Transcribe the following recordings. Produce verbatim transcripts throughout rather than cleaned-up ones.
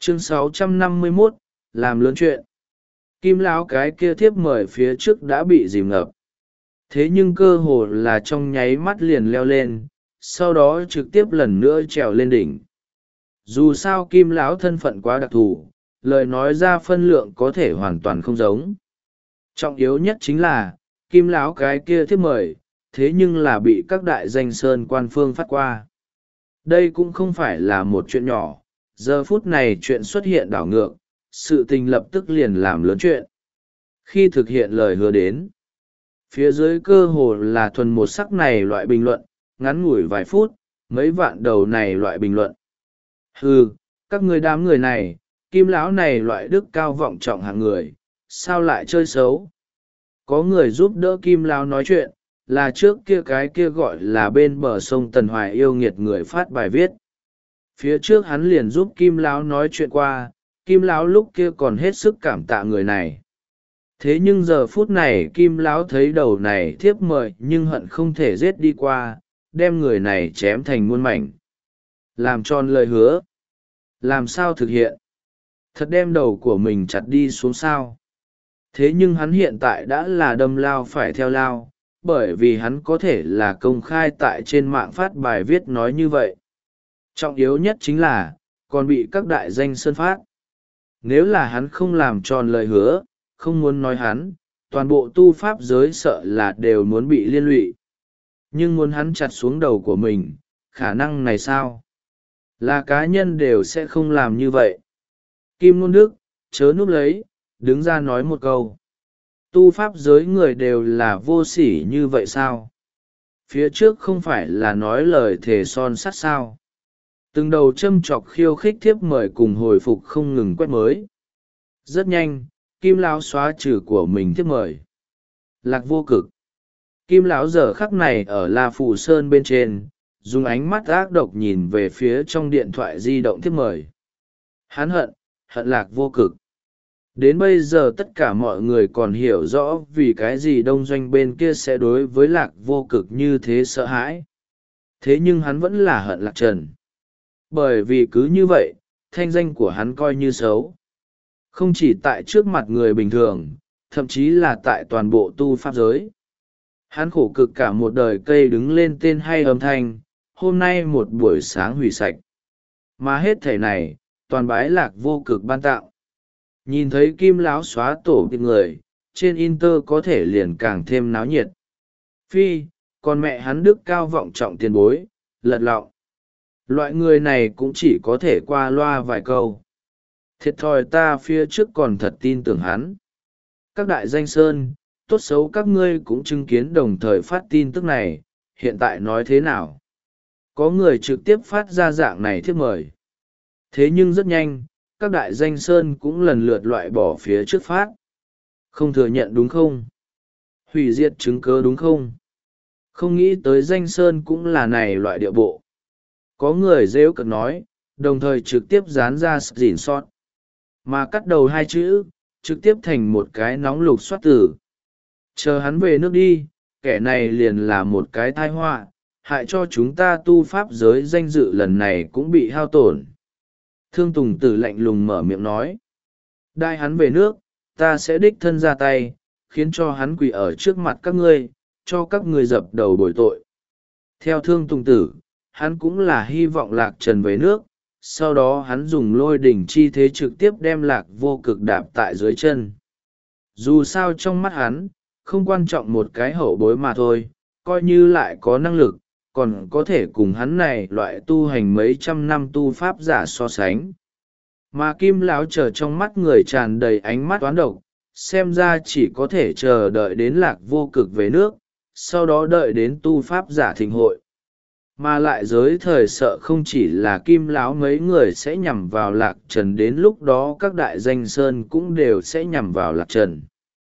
Chương sáu trăm năm mươi mốt, làm lớn chuyện. Kim lão cái kia thiếp mời phía trước đã bị dìm ngập, thế nhưng cơ hồ là trong nháy mắt liền leo lên, sau đó trực tiếp lần nữa trèo lên đỉnh. Dù sao kim lão thân phận quá đặc thù, lời nói ra phân lượng có thể hoàn toàn không giống. Trọng yếu nhất chính là kim lão cái kia thiếp mời, thế nhưng là bị các đại danh sơn quan phương phát qua. Đây cũng không phải là một chuyện nhỏ, giờ phút này chuyện xuất hiện đảo ngược, sự tình lập tức liền làm lớn chuyện. Khi thực hiện lời hứa đến, phía dưới cơ hồ là thuần một sắc này loại bình luận, ngắn ngủi vài phút, mấy vạn đầu này loại bình luận. Hừ, các người đám người này, kim lão này loại đức cao vọng trọng hạng người, sao lại chơi xấu? Có người giúp đỡ kim lão nói chuyện, là trước kia cái kia gọi là bên bờ sông Tần Hoài yêu nghiệt người phát bài viết. Phía trước hắn liền giúp kim lão nói chuyện qua, kim lão lúc kia còn hết sức cảm tạ người này. Thế nhưng giờ phút này kim lão thấy đầu này thiếp mời nhưng hận không thể giết đi qua, đem người này chém thành muôn mảnh. Làm tròn lời hứa, làm sao thực hiện? Thật đem đầu của mình chặt đi xuống sao? Thế nhưng hắn hiện tại đã là đâm lao phải theo lao, bởi vì hắn có thể là công khai tại trên mạng phát bài viết nói như vậy. Trọng yếu nhất chính là, còn bị các đại danh sơn phát. Nếu là hắn không làm tròn lời hứa, không muốn nói hắn, toàn bộ tu pháp giới sợ là đều muốn bị liên lụy. Nhưng muốn hắn chặt xuống đầu của mình, khả năng này sao? Là cá nhân đều sẽ không làm như vậy. Kim Ngôn Đức, chớ núp lấy, đứng ra nói một câu. Tu pháp giới người đều là vô sỉ như vậy sao? Phía trước không phải là nói lời thề son sắt sao? Từng đầu châm chọc khiêu khích thiếp mời cùng hồi phục không ngừng quét mới. Rất nhanh, kim lão xóa trừ của mình thiếp mời. Lạc Vô Cực. Kim lão giờ khắc này ở La Phù Sơn bên trên, dùng ánh mắt ác độc nhìn về phía trong điện thoại di động thiếp mời. Hắn hận, hận Lạc Vô Cực. Đến bây giờ tất cả mọi người còn hiểu rõ vì cái gì đông doanh bên kia sẽ đối với Lạc Vô Cực như thế sợ hãi. Thế nhưng hắn vẫn là hận Lạc Trần. Bởi vì cứ như vậy, thanh danh của hắn coi như xấu. Không chỉ tại trước mặt người bình thường, thậm chí là tại toàn bộ tu pháp giới. Hắn khổ cực cả một đời cây đứng lên tên hay âm thanh, hôm nay một buổi sáng hủy sạch. Mà hết thể này, toàn bái Lạc Vô Cực ban tạo. Nhìn thấy kim lão xóa tổ biệt người, trên Inter có thể liền càng thêm náo nhiệt. Phi, còn mẹ hắn đức cao vọng trọng tiền bối, lật lọng. Loại người này cũng chỉ có thể qua loa vài câu. Thiệt thòi ta phía trước còn thật tin tưởng hắn. Các đại danh sơn, tốt xấu các ngươi cũng chứng kiến đồng thời phát tin tức này, hiện tại nói thế nào? Có người trực tiếp phát ra dạng này thiếp mời. Thế nhưng rất nhanh, các đại danh sơn cũng lần lượt loại bỏ phía trước phát. Không thừa nhận đúng không? Hủy diệt chứng cớ đúng không? Không nghĩ tới danh sơn cũng là này loại địa bộ. Có người rêu cực nói, đồng thời trực tiếp dán ra dỉn sót. Mà cắt đầu hai chữ, trực tiếp thành một cái nóng lục xoát tử. Chờ hắn về nước đi, kẻ này liền là một cái tai họa, hại cho chúng ta tu pháp giới danh dự lần này cũng bị hao tổn. Thương Tùng Tử lạnh lùng mở miệng nói. Đai hắn về nước, ta sẽ đích thân ra tay, khiến cho hắn quỳ ở trước mặt các ngươi, cho các ngươi dập đầu bồi tội. Theo Thương Tùng Tử, hắn cũng là hy vọng Lạc Trần về nước, sau đó hắn dùng lôi đỉnh chi thế trực tiếp đem Lạc Vô Cực đạp tại dưới chân. Dù sao trong mắt hắn, không quan trọng một cái hậu bối mà thôi, coi như lại có năng lực, còn có thể cùng hắn này loại tu hành mấy trăm năm tu pháp giả so sánh. Mà kim lão chờ trong mắt người tràn đầy ánh mắt toán độc, xem ra chỉ có thể chờ đợi đến Lạc Vô Cực về nước, sau đó đợi đến tu pháp giả thịnh hội. Mà lại giới thời sợ không chỉ là kim lão mấy người sẽ nhằm vào Lạc Trần, đến lúc đó các đại danh sơn cũng đều sẽ nhằm vào Lạc Trần.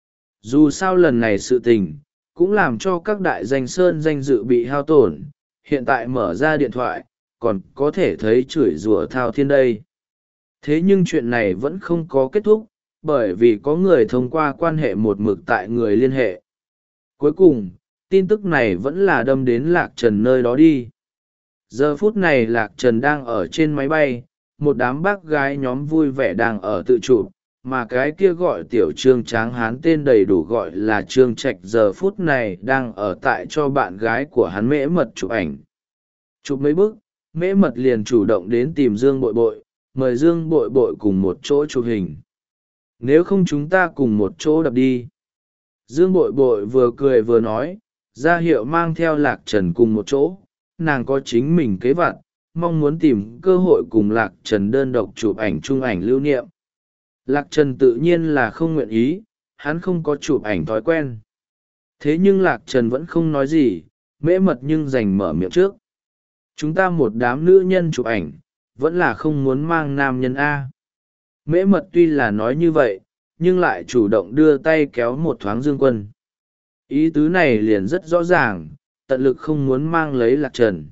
Dù sao lần này sự tình, cũng làm cho các đại danh sơn danh dự bị hao tổn, hiện tại mở ra điện thoại, còn có thể thấy chửi rủa thao thiên đây. Thế nhưng chuyện này vẫn không có kết thúc, bởi vì có người thông qua quan hệ một mực tại người liên hệ. Cuối cùng, tin tức này vẫn là đâm đến Lạc Trần nơi đó đi. Giờ phút này Lạc Trần đang ở trên máy bay, một đám bác gái nhóm vui vẻ đang ở tự chụp, mà cái kia gọi tiểu trương tráng hán tên đầy đủ gọi là Trương Trạch giờ phút này đang ở tại cho bạn gái của hắn Mễ Mật chụp ảnh. Chụp mấy bức, Mễ Mật liền chủ động đến tìm Dương Bội Bội, mời Dương Bội Bội cùng một chỗ chụp hình. Nếu không chúng ta cùng một chỗ đập đi. Dương Bội Bội vừa cười vừa nói, ra hiệu mang theo Lạc Trần cùng một chỗ, nàng có chính mình kế vặt, mong muốn tìm cơ hội cùng Lạc Trần đơn độc chụp ảnh chung ảnh lưu niệm. Lạc Trần tự nhiên là không nguyện ý, hắn không có chụp ảnh thói quen. Thế nhưng Lạc Trần vẫn không nói gì, Mễ Mật nhưng giành mở miệng trước. Chúng ta một đám nữ nhân chụp ảnh, vẫn là không muốn mang nam nhân A. Mễ Mật tuy là nói như vậy, nhưng lại chủ động đưa tay kéo một thoáng Dương Quân. Ý tứ này liền rất rõ ràng, tận lực không muốn mang lấy Lạc Trần.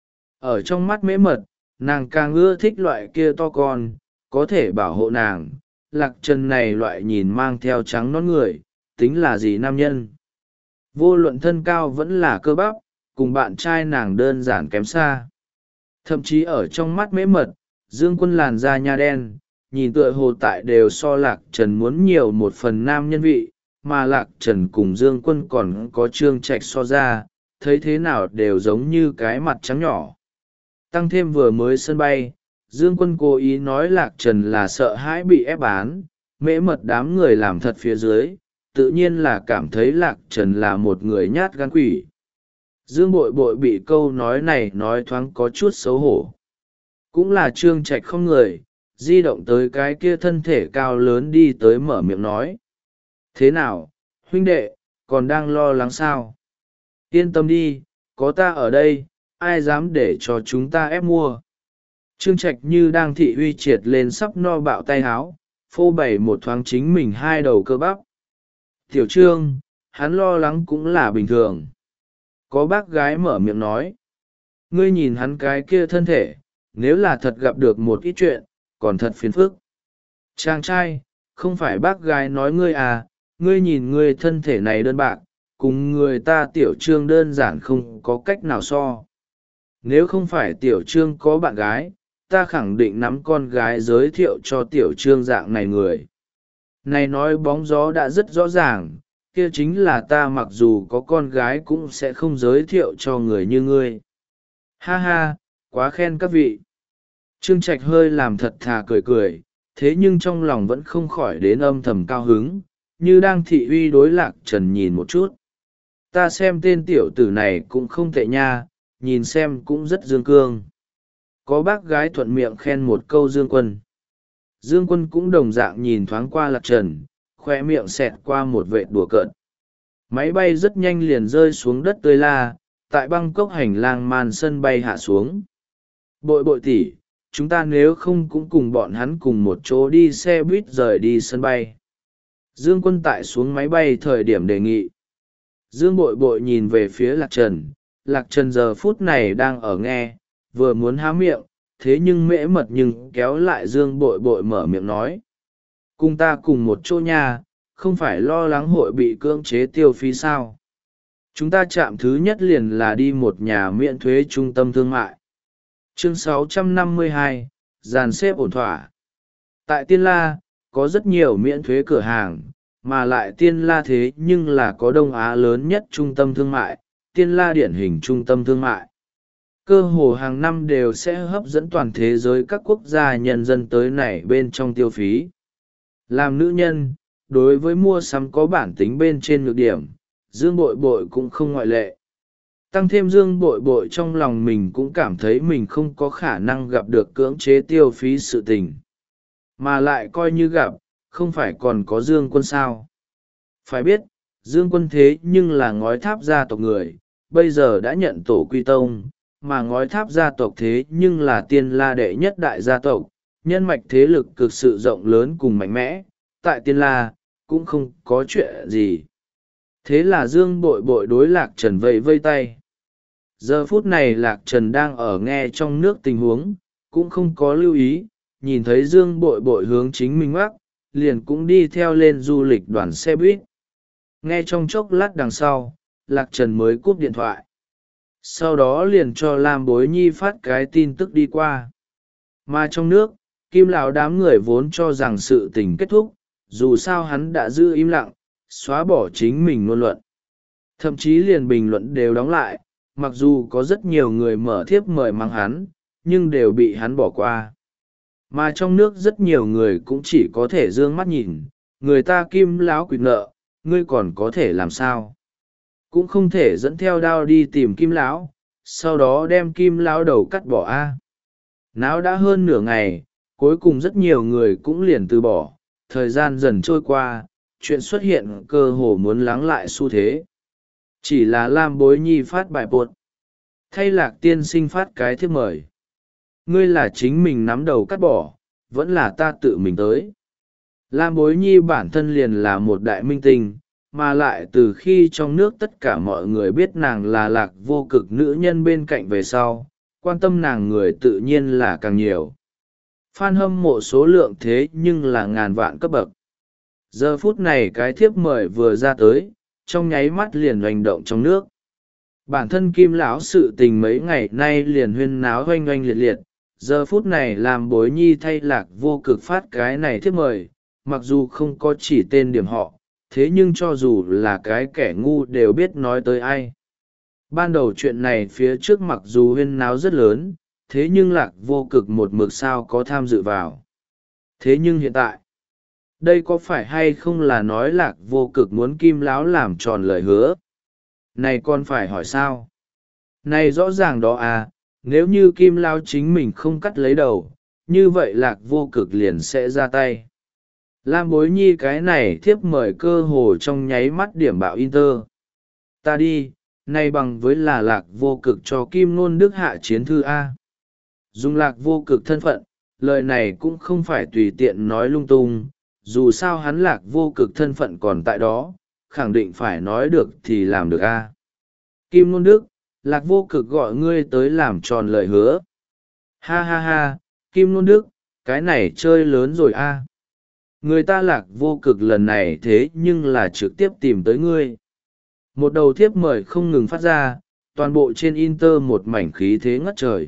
Ở trong mắt Mễ Mật, nàng càng ưa thích loại kia to con, có thể bảo hộ nàng. Lạc Trần này loại nhìn mang theo trắng nõn người, tính là gì nam nhân. Vô luận thân cao vẫn là cơ bắp, cùng bạn trai nàng đơn giản kém xa. Thậm chí ở trong mắt Mễ Mật, Dương Quân làn da nha đen, nhìn tựa hồ tại đều so Lạc Trần muốn nhiều một phần nam nhân vị, mà Lạc Trần cùng Dương Quân còn có Trương Trạch so ra, thấy thế nào đều giống như cái mặt trắng nhỏ. Tăng thêm vừa mới sân bay, Dương Quân cố ý nói Lạc Trần là sợ hãi bị ép bán, Mễ Mật đám người làm thật phía dưới, tự nhiên là cảm thấy Lạc Trần là một người nhát gan quỷ. Dương Bội Bội bị câu nói này nói thoáng có chút xấu hổ. Cũng là Trương Trạch không người, di động tới cái kia thân thể cao lớn đi tới mở miệng nói. Thế nào, huynh đệ, còn đang lo lắng sao? Yên tâm đi, có ta ở đây, ai dám để cho chúng ta ép mua. Trương Trạch như đang thị uy triệt lên sắp no bạo tay háo, phô bày một thoáng chính mình hai đầu cơ bắp. Tiểu Trương, hắn lo lắng cũng là bình thường. Có bác gái mở miệng nói. Ngươi nhìn hắn cái kia thân thể, nếu là thật gặp được một ít chuyện, còn thật phiền phức. Chàng trai, không phải bác gái nói ngươi à, ngươi nhìn ngươi thân thể này đơn bạc, cùng người ta Tiểu Trương đơn giản không có cách nào so. Nếu không phải Tiểu Trương có bạn gái, ta khẳng định nắm con gái giới thiệu cho Tiểu Trương dạng này người. Này nói bóng gió đã rất rõ ràng, kia chính là ta mặc dù có con gái cũng sẽ không giới thiệu cho người như ngươi. Ha ha, quá khen các vị. Trương Trạch hơi làm thật thà cười cười, thế nhưng trong lòng vẫn không khỏi đến âm thầm cao hứng, như đang thị uy đối Lạc Trần nhìn một chút. Ta xem tên tiểu tử này cũng không tệ nha, nhìn xem cũng rất dương cương. Có bác gái thuận miệng khen một câu Dương Quân. Dương Quân cũng đồng dạng nhìn thoáng qua Lạc Trần, khoe miệng xẹt qua một vệt đùa cợt. Máy bay rất nhanh liền rơi xuống đất tươi la, tại Bangkok hành lang màn sân bay hạ xuống. Bội bội tỷ, chúng ta nếu không cũng cùng bọn hắn cùng một chỗ đi xe buýt rời đi sân bay. Dương Quân tại xuống máy bay thời điểm đề nghị. Dương Bội Bội nhìn về phía Lạc Trần, Lạc Trần giờ phút này đang ở nghe, vừa muốn há miệng, thế nhưng Mễ Mật nhưng kéo lại Dương Bội Bội mở miệng nói. Cùng ta cùng một chỗ nha, không phải lo lắng hội bị cưỡng chế tiêu phí sao. Chúng ta chạm thứ nhất liền là đi một nhà miễn thuế trung tâm thương mại. Chương sáu trăm năm mươi hai, dàn xếp ổn thỏa. Tại Tiên La, có rất nhiều miễn thuế cửa hàng, mà lại Tiên La thế nhưng là có Đông Á lớn nhất trung tâm thương mại, Tiên La điển hình trung tâm thương mại. Cơ hồ hàng năm đều sẽ hấp dẫn toàn thế giới các quốc gia nhân dân tới này bên trong tiêu phí. Làm nữ nhân, đối với mua sắm có bản tính bên trên nhược điểm, Dương Bội Bội cũng không ngoại lệ. Tăng thêm Dương Bội Bội trong lòng mình cũng cảm thấy mình không có khả năng gặp được cưỡng chế tiêu phí sự tình. Mà lại coi như gặp, không phải còn có Dương Quân sao. Phải biết, Dương Quân thế nhưng là ngói tháp gia tộc người, bây giờ đã nhận tổ quy tông, mà ngói tháp gia tộc thế nhưng là Tiên La đệ nhất đại gia tộc, nhân mạch thế lực cực sự rộng lớn cùng mạnh mẽ, tại Tiên La, cũng không có chuyện gì. Thế là Dương Bội Bội đối Lạc Trần vẫy vây tay. Giờ phút này Lạc Trần đang ở nghe trong nước tình huống, cũng không có lưu ý, nhìn thấy Dương Bội Bội hướng chính mình ngoắc, liền cũng đi theo lên du lịch đoàn xe buýt. Nghe trong chốc lát đằng sau, Lạc Trần mới cúp điện thoại. Sau đó liền cho Lam Bối Nhi phát cái tin tức đi qua. Mà trong nước, Kim lão đám người vốn cho rằng sự tình kết thúc, dù sao hắn đã giữ im lặng, xóa bỏ chính mình ngôn luận. Thậm chí liền bình luận đều đóng lại, mặc dù có rất nhiều người mở thiếp mời mắng hắn, nhưng đều bị hắn bỏ qua. Mà trong nước rất nhiều người cũng chỉ có thể d ư ơ n g mắt nhìn, người ta Kim lão quỵt nợ, ngươi còn có thể làm sao? Cũng không thể dẫn theo đao đi tìm Kim lão, sau đó đem Kim lão đầu cắt bỏ a. Náo đã hơn nửa ngày, cuối cùng rất nhiều người cũng liền từ bỏ. Thời gian dần trôi qua, chuyện xuất hiện cơ hồ muốn lắng lại xu thế. Chỉ là Lam Bối Nhi phát bài buột, thay Lạc tiên sinh phát cái thiếp mời. Ngươi là chính mình nắm đầu cắt bỏ, vẫn là ta tự mình tới. Lam Bối Nhi bản thân liền là một đại minh tinh, mà lại từ khi trong nước tất cả mọi người biết nàng là Lạc Vô Cực nữ nhân bên cạnh về sau, quan tâm nàng người tự nhiên là càng nhiều. Fan hâm mộ số lượng thế nhưng là ngàn vạn cấp bậc. Giờ phút này cái thiếp mời vừa ra tới, trong nháy mắt liền hoành động trong nước. Bản thân Kim lão sự tình mấy ngày nay liền huyên náo hoanh hoanh liệt liệt, giờ phút này làm Bối Nhi thay Lạc Vô Cực phát cái này thiếp mời, mặc dù không có chỉ tên điểm họ, thế nhưng cho dù là cái kẻ ngu đều biết nói tới ai. Ban đầu chuyện này phía trước mặc dù huyên náo rất lớn, thế nhưng Lạc Vô Cực một mực sao có tham dự vào. Thế nhưng hiện tại, đây có phải hay không là nói Lạc Vô Cực muốn Kim lão làm tròn lời hứa? Này còn phải hỏi sao? Này rõ ràng đó à, nếu như Kim lão chính mình không cắt lấy đầu, như vậy Lạc Vô Cực liền sẽ ra tay. Lam Bối Nhi cái này thiếp mời cơ hồ trong nháy mắt điểm bạo Inter. Ta đi, nay bằng với là Lạc Vô Cực cho Kim Nôn Đức hạ chiến thư A. Dùng Lạc Vô Cực thân phận, lời này cũng không phải tùy tiện nói lung tung, dù sao hắn Lạc Vô Cực thân phận còn tại đó, khẳng định phải nói được thì làm được A. Kim Nôn Đức, Lạc Vô Cực gọi ngươi tới làm tròn lời hứa. Ha ha ha, Kim Nôn Đức, cái này chơi lớn rồi A. Người ta Lạc Vô Cực lần này thế nhưng là trực tiếp tìm tới ngươi. Một đầu thiếp mời không ngừng phát ra, toàn bộ trên Inter một mảnh khí thế ngất trời.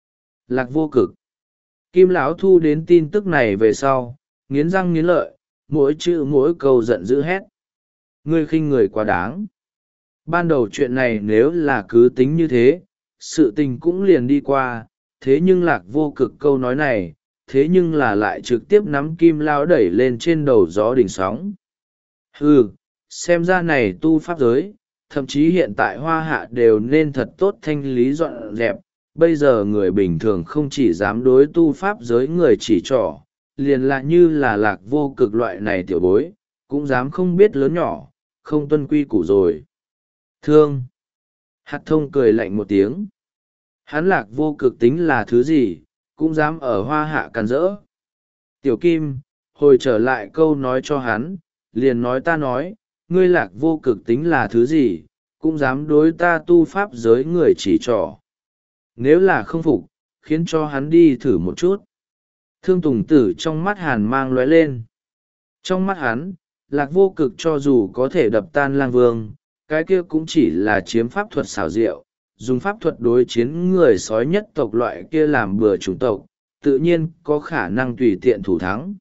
Lạc Vô Cực. Kim lão thu đến tin tức này về sau, nghiến răng nghiến lợi, mỗi chữ mỗi câu giận dữ hét. Ngươi khinh người quá đáng. Ban đầu chuyện này nếu là cứ tính như thế, sự tình cũng liền đi qua, thế nhưng Lạc Vô Cực câu nói này, thế nhưng là lại trực tiếp nắm Kim lão đẩy lên trên đầu gió đỉnh sóng. Hừ, xem ra này tu pháp giới, thậm chí hiện tại hoa hạ đều nên thật tốt thanh lý dọn dẹp. Bây giờ người bình thường không chỉ dám đối tu pháp giới người chỉ trỏ, liền lại như là Lạc Vô Cực loại này tiểu bối, cũng dám không biết lớn nhỏ, không tuân quy củ rồi. Thương. Hạt Thông cười lạnh một tiếng. Hắn Lạc Vô Cực tính là thứ gì, cũng dám ở hoa hạ càn rỡ. Tiểu Kim, hồi trở lại câu nói cho hắn, liền nói ta nói, ngươi Lạc Vô Cực tính là thứ gì, cũng dám đối ta tu pháp giới người chỉ trỏ. Nếu là không phục, khiến cho hắn đi thử một chút. Thương Tùng Tử trong mắt hàn mang lóe lên. Trong mắt hắn, Lạc Vô Cực cho dù có thể đập tan Lang Vương, cái kia cũng chỉ là chiếm pháp thuật xảo diệu, dùng pháp thuật đối chiến người sói nhất tộc loại kia làm bừa chủng tộc, tự nhiên có khả năng tùy tiện thủ thắng.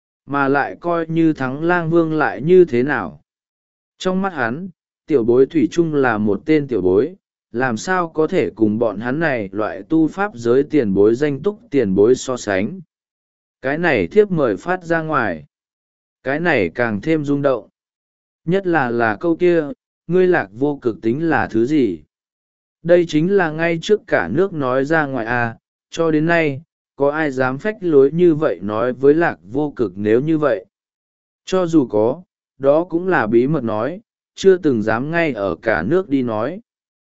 Mà lại coi như thắng Lang Vương lại như thế nào. Trong mắt hắn, tiểu bối thủy chung là một tên tiểu bối, làm sao có thể cùng bọn hắn này loại tu pháp giới tiền bối danh túc tiền bối so sánh. Cái này thiếp mời phát ra ngoài. Cái này càng thêm rung động. Nhất là là câu kia, ngươi Lạc Vô Cực tính là thứ gì? Đây chính là ngay trước cả nước nói ra ngoài à, cho đến nay, có ai dám phách lối như vậy nói với Lạc Vô Cực nếu như vậy? Cho dù có, đó cũng là bí mật nói, chưa từng dám ngay ở cả nước đi nói.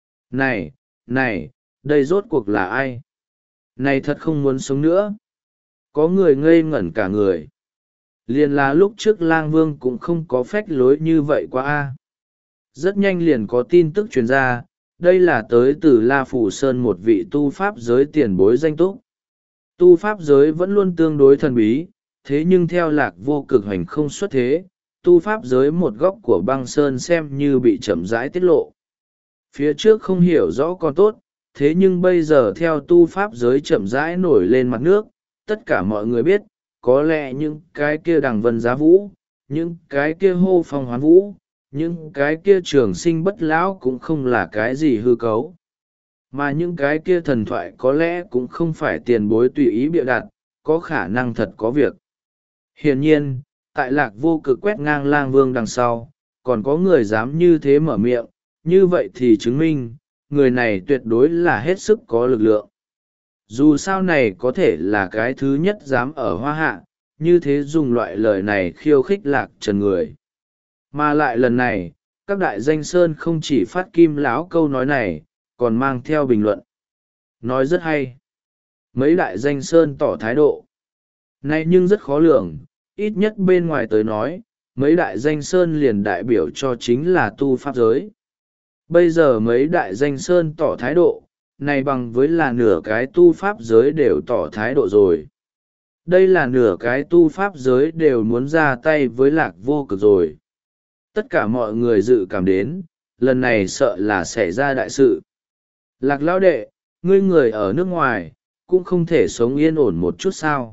Này, này, đây rốt cuộc là ai? Này thật không muốn sống nữa. Có người ngây ngẩn cả người. Liền là lúc trước Lang Vương cũng không có phách lối như vậy qua a. Rất nhanh liền có tin tức truyền ra, đây là tới từ La Phủ Sơn một vị tu pháp giới tiền bối danh túc. Tu pháp giới vẫn luôn tương đối thần bí, thế nhưng theo Lạc Vô Cực hành không xuất thế, tu pháp giới một góc của băng sơn xem như bị chậm rãi tiết lộ. Phía trước không hiểu rõ còn tốt, thế nhưng bây giờ theo tu pháp giới chậm rãi nổi lên mặt nước, tất cả mọi người biết, có lẽ những cái kia đằng vân giá vũ, những cái kia hô phong hoán vũ, những cái kia trường sinh bất lão cũng không là cái gì hư cấu. Mà những cái kia thần thoại có lẽ cũng không phải tiền bối tùy ý bịa đặt, có khả năng thật có việc. Hiển nhiên, tại Lạc Vô Cực quét ngang Lang Vương đằng sau, còn có người dám như thế mở miệng, như vậy thì chứng minh, người này tuyệt đối là hết sức có lực lượng. Dù sao này có thể là cái thứ nhất dám ở Hoa Hạ, như thế dùng loại lời này khiêu khích Lạc Trần người. Mà lại lần này, các đại danh sơn không chỉ phát kim lão câu nói này, còn mang theo bình luận. Nói rất hay. Mấy đại danh sơn tỏ thái độ. Này nhưng rất khó lường, ít nhất bên ngoài tới nói, mấy đại danh sơn liền đại biểu cho chính là tu pháp giới. Bây giờ mấy đại danh sơn tỏ thái độ, này bằng với là nửa cái tu pháp giới đều tỏ thái độ rồi. Đây là nửa cái tu pháp giới đều muốn ra tay với Lạc Vô Cực rồi. Tất cả mọi người dự cảm đến, lần này sợ là xảy ra đại sự. Lạc lão đệ, ngươi người ở nước ngoài, cũng không thể sống yên ổn một chút sao.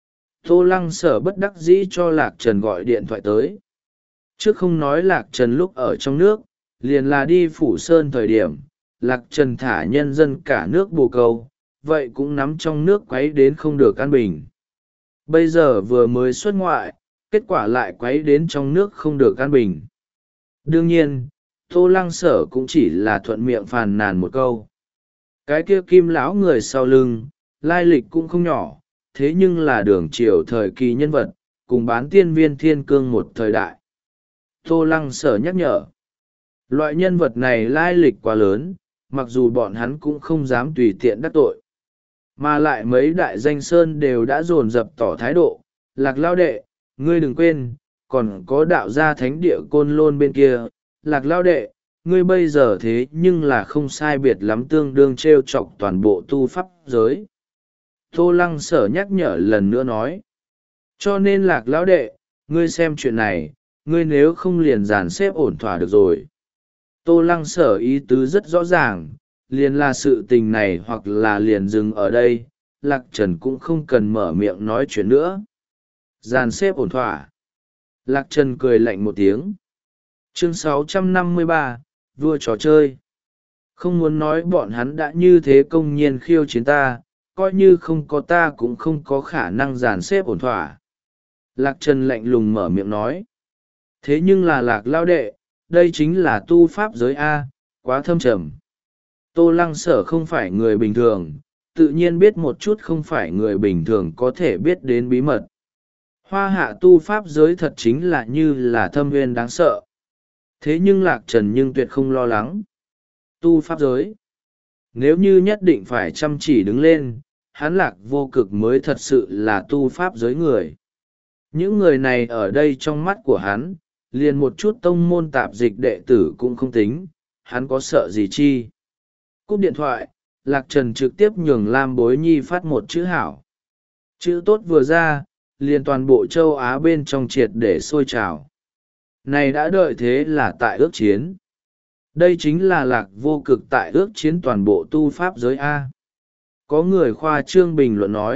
Tô Lăng Sở bất đắc dĩ cho Lạc Trần gọi điện thoại tới. Trước không nói Lạc Trần lúc ở trong nước, liền là đi Phủ Sơn thời điểm, Lạc Trần thả nhân dân cả nước bồ câu, vậy cũng nắm trong nước quấy đến không được an bình. Bây giờ vừa mới xuất ngoại, kết quả lại quấy đến trong nước không được an bình. Đương nhiên, Tô Lăng Sở cũng chỉ là thuận miệng phàn nàn một câu. Cái kia kim lão người sau lưng, lai lịch cũng không nhỏ, thế nhưng là đường triều thời kỳ nhân vật, cùng bán tiên viên thiên cương một thời đại. Tô Lăng Sở nhắc nhở. Loại nhân vật này lai lịch quá lớn, mặc dù bọn hắn cũng không dám tùy tiện đắc tội. Mà lại mấy đại danh sơn đều đã dồn dập tỏ thái độ. Lạc lao đệ, ngươi đừng quên, còn có đạo gia thánh địa Côn Lôn bên kia. Lạc lao đệ, ngươi bây giờ thế nhưng là không sai biệt lắm tương đương t r e o chọc toàn bộ tu pháp giới. Tô Lăng Sở nhắc nhở lần nữa nói. Cho nên Lạc lão đệ, ngươi xem chuyện này, ngươi nếu không liền dàn xếp ổn thỏa được rồi. Tô Lăng Sở ý tứ rất rõ ràng, liền là sự tình này hoặc là liền dừng ở đây, Lạc Trần cũng không cần mở miệng nói chuyện nữa. Dàn xếp ổn thỏa. Lạc Trần cười lạnh một tiếng. Chương sáu trăm năm mươi ba, vua trò chơi. Không muốn nói bọn hắn đã như thế công nhiên khiêu chiến ta, coi như không có ta cũng không có khả năng dàn xếp ổn thỏa. Lạc Trần lạnh lùng mở miệng nói. Thế nhưng là Lạc lao đệ, đây chính là tu pháp giới A, quá thâm trầm. Tô Lăng Sở không phải người bình thường, tự nhiên biết một chút không phải người bình thường có thể biết đến bí mật. Hoa hạ tu pháp giới thật chính là như là thâm nguyên đáng sợ. Thế nhưng Lạc Trần nhưng tuyệt không lo lắng. Tu pháp giới. Nếu như nhất định phải chăm chỉ đứng lên, hắn Lạc Vô Cực mới thật sự là tu pháp giới người. Những người này ở đây trong mắt của hắn, liền một chút tông môn tạp dịch đệ tử cũng không tính, hắn có sợ gì chi. Cúp điện thoại, Lạc Trần trực tiếp nhường Lam Bối Nhi phát một chữ hảo. Chữ tốt vừa ra, liền toàn bộ châu Á bên trong triệt để sôi trào. Này đã đợi thế là tại ước chiến. Đây chính là Lạc Vô Cực tại ước chiến toàn bộ tu pháp giới A. Có người khoa trương bình luận nói.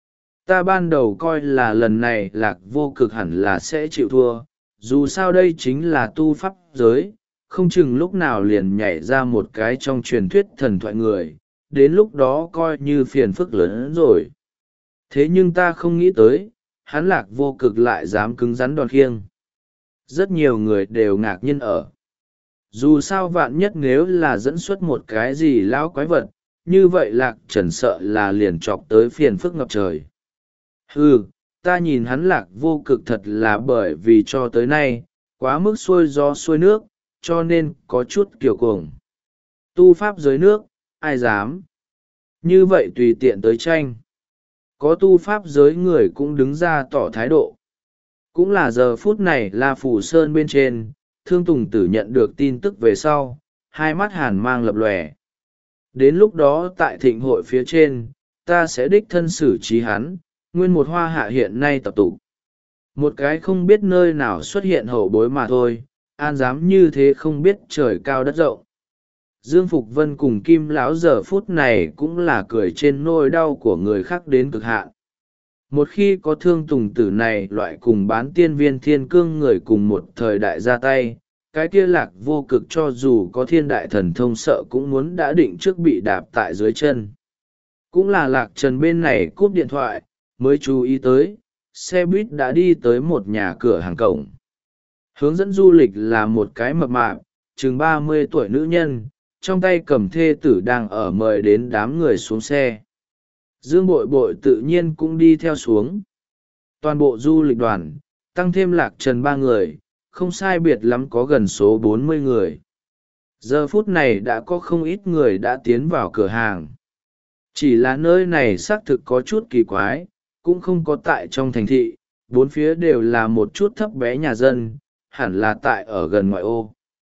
Ta ban đầu coi là lần này Lạc Vô Cực hẳn là sẽ chịu thua. Dù sao đây chính là tu pháp giới, không chừng lúc nào liền nhảy ra một cái trong truyền thuyết thần thoại người, đến lúc đó coi như phiền phức lớn hơn rồi. Thế nhưng ta không nghĩ tới, hắn Lạc Vô Cực lại dám cứng rắn đòn khiêng. Rất nhiều người đều ngạc nhiên ở. Dù sao vạn nhất nếu là dẫn xuất một cái gì lão quái vật, như vậy Lạc Trần sợ là liền chọc tới phiền phức ngập trời. Hừ, ta nhìn hắn Lạc Vô Cực thật là bởi vì cho tới nay, quá mức xuôi gió xuôi nước, cho nên có chút kiều cuồng. Tu pháp dưới nước, ai dám? Như vậy tùy tiện tới tranh. Có tu pháp giới người cũng đứng ra tỏ thái độ. Cũng là giờ phút này là Phủ Sơn bên trên, Thương Tùng Tử nhận được tin tức về sau, hai mắt hàn mang lập lòe. Đến lúc đó tại thịnh hội phía trên, ta sẽ đích thân xử trí hắn, nguyên một hoa hạ hiện nay tập tụ. Một cái không biết nơi nào xuất hiện hậu bối mà thôi, an dám như thế không biết trời cao đất rộng. Dương Phục Vân cùng Kim Lão giờ phút này cũng là cười trên nỗi đau của người khác đến cực hạn. một khi có thương tùng tử này loại cùng bán tiên viên thiên cương người cùng một thời đại ra tay, cái kia lạc vô cực cho dù có thiên đại thần thông sợ cũng muốn đã định trước bị đạp tại dưới chân. Cũng là lạc trần bên này cúp điện thoại mới chú ý tới xe buýt đã đi tới một nhà cửa hàng cổng. Hướng dẫn du lịch là một cái mập mạp chừng ba mươi tuổi nữ nhân, trong tay cầm thê tử đang ở mời đến đám người xuống xe. Dương bội bội tự nhiên cũng đi theo xuống. Toàn bộ du lịch đoàn tăng thêm lạc trần ba người, không sai biệt lắm có gần số bốn mươi người. Giờ phút này đã có không ít người đã tiến vào cửa hàng. Chỉ là nơi này xác thực có chút kỳ quái, cũng không có tại trong thành thị, bốn phía đều là một chút thấp bé nhà dân, hẳn là tại ở gần ngoại ô.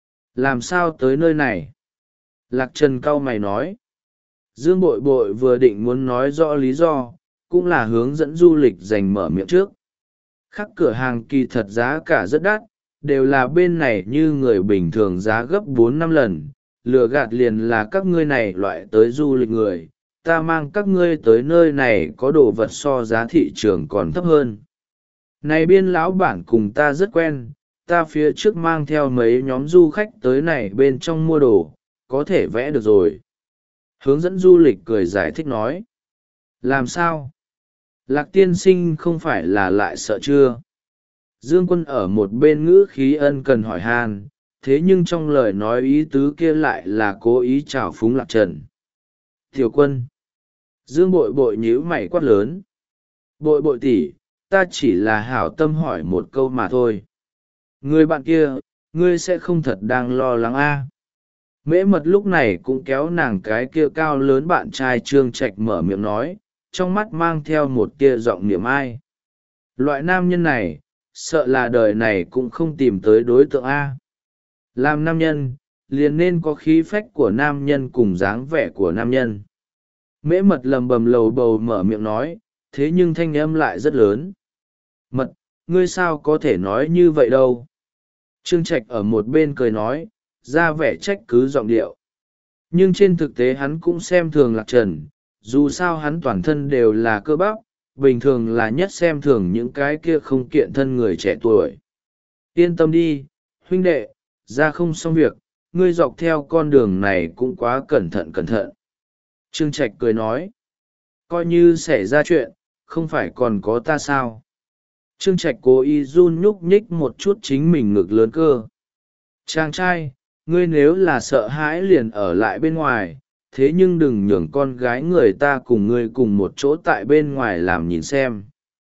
Làm sao tới nơi này? Lạc Trần cau mày nói. Dương bội bội vừa định muốn nói rõ lý do, cũng là hướng dẫn du lịch dành mở miệng trước. Khắc cửa hàng kỳ thật giá cả rất đắt, đều là bên này như người bình thường giá gấp bốn năm lần, lừa gạt liền là các ngươi này loại tới du lịch người, ta mang các ngươi tới nơi này có đồ vật so giá thị trường còn thấp hơn. Này biên lão bản cùng ta rất quen, ta phía trước mang theo mấy nhóm du khách tới này bên trong mua đồ, có thể vẽ được rồi. Hướng dẫn du lịch cười giải thích nói. Làm sao? Lạc tiên sinh không phải là lại sợ chưa? Dương Quân ở một bên ngữ khí ân cần hỏi han, thế nhưng trong lời nói ý tứ kia lại là cố ý trào phúng Lạc Trần. Tiểu Quân. Dương bội bội nhíu mày quát lớn. Bội bội tỷ, ta chỉ là hảo tâm hỏi một câu mà thôi. Người bạn kia, ngươi sẽ không thật đang lo lắng a? À? Mễ mật lúc này cũng kéo nàng cái kia cao lớn bạn trai Trương Trạch mở miệng nói, trong mắt mang theo một tia giọng niệm ai. Loại nam nhân này, sợ là đời này cũng không tìm tới đối tượng A. Làm nam nhân, liền nên có khí phách của nam nhân cùng dáng vẻ của nam nhân. Mễ mật lầm bầm lầu bầu mở miệng nói, thế nhưng thanh âm lại rất lớn. Mật, ngươi sao có thể nói như vậy đâu? Trương Trạch ở một bên cười nói, ra vẻ trách cứ giọng điệu. Nhưng trên thực tế hắn cũng xem thường Lạc Trần, dù sao hắn toàn thân đều là cơ bắp, bình thường là nhất xem thường những cái kia không kiện thân người trẻ tuổi. Yên tâm đi, huynh đệ, ra không xong việc, ngươi dọc theo con đường này cũng quá cẩn thận cẩn thận. Trương Trạch cười nói, coi như xảy ra chuyện, không phải còn có ta sao? Trương Trạch cố ý run nhúc nhích một chút chính mình ngực lớn cơ. Chàng trai, ngươi nếu là sợ hãi liền ở lại bên ngoài, thế nhưng đừng nhường con gái người ta cùng ngươi cùng một chỗ tại bên ngoài làm nhìn xem.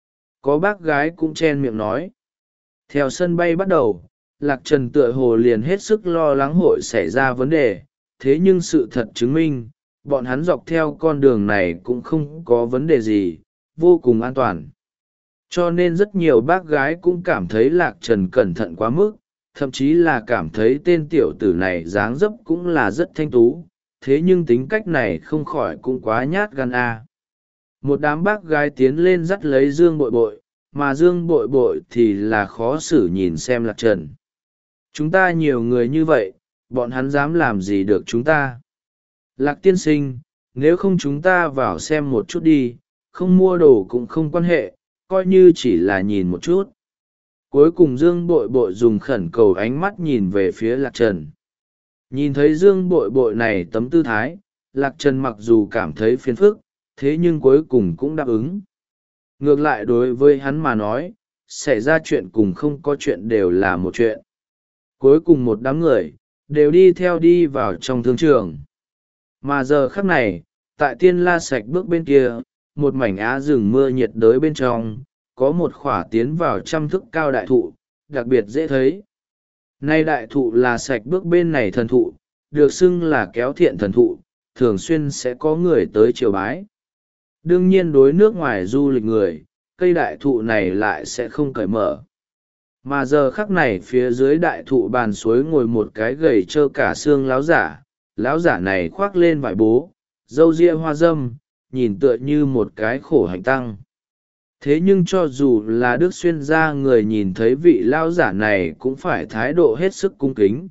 Có bác gái cũng chen miệng nói. Theo sân bay bắt đầu, Lạc Trần tựa hồ liền hết sức lo lắng hội xảy ra vấn đề, thế nhưng sự thật chứng minh, bọn hắn dọc theo con đường này cũng không có vấn đề gì, vô cùng an toàn. Cho nên rất nhiều bác gái cũng cảm thấy Lạc Trần cẩn thận quá mức, thậm chí là cảm thấy tên tiểu tử này dáng dấp cũng là rất thanh tú, thế nhưng tính cách này không khỏi cũng quá nhát gan a. Một đám bác gái tiến lên dắt lấy Dương bội bội, mà Dương bội bội thì là khó xử nhìn xem Lạc Trần. Chúng ta nhiều người như vậy, bọn hắn dám làm gì được chúng ta? Lạc tiên sinh, nếu không chúng ta vào xem một chút đi, không mua đồ cũng không quan hệ, coi như chỉ là nhìn một chút. Cuối cùng Dương bội bội dùng khẩn cầu ánh mắt nhìn về phía Lạc Trần. Nhìn thấy Dương bội bội này tấm tư thái, Lạc Trần mặc dù cảm thấy phiền phức, thế nhưng cuối cùng cũng đáp ứng. Ngược lại đối với hắn mà nói, xảy ra chuyện cùng không có chuyện đều là một chuyện. Cuối cùng một đám người, đều đi theo đi vào trong thương trường. Mà giờ khắc này, tại Tiên La Sạch bước bên kia, một mảnh á rừng mưa nhiệt đới bên trong, có một khỏa tiến vào trăm thước cao đại thụ, đặc biệt dễ thấy. Nay đại thụ là Sạch bước bên này thần thụ, được xưng là kéo thiện thần thụ, thường xuyên sẽ có người tới triều bái. Đương nhiên đối nước ngoài du lịch người, cây đại thụ này lại sẽ không cởi mở. Mà giờ khắc này phía dưới đại thụ bàn suối ngồi một cái gầy trơ cả xương láo giả, láo giả này khoác lên vải bố, râu ria hoa dâm, nhìn tựa như một cái khổ hạnh tăng. Thế nhưng cho dù là Đức Xuyên gia người nhìn thấy vị lao giả này cũng phải thái độ hết sức cung kính.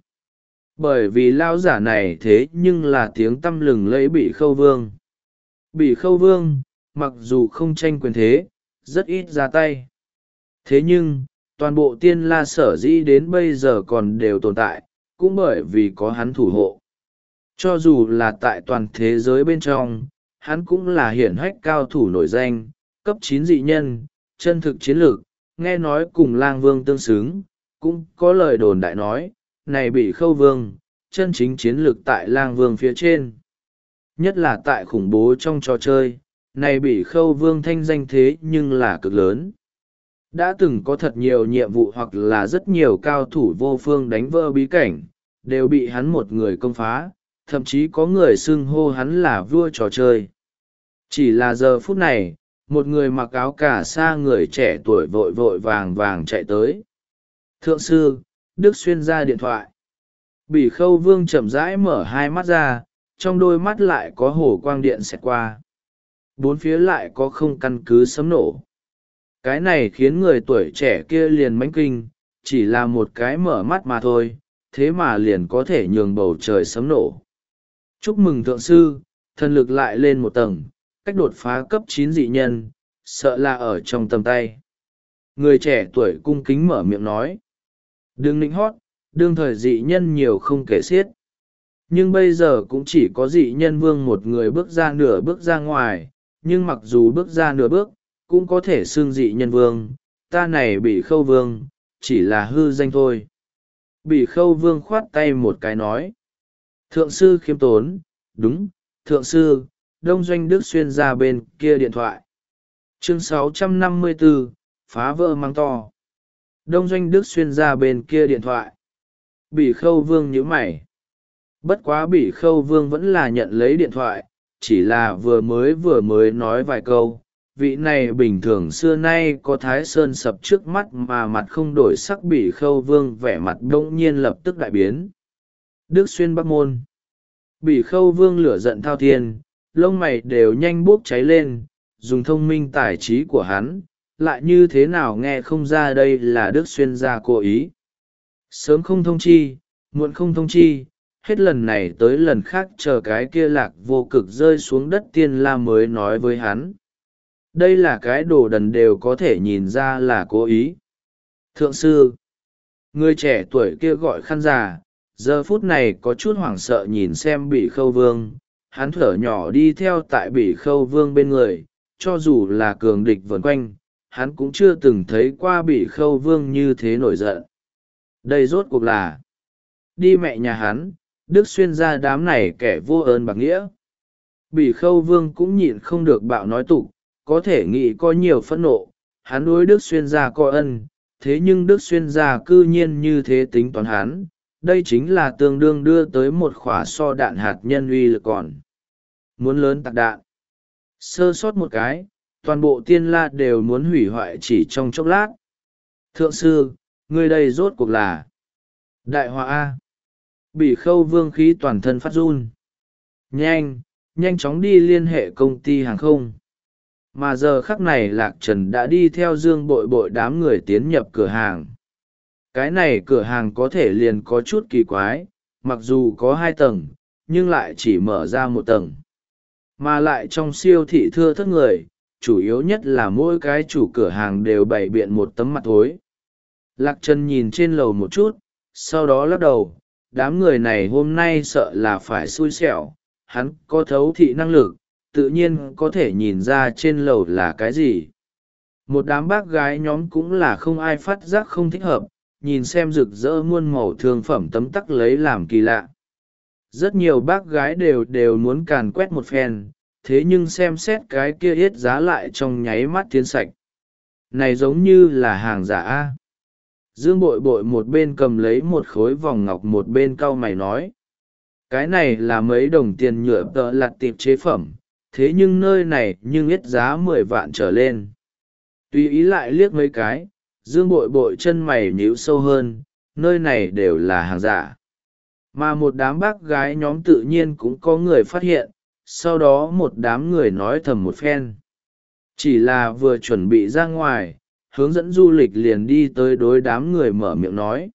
Bởi vì lao giả này thế nhưng là tiếng tăm lừng lẫy Bị Khâu Vương. Bị Khâu Vương, mặc dù không tranh quyền thế, rất ít ra tay. Thế nhưng toàn bộ tiên la sở dĩ đến bây giờ còn đều tồn tại, cũng bởi vì có hắn thủ hộ. Cho dù là tại toàn thế giới bên trong, hắn cũng là hiển hách cao thủ nổi danh, cấp chín dị nhân, chân thực chiến lược, nghe nói cùng lang vương tương xứng, cũng có lời đồn đại nói, này bị khâu vương, chân chính chiến lược tại lang vương phía trên. Nhất là tại khủng bố trong trò chơi, này bị khâu vương thanh danh thế nhưng là cực lớn. Đã từng có thật nhiều nhiệm vụ hoặc là rất nhiều cao thủ vô phương đánh vỡ bí cảnh, đều bị hắn một người công phá, thậm chí có người xưng hô hắn là vua trò chơi. Chỉ là giờ phút này, một người mặc áo cà sa người trẻ tuổi vội vội vàng vàng chạy tới. Thượng sư, Đức Xuyên ra điện thoại. Bỉ khâu vương chậm rãi mở hai mắt ra, trong đôi mắt lại có hồ quang điện xẹt qua. Bốn phía lại có không căn cứ sấm nổ. Cái này khiến người tuổi trẻ kia liền mánh kinh, chỉ là một cái mở mắt mà thôi, thế mà liền có thể nhường bầu trời sấm nổ. Chúc mừng thượng sư, thần lực lại lên một tầng, cách đột phá cấp chín dị nhân, sợ là ở trong tầm tay. Người trẻ tuổi cung kính mở miệng nói. Đừng nịnh hót, đương thời dị nhân nhiều không kể xiết. Nhưng bây giờ cũng chỉ có dị nhân vương một người bước ra nửa bước ra ngoài, nhưng mặc dù bước ra nửa bước, cũng có thể xưng dị nhân vương, ta này bị khâu vương, chỉ là hư danh thôi. Bị khâu vương khoát tay một cái nói. Thượng sư khiêm tốn, đúng, thượng sư, Đông Doanh Đức Xuyên ra bên kia điện thoại. Chương sáu trăm năm mươi bốn, phá vỡ mắng to. Đông Doanh Đức Xuyên ra bên kia điện thoại. Bỉ khâu vương nhíu mày. Bất quá bỉ khâu vương vẫn là nhận lấy điện thoại, chỉ là vừa mới vừa mới nói vài câu. Vị này bình thường xưa nay có thái sơn sập trước mắt mà mặt không đổi sắc, bỉ khâu vương vẻ mặt đông nhiên lập tức đại biến. Đức Xuyên Bắc Môn. Bỉ khâu vương lửa giận thao thiên, lông mày đều nhanh bốc cháy lên, dùng thông minh tài trí của hắn, lại như thế nào nghe không ra đây là Đức Xuyên gia cố ý. Sớm không thông chi, muộn không thông chi, hết lần này tới lần khác chờ cái kia lạc vô cực rơi xuống đất tiên la mới nói với hắn. Đây là cái đồ đần đều có thể nhìn ra là cố ý. Thượng sư, người trẻ tuổi kia gọi khăn già, giờ phút này có chút hoảng sợ nhìn xem Bỉ khâu vương, hắn thở nhỏ đi theo tại Bỉ khâu vương bên người, cho dù là cường địch vần quanh, hắn cũng chưa từng thấy qua Bỉ khâu vương như thế nổi giận. Đây rốt cuộc là đi mẹ nhà hắn, Đức Xuyên ra đám này kẻ vô ơn bạc nghĩa. Bỉ khâu vương cũng nhịn không được bạo nói tục, có thể nghĩ có nhiều phẫn nộ, hắn đối Đức Xuyên gia có ân, thế nhưng Đức Xuyên gia cư nhiên như thế tính toán hắn, đây chính là tương đương đưa tới một khỏa so đạn hạt nhân uy lực còn. Muốn lớn tạc đạn, sơ sót một cái, toàn bộ tiên la đều muốn hủy hoại chỉ trong chốc lát. Thượng sư, ngươi đây rốt cuộc là đại họa A. Bỉ khâu vương khí toàn thân phát run. Nhanh, nhanh chóng đi liên hệ công ty hàng không. Mà giờ khắc này Lạc Trần đã đi theo Dương Bội Bội đám người tiến nhập cửa hàng. Cái này cửa hàng có thể liền có chút kỳ quái, mặc dù có hai tầng, nhưng lại chỉ mở ra một tầng. Mà lại trong siêu thị thưa thớt người, chủ yếu nhất là mỗi cái chủ cửa hàng đều bày biện một tấm mặt thối. Lạc Trần nhìn trên lầu một chút, sau đó lắc đầu, đám người này hôm nay sợ là phải xui xẻo, hắn có thấu thị năng lực, tự nhiên có thể nhìn ra trên lầu là cái gì. Một đám bác gái nhóm cũng là không ai phát giác không thích hợp, nhìn xem rực rỡ muôn màu thương phẩm tấm tắc lấy làm kỳ lạ. Rất nhiều bác gái đều đều muốn càn quét một phen, thế nhưng xem xét cái kia yết giá lại trong nháy mắt tiến sạch. Này giống như là hàng giả A. Dương Bội Bội một bên cầm lấy một khối vòng ngọc một bên cau mày nói. Cái này là mấy đồng tiền nhựa tợ lặt tiệp chế phẩm, thế nhưng nơi này nhưng yết giá mười vạn trở lên. Tùy ý lại liếc mấy cái, Dương Bội Bội chân mày nhíu sâu hơn, nơi này đều là hàng giả. Mà một đám bác gái nhóm tự nhiên cũng có người phát hiện, sau đó một đám người nói thầm một phen. Chỉ là vừa chuẩn bị ra ngoài, hướng dẫn du lịch liền đi tới đối đám người mở miệng nói.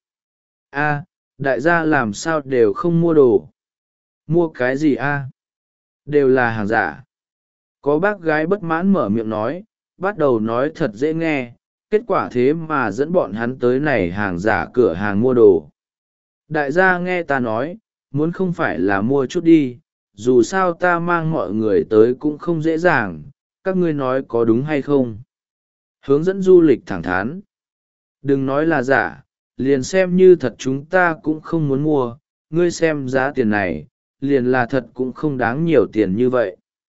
A, đại gia làm sao đều không mua đồ. Mua cái gì a? Đều là hàng giả. Có bác gái bất mãn mở miệng nói, bắt đầu nói thật dễ nghe, kết quả thế mà dẫn bọn hắn tới này hàng giả cửa hàng mua đồ. Đại gia nghe ta nói, muốn không phải là mua chút đi, dù sao ta mang mọi người tới cũng không dễ dàng, các ngươi nói có đúng hay không? Hướng dẫn du lịch thẳng thắn. Đừng nói là giả, liền xem như thật chúng ta cũng không muốn mua, ngươi xem giá tiền này, liền là thật cũng không đáng nhiều tiền như vậy.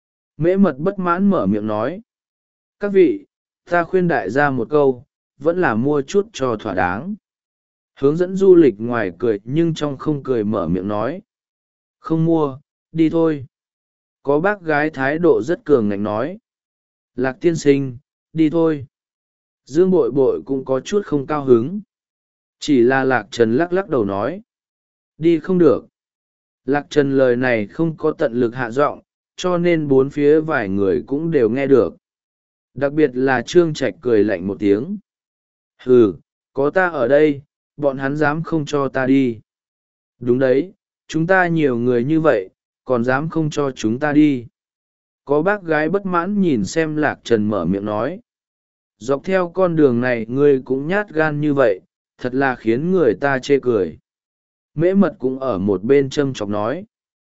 Mễ mật bất mãn mở miệng nói. Các vị, ta khuyên đại gia một câu, vẫn là mua chút cho thỏa đáng. Hướng dẫn du lịch ngoài cười nhưng trong không cười mở miệng nói. Không mua, đi thôi. Có bác gái thái độ rất cường ngạnh nói. Lạc tiên sinh, đi thôi. Dương bội bội cũng có chút không cao hứng. Chỉ là Lạc Trần lắc lắc đầu nói. Đi không được. Lạc Trần lời này không có tận lực hạ giọng, cho nên bốn phía vài người cũng đều nghe được. Đặc biệt là Trương Trạch cười lạnh một tiếng. Hừ, có ta ở đây, bọn hắn dám không cho ta đi. Đúng đấy, chúng ta nhiều người như vậy, còn dám không cho chúng ta đi. Có bác gái bất mãn nhìn xem Lạc Trần mở miệng nói. Dọc theo con đường này ngươi cũng nhát gan như vậy, thật là khiến người ta chê cười. Mễ mật cũng ở một bên châm chọc nói.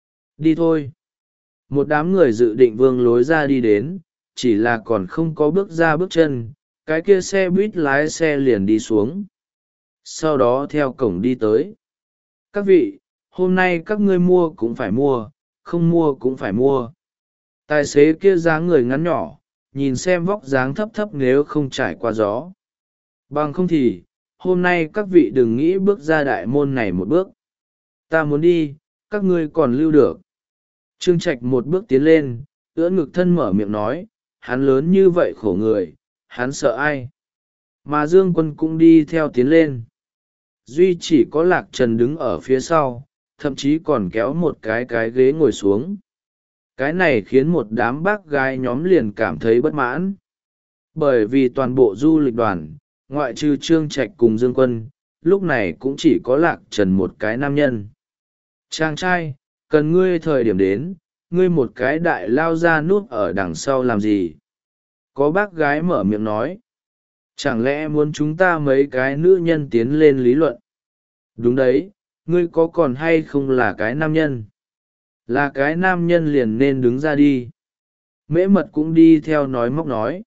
Đi thôi. Một đám người dự định vương lối ra đi đến, chỉ là còn không có bước ra bước chân, cái kia xe buýt lái xe liền đi xuống. Sau đó theo cổng đi tới. Các vị, hôm nay các ngươi mua cũng phải mua, không mua cũng phải mua. Tài xế kia dáng người ngắn nhỏ, nhìn xem vóc dáng thấp thấp nếu không trải qua gió. Bằng không thì, hôm nay các vị đừng nghĩ bước ra đại môn này một bước. Ta muốn đi, các ngươi còn lưu được. Trương Trạch một bước tiến lên, ưỡn ngực thân mở miệng nói, hắn lớn như vậy khổ người, hắn sợ ai. Mà Dương Quân cũng đi theo tiến lên. Duy chỉ có Lạc Trần đứng ở phía sau, thậm chí còn kéo một cái cái ghế ngồi xuống. Cái này khiến một đám bác gái nhóm liền cảm thấy bất mãn. Bởi vì toàn bộ du lịch đoàn, ngoại trừ Trương Trạch cùng Dương Quân, lúc này cũng chỉ có Lạc Trần một cái nam nhân. Chàng trai, cần ngươi thời điểm đến, ngươi một cái đại lao ra núp ở đằng sau làm gì? Có bác gái mở miệng nói. Chẳng lẽ muốn chúng ta mấy cái nữ nhân tiến lên lý luận? Đúng đấy, ngươi có còn hay không là cái nam nhân? Là cái nam nhân liền nên đứng ra đi. Mễ mật cũng đi theo nói móc nói.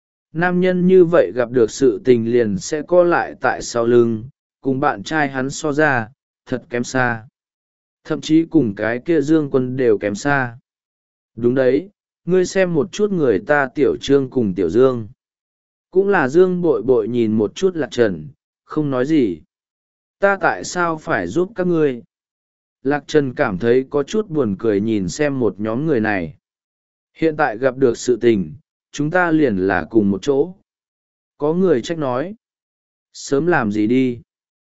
Nam nhân như vậy gặp được sự tình liền sẽ co lại tại sau lưng, cùng bạn trai hắn so ra, thật kém xa. Thậm chí cùng cái kia Dương Quân đều kém xa. Đúng đấy, ngươi xem một chút người ta Tiểu Trương cùng Tiểu Dương. Cũng là Dương bội bội nhìn một chút Lạc Trần, không nói gì. Ta tại sao phải giúp các ngươi? Lạc Trần cảm thấy có chút buồn cười nhìn xem một nhóm người này. Hiện tại gặp được sự tình, chúng ta liền là cùng một chỗ. Có người trách nói. Sớm làm gì đi?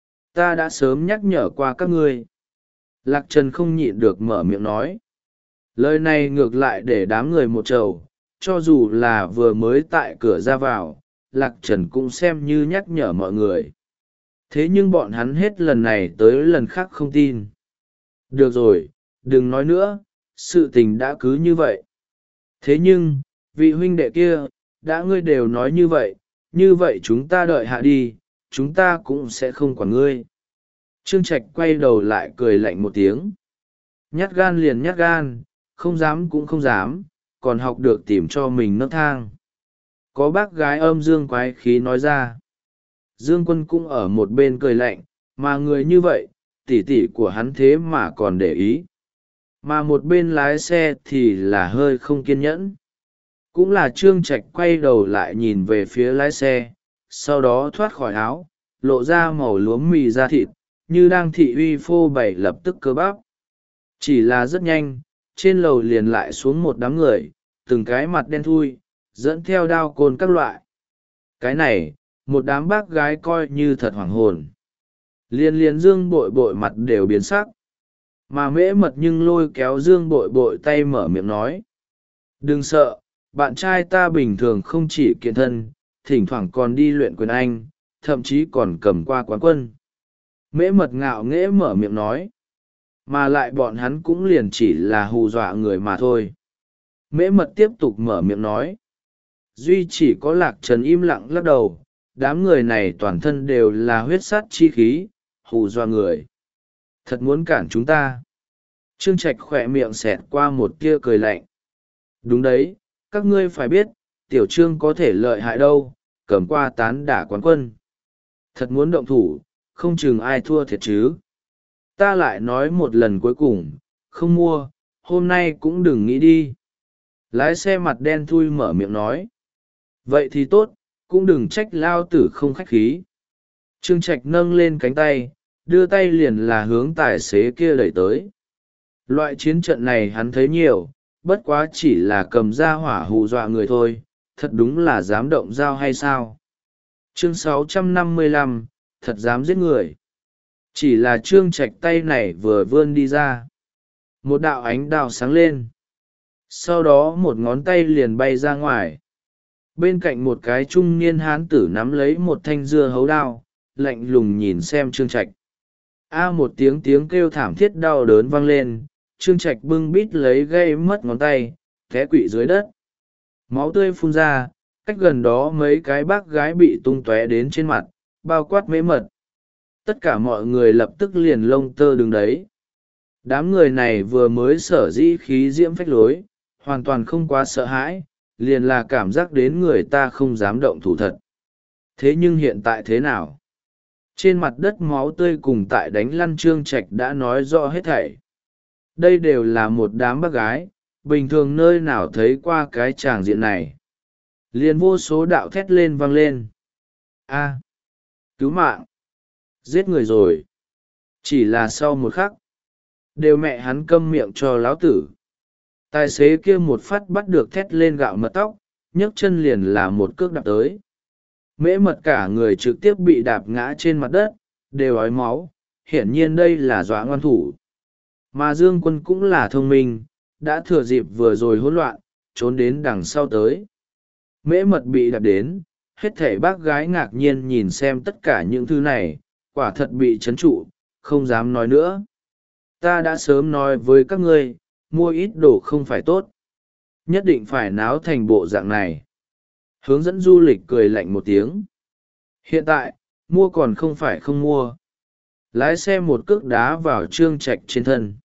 Ta đã sớm nhắc nhở qua các ngươi. Lạc Trần không nhịn được mở miệng nói. Lời này ngược lại để đám người một trầu, cho dù là vừa mới tại cửa ra vào, Lạc Trần cũng xem như nhắc nhở mọi người. Thế nhưng bọn hắn hết lần này tới lần khác không tin. Được rồi, đừng nói nữa, sự tình đã cứ như vậy. Thế nhưng, vị huynh đệ kia, đã ngươi đều nói như vậy, như vậy chúng ta đợi hạ đi, chúng ta cũng sẽ không quản ngươi. Trương Trạch quay đầu lại cười lạnh một tiếng. Nhát gan liền nhát gan, không dám cũng không dám, còn học được tìm cho mình nấc thang. Có bác gái âm dương quái khí nói ra. Dương Quân cũng ở một bên cười lạnh, mà người như vậy, tỷ tỷ của hắn thế mà còn để ý. Mà một bên lái xe thì là hơi không kiên nhẫn. Cũng là Trương Trạch quay đầu lại nhìn về phía lái xe, sau đó thoát khỏi áo, lộ ra màu lúa mì da thịt, như đang thị uy phô bày lập tức cơ bắp. Chỉ là rất nhanh, trên lầu liền lại xuống một đám người, từng cái mặt đen thui, dẫn theo đao côn các loại. Cái này, một đám bác gái coi như thật hoảng hồn. Liên liên Dương bội bội mặt đều biến sắc. Mà mễ mật nhưng lôi kéo Dương bội bội tay mở miệng nói. Đừng sợ, bạn trai ta bình thường không chỉ kiện thân, thỉnh thoảng còn đi luyện quyền Anh, thậm chí còn cầm qua quán quân. Mễ mật ngạo nghễ mở miệng nói. Mà lại bọn hắn cũng liền chỉ là hù dọa người mà thôi. Mễ mật tiếp tục mở miệng nói. duy chỉ có Lạc Trần im lặng lắc đầu. Đám người này toàn thân đều là huyết sát chi khí, hù dọa người. Thật muốn cản chúng ta. Trương Trạch khỏe miệng xẹt qua một tia cười lạnh. Đúng đấy, các ngươi phải biết, tiểu trương có thể lợi hại đâu, cầm qua tán đả quán quân. Thật muốn động thủ, không chừng ai thua thiệt chứ. Ta lại nói một lần cuối cùng, không mua, hôm nay cũng đừng nghĩ đi. Lái xe mặt đen thui mở miệng nói. Vậy thì tốt, cũng đừng trách lao tử không khách khí. Trương Trạch nâng lên cánh tay, đưa tay liền là hướng tài xế kia đẩy tới. Loại chiến trận này hắn thấy nhiều, bất quá chỉ là cầm ra hỏa hù dọa người thôi, thật đúng là dám động dao hay sao. Chương sáu trăm năm mươi lăm, thật dám giết người. Chỉ là Trương Trạch tay này vừa vươn đi ra, một đạo ánh đao sáng lên, sau đó một ngón tay liền bay ra ngoài. Bên cạnh một cái trung niên hán tử nắm lấy một thanh dưa hấu đao, lạnh lùng nhìn xem Trương Trạch. A một tiếng tiếng kêu thảm thiết đau đớn vang lên, Trương Trạch bưng bít lấy gây mất ngón tay, té quỵ dưới đất. Máu tươi phun ra, cách gần đó mấy cái bác gái bị tung tóe đến trên mặt, bao quát mễ mật. Tất cả mọi người lập tức liền lông tơ đứng đấy. Đám người này vừa mới sở dĩ khí diễm phách lối, hoàn toàn không quá sợ hãi, liền là cảm giác đến người ta không dám động thủ thật. Thế nhưng hiện tại thế nào? Trên mặt đất máu tươi cùng tại đánh lăn Trương Trạch đã nói rõ hết thảy. Đây đều là một đám bác gái, bình thường nơi nào thấy qua cái tràng diện này. Liền vô số đạo thét lên vang lên. A, cứu mạng! Giết người rồi! Chỉ là sau một khắc, đều mẹ hắn câm miệng cho láo tử. Tài xế kia một phát bắt được thét lên gạo mật tóc, nhấc chân liền là một cước đạp tới. Mễ mật cả người trực tiếp bị đạp ngã trên mặt đất, đều ói máu, hiển nhiên đây là dọa ngoan thủ. Mà Dương Quân cũng là thông minh, đã thừa dịp vừa rồi hỗn loạn, trốn đến đằng sau tới. Mễ mật bị đạp đến, hết thảy bác gái ngạc nhiên nhìn xem tất cả những thứ này, quả thật bị trấn trụ, không dám nói nữa. Ta đã sớm nói với các ngươi, mua ít đồ không phải tốt. Nhất định phải náo thành bộ dạng này. Hướng dẫn du lịch cười lạnh một tiếng. Hiện tại, mua còn không phải không mua. Lái xe một cước đá vào Trương Trạch trên thân.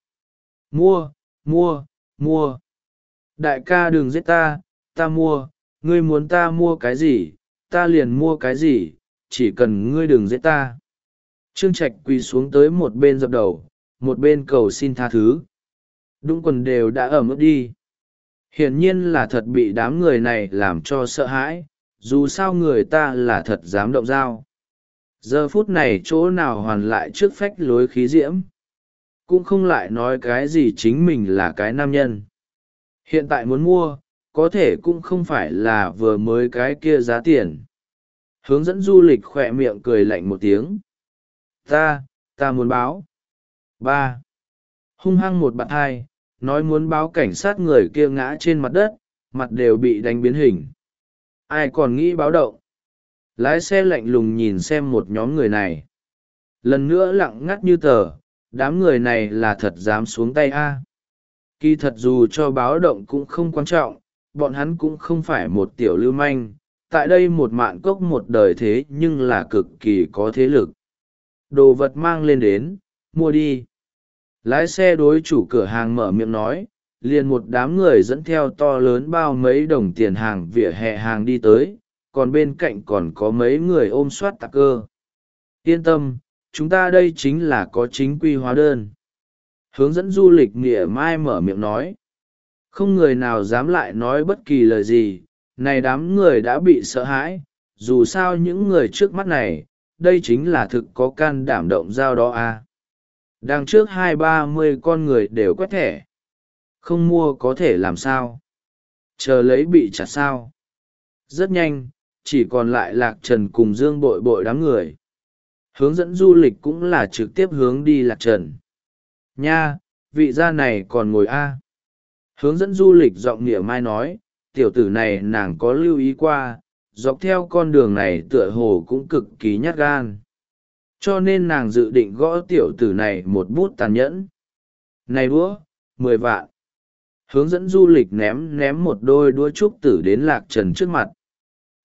Mua, mua, mua. Đại ca đừng giết ta, ta mua, ngươi muốn ta mua cái gì, ta liền mua cái gì, chỉ cần ngươi đừng giết ta. Trương Trạch quỳ xuống tới một bên dập đầu, một bên cầu xin tha thứ. Đúng quần đều đã ẩm ướt đi. Hiển nhiên là thật bị đám người này làm cho sợ hãi, dù sao người ta là thật dám động dao. Giờ phút này chỗ nào hoàn lại trước phách lối khí diễm. Cũng không lại nói cái gì chính mình là cái nam nhân. Hiện tại muốn mua, có thể cũng không phải là vừa mới cái kia giá tiền. Hướng dẫn du lịch khỏe miệng cười lạnh một tiếng. Ta, ta muốn báo. Ba. Hung hăng một bạn hai, nói muốn báo cảnh sát người kia ngã trên mặt đất, mặt đều bị đánh biến hình. Ai còn nghĩ báo động? Lái xe lạnh lùng nhìn xem một nhóm người này. Lần nữa lặng ngắt như tờ, đám người này là thật dám xuống tay a. Kỳ thật dù cho báo động cũng không quan trọng, bọn hắn cũng không phải một tiểu lưu manh, tại đây một mạn cốc một đời thế nhưng là cực kỳ có thế lực. Đồ vật mang lên đến, mua đi. Lái xe đối chủ cửa hàng mở miệng nói, liền một đám người dẫn theo to lớn bao mấy đồng tiền hàng vỉa hè hàng đi tới, còn bên cạnh còn có mấy người ôm soát tạc cơ. Yên tâm, chúng ta đây chính là có chính quy hóa đơn. Hướng dẫn du lịch nghĩa mai mở miệng nói. Không người nào dám lại nói bất kỳ lời gì, này đám người đã bị sợ hãi, dù sao những người trước mắt này, đây chính là thực có can đảm động dao đó à. Đằng trước hai ba mươi con người đều quét thẻ. Không mua có thể làm sao? Chờ lấy bị chặt sao? Rất nhanh, chỉ còn lại Lạc Trần cùng Dương Bội Bội đám người. Hướng dẫn du lịch cũng là trực tiếp hướng đi Lạc Trần. Nha, vị gia này còn ngồi a. Hướng dẫn du lịch giọng nghĩa mai nói, tiểu tử này nàng có lưu ý qua, dọc theo con đường này tựa hồ cũng cực kỳ nhát gan. Cho nên nàng dự định gõ tiểu tử này một bút tàn nhẫn. Này đũa, mười vạn. Hướng dẫn du lịch ném ném một đôi đũa trúc tử đến Lạc Trần trước mặt.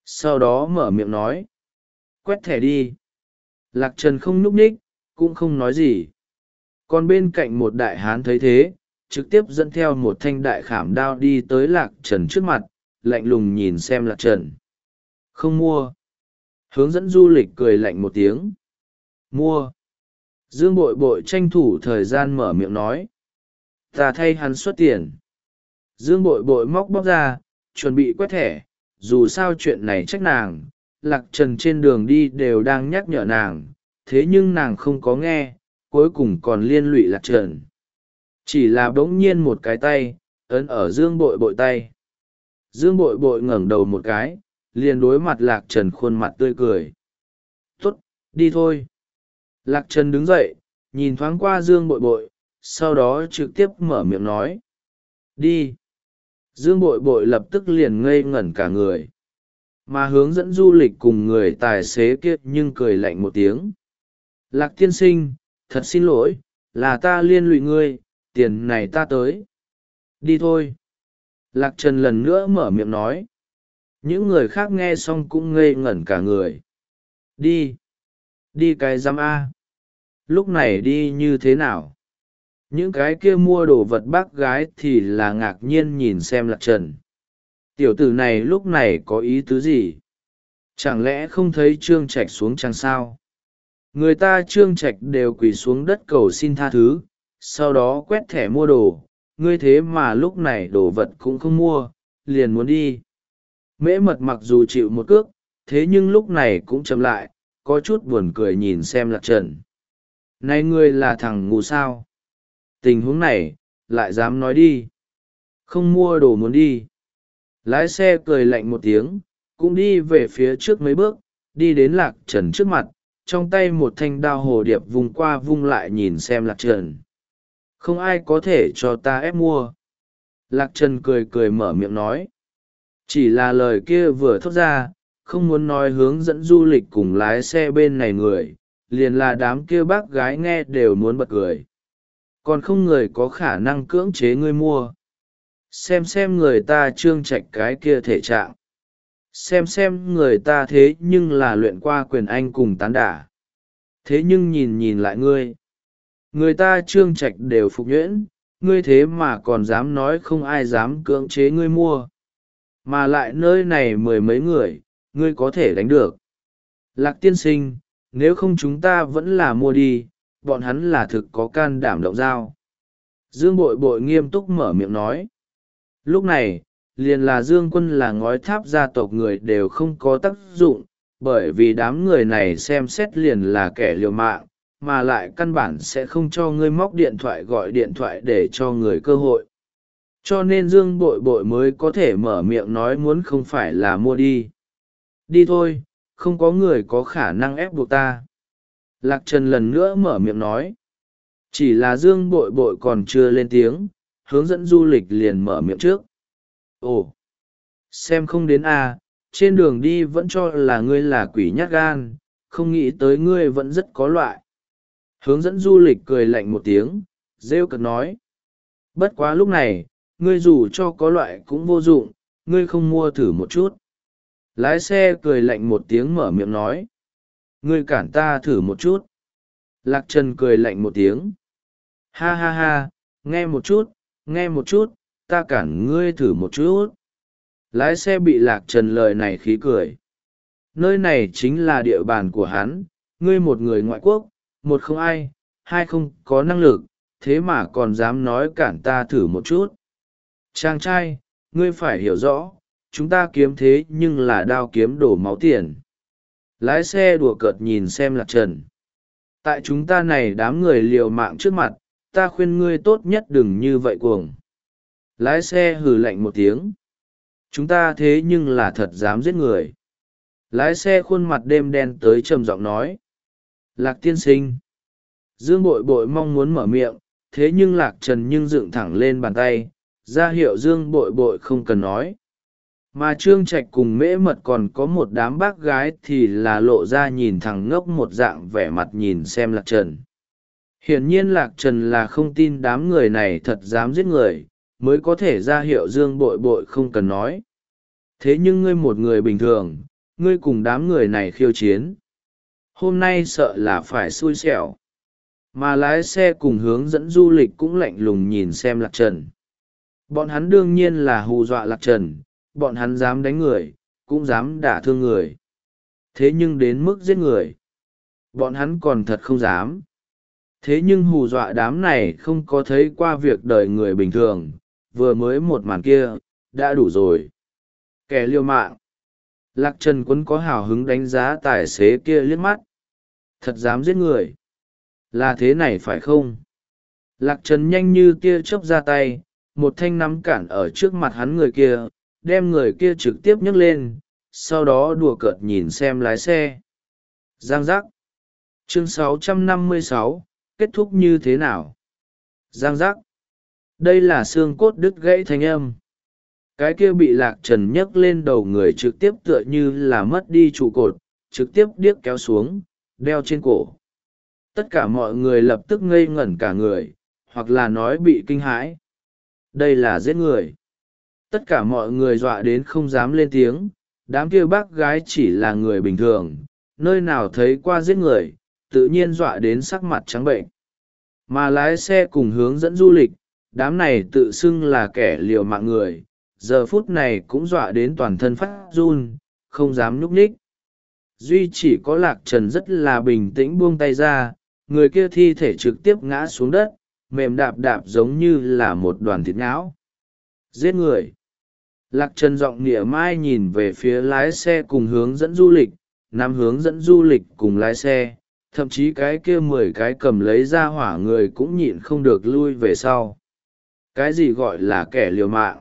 sau đó mở miệng nói: quét thẻ đi. Lạc Trần không nhúc nhích, cũng không nói gì. Còn bên cạnh một đại hán thấy thế, trực tiếp dẫn theo một thanh đại khảm đao đi tới Lạc Trần trước mặt, lạnh lùng nhìn xem Lạc Trần. Không mua. Hướng dẫn du lịch cười lạnh một tiếng. Mua. Dương Bội Bội tranh thủ thời gian mở miệng nói: ta thay hắn xuất tiền. Dương Bội Bội móc bóc ra, chuẩn bị quét thẻ. Dù sao chuyện này trách nàng, Lạc Trần trên đường đi đều đang nhắc nhở nàng, thế nhưng nàng không có nghe, cuối cùng còn liên lụy Lạc Trần. Chỉ là bỗng nhiên một cái tay ấn ở Dương Bội Bội tay. Dương Bội Bội ngẩng đầu một cái, liền đối mặt Lạc Trần khuôn mặt tươi cười. Tốt, đi thôi. Lạc Trần đứng dậy, nhìn thoáng qua Dương Bội Bội, sau đó trực tiếp mở miệng nói: đi. Dương Bội Bội lập tức liền ngây ngẩn cả người. Mà hướng dẫn du lịch cùng người tài xế kia nhưng cười lạnh một tiếng. Lạc tiên sinh, thật xin lỗi, là ta liên lụy ngươi, tiền này ta tới. Đi thôi. Lạc Trần lần nữa mở miệng nói. Những người khác nghe xong cũng ngây ngẩn cả người. Đi. Đi cái giám A. Lúc này đi như thế nào? Những cái kia mua đồ vật bác gái thì là ngạc nhiên nhìn xem Lạc Trần. Tiểu tử này lúc này có ý tứ gì? Chẳng lẽ không thấy Trương Trạch xuống chăng sao? Người ta Trương Trạch đều quỳ xuống đất cầu xin tha thứ, sau đó quét thẻ mua đồ, ngươi thế mà lúc này đồ vật cũng không mua, liền muốn đi. Mễ Mật mặc dù chịu một cước, thế nhưng lúc này cũng chậm lại, có chút buồn cười nhìn xem Lạc Trần. Này ngươi là thằng ngu sao? Tình huống này, lại dám nói đi. Không mua đồ muốn đi. Lái xe cười lạnh một tiếng, cũng đi về phía trước mấy bước, đi đến Lạc Trần trước mặt, trong tay một thanh đao hồ điệp vùng qua vung lại nhìn xem Lạc Trần. Không ai có thể cho ta ép mua. Lạc Trần cười cười mở miệng nói. Chỉ là lời kia vừa thốt ra, không muốn nói hướng dẫn du lịch cùng lái xe bên này người, liền là đám kia bác gái nghe đều muốn bật cười. Còn không người có khả năng cưỡng chế ngươi mua. Xem xem người ta Trương Trạch cái kia thể trạng. Xem xem người ta thế nhưng là luyện qua quyền anh cùng tán đả. Thế nhưng nhìn nhìn lại ngươi. Người ta Trương Trạch đều phục nhuyễn, ngươi thế mà còn dám nói không ai dám cưỡng chế ngươi mua. Mà lại nơi này mười mấy người, ngươi có thể đánh được. Lạc tiên sinh, nếu không chúng ta vẫn là mua đi, bọn hắn là thực có can đảm động dao. Dương Bội Bội nghiêm túc mở miệng nói. Lúc này, liền là Dương Quân là ngói tháp gia tộc người đều không có tác dụng, bởi vì đám người này xem xét liền là kẻ liều mạng, mà lại căn bản sẽ không cho ngươi móc điện thoại gọi điện thoại để cho người cơ hội. Cho nên Dương Bội Bội mới có thể mở miệng nói muốn không phải là mua đi. Đi thôi, không có người có khả năng ép buộc ta. Lạc Trần lần nữa mở miệng nói. Chỉ là Dương Bội Bội còn chưa lên tiếng, hướng dẫn du lịch liền mở miệng trước. Ồ, xem không đến à, trên đường đi vẫn cho là ngươi là quỷ nhát gan, không nghĩ tới ngươi vẫn rất có loại. Hướng dẫn du lịch cười lạnh một tiếng, rêu cợt nói. Bất quá lúc này, ngươi dù cho có loại cũng vô dụng, ngươi không mua thử một chút. Lái xe cười lạnh một tiếng mở miệng nói. Ngươi cản ta thử một chút. Lạc Trần cười lạnh một tiếng. Ha ha ha, nghe một chút, nghe một chút, ta cản ngươi thử một chút. Lái xe bị Lạc Trần lời này khí cười. Nơi này chính là địa bàn của hắn, ngươi một người ngoại quốc, một không ai, hai không có năng lực, thế mà còn dám nói cản ta thử một chút. Chàng trai, ngươi phải hiểu rõ, chúng ta kiếm thế nhưng là đao kiếm đổ máu tiền. Lái xe đùa cợt nhìn xem Lạc Trần. Tại chúng ta này đám người liều mạng trước mặt, ta khuyên ngươi tốt nhất đừng như vậy cuồng. Lái xe hừ lạnh một tiếng. Chúng ta thế nhưng là thật dám giết người. Lái xe khuôn mặt đêm đen tới trầm giọng nói. Lạc tiên sinh. Dương Bội Bội mong muốn mở miệng, thế nhưng Lạc Trần nhưng dựng thẳng lên bàn tay, ra hiệu Dương Bội Bội không cần nói. Mà Trương Trạch cùng Mễ Mật còn có một đám bác gái thì là lộ ra nhìn thẳng ngốc một dạng vẻ mặt nhìn xem Lạc Trần. Hiển nhiên Lạc Trần là không tin đám người này thật dám giết người, mới có thể ra hiệu Dương Bội Bội không cần nói. Thế nhưng ngươi một người bình thường, ngươi cùng đám người này khiêu chiến. Hôm nay sợ là phải xui xẻo. Mà lái xe cùng hướng dẫn du lịch cũng lạnh lùng nhìn xem Lạc Trần. Bọn hắn đương nhiên là hù dọa Lạc Trần, bọn hắn dám đánh người, cũng dám đả thương người. Thế nhưng đến mức giết người, bọn hắn còn thật không dám. Thế nhưng hù dọa đám này không có thấy qua việc đời người bình thường, vừa mới một màn kia, đã đủ rồi. Kẻ liều mạng. Lạc Trần Quấn có hào hứng đánh giá tài xế kia liếc mắt. Thật dám giết người. Là thế này phải không? Lạc Trần nhanh như tia chớp ra tay, một thanh nắm cản ở trước mặt hắn người kia, đem người kia trực tiếp nhấc lên, sau đó đùa cợt nhìn xem lái xe. Giang giác. Chương sáu trăm năm mươi sáu, kết thúc như thế nào? Giang giác. Đây là xương cốt đứt gãy thanh âm. Cái kia bị Lạc Trần nhấc lên đầu người trực tiếp tựa như là mất đi trụ cột, trực tiếp điếc kéo xuống, đeo trên cổ. Tất cả mọi người lập tức ngây ngẩn cả người, hoặc là nói bị kinh hãi. Đây là giết người. Tất cả mọi người dọa đến không dám lên tiếng, đám kia bác gái chỉ là người bình thường, nơi nào thấy qua giết người, tự nhiên dọa đến sắc mặt trắng bệnh. Mà lái xe cùng hướng dẫn du lịch, đám này tự xưng là kẻ liều mạng người, giờ phút này cũng dọa đến toàn thân phát run, không dám nhúc nhích. Duy chỉ có Lạc Trần rất là bình tĩnh buông tay ra, người kia thi thể trực tiếp ngã xuống đất, mềm đạp đạp giống như là một đoàn thịt não. Giết người. Lạc Trần giọng nịa mai nhìn về phía lái xe cùng hướng dẫn du lịch, nắm hướng dẫn du lịch cùng lái xe, thậm chí cái kia mười cái cầm lấy ra hỏa người cũng nhịn không được lui về sau. Cái gì gọi là kẻ liều mạng?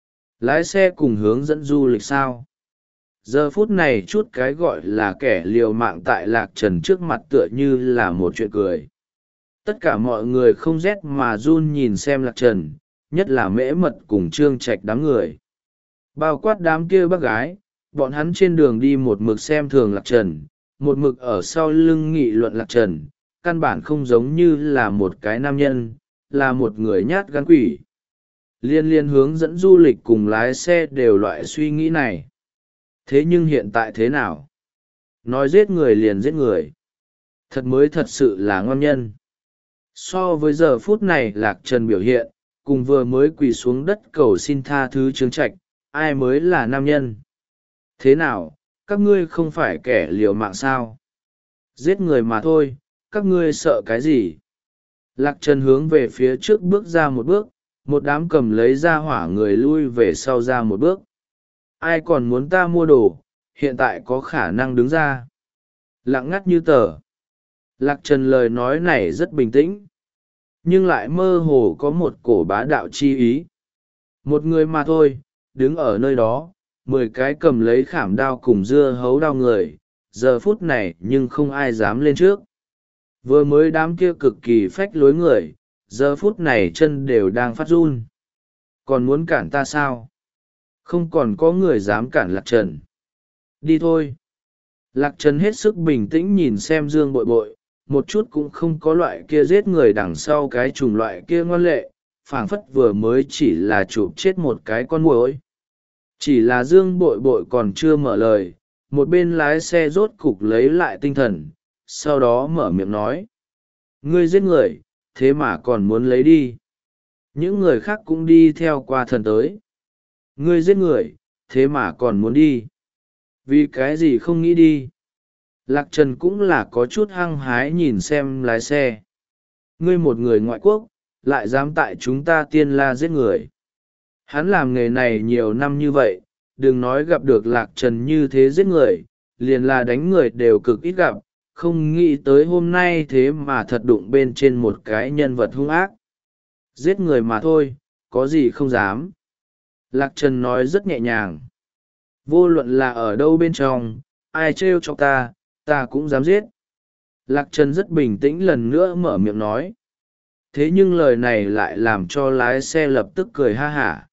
Lái xe cùng hướng dẫn du lịch sao? Giờ phút này chút cái gọi là kẻ liều mạng tại Lạc Trần trước mặt tựa như là một chuyện cười. Tất cả mọi người không rét mà run nhìn xem Lạc Trần, nhất là Mễ Mật cùng Trương Trạch đám người. Bao quát đám kia bác gái, bọn hắn trên đường đi một mực xem thường Lạc Trần, một mực ở sau lưng nghị luận Lạc Trần, căn bản không giống như là một cái nam nhân, là một người nhát gan quỷ. Liên liên hướng dẫn du lịch cùng lái xe đều loại suy nghĩ này. Thế nhưng hiện tại thế nào? Nói giết người liền giết người. Thật mới thật sự là ngon nhân. So với giờ phút này Lạc Trần biểu hiện, cùng vừa mới quỳ xuống đất cầu xin tha thứ Trương Trạch, ai mới là nam nhân? Thế nào, các ngươi không phải kẻ liều mạng sao? Giết người mà thôi, các ngươi sợ cái gì? Lạc Trần hướng về phía trước bước ra một bước, một đám cầm lấy ra hỏa người lui về sau ra một bước. Ai còn muốn ta mua đồ, hiện tại có khả năng đứng ra. Lặng ngắt như tờ. Lạc Trần lời nói này rất bình tĩnh, nhưng lại mơ hồ có một cổ bá đạo chi ý. Một người mà thôi, đứng ở nơi đó, mười cái cầm lấy khảm đao cùng dưa hấu đao người, giờ phút này nhưng không ai dám lên trước. Vừa mới đám kia cực kỳ phách lối người, giờ phút này chân đều đang phát run. Còn muốn cản ta sao? Không còn có người dám cản Lạc Trần. Đi thôi. Lạc Trần hết sức bình tĩnh nhìn xem Dương Bội Bội, một chút cũng không có loại kia giết người đằng sau cái chủng loại kia ngoan lệ, phảng phất vừa mới chỉ là chụp chết một cái con muỗi. Chỉ là Dương Bội Bội còn chưa mở lời, một bên lái xe rốt cục lấy lại tinh thần, sau đó mở miệng nói. Ngươi giết người, thế mà còn muốn lấy đi. Những người khác cũng đi theo qua thần tới. Ngươi giết người, thế mà còn muốn đi. Vì cái gì không nghĩ đi? Lạc Trần cũng là có chút hăng hái nhìn xem lái xe. Ngươi một người ngoại quốc, lại dám tại chúng ta Tiên La giết người. Hắn làm nghề này nhiều năm như vậy, đừng nói gặp được Lạc Trần như thế giết người, liền là đánh người đều cực ít gặp, không nghĩ tới hôm nay thế mà thật đụng bên trên một cái nhân vật hung ác. Giết người mà thôi, có gì không dám. Lạc Trần nói rất nhẹ nhàng. Vô luận là ở đâu bên trong, ai trêu cho ta, ta cũng dám giết. Lạc Trần rất bình tĩnh lần nữa mở miệng nói. Thế nhưng lời này lại làm cho lái xe lập tức cười ha hả.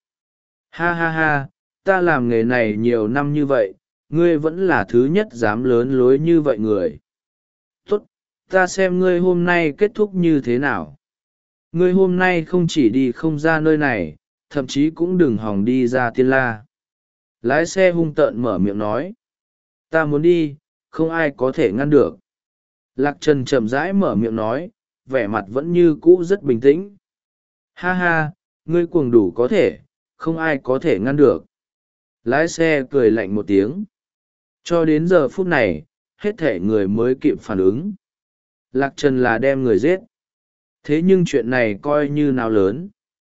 Ha ha ha, ta làm nghề này nhiều năm như vậy, ngươi vẫn là thứ nhất dám lớn lối như vậy người. Tốt, ta xem ngươi hôm nay kết thúc như thế nào. Ngươi hôm nay không chỉ đi không ra nơi này, thậm chí cũng đừng hòng đi ra Tiên La. Lái xe hung tợn mở miệng nói. Ta muốn đi, không ai có thể ngăn được. Lạc Trần chậm rãi mở miệng nói, vẻ mặt vẫn như cũ rất bình tĩnh. Ha ha, ngươi cuồng đủ có thể, không ai có thể ngăn được. Lái xe cười lạnh một tiếng. Cho đến giờ phút này, hết thể người mới kịp phản ứng. Lạc Trần là đem người giết. Thế nhưng chuyện này coi như nào lớn.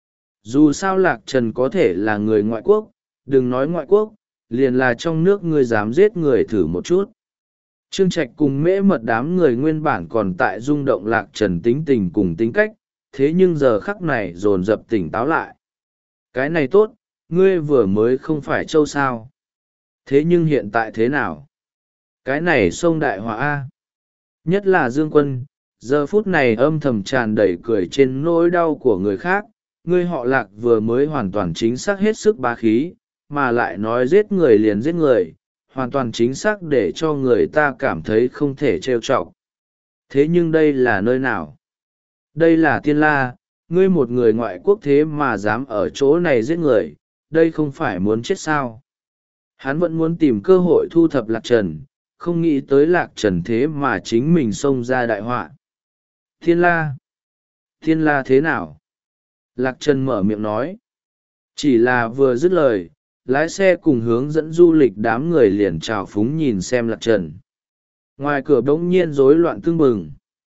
Dù sao Lạc Trần có thể là người ngoại quốc, đừng nói ngoại quốc, liền là trong nước ngươi dám giết người thử một chút. Trương Trạch cùng mễ mật đám người nguyên bản còn tại rung động Lạc Trần tính tình cùng tính cách, thế nhưng giờ khắc này dồn dập tỉnh táo lại. Cái này tốt, ngươi vừa mới không phải châu sao. Thế nhưng hiện tại thế nào? Cái này sông đại họa A. Nhất là Dương Quân, giờ phút này âm thầm tràn đầy cười trên nỗi đau của người khác. Ngươi họ Lạc vừa mới hoàn toàn chính xác hết sức bá khí, mà lại nói giết người liền giết người, hoàn toàn chính xác để cho người ta cảm thấy không thể trêu chọc. Thế nhưng đây là nơi nào? Đây là Tiên La, ngươi một người ngoại quốc thế mà dám ở chỗ này giết người, đây không phải muốn chết sao? Hắn vẫn muốn tìm cơ hội thu thập Lạc Trần, không nghĩ tới Lạc Trần thế mà chính mình xông ra đại họa. Tiên La! Tiên La thế nào? Lạc Trần mở miệng nói. Chỉ là vừa dứt lời, lái xe cùng hướng dẫn du lịch đám người liền trào phúng nhìn xem Lạc Trần. Ngoài cửa bỗng nhiên rối loạn tương bừng.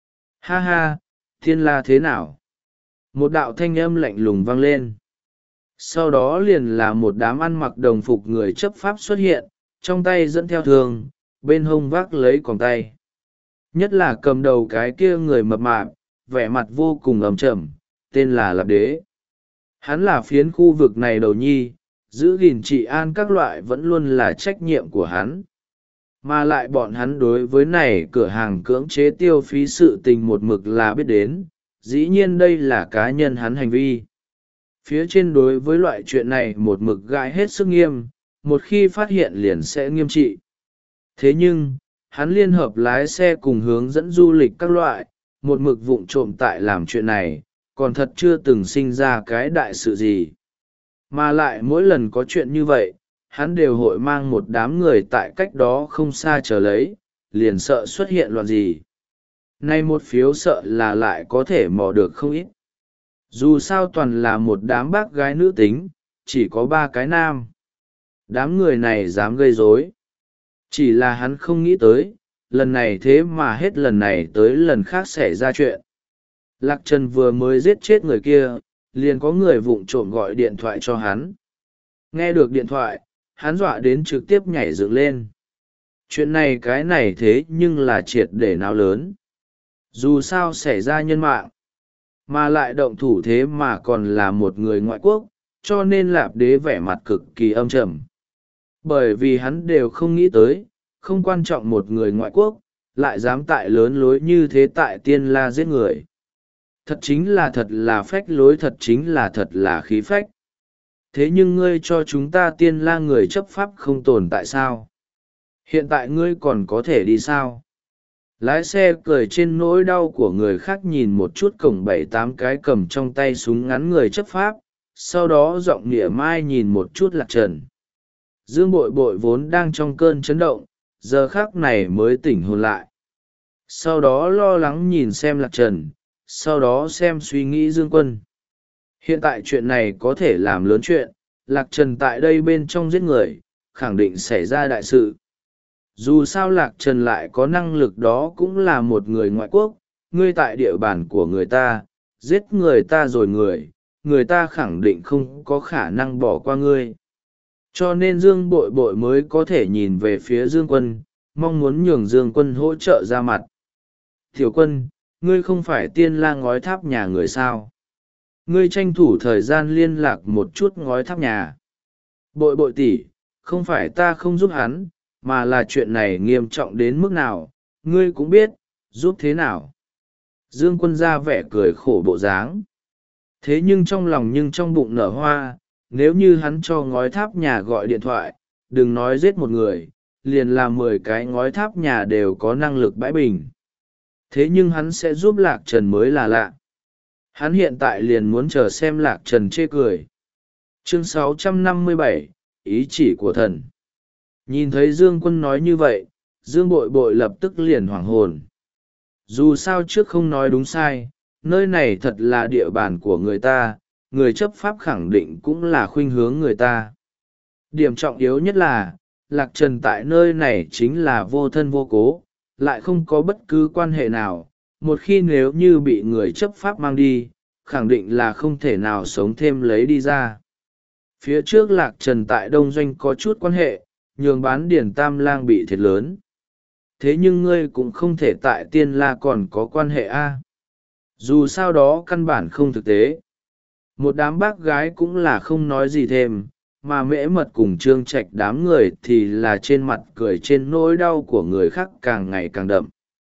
Ha ha, Thiên La thế nào? Một đạo thanh âm lạnh lùng vang lên. Sau đó liền là một đám ăn mặc đồng phục người chấp pháp xuất hiện, trong tay dẫn theo thường, bên hông vác lấy còng tay. Nhất là cầm đầu cái kia người mập mạp, vẻ mặt vô cùng ầm chầm, tên là Lạp Đế. Hắn là phiến khu vực này đầu nhi, giữ gìn trị an các loại vẫn luôn là trách nhiệm của hắn. Mà lại bọn hắn đối với này cửa hàng cưỡng chế tiêu phí sự tình một mực là biết đến, dĩ nhiên đây là cá nhân hắn hành vi. Phía trên đối với loại chuyện này một mực gãi hết sức nghiêm, một khi phát hiện liền sẽ nghiêm trị. Thế nhưng, hắn liên hợp lái xe cùng hướng dẫn du lịch các loại, một mực vụng trộm tại làm chuyện này, còn thật chưa từng sinh ra cái đại sự gì. Mà lại mỗi lần có chuyện như vậy, hắn đều hội mang một đám người tại cách đó không xa chờ lấy, liền sợ xuất hiện loạn gì. Nay một phiếu sợ là lại có thể mò được không ít. Dù sao toàn là một đám bác gái nữ tính, chỉ có ba cái nam. Đám người này dám gây rối. Chỉ là hắn không nghĩ tới, lần này thế mà hết lần này tới lần khác xảy ra chuyện. Lạc Trần vừa mới giết chết người kia, liền có người vụng trộm gọi điện thoại cho hắn. Nghe được điện thoại, hắn dọa đến trực tiếp nhảy dựng lên. Chuyện này cái này thế nhưng là triệt để nào lớn. Dù sao xảy ra nhân mạng, mà lại động thủ thế mà còn là một người ngoại quốc, cho nên Lạp Đế vẻ mặt cực kỳ âm trầm. Bởi vì hắn đều không nghĩ tới, không quan trọng một người ngoại quốc, lại dám tại lớn lối như thế tại Tiên La giết người. Thật chính là thật là phách lối, thật chính là thật là khí phách. Thế nhưng ngươi cho chúng ta Tiên La người chấp pháp không tồn tại sao? Hiện tại ngươi còn có thể đi sao? Lái xe cười trên nỗi đau của người khác nhìn một chút cổng bảy tám cái cầm trong tay súng ngắn người chấp pháp, sau đó giọng nịa mai nhìn một chút Lạc Trần. Dương Bội Bội vốn đang trong cơn chấn động, giờ khác này mới tỉnh hồn lại. Sau đó lo lắng nhìn xem Lạc Trần, sau đó xem suy nghĩ Dương Quân. Hiện tại chuyện này có thể làm lớn chuyện, Lạc Trần tại đây bên trong giết người, khẳng định xảy ra đại sự. Dù sao Lạc Trần lại có năng lực đó cũng là một người ngoại quốc, ngươi tại địa bàn của người ta, giết người ta rồi người, người ta khẳng định không có khả năng bỏ qua ngươi. Cho nên Dương Bội Bội mới có thể nhìn về phía Dương Quân, mong muốn nhường Dương Quân hỗ trợ ra mặt. Tiểu Quân, ngươi không phải Tiên La ngói tháp nhà người sao? Ngươi tranh thủ thời gian liên lạc một chút ngói tháp nhà. Bội Bội tỷ, không phải ta không giúp hắn, mà là chuyện này nghiêm trọng đến mức nào, ngươi cũng biết, giúp thế nào. Dương Quân ra vẻ cười khổ bộ dáng. Thế nhưng trong lòng nhưng trong bụng nở hoa, nếu như hắn cho ngói tháp nhà gọi điện thoại, đừng nói giết một người, liền là mười cái ngói tháp nhà đều có năng lực bãi bình. Thế nhưng hắn sẽ giúp Lạc Trần mới là lạ. Hắn hiện tại liền muốn chờ xem Lạc Trần chê cười. Chương sáu trăm năm mươi bảy, Ý chỉ của thần. Nhìn thấy Dương Quân nói như vậy, Dương Bội Bội lập tức liền hoảng hồn. Dù sao trước không nói đúng sai, nơi này thật là địa bàn của người ta, người chấp pháp khẳng định cũng là khuynh hướng người ta. Điểm trọng yếu nhất là, Lạc Trần tại nơi này chính là vô thân vô cố, lại không có bất cứ quan hệ nào. Một khi nếu như bị người chấp pháp mang đi, khẳng định là không thể nào sống thêm lấy đi ra. Phía trước Lạc Trần tại Đông Doanh có chút quan hệ, nhường bán điển Tam Lang bị thiệt lớn. Thế nhưng ngươi cũng không thể tại Tiên La còn có quan hệ a. Dù sao đó căn bản không thực tế. Một đám bác gái cũng là không nói gì thêm, mà Mễ Mật cùng Trương Trạch đám người thì là trên mặt cười trên nỗi đau của người khác càng ngày càng đậm.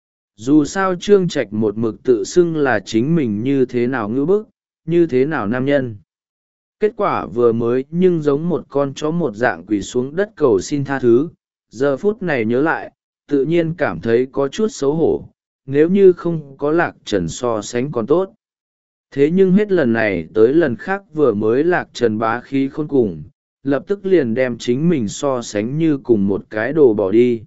Dù sao Trương Trạch một mực tự xưng là chính mình như thế nào ngữ bức, như thế nào nam nhân. Kết quả vừa mới nhưng giống một con chó một dạng quỳ xuống đất cầu xin tha thứ, giờ phút này nhớ lại, tự nhiên cảm thấy có chút xấu hổ, nếu như không có Lạc Trần so sánh còn tốt. Thế nhưng hết lần này tới lần khác vừa mới Lạc Trần bá khí khôn cùng, lập tức liền đem chính mình so sánh như cùng một cái đồ bỏ đi.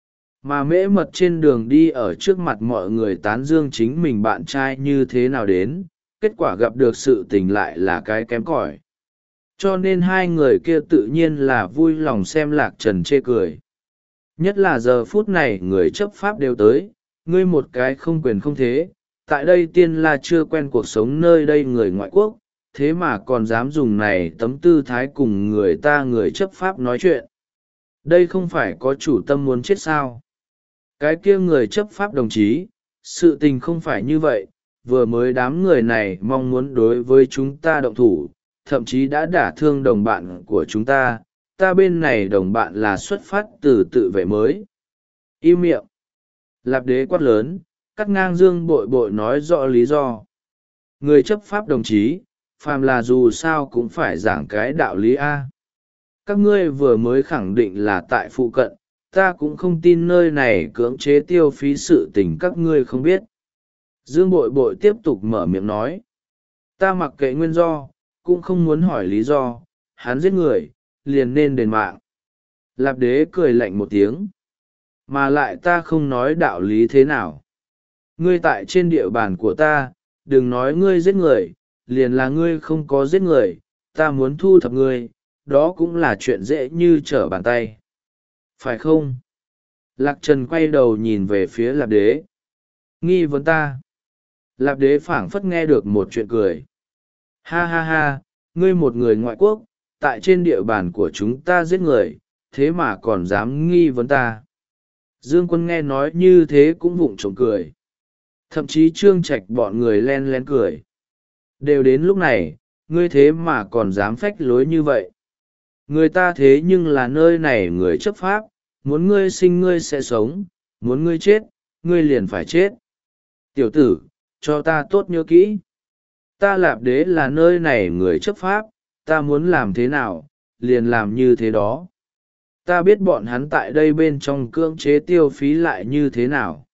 Mà Mễ Mật trên đường đi ở trước mặt mọi người tán dương chính mình bạn trai như thế nào đến, kết quả gặp được sự tình lại là cái kém cỏi. Cho nên hai người kia tự nhiên là vui lòng xem Lạc Trần chê cười. Nhất là giờ phút này người chấp pháp đều tới, ngươi một cái không quyền không thế, tại đây Tiên La chưa quen cuộc sống nơi đây người ngoại quốc, thế mà còn dám dùng này tấm tư thái cùng người ta người chấp pháp nói chuyện. Đây không phải có chủ tâm muốn chết sao? Cái kia người chấp pháp đồng chí, sự tình không phải như vậy, vừa mới đám người này mong muốn đối với chúng ta động thủ, thậm chí đã đả thương đồng bạn của chúng ta, ta bên này đồng bạn là xuất phát từ tự vệ mới. Im miệng. Lạp Đế quát lớn, cắt ngang Dương Bội Bội nói rõ lý do. Người chấp pháp đồng chí, phàm là dù sao cũng phải giảng cái đạo lý A. Các ngươi vừa mới khẳng định là tại phụ cận, ta cũng không tin nơi này cưỡng chế tiêu phí sự tình các ngươi không biết. Dương Bội Bội tiếp tục mở miệng nói. Ta mặc kệ nguyên do, cũng không muốn hỏi lý do, hắn giết người, liền nên đền mạng. Lạp Đế cười lạnh một tiếng. Mà lại ta không nói đạo lý thế nào. Ngươi tại trên địa bàn của ta, đừng nói ngươi giết người, liền là ngươi không có giết người, ta muốn thu thập ngươi, đó cũng là chuyện dễ như trở bàn tay. Phải không? Lạc Trần quay đầu nhìn về phía Lạp Đế. Nghi vấn ta. Lạp Đế phảng phất nghe được một chuyện cười. Ha ha ha, ngươi một người ngoại quốc, tại trên địa bàn của chúng ta giết người, thế mà còn dám nghi vấn ta. Dương Quân nghe nói như thế cũng vụng trộm cười. Thậm chí Trương Trạch bọn người len lén cười. Đều đến lúc này, ngươi thế mà còn dám phách lối như vậy. Người ta thế nhưng là nơi này người chấp pháp, muốn ngươi sinh ngươi sẽ sống, muốn ngươi chết, ngươi liền phải chết. Tiểu tử, cho ta tốt nhớ kỹ. Ta Lạp Đế là nơi này người chấp pháp, ta muốn làm thế nào, liền làm như thế đó. Ta biết bọn hắn tại đây bên trong cưỡng chế tiêu phí lại như thế nào.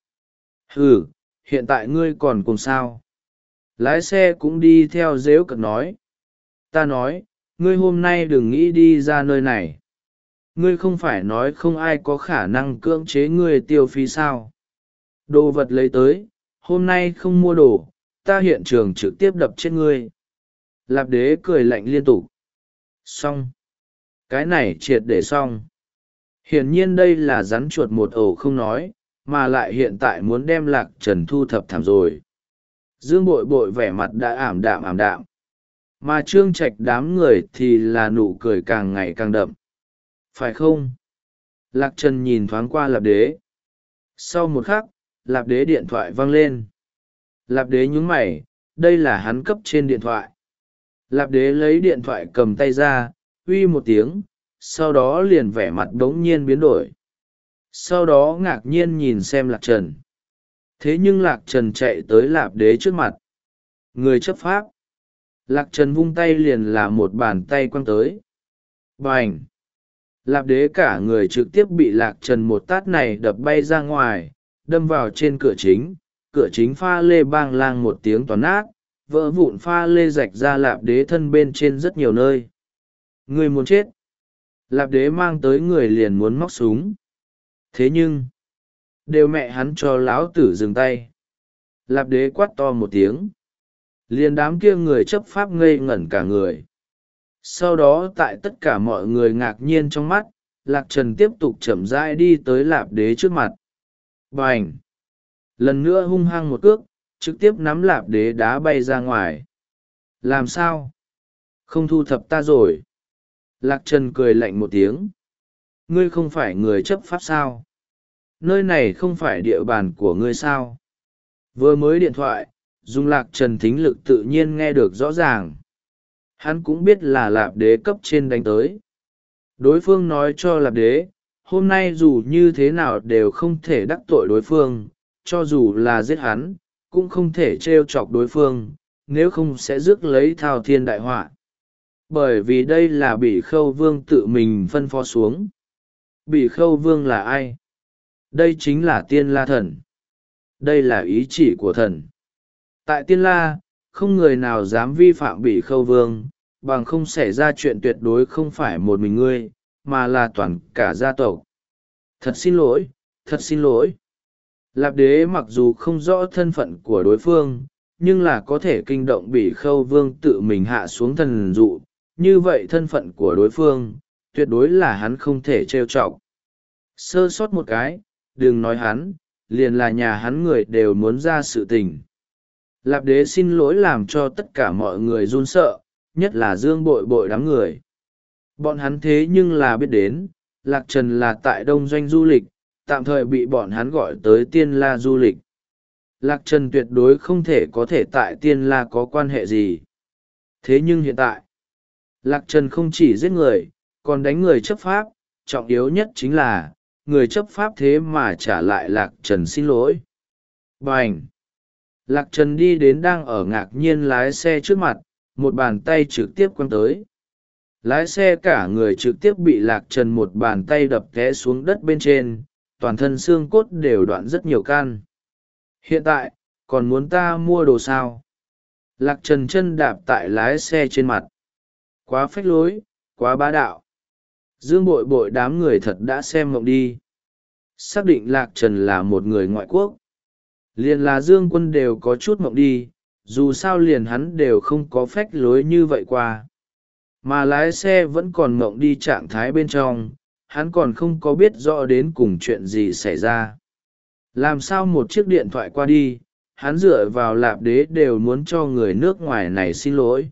Ừ, hiện tại ngươi còn cùng sao? Lái xe cũng đi theo dếu cợt nói. Ta nói, ngươi hôm nay đừng nghĩ đi ra nơi này. Ngươi không phải nói không ai có khả năng cưỡng chế ngươi tiêu phí sao? Đồ vật lấy tới, hôm nay không mua đồ, ta hiện trường trực tiếp đập chết ngươi. Lạp Đế cười lạnh liên tục. Xong. Cái này triệt để xong. Hiển nhiên đây là rắn chuột một ổ không nói, mà lại hiện tại muốn đem Lạc Trần thu thập thảm rồi. Dương Bội Bội vẻ mặt đã ảm đạm ảm đạm. Mà Trương Trạch đám người thì là nụ cười càng ngày càng đậm. Phải không? Lạc Trần nhìn thoáng qua Lạp Đế. Sau một khắc, Lạp Đế điện thoại vang lên. Lạp Đế nhúng mày, đây là hắn cấp trên điện thoại. Lạp Đế lấy điện thoại cầm tay ra, uy một tiếng, sau đó liền vẻ mặt đống nhiên biến đổi. Sau đó ngạc nhiên nhìn xem Lạc Trần. Thế nhưng Lạc Trần chạy tới Lạp Đế trước mặt. Người chấp pháp. Lạc Trần vung tay liền là một bàn tay quăng tới. Bành! Lạp Đế cả người trực tiếp bị Lạc Trần một tát này đập bay ra ngoài, đâm vào trên cửa chính. Cửa chính pha lê bang lang một tiếng toàn nát, vỡ vụn pha lê rạch ra Lạp Đế thân bên trên rất nhiều nơi. Người muốn chết. Lạp đế mang tới người liền muốn móc súng. Thế nhưng, đều mẹ hắn cho lão tử dừng tay. Lạp đế quát to một tiếng. Liền đám kia người chấp pháp ngây ngẩn cả người. Sau đó tại tất cả mọi người ngạc nhiên trong mắt, Lạc Trần tiếp tục chậm rãi đi tới lạp đế trước mặt. Bành! Lần nữa hung hăng một cước, trực tiếp nắm lạp đế đá bay ra ngoài. Làm sao? Không thu thập ta rồi. Lạc Trần cười lạnh một tiếng. Ngươi không phải người chấp pháp sao? Nơi này không phải địa bàn của ngươi sao? Vừa mới điện thoại, dùng Lạc Trần thính lực tự nhiên nghe được rõ ràng. Hắn cũng biết là lạp đế cấp trên đánh tới. Đối phương nói cho lạp đế, hôm nay dù như thế nào đều không thể đắc tội đối phương, cho dù là giết hắn, cũng không thể trêu chọc đối phương, nếu không sẽ rước lấy thao thiên đại họa. Bởi vì đây là Bỉ Khâu Vương tự mình phân phó xuống. Bỉ Khâu Vương là ai? Đây chính là Tiên La Thần. Đây là ý chỉ của thần. Tại Tiên La, không người nào dám vi phạm Bỉ Khâu Vương, bằng không xảy ra chuyện tuyệt đối không phải một mình ngươi, mà là toàn cả gia tộc. Thật xin lỗi, thật xin lỗi. Lạp đế mặc dù không rõ thân phận của đối phương, nhưng là có thể kinh động Bỉ Khâu Vương tự mình hạ xuống thần dụ, như vậy thân phận của đối phương, tuyệt đối là hắn không thể trêu chọc. Sơ sót một cái, đừng nói hắn, liền là nhà hắn người đều muốn ra sự tình. Lạp đế xin lỗi làm cho tất cả mọi người run sợ, nhất là Dương Bội Bội đám người. Bọn hắn thế nhưng là biết đến, Lạc Trần là tại đông doanh du lịch, tạm thời bị bọn hắn gọi tới Tiên La du lịch. Lạc Trần tuyệt đối không thể có thể tại Tiên La có quan hệ gì. Thế nhưng hiện tại, Lạc Trần không chỉ giết người, còn đánh người chấp pháp, trọng yếu nhất chính là, người chấp pháp thế mà trả lại Lạc Trần xin lỗi. Bành! Lạc Trần đi đến đang ở ngạc nhiên lái xe trước mặt, một bàn tay trực tiếp quăng tới. Lái xe cả người trực tiếp bị Lạc Trần một bàn tay đập té xuống đất bên trên, toàn thân xương cốt đều đoạn rất nhiều căn. Hiện tại, còn muốn ta mua đồ sao? Lạc Trần chân đạp tại lái xe trên mặt. Quá phách lối, quá bá đạo. Dương Bội Bội đám người thật đã xem mộng đi. Xác định Lạc Trần là một người ngoại quốc. Liền là Dương Quân đều có chút mộng đi, dù sao liền hắn đều không có phách lối như vậy qua. Mà lái xe vẫn còn mộng đi trạng thái bên trong, hắn còn không có biết rõ đến cùng chuyện gì xảy ra. Làm sao một chiếc điện thoại qua đi, hắn dựa vào lạp đế đều muốn cho người nước ngoài này xin lỗi.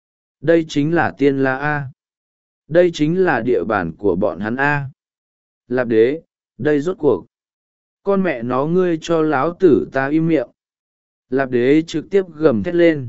Đây chính là Tiên La A. Đây chính là địa bàn của bọn hắn A. Lạp đế, đây rốt cuộc. Con mẹ nó ngươi cho láo tử ta im miệng. Lạp đế trực tiếp gầm thét lên.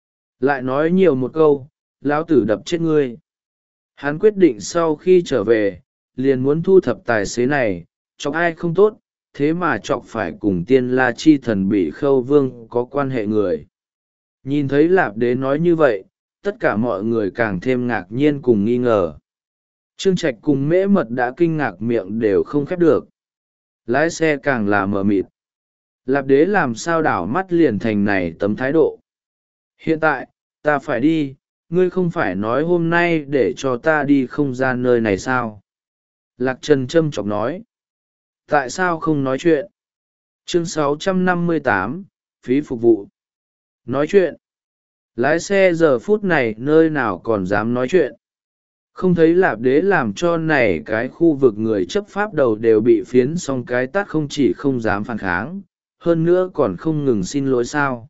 Lại nói nhiều một câu, láo tử đập chết ngươi. Hắn quyết định sau khi trở về, liền muốn thu thập tài xế này, chọc ai không tốt, thế mà chọc phải cùng Tiên La chi thần Bỉ Khâu Vương có quan hệ người. Nhìn thấy lạp đế nói như vậy, tất cả mọi người càng thêm ngạc nhiên cùng nghi ngờ. Trương Trạch cùng Mễ Mật đã kinh ngạc miệng đều không khép được. Lái xe càng là mờ mịt. Lạp đế làm sao đảo mắt liền thành này tấm thái độ. Hiện tại, ta phải đi, ngươi không phải nói hôm nay để cho ta đi không ra nơi này sao? Lạc Trần châm chọc nói. Tại sao không nói chuyện? Chương sáu trăm năm mươi tám, phí phục vụ. Nói chuyện. Lái xe giờ phút này nơi nào còn dám nói chuyện. Không thấy lạp đế làm cho này cái khu vực người chấp pháp đầu đều bị phiến xong cái tát, không chỉ không dám phản kháng, hơn nữa còn không ngừng xin lỗi sao.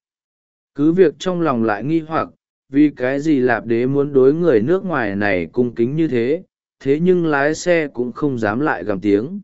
Cứ việc trong lòng lại nghi hoặc, vì cái gì lạp đế muốn đối người nước ngoài này cung kính như thế, thế nhưng lái xe cũng không dám lại gầm tiếng.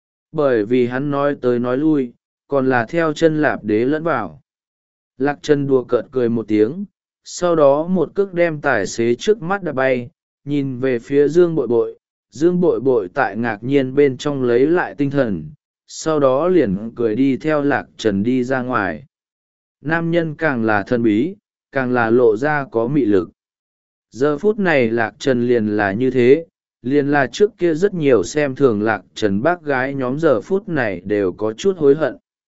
Bởi vì hắn nói tới nói lui, còn là theo chân lạp đế lẫn vào. Lạc Trần đùa cợt cười một tiếng, sau đó một cước đem tài xế trước mắt đạp bay, nhìn về phía Dương Bội Bội. Dương Bội Bội tại ngạc nhiên bên trong lấy lại tinh thần, sau đó liền cười đi theo Lạc Trần đi ra ngoài. Nam nhân càng là thân bí, càng là lộ ra có mị lực. Giờ phút này Lạc Trần liền là như thế, liền là trước kia rất nhiều xem thường Lạc Trần bác gái nhóm giờ phút này đều có chút hối hận.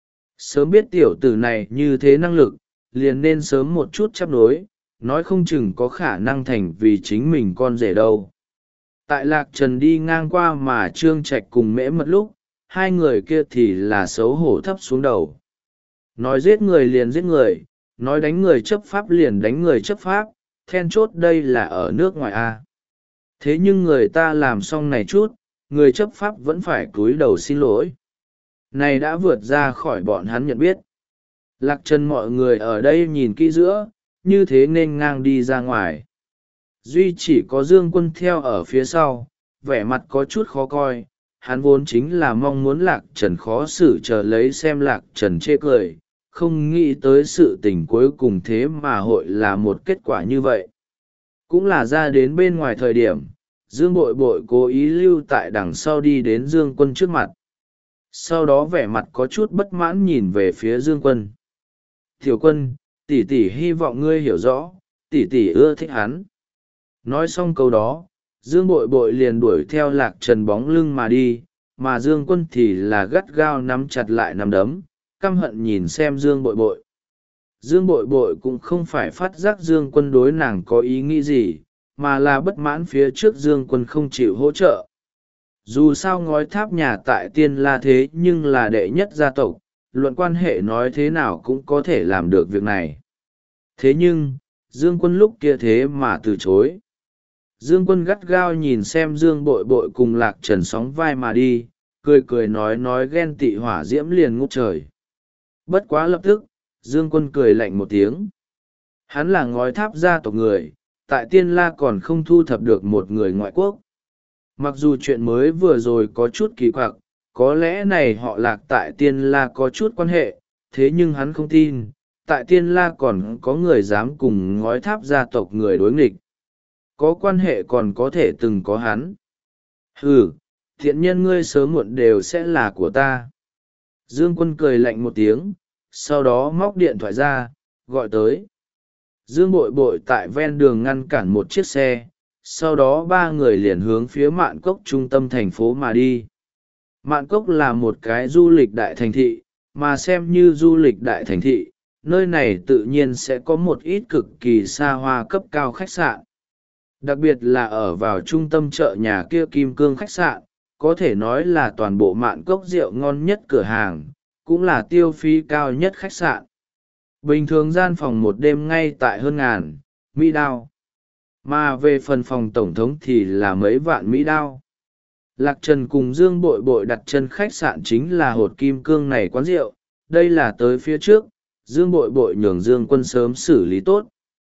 Sớm biết tiểu tử này như thế năng lực, liền nên sớm một chút chấp đối, nói không chừng có khả năng thành vì chính mình con rể đâu. Tại Lạc Trần đi ngang qua mà Trương Trạch cùng Mễ Mật lúc, hai người kia thì là xấu hổ thấp xuống đầu. Nói giết người liền giết người, nói đánh người chấp pháp liền đánh người chấp pháp, then chốt đây là ở nước ngoài a. Thế nhưng người ta làm xong này chút, người chấp pháp vẫn phải cúi đầu xin lỗi. Này đã vượt ra khỏi bọn hắn nhận biết. Lạc Trần mọi người ở đây nhìn kỹ giữa, như thế nên ngang đi ra ngoài. Duy chỉ có Dương Quân theo ở phía sau, vẻ mặt có chút khó coi. Hắn vốn chính là mong muốn Lạc Trần khó xử chờ lấy xem Lạc Trần chê cười, không nghĩ tới sự tình cuối cùng thế mà hội là một kết quả như vậy. Cũng là ra đến bên ngoài thời điểm, Dương Bội Bội cố ý lưu tại đằng sau đi đến Dương Quân trước mặt. Sau đó vẻ mặt có chút bất mãn nhìn về phía Dương Quân. Tiểu Quân, tỷ tỷ hy vọng ngươi hiểu rõ, tỷ tỷ ưa thích hắn. Nói xong câu đó, Dương Bội Bội liền đuổi theo Lạc Trần bóng lưng mà đi, mà Dương Quân thì là gắt gao nắm chặt lại nắm đấm, căm hận nhìn xem Dương Bội Bội. Dương Bội Bội cũng không phải phát giác Dương Quân đối nàng có ý nghĩ gì, mà là bất mãn phía trước Dương Quân không chịu hỗ trợ. Dù sao ngói tháp nhà tại Tiên La thế nhưng là đệ nhất gia tộc, luận quan hệ nói thế nào cũng có thể làm được việc này. Thế nhưng, Dương Quân lúc kia thế mà từ chối. Dương Quân gắt gao nhìn xem Dương Bội Bội cùng Lạc Trần sóng vai mà đi, cười cười nói nói ghen tị hỏa diễm liền ngút trời. Bất quá lập tức, Dương Quân cười lạnh một tiếng. Hắn là ngói tháp gia tộc người, tại Tiên La còn không thu thập được một người ngoại quốc. Mặc dù chuyện mới vừa rồi có chút kỳ quặc, có lẽ này họ Lạc tại Tiên La có chút quan hệ, thế nhưng hắn không tin, tại Tiên La còn có người dám cùng ngói tháp gia tộc người đối nghịch. Có quan hệ còn có thể từng có hắn. Hừ, thiện nhân ngươi sớm muộn đều sẽ là của ta. Dương Quân cười lạnh một tiếng, sau đó móc điện thoại ra, gọi tới. Dương Bội Bội tại ven đường ngăn cản một chiếc xe, sau đó ba người liền hướng phía Mạn Cốc trung tâm thành phố mà đi. Mạn Cốc là một cái du lịch đại thành thị, mà xem như du lịch đại thành thị, nơi này tự nhiên sẽ có một ít cực kỳ xa hoa cấp cao khách sạn. Đặc biệt là ở vào trung tâm chợ nhà kia Kim Cương khách sạn, có thể nói là toàn bộ Mạn Cốc rượu ngon nhất cửa hàng, cũng là tiêu phí cao nhất khách sạn. Bình thường gian phòng một đêm ngay tại hơn ngàn Mỹ đao, mà về phần phòng tổng thống thì là mấy vạn Mỹ đao. Lạc Trần cùng Dương Bội Bội đặt chân khách sạn chính là hột Kim Cương này quán rượu, đây là tới phía trước, Dương Bội Bội nhường Dương Quân sớm xử lý tốt.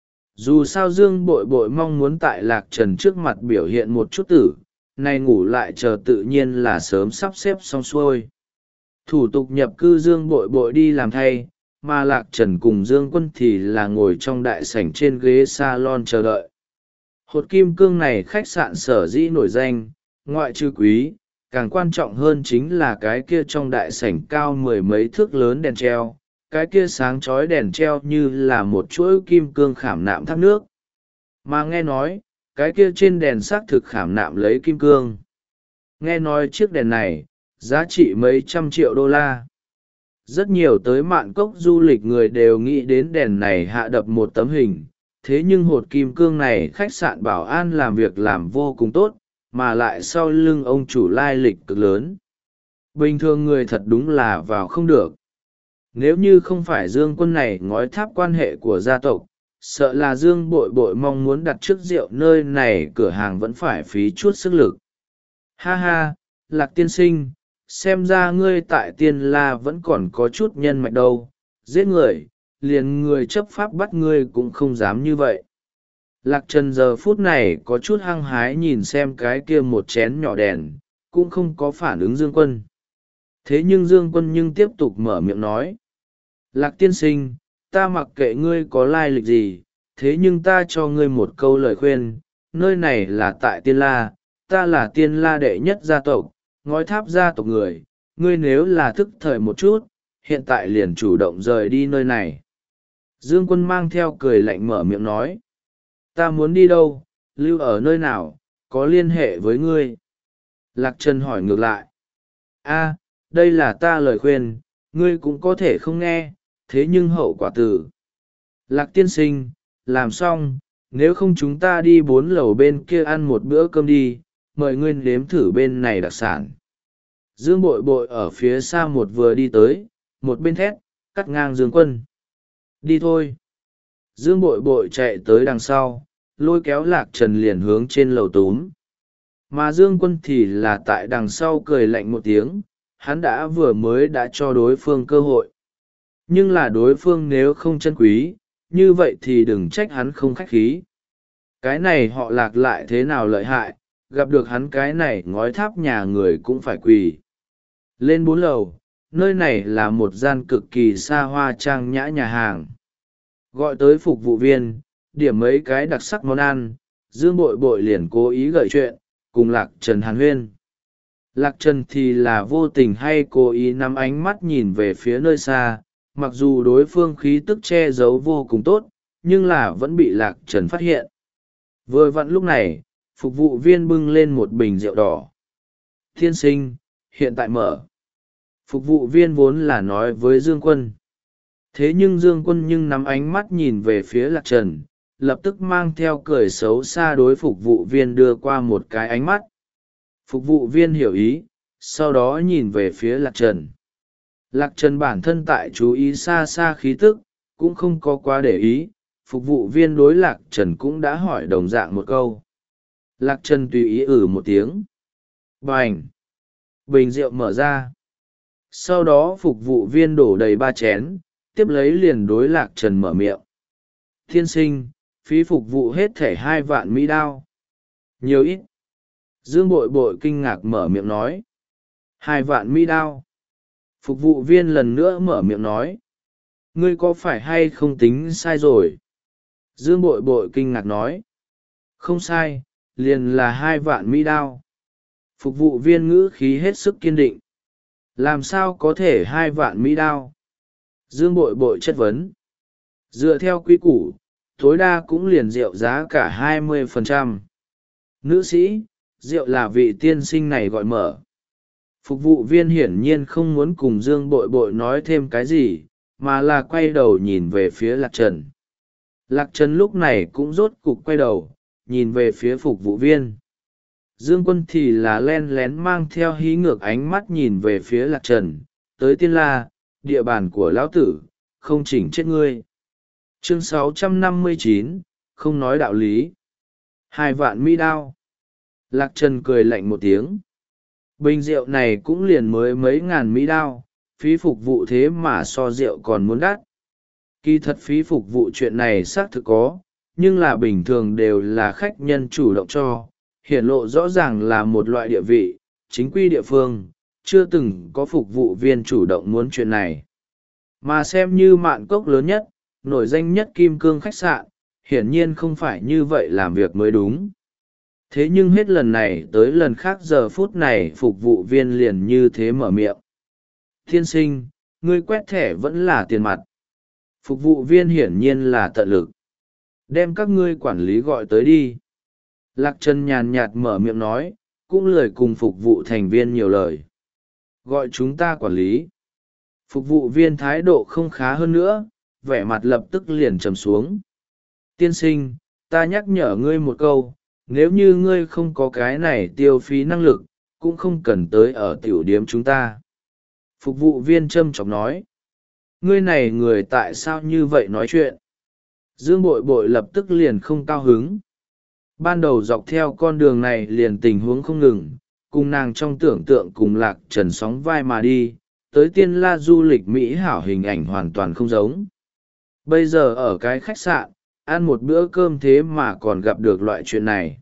Dù sao Dương Bội Bội mong muốn tại Lạc Trần trước mặt biểu hiện một chút tử, nay ngủ lại chờ tự nhiên là sớm sắp xếp xong xuôi. Thủ tục nhập cư Dương Bội Bội đi làm thay, mà Lạc Trần cùng Dương Quân thì là ngồi trong đại sảnh trên ghế salon chờ đợi. Hột Kim Cương này khách sạn sở dĩ nổi danh, ngoại trừ quý, càng quan trọng hơn chính là cái kia trong đại sảnh cao mười mấy thước lớn đèn treo, cái kia sáng chói đèn treo như là một chuỗi kim cương khảm nạm thác nước. Mà nghe nói, cái kia trên đèn xác thực khảm nạm lấy kim cương. Nghe nói chiếc đèn này, giá trị mấy trăm triệu đô la. Rất nhiều tới Mạn Cốc du lịch người đều nghĩ đến đèn này hạ đập một tấm hình, thế nhưng hột Kim Cương này khách sạn bảo an làm việc làm vô cùng tốt, mà lại sau lưng ông chủ lai lịch cực lớn. Bình thường người thật đúng là vào không được. Nếu như không phải Dương Quân này ngói tháp quan hệ của gia tộc, sợ là Dương Bội Bội mong muốn đặt trước rượu nơi này cửa hàng vẫn phải phí chút sức lực. Ha ha, Lạc tiên sinh, xem ra ngươi tại Tiên La vẫn còn có chút nhân mạch đâu, giết người, liền người chấp pháp bắt ngươi cũng không dám như vậy. Lạc Trần giờ phút này có chút hăng hái nhìn xem cái kia một chén nhỏ đèn, cũng không có phản ứng Dương Quân. Thế nhưng Dương Quân nhưng tiếp tục mở miệng nói. Lạc tiên sinh, ta mặc kệ ngươi có lai lịch gì, thế nhưng ta cho ngươi một câu lời khuyên, nơi này là tại Tiên La, ta là Tiên La đệ nhất gia tộc, ngói tháp gia tộc người, ngươi nếu là thức thời một chút, hiện tại liền chủ động rời đi nơi này. Dương Quân mang theo cười lạnh mở miệng nói. Ta muốn đi đâu, lưu ở nơi nào, có liên hệ với ngươi. Lạc Trần hỏi ngược lại. A, đây là ta lời khuyên, ngươi cũng có thể không nghe, thế nhưng hậu quả tử. Lạc tiên sinh, làm xong, nếu không chúng ta đi bốn lầu bên kia ăn một bữa cơm đi, mời ngươi nếm thử bên này đặc sản. Dương Bội Bội ở phía xa một vừa đi tới, một bên thét, cắt ngang Dương Quân. Đi thôi. Dương Bội Bội chạy tới đằng sau, lôi kéo Lạc Trần liền hướng trên lầu túm. Mà Dương Quân thì là tại đằng sau cười lạnh một tiếng, hắn đã vừa mới đã cho đối phương cơ hội. Nhưng là đối phương nếu không trân quý, như vậy thì đừng trách hắn không khách khí. Cái này họ Lạc lại thế nào lợi hại, gặp được hắn cái này ngói tháp nhà người cũng phải quỳ. Lên bốn lầu, nơi này là một gian cực kỳ xa hoa trang nhã nhà hàng. Gọi tới phục vụ viên, điểm mấy cái đặc sắc món ăn, Dương Bội Bội liền cố ý gợi chuyện, cùng Lạc Trần hàn huyên. Lạc Trần thì là vô tình hay cố ý nắm ánh mắt nhìn về phía nơi xa, mặc dù đối phương khí tức che giấu vô cùng tốt, nhưng là vẫn bị Lạc Trần phát hiện. Vừa vặn lúc này, phục vụ viên bưng lên một bình rượu đỏ. Tiên sinh, hiện tại mở. Phục vụ viên vốn là nói với Dương Quân. Thế nhưng Dương Quân nhưng nắm ánh mắt nhìn về phía Lạc Trần, lập tức mang theo cười xấu xa đối phục vụ viên đưa qua một cái ánh mắt. Phục vụ viên hiểu ý, sau đó nhìn về phía Lạc Trần. Lạc Trần bản thân tại chú ý xa xa khí tức, cũng không có quá để ý, phục vụ viên đối Lạc Trần cũng đã hỏi đồng dạng một câu. Lạc Trần tùy ý ử một tiếng. Bành! Bình rượu mở ra. Sau đó phục vụ viên đổ đầy ba chén, tiếp lấy liền đối Lạc Trần mở miệng. Tiên sinh, phí phục vụ hết thẻ hai vạn mỹ đao. Nhiều ít. Dương Bội Bội kinh ngạc mở miệng nói. Hai vạn mỹ đao. Phục vụ viên lần nữa mở miệng nói. Ngươi có phải hay không tính sai rồi? Dương Bội Bội kinh ngạc nói. Không sai, liền là hai vạn mỹ đao. Phục vụ viên ngữ khí hết sức kiên định. Làm sao có thể hai vạn mỹ đao? Dương Bội Bội chất vấn. Dựa theo quy củ, tối đa cũng liền rượu giá cả hai mươi phần trăm. Nữ sĩ, rượu là vị tiên sinh này gọi mở. Phục vụ viên hiển nhiên không muốn cùng Dương Bội Bội nói thêm cái gì, mà là quay đầu nhìn về phía Lạc Trần. Lạc Trần lúc này cũng rốt cục quay đầu, nhìn về phía phục vụ viên. Dương Quân thì là len lén mang theo hí ngược ánh mắt nhìn về phía Lạc Trần, tới Tiên La, địa bàn của lão tử, không chỉnh chết ngươi. Chương sáu trăm năm mươi chín, không nói đạo lý. Hai vạn mỹ đao. Lạc Trần cười lạnh một tiếng. Bình rượu này cũng liền mới mấy ngàn mỹ đao, phí phục vụ thế mà so rượu còn muốn đắt. Kỳ thật phí phục vụ chuyện này xác thực có, nhưng là bình thường đều là khách nhân chủ động cho, hiển lộ rõ ràng là một loại địa vị, chính quy địa phương, chưa từng có phục vụ viên chủ động muốn chuyện này. Mà xem như mạn cốc lớn nhất, nổi danh nhất kim cương khách sạn, hiển nhiên không phải như vậy làm việc mới đúng. Thế nhưng hết lần này tới lần khác giờ phút này phục vụ viên liền như thế mở miệng. Tiên sinh, ngươi quét thẻ vẫn là tiền mặt. Phục vụ viên hiển nhiên là tận lực. Đem các ngươi quản lý gọi tới đi. Lạc Trần nhàn nhạt mở miệng nói, cũng lời cùng phục vụ thành viên nhiều lời. Gọi chúng ta quản lý. Phục vụ viên thái độ không khá hơn nữa, vẻ mặt lập tức liền trầm xuống. Tiên sinh, ta nhắc nhở ngươi một câu, nếu như ngươi không có cái này tiêu phí năng lực, cũng không cần tới ở tiểu điếm chúng ta. Phục vụ viên châm chọc nói. Ngươi này người tại sao như vậy nói chuyện? Dương Bội Bội lập tức liền không cao hứng. Ban đầu dọc theo con đường này liền tình huống không ngừng, cùng nàng trong tưởng tượng cùng Lạc Trần sóng vai mà đi, tới Tiên La du lịch Mỹ hảo hình ảnh hoàn toàn không giống. Bây giờ ở cái khách sạn, ăn một bữa cơm thế mà còn gặp được loại chuyện này.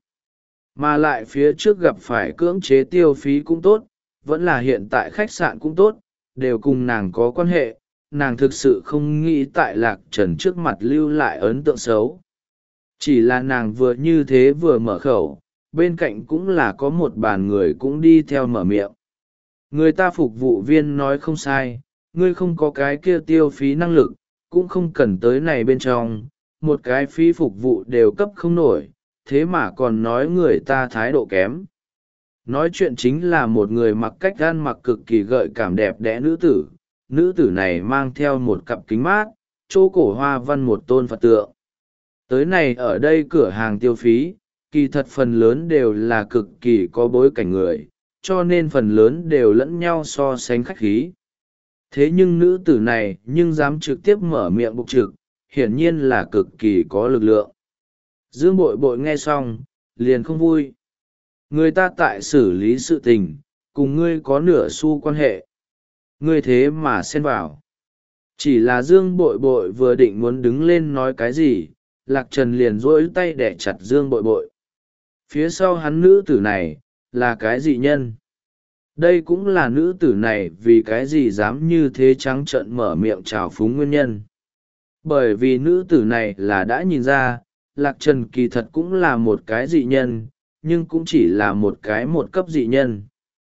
Mà lại phía trước gặp phải cưỡng chế tiêu phí cũng tốt, vẫn là hiện tại khách sạn cũng tốt, đều cùng nàng có quan hệ, nàng thực sự không nghĩ tại Lạc Trần trước mặt lưu lại ấn tượng xấu. Chỉ là nàng vừa như thế vừa mở khẩu, bên cạnh cũng là có một bàn người cũng đi theo mở miệng. Người ta phục vụ viên nói không sai, ngươi không có cái kia tiêu phí năng lực, cũng không cần tới này bên trong, một cái phí phục vụ đều cấp không nổi, thế mà còn nói người ta thái độ kém. Nói chuyện chính là một người mặc cách ăn mặc cực kỳ gợi cảm đẹp đẽ nữ tử, nữ tử này mang theo một cặp kính mát, chỗ cổ hoa văn một tôn Phật tượng. Tới này ở đây cửa hàng tiêu phí, kỳ thật phần lớn đều là cực kỳ có bối cảnh người, cho nên phần lớn đều lẫn nhau so sánh khách khí. Thế nhưng nữ tử này nhưng dám trực tiếp mở miệng bục trực, hiển nhiên là cực kỳ có lực lượng. Dương Bội Bội nghe xong, liền không vui. Người ta tại xử lý sự tình, cùng ngươi có nửa xu quan hệ. Ngươi thế mà xen vào. Chỉ là Dương Bội Bội vừa định muốn đứng lên nói cái gì, Lạc Trần liền duỗi tay đẻ chặt Dương Bội Bội. Phía sau hắn nữ tử này, là cái dị nhân. Đây cũng là nữ tử này vì cái gì dám như thế trắng trợn mở miệng trào phúng nguyên nhân. Bởi vì nữ tử này là đã nhìn ra, Lạc Trần kỳ thật cũng là một cái dị nhân, nhưng cũng chỉ là một cái một cấp dị nhân.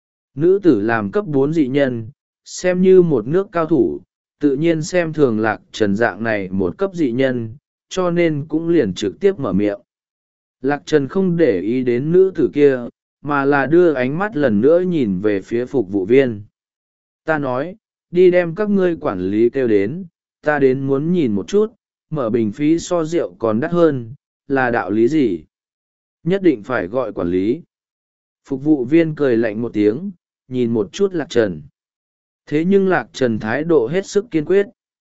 Nữ tử làm cấp bốn dị nhân, xem như một nước cao thủ, tự nhiên xem thường Lạc Trần dạng này một cấp dị nhân, cho nên cũng liền trực tiếp mở miệng. Lạc Trần không để ý đến nữ tử kia, mà là đưa ánh mắt lần nữa nhìn về phía phục vụ viên. Ta nói, đi đem các ngươi quản lý kêu đến, ta đến muốn nhìn một chút, mở bình phí so rượu còn đắt hơn, là đạo lý gì? Nhất định phải gọi quản lý. Phục vụ viên cười lạnh một tiếng, nhìn một chút Lạc Trần. Thế nhưng Lạc Trần thái độ hết sức kiên quyết.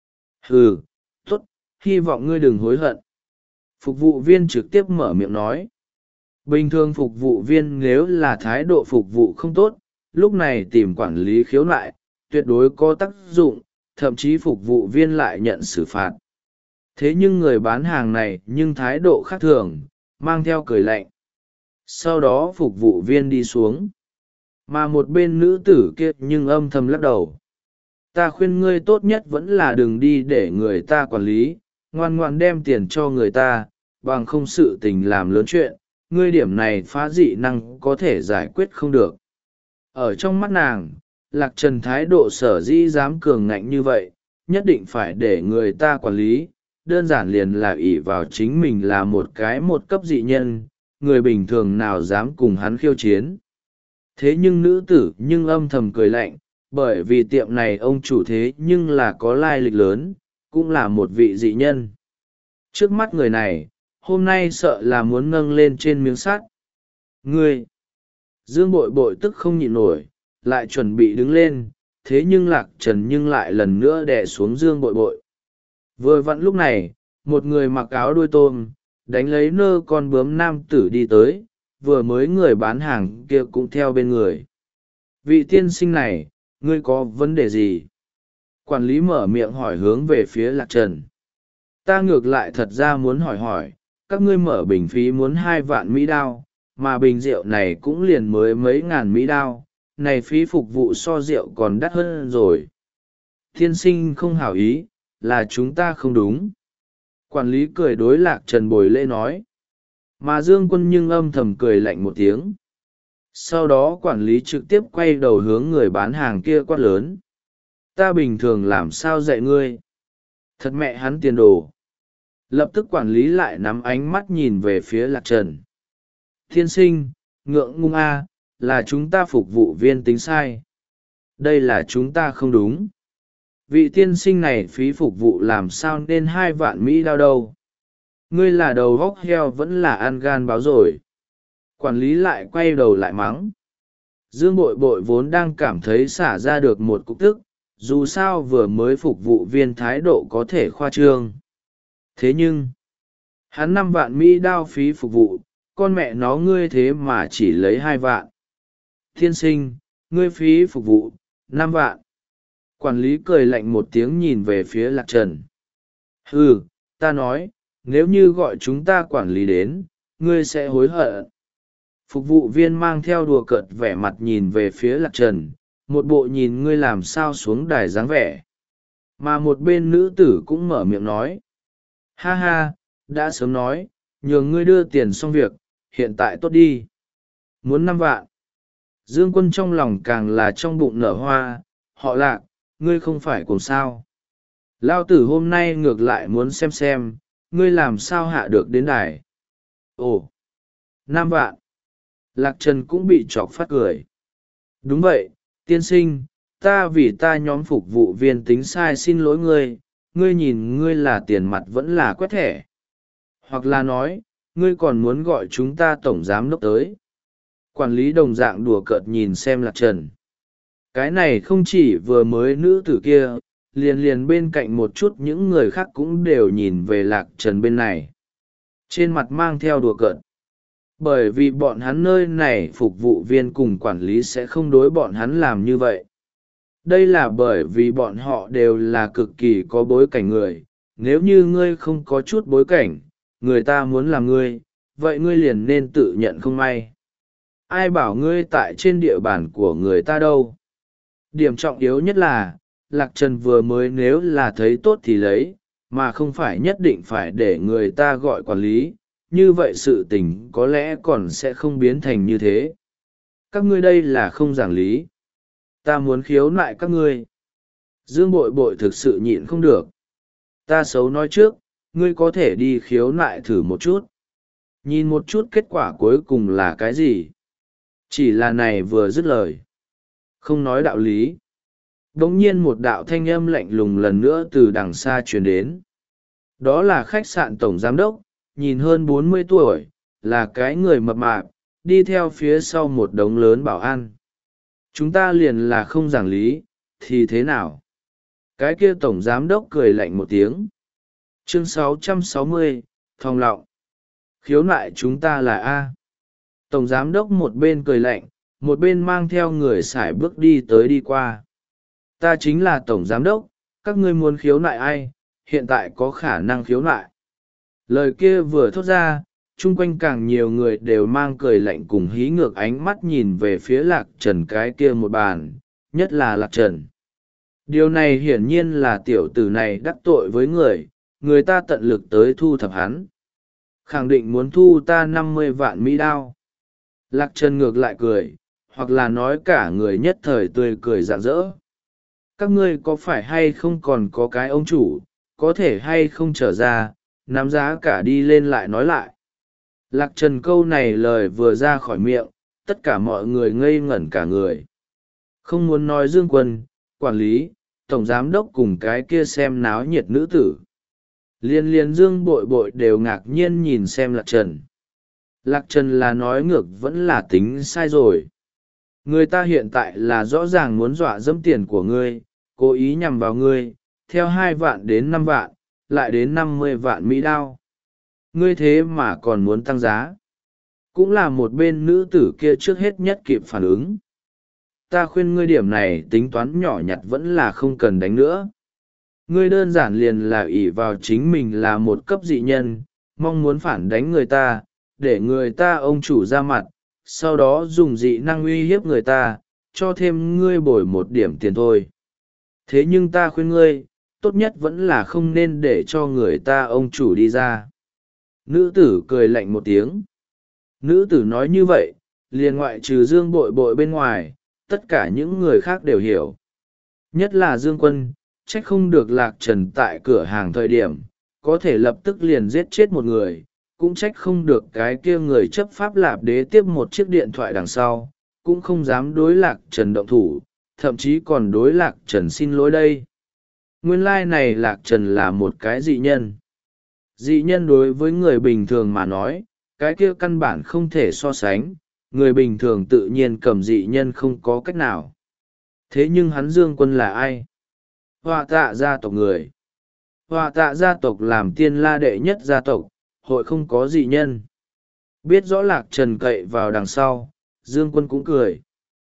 Hừ, tốt, hy vọng ngươi đừng hối hận. Phục vụ viên trực tiếp mở miệng nói. Bình thường phục vụ viên nếu là thái độ phục vụ không tốt, lúc này tìm quản lý khiếu nại, tuyệt đối có tác dụng, thậm chí phục vụ viên lại nhận xử phạt. Thế nhưng người bán hàng này nhưng thái độ khác thường, mang theo cười lạnh. Sau đó phục vụ viên đi xuống. Mà một bên nữ tử kia nhưng âm thầm lắc đầu. Ta khuyên ngươi tốt nhất vẫn là đừng đi để người ta quản lý, ngoan ngoan đem tiền cho người ta, bằng không sự tình làm lớn chuyện, ngươi điểm này phá dị năng có thể giải quyết không được. Ở trong mắt nàng, Lạc Trần thái độ sở dĩ dám cường ngạnh như vậy, nhất định phải để người ta quản lý, đơn giản liền là ỷ vào chính mình là một cái một cấp dị nhân, người bình thường nào dám cùng hắn khiêu chiến. Thế nhưng nữ tử nhưng âm thầm cười lạnh, bởi vì tiệm này ông chủ thế nhưng là có lai lịch lớn, cũng là một vị dị nhân. Trước mắt người này, hôm nay sợ là muốn nâng lên trên miếng sắt. Ngươi! Dương Bội Bội tức không nhịn nổi, lại chuẩn bị đứng lên, thế nhưng Lạc Trần nhưng lại lần nữa đè xuống Dương Bội Bội. Vừa vặn lúc này, một người mặc áo đuôi tôm, đánh lấy nơ con bướm nam tử đi tới, vừa mới người bán hàng kia cũng theo bên người. Vị tiên sinh này, ngươi có vấn đề gì? Quản lý mở miệng hỏi hướng về phía Lạc Trần. Ta ngược lại thật ra muốn hỏi hỏi, các ngươi mở bình phí muốn hai vạn Mỹ đao, mà bình rượu này cũng liền mới mấy ngàn Mỹ đao, này phí phục vụ so rượu còn đắt hơn rồi. Tiên sinh không hảo ý, là chúng ta không đúng. Quản lý cười đối Lạc Trần bồi lễ nói. Mà Dương Quân nhưng âm thầm cười lạnh một tiếng. Sau đó quản lý trực tiếp quay đầu hướng người bán hàng kia quát lớn. Ta bình thường làm sao dạy ngươi? Thật mẹ hắn tiền đồ. Lập tức quản lý lại nắm ánh mắt nhìn về phía Lạc Trần. Thiên sinh, ngượng ngung a, là chúng ta phục vụ viên tính sai. Đây là chúng ta không đúng. Vị tiên sinh này phí phục vụ làm sao nên hai vạn Mỹ đao đâu. Ngươi là đầu góc heo vẫn là ăn gan báo rồi. Quản lý lại quay đầu lại mắng. Dương Bội Bội vốn đang cảm thấy xả ra được một cục tức, dù sao vừa mới phục vụ viên thái độ có thể khoa trương. Thế nhưng, hắn năm vạn Mỹ đao phí phục vụ, con mẹ nó ngươi thế mà chỉ lấy hai vạn. Thiên sinh, ngươi phí phục vụ, năm vạn. Quản lý cười lạnh một tiếng nhìn về phía Lạc Trần. Ừ, ta nói, nếu như gọi chúng ta quản lý đến, ngươi sẽ hối hận. Phục vụ viên mang theo đùa cợt vẻ mặt nhìn về phía Lạc Trần, một bộ nhìn ngươi làm sao xuống đài dáng vẻ. Mà một bên nữ tử cũng mở miệng nói. Ha ha, đã sớm nói, nhường ngươi đưa tiền xong việc, hiện tại tốt đi. Muốn năm vạn. Dương Quân trong lòng càng là trong bụng nở hoa, họ Lạc, ngươi không phải cùng sao. Lao tử hôm nay ngược lại muốn xem xem, ngươi làm sao hạ được đến đài. Ồ, năm vạn. Lạc Trần cũng bị chọc phát cười. Đúng vậy, tiên sinh, ta vì ta nhóm phục vụ viên tính sai xin lỗi ngươi, ngươi nhìn ngươi là tiền mặt vẫn là quét thẻ. Hoặc là nói, ngươi còn muốn gọi chúng ta tổng giám đốc tới. Quản lý đồng dạng đùa cợt nhìn xem Lạc Trần. Cái này không chỉ vừa mới nữ tử kia, liền liền bên cạnh một chút những người khác cũng đều nhìn về Lạc Trần bên này. Trên mặt mang theo đùa cợt. Bởi vì bọn hắn nơi này phục vụ viên cùng quản lý sẽ không đối bọn hắn làm như vậy. Đây là bởi vì bọn họ đều là cực kỳ có bối cảnh người. Nếu như ngươi không có chút bối cảnh, người ta muốn làm ngươi, vậy ngươi liền nên tự nhận không may. Ai bảo ngươi tại trên địa bàn của người ta đâu. Điểm trọng yếu nhất là, Lạc Trần vừa mới nếu là thấy tốt thì lấy, mà không phải nhất định phải để người ta gọi quản lý, như vậy sự tình có lẽ còn sẽ không biến thành như thế. Các ngươi đây là không giảng lý. Ta muốn khiếu nại các ngươi. Dương Bội Bội thực sự nhịn không được. Ta xấu nói trước, ngươi có thể đi khiếu nại thử một chút. Nhìn một chút kết quả cuối cùng là cái gì. Chỉ là này vừa dứt lời. Không nói đạo lý. Đống nhiên một đạo thanh âm lạnh lùng lần nữa từ đằng xa truyền đến. Đó là khách sạn tổng giám đốc, nhìn hơn bốn mươi tuổi, là cái người mập mạp, đi theo phía sau một đống lớn bảo an. Chúng ta liền là không giảng lý, thì thế nào? Cái kia tổng giám đốc cười lạnh một tiếng. Chương sáu trăm sáu mươi, Thòng Lọng. Khiếu nại chúng ta là A. Tổng giám đốc một bên cười lạnh, một bên mang theo người sải bước đi tới đi qua. Ta chính là tổng giám đốc, các ngươi muốn khiếu nại ai, hiện tại có khả năng khiếu nại. Lời kia vừa thốt ra, chung quanh càng nhiều người đều mang cười lạnh cùng hí ngược ánh mắt nhìn về phía Lạc Trần cái kia một bàn, nhất là Lạc Trần. Điều này hiển nhiên là tiểu tử này đắc tội với người, người ta tận lực tới thu thập hắn. Khẳng định muốn thu ta năm mươi vạn Mỹ đao. Lạc Trần ngược lại cười, hoặc là nói cả người nhất thời tươi cười rạng rỡ. Các ngươi có phải hay không còn có cái ông chủ, có thể hay không trở ra, nắm giá cả đi lên lại nói lại. Lạc Trần câu này lời vừa ra khỏi miệng, tất cả mọi người ngây ngẩn cả người. Không muốn nói Dương Quân, quản lý, tổng giám đốc cùng cái kia xem náo nhiệt nữ tử. Liên liên Dương Bội Bội đều ngạc nhiên nhìn xem Lạc Trần. Lạc Trần là nói ngược vẫn là tính sai rồi. Người ta hiện tại là rõ ràng muốn dọa dẫm tiền của ngươi, cố ý nhằm vào ngươi, theo hai vạn đến năm vạn, lại đến năm mươi vạn Mỹ đao. Ngươi thế mà còn muốn tăng giá. Cũng là một bên nữ tử kia trước hết nhất kịp phản ứng. Ta khuyên ngươi điểm này tính toán nhỏ nhặt vẫn là không cần đánh nữa. Ngươi đơn giản liền là ỷ vào chính mình là một cấp dị nhân, mong muốn phản đánh người ta, để người ta ông chủ ra mặt, sau đó dùng dị năng uy hiếp người ta, cho thêm ngươi bồi một điểm tiền thôi. Thế nhưng ta khuyên ngươi, tốt nhất vẫn là không nên để cho người ta ông chủ đi ra. Nữ tử cười lạnh một tiếng. Nữ tử nói như vậy, liền ngoại trừ Dương Bội Bội bên ngoài, tất cả những người khác đều hiểu. Nhất là Dương Quân, trách không được Lạc Trần tại cửa hàng thời điểm, có thể lập tức liền giết chết một người, cũng trách không được cái kia người chấp pháp Lạp Đế tiếp một chiếc điện thoại đằng sau, cũng không dám đối Lạc Trần động thủ, thậm chí còn đối Lạc Trần xin lỗi đây. Nguyên lai like này Lạc Trần là một cái dị nhân. Dị nhân đối với người bình thường mà nói, cái kia căn bản không thể so sánh, người bình thường tự nhiên cầm dị nhân không có cách nào. Thế nhưng hắn Dương Quân là ai? Hoa Tạ gia tộc người. Hoa Tạ gia tộc làm tiên la đệ nhất gia tộc, hội không có dị nhân. Biết rõ Lạc Trần cậy vào đằng sau, Dương Quân cũng cười.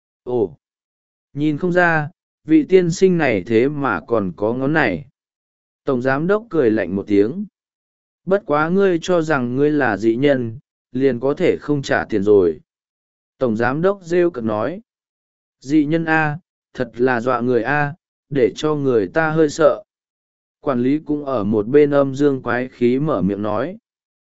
Ồ! Nhìn không ra, vị tiên sinh này thế mà còn có ngón này. Tổng giám đốc cười lạnh một tiếng. Bất quá ngươi cho rằng ngươi là dị nhân, liền có thể không trả tiền rồi. Tổng giám đốc rêu cợt nói. Dị nhân A, thật là dọa người A, để cho người ta hơi sợ. Quản lý cũng ở một bên âm dương quái khí mở miệng nói.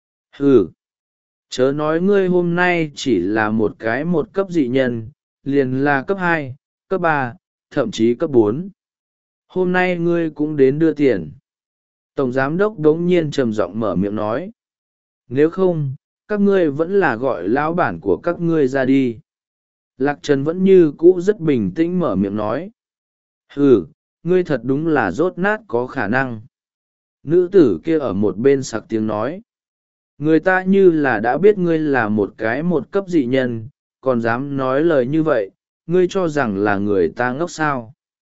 Hừ! Chớ nói ngươi hôm nay chỉ là một cái một cấp dị nhân, liền là cấp hai, cấp ba, thậm chí cấp bốn. Hôm nay ngươi cũng đến đưa tiền. Tổng giám đốc đống nhiên trầm giọng mở miệng nói. Nếu không, các ngươi vẫn là gọi lão bản của các ngươi ra đi. Lạc Trần vẫn như cũ rất bình tĩnh mở miệng nói. Ừ, ngươi thật đúng là rốt nát có khả năng. Nữ tử kia ở một bên sặc tiếng nói. Người ta như là đã biết ngươi là một cái một cấp dị nhân, còn dám nói lời như vậy, ngươi cho rằng là người ta ngốc sao?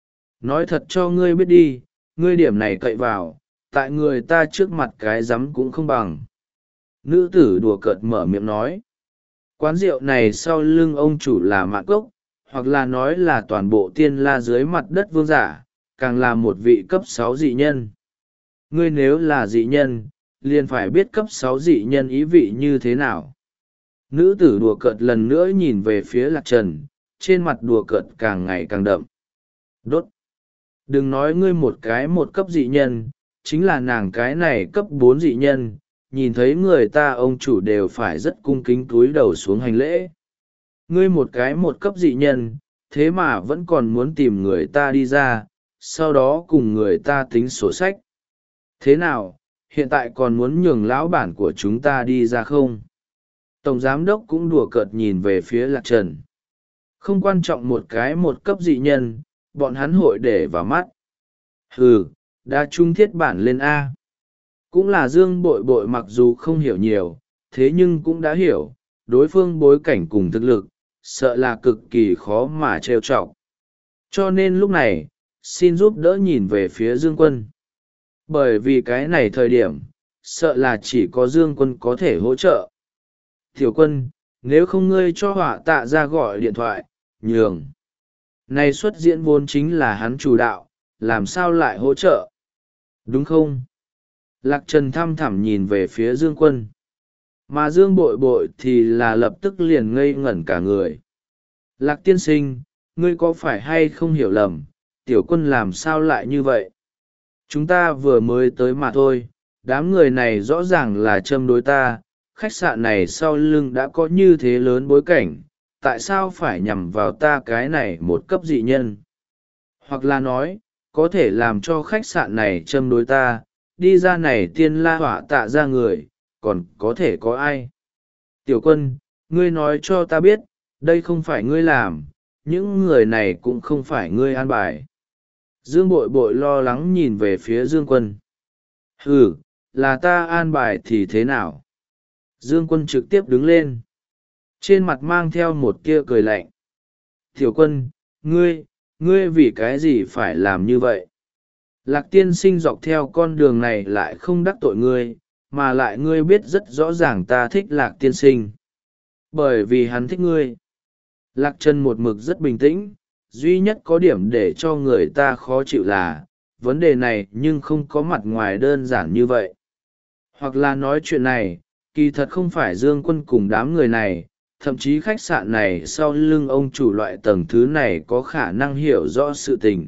Nói thật cho ngươi biết đi, ngươi điểm này cậy vào, tại người ta trước mặt cái rắm cũng không bằng. Nữ tử đùa cợt mở miệng nói. Quán rượu này sau lưng ông chủ là Mạn Cốc, hoặc là nói là toàn bộ tiên la dưới mặt đất vương giả, càng là một vị cấp sáu dị nhân. Ngươi nếu là dị nhân, liền phải biết cấp sáu dị nhân ý vị như thế nào. Nữ tử đùa cợt lần nữa nhìn về phía Lạc Trần, trên mặt đùa cợt càng ngày càng đậm. Đốt! Đừng nói ngươi một cái một cấp dị nhân, chính là nàng cái này cấp bốn dị nhân, nhìn thấy người ta ông chủ đều phải rất cung kính cúi đầu xuống hành lễ. Ngươi một cái một cấp dị nhân, thế mà vẫn còn muốn tìm người ta đi ra, sau đó cùng người ta tính sổ sách. Thế nào, hiện tại còn muốn nhường lão bản của chúng ta đi ra không? Tổng giám đốc cũng đùa cợt nhìn về phía Lạc Trần. Không quan trọng một cái một cấp dị nhân, bọn hắn hội để vào mắt. Hừ, đã trung thiết bản lên A. Cũng là Dương Bội Bội, mặc dù không hiểu nhiều, thế nhưng cũng đã hiểu, đối phương bối cảnh cùng thực lực, sợ là cực kỳ khó mà trêu chọc. Cho nên lúc này, xin giúp đỡ nhìn về phía Dương Quân. Bởi vì cái này thời điểm, sợ là chỉ có Dương Quân có thể hỗ trợ. Tiểu Quân, nếu không ngươi cho họa tạ ra gọi điện thoại, nhường. Này xuất diễn vốn chính là hắn chủ đạo, làm sao lại hỗ trợ? Đúng không? Lạc Trần thăm thẳm nhìn về phía Dương Quân. Mà Dương Bội Bội thì là lập tức liền ngây ngẩn cả người. Lạc tiên sinh, ngươi có phải hay không hiểu lầm, tiểu quân làm sao lại như vậy? Chúng ta vừa mới tới mà thôi, đám người này rõ ràng là châm đối ta, khách sạn này sau lưng đã có như thế lớn bối cảnh, tại sao phải nhằm vào ta cái này một cấp dị nhân? Hoặc là nói, có thể làm cho khách sạn này châm đối ta, đi ra này tiên la họa tạ ra người, còn có thể có ai? Tiểu quân, ngươi nói cho ta biết, đây không phải ngươi làm, những người này cũng không phải ngươi an bài. Dương Bội Bội lo lắng nhìn về phía Dương Quân. Ừ, là ta an bài thì thế nào? Dương Quân trực tiếp đứng lên. Trên mặt mang theo một tia cười lạnh. Tiểu Quân, ngươi, ngươi vì cái gì phải làm như vậy? Lạc tiên sinh dọc theo con đường này lại không đắc tội ngươi, mà lại ngươi biết rất rõ ràng ta thích Lạc tiên sinh. Bởi vì hắn thích ngươi. Lạc Trần một mực rất bình tĩnh, duy nhất có điểm để cho người ta khó chịu là, vấn đề này nhưng không có mặt ngoài đơn giản như vậy. Hoặc là nói chuyện này, kỳ thật không phải Dương Quân cùng đám người này, thậm chí khách sạn này sau lưng ông chủ loại tầng thứ này có khả năng hiểu rõ sự tình.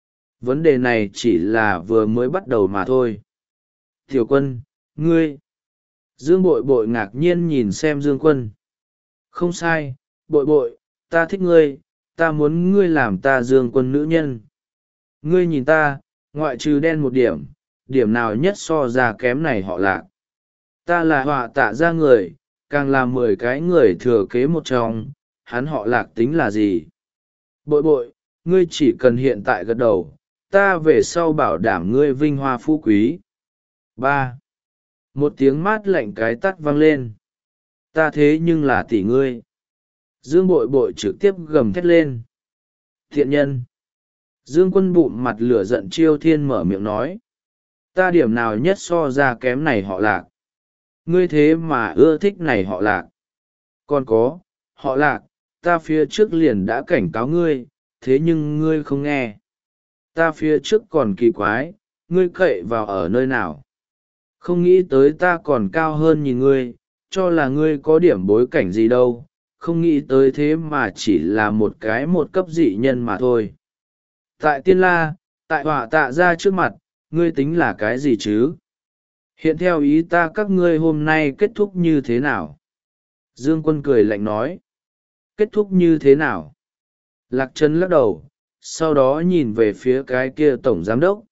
Vấn đề này chỉ là vừa mới bắt đầu mà thôi. Tiểu Quân, ngươi. Dương Bội Bội ngạc nhiên nhìn xem Dương Quân. Không sai, Bội Bội, ta thích ngươi, ta muốn ngươi làm ta Dương Quân nữ nhân. Ngươi nhìn ta, ngoại trừ đen một điểm, điểm nào nhất so ra kém này họ Lạc. Ta là họa tạ ra người, càng là mười cái người thừa kế một trong, hắn họ Lạc tính là gì? Bội Bội, ngươi chỉ cần hiện tại gật đầu, ta về sau bảo đảm ngươi vinh hoa phú quý. Ba. Một tiếng mát lạnh cái tắt vang lên. Ta thế nhưng là tỷ ngươi. Dương Bội Bội trực tiếp gầm thét lên. Thiện nhân. Dương Quân bụng mặt lửa giận chiêu thiên mở miệng nói. Ta điểm nào nhất so ra kém này họ Lạc. Ngươi thế mà ưa thích này họ Lạc. Còn có, họ Lạc, ta phía trước liền đã cảnh cáo ngươi, thế nhưng ngươi không nghe. Ta phía trước còn kỳ quái, ngươi cậy vào ở nơi nào. Không nghĩ tới ta còn cao hơn nhìn ngươi, cho là ngươi có điểm bối cảnh gì đâu, không nghĩ tới thế mà chỉ là một cái một cấp dị nhân mà thôi. Tại tiên la, tại họa tạ ra trước mặt, ngươi tính là cái gì chứ? Hiện theo ý ta các ngươi hôm nay kết thúc như thế nào? Dương Quân cười lạnh nói. Kết thúc như thế nào? Lạc Trần lắc đầu, sau đó nhìn về phía cái kia tổng giám đốc.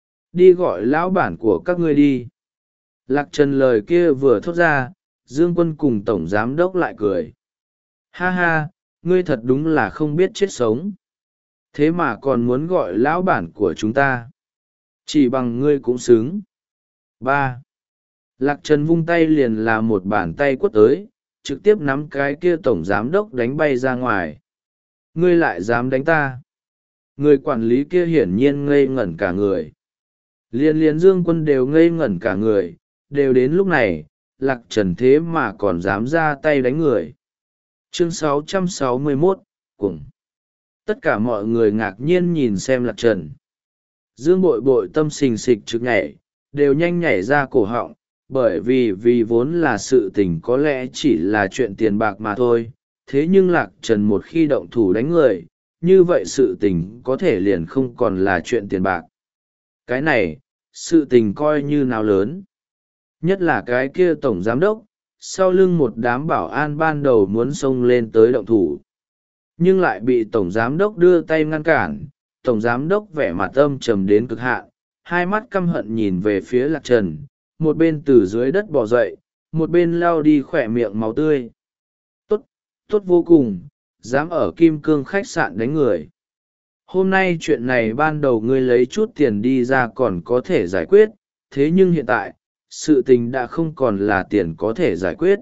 Đi gọi lão bản của các ngươi đi. Lạc Trần lời kia vừa thốt ra, Dương Quân cùng tổng giám đốc lại cười. Ha ha, ngươi thật đúng là không biết chết sống. Thế mà còn muốn gọi lão bản của chúng ta. Chỉ bằng ngươi cũng xứng. Ba. Lạc Trần vung tay liền là một bàn tay quất tới, trực tiếp nắm cái kia tổng giám đốc đánh bay ra ngoài. Ngươi lại dám đánh ta? Người quản lý kia hiển nhiên ngây ngẩn cả người. Liên liên Dương Quân đều ngây ngẩn cả người, đều đến lúc này, Lạc Trần thế mà còn dám ra tay đánh người. Chương sáu trăm sáu mươi mốt, Cuồng. Tất cả mọi người ngạc nhiên nhìn xem Lạc Trần. Dương Bội Bội tâm xình xịch trực nhảy, đều nhanh nhảy ra cổ họng, bởi vì vì vốn là sự tình có lẽ chỉ là chuyện tiền bạc mà thôi. Thế nhưng Lạc Trần một khi động thủ đánh người, như vậy sự tình có thể liền không còn là chuyện tiền bạc. Cái này, sự tình coi như nào lớn. Nhất là cái kia tổng giám đốc, sau lưng một đám bảo an ban đầu muốn xông lên tới động thủ. Nhưng lại bị tổng giám đốc đưa tay ngăn cản. Tổng giám đốc vẻ mặt âm trầm đến cực hạn, hai mắt căm hận nhìn về phía Lạc Trần, một bên từ dưới đất bò dậy, một bên lao đi khỏe miệng máu tươi. Tốt, tốt vô cùng, dám ở Kim Cương khách sạn đánh người. Hôm nay chuyện này ban đầu ngươi lấy chút tiền đi ra còn có thể giải quyết, thế nhưng hiện tại, sự tình đã không còn là tiền có thể giải quyết.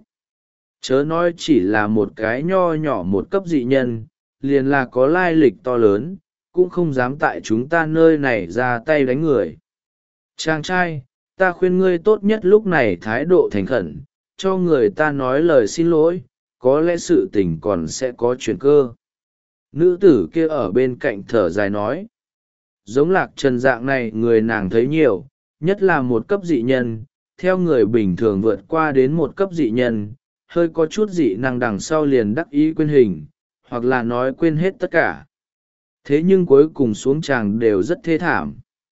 Chớ nói chỉ là một cái nho nhỏ một cấp dị nhân, liền là có lai lịch to lớn, cũng không dám tại chúng ta nơi này ra tay đánh người. Chàng trai, ta khuyên ngươi tốt nhất lúc này thái độ thành khẩn, cho người ta nói lời xin lỗi, có lẽ sự tình còn sẽ có chuyển cơ. Nữ tử kia ở bên cạnh thở dài nói. Giống Lạc Trần dạng này người nàng thấy nhiều, nhất là một cấp dị nhân, theo người bình thường vượt qua đến một cấp dị nhân, hơi có chút dị năng đằng sau liền đắc ý quên hình, hoặc là nói quên hết tất cả. Thế nhưng cuối cùng xuống tràng đều rất thê thảm.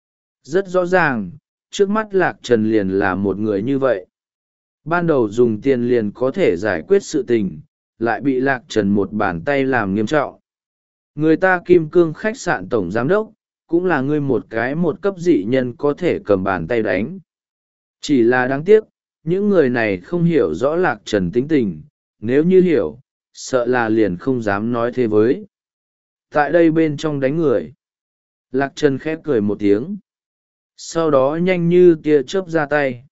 Rất rõ ràng, trước mắt Lạc Trần liền là một người như vậy. Ban đầu dùng tiền liền có thể giải quyết sự tình, lại bị Lạc Trần một bàn tay làm nghiêm trọng. Người ta Kim Cương khách sạn tổng giám đốc, cũng là ngươi một cái một cấp dị nhân có thể cầm bàn tay đánh. Chỉ là đáng tiếc, những người này không hiểu rõ Lạc Trần tính tình, nếu như hiểu, sợ là liền không dám nói thế với. Tại đây bên trong đánh người. Lạc Trần khép cười một tiếng. Sau đó nhanh như tia chớp ra tay.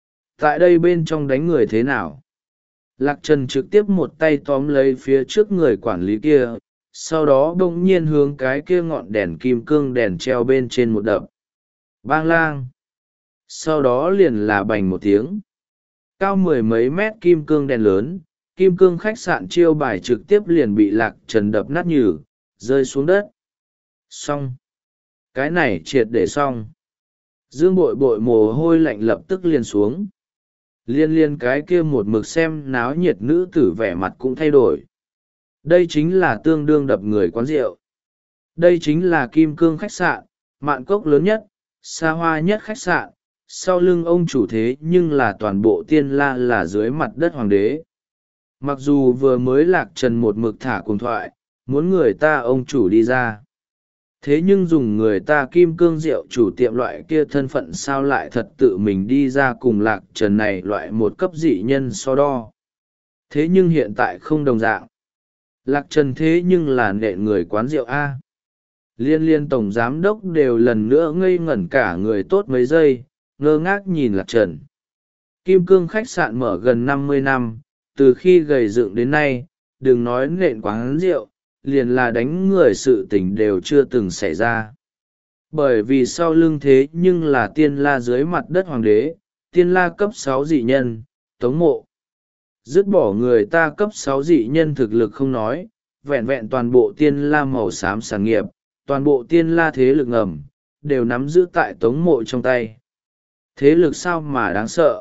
Tại đây bên trong đánh người thế nào? Lạc Trần trực tiếp một tay tóm lấy phía trước người quản lý kia, sau đó bỗng nhiên hướng cái kia ngọn đèn kim cương đèn treo bên trên một đập. Bang lang. Sau đó liền là bành một tiếng. Cao mười mấy mét kim cương đèn lớn, Kim Cương khách sạn chiêu bài trực tiếp liền bị Lạc Trần đập nát nhừ, rơi xuống đất. Xong. Cái này triệt để xong. Dương Bội Bội mồ hôi lạnh lập tức liền xuống. Liên liên cái kia một mực xem náo nhiệt nữ tử vẻ mặt cũng thay đổi. Đây chính là tương đương đập người quán rượu. Đây chính là Kim Cương khách sạn, mạn cốc lớn nhất, xa hoa nhất khách sạn. Sau lưng ông chủ thế nhưng là toàn bộ Tiên La là dưới mặt đất hoàng đế. Mặc dù vừa mới Lạc Trần một mực thả cùng thoại, muốn người ta ông chủ đi ra. Thế nhưng dùng người ta Kim Cương rượu chủ tiệm loại kia thân phận sao lại thật tự mình đi ra cùng Lạc Trần này loại một cấp dị nhân so đo. Thế nhưng hiện tại không đồng dạng. Lạc Trần thế nhưng là nện người quán rượu A. Liên liên tổng giám đốc đều lần nữa ngây ngẩn cả người tốt mấy giây, ngơ ngác nhìn Lạc Trần. Kim Cương khách sạn mở gần năm mươi năm, từ khi gầy dựng đến nay, đừng nói nện quán rượu, liền là đánh người sự tình đều chưa từng xảy ra. Bởi vì sau lưng thế nhưng là Tiên La dưới mặt đất hoàng đế, Tiên La cấp sáu dị nhân, Tống Mộ. Dứt bỏ người ta cấp sáu dị nhân thực lực không nói, vẹn vẹn toàn bộ Tiên La màu xám sản nghiệp, toàn bộ Tiên La thế lực ngầm, đều nắm giữ tại Tống Mộ trong tay. Thế lực sao mà đáng sợ?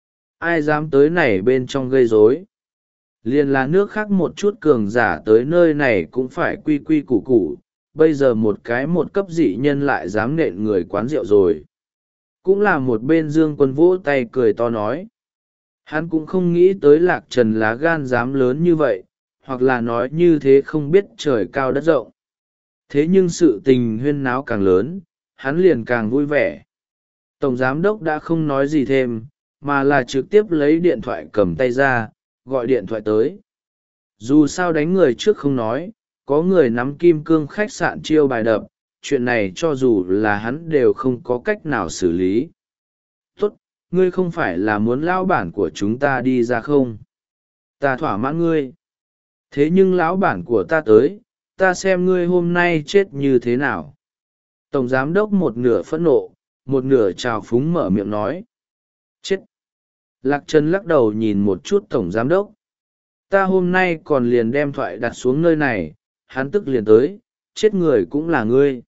Ai dám tới này bên trong gây rối? Liền là nước khác một chút cường giả tới nơi này cũng phải quy quy củ củ, bây giờ một cái một cấp dị nhân lại dám nện người quán rượu rồi. Cũng là một bên Dương Quân vỗ tay cười to nói. Hắn cũng không nghĩ tới Lạc Trần lá gan dám lớn như vậy, hoặc là nói như thế không biết trời cao đất rộng. Thế nhưng sự tình huyên náo càng lớn, hắn liền càng vui vẻ. Tổng giám đốc đã không nói gì thêm, mà là trực tiếp lấy điện thoại cầm tay ra, gọi điện thoại tới. Dù sao đánh người trước không nói, có người nắm Kim Cương khách sạn chiêu bài đập, chuyện này cho dù là hắn đều không có cách nào xử lý. Tốt, ngươi không phải là muốn lão bản của chúng ta đi ra không? Ta thỏa mãn ngươi. Thế nhưng lão bản của ta tới, ta xem ngươi hôm nay chết như thế nào. Tổng giám đốc một nửa phẫn nộ, một nửa trào phúng mở miệng nói. Chết! Lạc Trần lắc đầu nhìn một chút tổng giám đốc. Ta hôm nay còn liền đem thoại đặt xuống nơi này, hắn tức liền tới, chết người cũng là ngươi.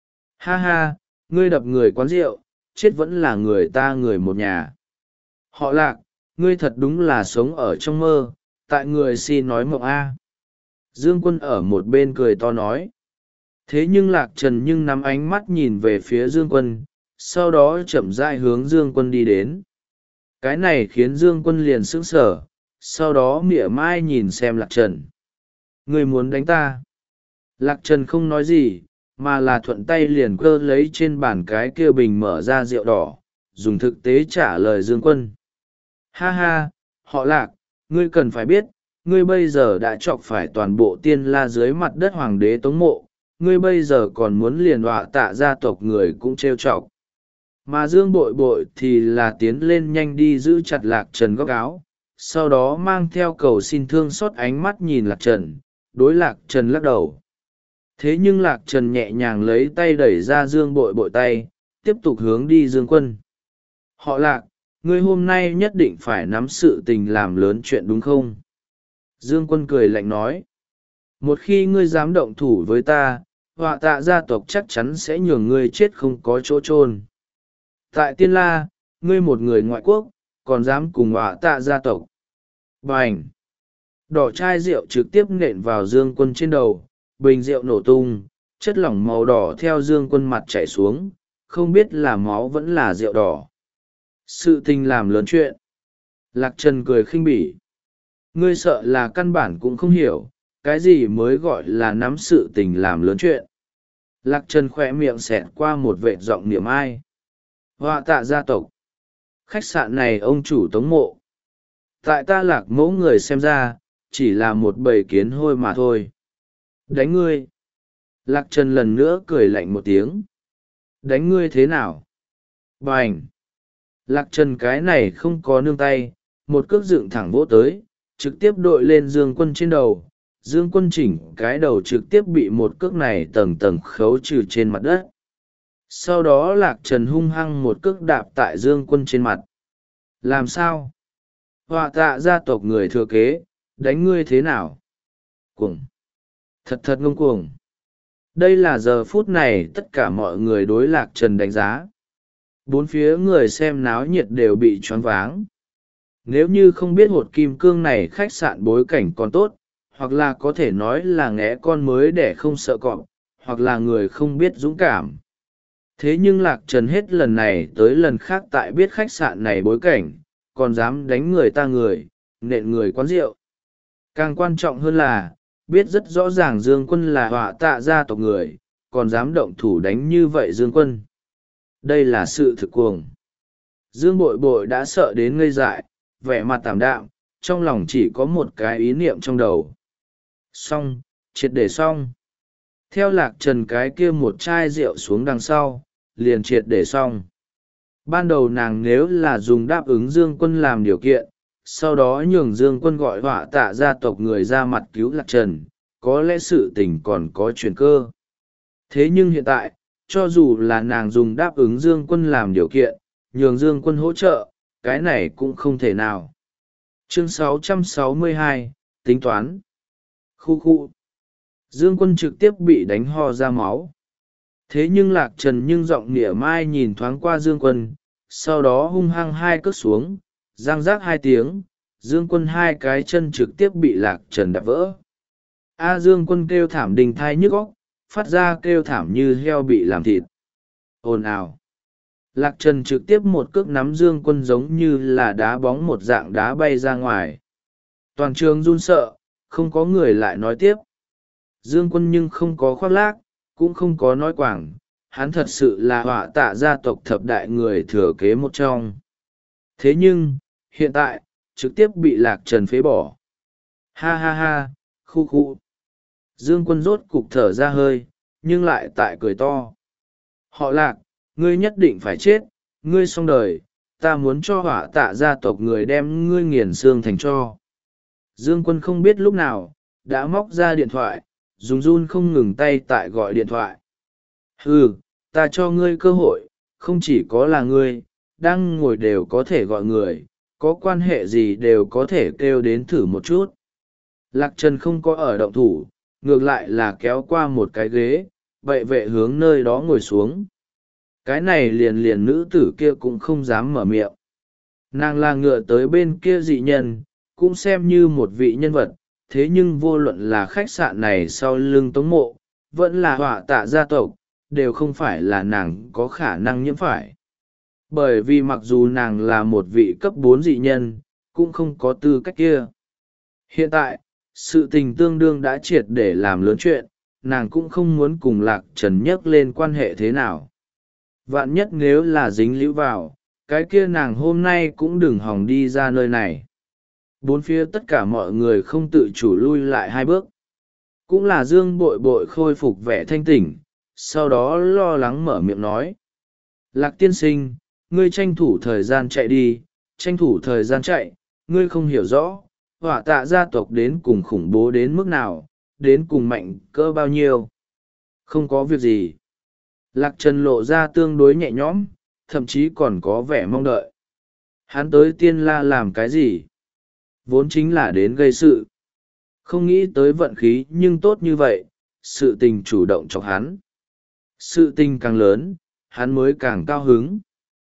Ha ha, ngươi đập người quán rượu, chết vẫn là người ta người một nhà. Họ Lạc, ngươi thật đúng là sống ở trong mơ, tại người xin nói mộng a. Dương Quân ở một bên cười to nói. Thế nhưng Lạc Trần nhưng nắm ánh mắt nhìn về phía Dương Quân, sau đó chậm rãi hướng Dương Quân đi đến. Cái này khiến Dương Quân liền sững sờ, sau đó mỉa mai nhìn xem Lạc Trần. Ngươi muốn đánh ta? Lạc Trần không nói gì, mà là thuận tay liền cơ lấy trên bàn cái kia bình mở ra rượu đỏ, dùng thực tế trả lời Dương Quân. Ha ha, họ Lạc, ngươi cần phải biết, ngươi bây giờ đã chọc phải toàn bộ tiên la dưới mặt đất hoàng đế Tống Mộ, ngươi bây giờ còn muốn liền đọa tạ gia tộc người cũng trêu chọc. Mà Dương Bội Bội thì là tiến lên nhanh đi giữ chặt Lạc Trần góc áo, sau đó mang theo cầu xin thương xót ánh mắt nhìn Lạc Trần, đối Lạc Trần lắc đầu. Thế nhưng Lạc Trần nhẹ nhàng lấy tay đẩy ra Dương Bội Bội tay, tiếp tục hướng đi Dương Quân. Họ Lạc, ngươi hôm nay nhất định phải nắm sự tình làm lớn chuyện đúng không? Dương Quân cười lạnh nói. Một khi ngươi dám động thủ với ta, họa tạ gia tộc chắc chắn sẽ nhường ngươi chết không có chỗ chôn. Tại Tiên La, ngươi một người ngoại quốc, còn dám cùng họa tạ gia tộc. Bành! Đỏ chai rượu trực tiếp nện vào Dương Quân trên đầu, bình rượu nổ tung, chất lỏng màu đỏ theo Dương Quân mặt chảy xuống, không biết là máu vẫn là rượu đỏ. Sự tình làm lớn chuyện. Lạc Trần cười khinh bỉ. Ngươi sợ là căn bản cũng không hiểu, cái gì mới gọi là nắm sự tình làm lớn chuyện. Lạc Trần khỏe miệng xẹt qua một vệt giọng niệm ai. Họa tạ gia tộc. Khách sạn này ông chủ Tống Mộ. Tại ta Lạc mẫu người xem ra, chỉ là một bầy kiến hôi mà thôi. Đánh ngươi. Lạc Trần lần nữa cười lạnh một tiếng. Đánh ngươi thế nào? Bành. Lạc Trần cái này không có nương tay, một cước dựng thẳng vỗ tới, trực tiếp đội lên Dương Quân trên đầu. Dương Quân chỉnh cái đầu trực tiếp bị một cước này tầng tầng khấu trừ trên mặt đất. Sau đó Lạc Trần hung hăng một cước đạp tại Dương Quân trên mặt. Làm sao? Họa tạ gia tộc người thừa kế, đánh ngươi thế nào? Cuồng! Thật thật ngông cuồng! Đây là giờ phút này tất cả mọi người đối Lạc Trần đánh giá. Bốn phía người xem náo nhiệt đều bị choáng váng. Nếu như không biết hột kim cương này khách sạn bối cảnh còn tốt, hoặc là có thể nói là nghé con mới để không sợ cọp, hoặc là người không biết dũng cảm. Thế nhưng Lạc Trần hết lần này tới lần khác tại biết khách sạn này bối cảnh, còn dám đánh người ta người, nện người quán rượu. Càng quan trọng hơn là, biết rất rõ ràng Dương Quân là họa tạ gia tộc người, còn dám động thủ đánh như vậy Dương Quân. Đây là sự thực cuồng. Dương Bội Bội đã sợ đến ngây dại, vẻ mặt tảm đạm, trong lòng chỉ có một cái ý niệm trong đầu. Xong, triệt để xong. Theo Lạc Trần cái kia một chai rượu xuống đằng sau, liền triệt để xong. Ban đầu nàng nếu là dùng đáp ứng Dương Quân làm điều kiện, sau đó nhường Dương Quân gọi họa tạ gia tộc người ra mặt cứu Lạc Trần, có lẽ sự tình còn có chuyển cơ. Thế nhưng hiện tại, cho dù là nàng dùng đáp ứng Dương Quân làm điều kiện, nhường Dương Quân hỗ trợ, cái này cũng không thể nào. Chương sáu trăm sáu mươi hai, tính toán. Khu khu. Dương Quân trực tiếp bị đánh ho ra máu. Thế nhưng Lạc Trần nhưng giọng nịa mai nhìn thoáng qua Dương Quân, sau đó hung hăng hai cước xuống, răng rác hai tiếng, Dương Quân hai cái chân trực tiếp bị Lạc Trần đạp vỡ. A Dương Quân kêu thảm đình thai nhức óc, phát ra kêu thảm như heo bị làm thịt. Ồn ào. Lạc Trần trực tiếp một cước nắm Dương Quân giống như là đá bóng một dạng đá bay ra ngoài. Toàn trường run sợ, không có người lại nói tiếp. Dương Quân nhưng không có khoác lác, cũng không có nói quảng, hắn thật sự là họa tạ gia tộc thập đại người thừa kế một trong. Thế nhưng, hiện tại, trực tiếp bị Lạc Trần phế bỏ. Ha ha ha, khu khu. Dương Quân rốt cục thở ra hơi, nhưng lại tại cười to. Họ Lạc, ngươi nhất định phải chết, ngươi xong đời, ta muốn cho họa tạ gia tộc người đem ngươi nghiền xương thành tro. Dương Quân không biết lúc nào đã móc ra điện thoại, dùng run không ngừng tay tại gọi điện thoại. Ừ, ta cho ngươi cơ hội, không chỉ có là ngươi, đang ngồi đều có thể gọi người, có quan hệ gì đều có thể kêu đến thử một chút. Lạc Trần không có ở động thủ, ngược lại là kéo qua một cái ghế, bệ vệ hướng nơi đó ngồi xuống. Cái này liền liền nữ tử kia cũng không dám mở miệng. Nàng là ngựa tới bên kia dị nhân, cũng xem như một vị nhân vật, thế nhưng vô luận là khách sạn này sau lưng Tống Mộ, vẫn là họa tạ gia tộc, đều không phải là nàng có khả năng nhiễm phải. Bởi vì mặc dù nàng là một vị cấp bốn dị nhân, cũng không có tư cách kia. Hiện tại, sự tình tương đương đã triệt để làm lớn chuyện, nàng cũng không muốn cùng Lạc Trần nhắc lên quan hệ thế nào. Vạn nhất nếu là dính líu vào, cái kia nàng hôm nay cũng đừng hòng đi ra nơi này. Bốn phía tất cả mọi người không tự chủ lui lại hai bước. Cũng là Dương Bội Bội khôi phục vẻ thanh tỉnh, sau đó lo lắng mở miệng nói. Lạc tiên sinh, ngươi tranh thủ thời gian chạy đi, tranh thủ thời gian chạy, ngươi không hiểu rõ, họa tạ gia tộc đến cùng khủng bố đến mức nào, đến cùng mạnh cỡ bao nhiêu. Không có việc gì. Lạc Trần lộ ra tương đối nhẹ nhõm, thậm chí còn có vẻ mong đợi. Hắn tới Tiên La làm cái gì? Vốn chính là đến gây sự. Không nghĩ tới vận khí nhưng tốt như vậy, sự tình chủ động chọc hắn. Sự tình càng lớn, hắn mới càng cao hứng.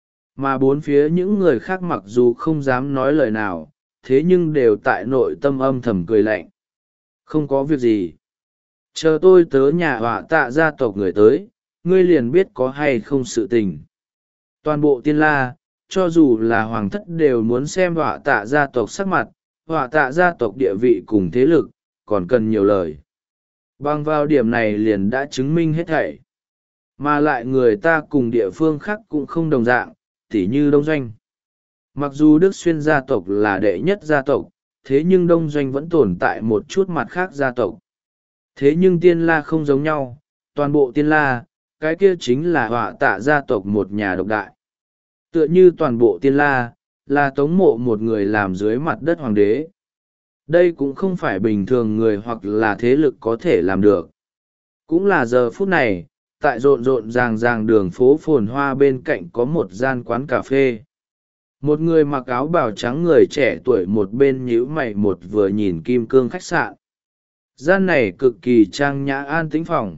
Mà bốn phía những người khác mặc dù không dám nói lời nào, thế nhưng đều tại nội tâm âm thầm cười lạnh. Không có việc gì. Chờ tôi tớ nhà họa tạ gia tộc người tới, ngươi liền biết có hay không sự tình. Toàn bộ Tiên La, cho dù là hoàng thất đều muốn xem họa tạ gia tộc sắc mặt, họa tạ gia tộc địa vị cùng thế lực, còn cần nhiều lời. Bằng vào điểm này liền đã chứng minh hết thảy. Mà lại người ta cùng địa phương khác cũng không đồng dạng, tỉ như Đông Doanh. Mặc dù Đức Xuyên gia tộc là đệ nhất gia tộc, thế nhưng Đông Doanh vẫn tồn tại một chút mặt khác gia tộc. Thế nhưng Tiên La không giống nhau, toàn bộ Tiên La, cái kia chính là họa tạ gia tộc một nhà độc đại. Tựa như toàn bộ Tiên La, là Tống Mộ một người làm dưới mặt đất hoàng đế. Đây cũng không phải bình thường người hoặc là thế lực có thể làm được. Cũng là giờ phút này, tại rộn rộn ràng ràng đường phố phồn hoa bên cạnh có một gian quán cà phê. Một người mặc áo bào trắng người trẻ tuổi một bên nhíu mày một vừa nhìn kim cương khách sạn. Gian này cực kỳ trang nhã an tĩnh phòng.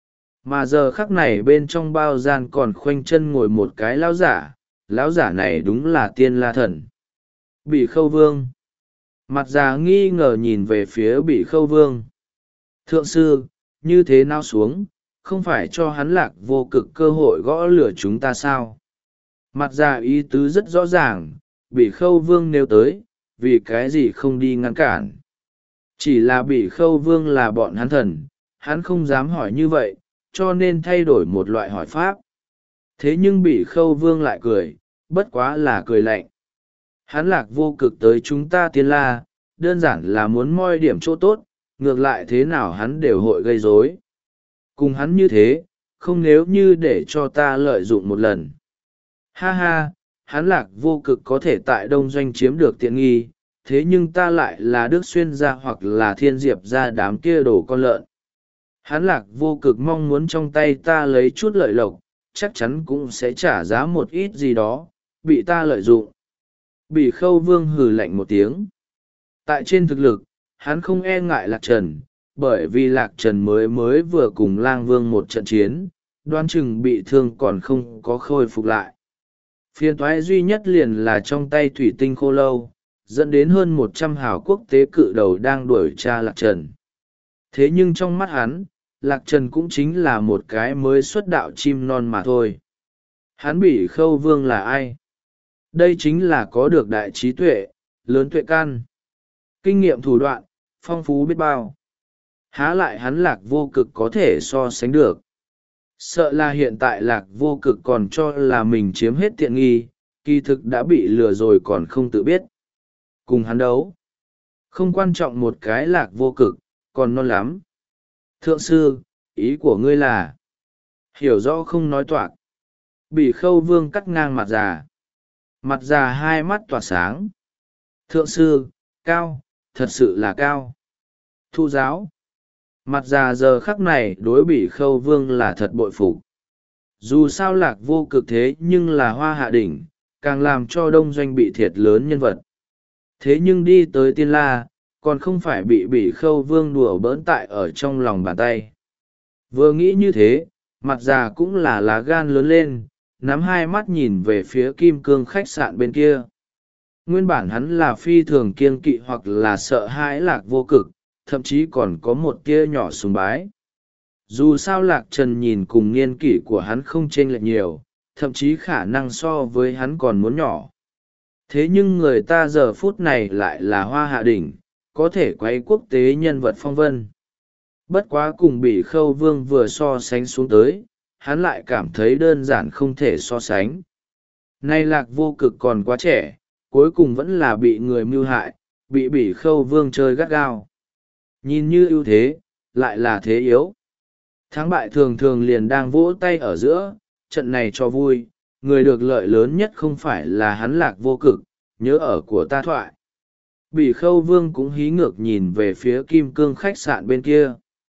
Mà giờ khắc này bên trong bao gian còn khoanh chân ngồi một cái lão giả, lão giả này đúng là Tiên La thần. Bỉ Khâu Vương. Mặt già nghi ngờ nhìn về phía Bỉ Khâu Vương. Thượng sư, như thế nào xuống, không phải cho hắn Lạc Vô Cực cơ hội gõ lửa chúng ta sao? Mặt già ý tứ rất rõ ràng, Bỉ Khâu Vương nếu tới, vì cái gì không đi ngăn cản. Chỉ là Bỉ Khâu Vương là bọn hắn thần, hắn không dám hỏi như vậy, cho nên thay đổi một loại hỏi pháp. Thế nhưng Bỉ Khâu Vương lại cười, bất quá là cười lạnh. Hắn Lạc Vô Cực tới chúng ta Tiên La, đơn giản là muốn moi điểm chỗ tốt, ngược lại thế nào hắn đều hội gây rối. Cùng hắn như thế, không nếu như để cho ta lợi dụng một lần. Ha ha, hắn Lạc Vô Cực có thể tại Đông Doanh chiếm được tiện nghi, thế nhưng ta lại là Đức Xuyên gia hoặc là Thiên Diệp gia đám kia đổ con lợn. Hắn Lạc Vô Cực mong muốn trong tay ta lấy chút lợi lộc, chắc chắn cũng sẽ trả giá một ít gì đó, bị ta lợi dụng. Bỉ Khâu Vương hừ lạnh một tiếng. Tại trên thực lực, hắn không e ngại Lạc Trần, bởi vì Lạc Trần mới mới vừa cùng Lang Vương một trận chiến, đoán chừng bị thương còn không có khôi phục lại. Phiên toái duy nhất liền là trong tay thủy tinh khô lâu, dẫn đến hơn một trăm hào quốc tế cự đầu đang đuổi tra Lạc Trần. Thế nhưng trong mắt hắn, Lạc Trần cũng chính là một cái mới xuất đạo chim non mà thôi. Hắn Bỉ Khâu Vương là ai? Đây chính là có được đại trí tuệ, lớn tuệ căn, kinh nghiệm thủ đoạn, phong phú biết bao. Há lại hắn Lạc Vô Cực có thể so sánh được. Sợ là hiện tại Lạc Vô Cực còn cho là mình chiếm hết tiện nghi, kỳ thực đã bị lừa rồi còn không tự biết. Cùng hắn đấu. Không quan trọng một cái Lạc Vô Cực, còn non lắm. Thượng sư, ý của ngươi là... Hiểu rõ không nói toạc. Bỉ Khâu Vương cắt ngang mặt già. Mặt già hai mắt tỏa sáng. Thượng sư, cao, thật sự là cao. Thu giáo. Mặt già giờ khắc này đối Bỉ Khâu Vương là thật bội phục. Dù sao Lạc Vô Cực thế nhưng là hoa hạ đỉnh, càng làm cho đông doanh bị thiệt lớn nhân vật. Thế nhưng đi tới Tiên La, còn không phải bị Bỉ Khâu Vương đùa bỡn tại ở trong lòng bàn tay. Vừa nghĩ như thế, mặt già cũng là lá gan lớn lên, nắm hai mắt nhìn về phía kim cương khách sạn bên kia. Nguyên bản hắn là phi thường kiêng kỵ hoặc là sợ hãi Lạc Vô Cực, thậm chí còn có một tia nhỏ sùng bái. Dù sao Lạc Trần nhìn cùng niên kỷ của hắn không chênh lệch nhiều, thậm chí khả năng so với hắn còn muốn nhỏ. Thế nhưng người ta giờ phút này lại là hoa hạ đỉnh, có thể quay quốc tế nhân vật phong vân. Bất quá cùng Bỉ Khâu Vương vừa so sánh xuống tới, hắn lại cảm thấy đơn giản không thể so sánh. Nay Lạc Vô Cực còn quá trẻ, cuối cùng vẫn là bị người mưu hại, bị Bỉ Khâu Vương chơi gắt gao. Nhìn như ưu thế, lại là thế yếu. Thắng bại thường thường liền đang vỗ tay ở giữa, trận này cho vui, người được lợi lớn nhất không phải là hắn Lạc Vô Cực, nhớ ở của ta thoại. Bỉ Khâu Vương cũng hí ngược nhìn về phía kim cương khách sạn bên kia.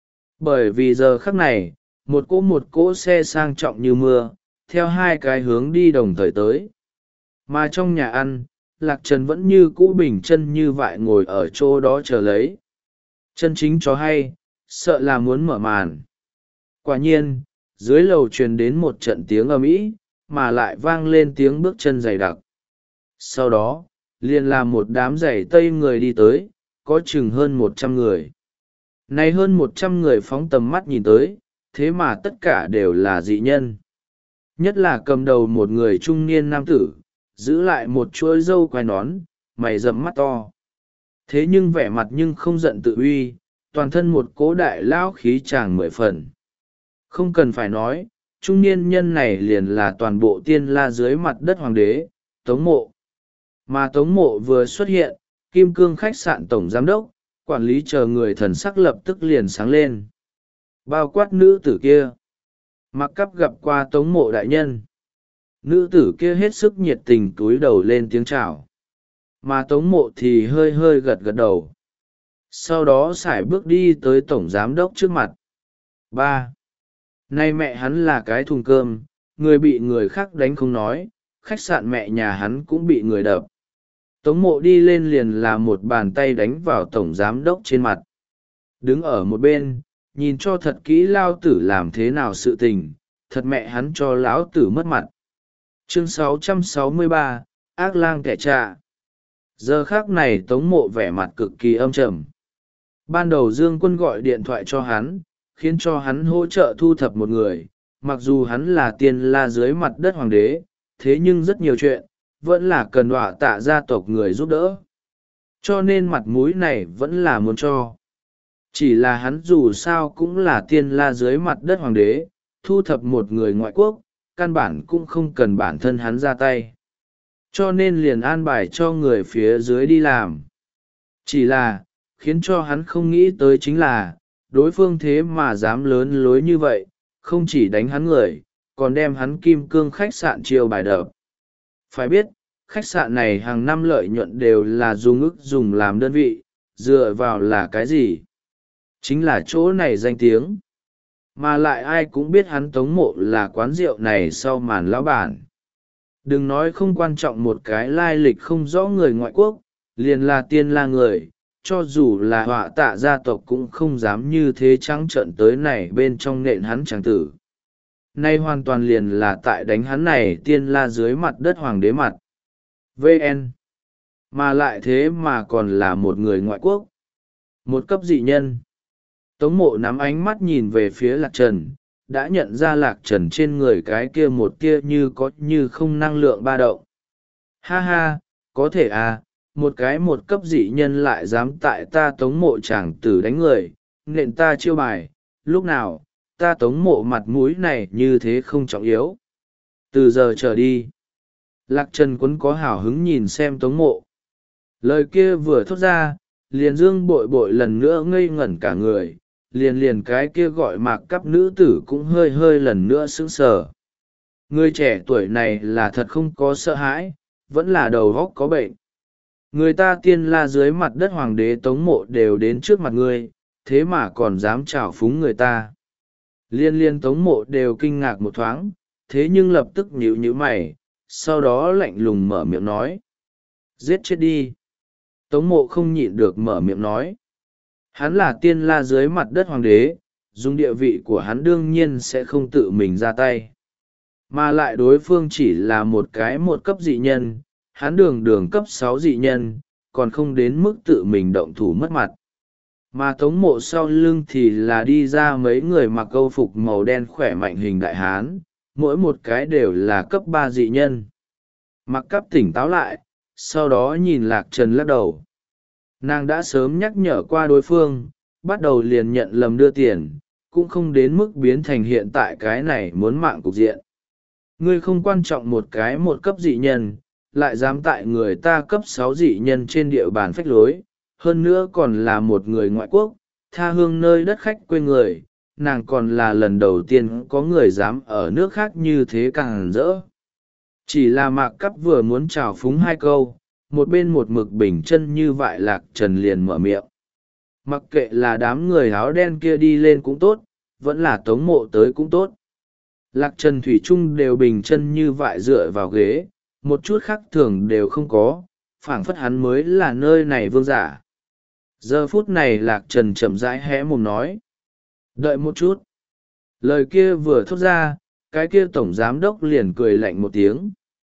Bởi vì giờ khắc này, một cỗ một cỗ xe sang trọng như mưa, theo hai cái hướng đi đồng thời tới. Mà trong nhà ăn, Lạc Trần vẫn như cũ bình chân như vậy ngồi ở chỗ đó chờ lấy. Chân chính cho hay, sợ là muốn mở màn. Quả nhiên, dưới lầu truyền đến một trận tiếng ầm ĩ, mà lại vang lên tiếng bước chân dày đặc. Sau đó, liền là một đám giày tây người đi tới, có chừng hơn một trăm người. Này hơn một trăm người phóng tầm mắt nhìn tới, thế mà tất cả đều là dị nhân. Nhất là cầm đầu một người trung niên nam tử, giữ lại một chuỗi râu quai nón, mày rậm mắt to. Thế nhưng vẻ mặt nhưng không giận tự uy, toàn thân một cố đại lão khí tràng mười phần. Không cần phải nói, trung niên nhân này liền là toàn bộ Tiên La dưới mặt đất hoàng đế, Tống Mộ. Mà Tống Mộ vừa xuất hiện, kim cương khách sạn tổng giám đốc, quản lý chờ người thần sắc lập tức liền sáng lên. Bao quát nữ tử kia. Mặc cắp gặp qua Tống Mộ đại nhân. Nữ tử kia hết sức nhiệt tình túi đầu lên tiếng chào. Mà Tống Mộ thì hơi hơi gật gật đầu. Sau đó sải bước đi tới tổng giám đốc trước mặt. Ba. Nay mẹ hắn là cái thùng cơm, người bị người khác đánh không nói, khách sạn mẹ nhà hắn cũng bị người đập. Tống Mộ đi lên liền là một bàn tay đánh vào tổng giám đốc trên mặt. Đứng ở một bên, nhìn cho thật kỹ lao tử làm thế nào sự tình, thật mẹ hắn cho lão tử mất mặt. Chương sáu trăm sáu mươi ba, ác lang kẻ trạ. Giờ khác này Tống Mộ vẻ mặt cực kỳ âm trầm. Ban đầu Dương Quân gọi điện thoại cho hắn, khiến cho hắn hỗ trợ thu thập một người, mặc dù hắn là Tiên La dưới mặt đất hoàng đế, thế nhưng rất nhiều chuyện, vẫn là cần đọa tạ gia tộc người giúp đỡ. Cho nên mặt mũi này vẫn là muốn cho. Chỉ là hắn dù sao cũng là Tiên La dưới mặt đất hoàng đế, thu thập một người ngoại quốc, căn bản cũng không cần bản thân hắn ra tay. Cho nên liền an bài cho người phía dưới đi làm. Chỉ là, khiến cho hắn không nghĩ tới chính là, đối phương thế mà dám lớn lối như vậy, không chỉ đánh hắn người, còn đem hắn kim cương khách sạn chiêu bài đập. Phải biết, khách sạn này hàng năm lợi nhuận đều là dùng ức dùng làm đơn vị, dựa vào là cái gì? Chính là chỗ này danh tiếng. Mà lại ai cũng biết hắn Tống Mộ là quán rượu này sau màn lão bản. Đừng nói không quan trọng một cái lai lịch không rõ người ngoại quốc, liền là Tiên La người, cho dù là họa tạ gia tộc cũng không dám như thế trắng trợn tới này bên trong nện hắn tràng tử. Nay hoàn toàn liền là tại đánh hắn này Tiên La dưới mặt đất hoàng đế mặt. vê en. Mà lại thế mà còn là một người ngoại quốc. Một cấp dị nhân. Tống Mộ nắm ánh mắt nhìn về phía Lạc Trần, đã nhận ra Lạc Trần trên người cái kia một kia như có như không năng lượng ba động. Ha ha, có thể à, một cái một cấp dị nhân lại dám tại ta Tống Mộ chàng tử đánh người, nện ta chiêu bài, lúc nào, ta Tống Mộ mặt mũi này như thế không trọng yếu. Từ giờ trở đi, Lạc Trần Quấn có hào hứng nhìn xem Tống Mộ. Lời kia vừa thốt ra, liền dương bội bội lần nữa ngây ngẩn cả người, liền liền cái kia gọi mạc cắp nữ tử cũng hơi hơi lần nữa sững sờ. Người trẻ tuổi này là thật không có sợ hãi, vẫn là đầu óc có bệnh. Người ta tiên la dưới mặt đất hoàng đế Tống Mộ đều đến trước mặt ngươi, thế mà còn dám trào phúng người ta. Liên liên Tống Mộ đều kinh ngạc một thoáng, thế nhưng lập tức nhíu nhíu mày, sau đó lạnh lùng mở miệng nói. Giết chết đi. Tống Mộ không nhịn được mở miệng nói. Hắn là tiên la dưới mặt đất hoàng đế, dùng địa vị của hắn đương nhiên sẽ không tự mình ra tay. Mà lại đối phương chỉ là một cái một cấp dị nhân, hắn đường đường cấp sáu dị nhân, còn không đến mức tự mình động thủ mất mặt. Mà Tống Mộ sau lưng thì là đi ra mấy người mặc câu phục màu đen khỏe mạnh hình đại hán, mỗi một cái đều là cấp ba dị nhân. Mặc Cáp tỉnh táo lại, sau đó nhìn Lạc Trần lắc đầu. Nàng đã sớm nhắc nhở qua đối phương, bắt đầu liền nhận lầm đưa tiền, cũng không đến mức biến thành hiện tại cái này muốn mạng cục diện. Ngươi không quan trọng một cái một cấp dị nhân, lại dám tại người ta cấp sáu dị nhân trên địa bàn phách lối, hơn nữa còn là một người ngoại quốc, tha hương nơi đất khách quê người, nàng còn là lần đầu tiên có người dám ở nước khác như thế càng rỡ. Chỉ là Mạc Cáp vừa muốn chào phúng hai câu, một bên một mực bình chân như vậy Lạc Trần liền mở miệng. Mặc kệ là đám người áo đen kia đi lên cũng tốt, vẫn là Tống Mộ tới cũng tốt. Lạc Trần thủy chung đều bình chân như vậy dựa vào ghế, một chút khác thường đều không có, phảng phất hắn mới là nơi này vương giả. Giờ phút này Lạc Trần chậm rãi hé mồm nói. Đợi một chút. Lời kia vừa thốt ra, cái kia tổng giám đốc liền cười lạnh một tiếng.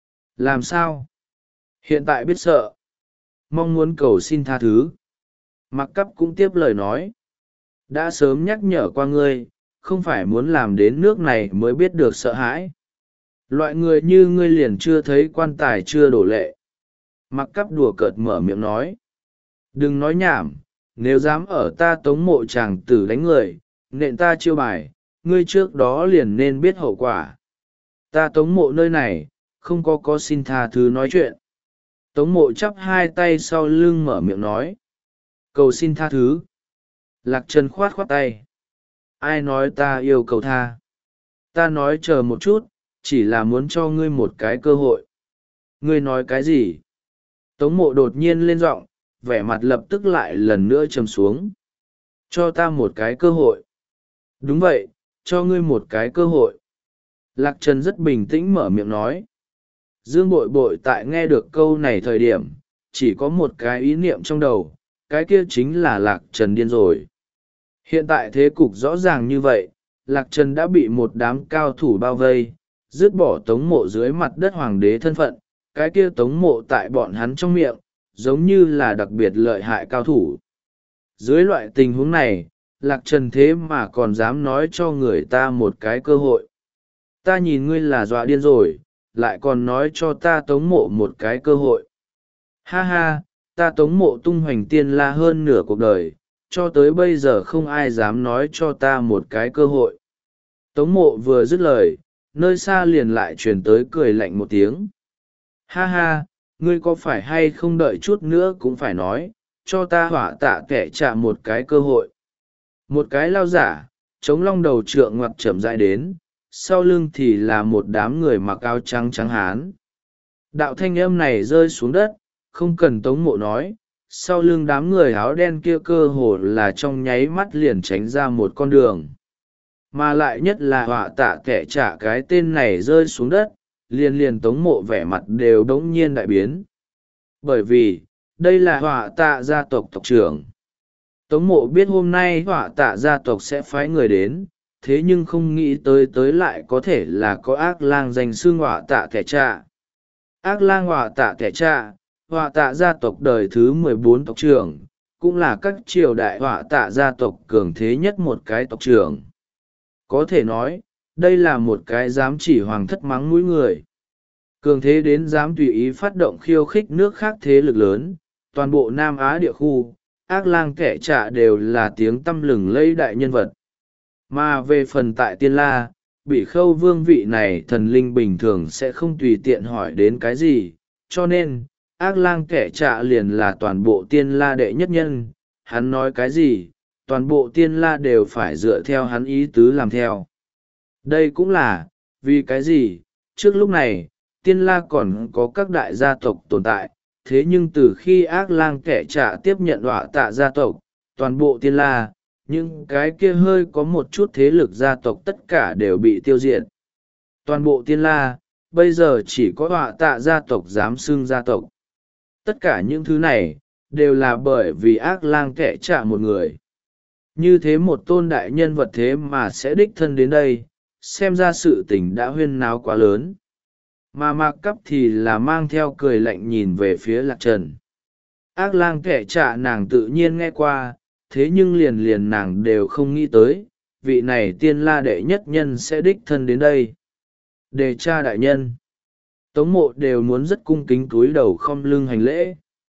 Làm sao? Hiện tại biết sợ. Mong muốn cầu xin tha thứ. Mặc Cáp cũng tiếp lời nói. Đã sớm nhắc nhở qua ngươi, không phải muốn làm đến nước này mới biết được sợ hãi. Loại người như ngươi liền chưa thấy quan tài chưa đổ lệ. Mặc Cáp đùa cợt mở miệng nói. Đừng nói nhảm, nếu dám ở ta Tống Mộ chàng tử đánh người, nện ta chiêu bài, ngươi trước đó liền nên biết hậu quả. Ta Tống Mộ nơi này, không có có xin tha thứ nói chuyện. Tống Mộ chắp hai tay sau lưng mở miệng nói. Cầu xin tha thứ. Lạc Trần khoát khoát tay. Ai nói ta yêu cầu tha? Ta nói chờ một chút, chỉ là muốn cho ngươi một cái cơ hội. Ngươi nói cái gì? Tống Mộ đột nhiên lên giọng, vẻ mặt lập tức lại lần nữa trầm xuống. Cho ta một cái cơ hội. Đúng vậy, cho ngươi một cái cơ hội. Lạc Trần rất bình tĩnh mở miệng nói. Dương Bội Bội tại nghe được câu này thời điểm, chỉ có một cái ý niệm trong đầu, cái kia chính là Lạc Trần điên rồi. Hiện tại thế cục rõ ràng như vậy, Lạc Trần đã bị một đám cao thủ bao vây, dứt bỏ Tống Mộ dưới mặt đất hoàng đế thân phận, cái kia Tống Mộ tại bọn hắn trong miệng, giống như là đặc biệt lợi hại cao thủ. Dưới loại tình huống này, Lạc Trần thế mà còn dám nói cho người ta một cái cơ hội. Ta nhìn ngươi là dọa điên rồi, lại còn nói cho ta Tống Mộ một cái cơ hội. Ha ha, ta Tống Mộ tung hoành tiên la hơn nửa cuộc đời, cho tới bây giờ không ai dám nói cho ta một cái cơ hội. Tống Mộ vừa dứt lời, nơi xa liền lại truyền tới cười lạnh một tiếng. Ha ha, ngươi có phải hay không đợi chút nữa cũng phải nói, cho ta hỏa tạ kẻ trả một cái cơ hội. Một cái lao giả, chống long đầu trượng ngoặt chậm rãi đến, sau lưng thì là một đám người mặc áo trắng trắng hán. Đạo thanh âm này rơi xuống đất, không cần Tống Mộ nói, sau lưng đám người áo đen kia cơ hồ là trong nháy mắt liền tránh ra một con đường. Mà lại nhất là họa tạ kẻ trả cái tên này rơi xuống đất, liền liền Tống Mộ vẻ mặt đều đống nhiên đại biến. Bởi vì, đây là họa tạ gia tộc tộc trưởng. Tống Mộ biết hôm nay họa tạ gia tộc sẽ phái người đến, thế nhưng không nghĩ tới tới lại có thể là có ác lang danh xưng họa tạ kẻ trả. Ác lang họa tạ kẻ trả, họa tạ gia tộc đời thứ mười bốn tộc trưởng, cũng là các triều đại họa tạ gia tộc cường thế nhất một cái tộc trưởng. Có thể nói, đây là một cái dám chỉ hoàng thất mắng mũi người. Cường thế đến dám tùy ý phát động khiêu khích nước khác thế lực lớn, toàn bộ Nam Á địa khu, ác lang kẻ trả đều là tiếng tăm lừng lẫy đại nhân vật. Mà về phần tại Tiên La, bị khâu vương vị này thần linh bình thường sẽ không tùy tiện hỏi đến cái gì, cho nên, ác lang kẻ trả liền là toàn bộ Tiên La đệ nhất nhân, hắn nói cái gì, toàn bộ Tiên La đều phải dựa theo hắn ý tứ làm theo. Đây cũng là, vì cái gì, trước lúc này, tiên la còn có các đại gia tộc tồn tại, thế nhưng từ khi ác lang kẻ trả tiếp nhận đọa tạ gia tộc, toàn bộ tiên la, những cái kia hơi có một chút thế lực gia tộc tất cả đều bị tiêu diệt. Toàn bộ tiên la, bây giờ chỉ có đọa tạ gia tộc dám xưng gia tộc. Tất cả những thứ này, đều là bởi vì ác lang kẻ trả một người. Như thế một tôn đại nhân vật thế mà sẽ đích thân đến đây, xem ra sự tình đã huyên náo quá lớn. Mà mạc cắp thì là mang theo cười lạnh nhìn về phía lạc trần. Ác lang kẻ trả nàng tự nhiên nghe qua, thế nhưng liền liền nàng đều không nghĩ tới, vị này tiên la đệ nhất nhân sẽ đích thân đến đây. Đề cha đại nhân, Tống Mộ đều muốn rất cung kính cúi đầu khom lưng hành lễ.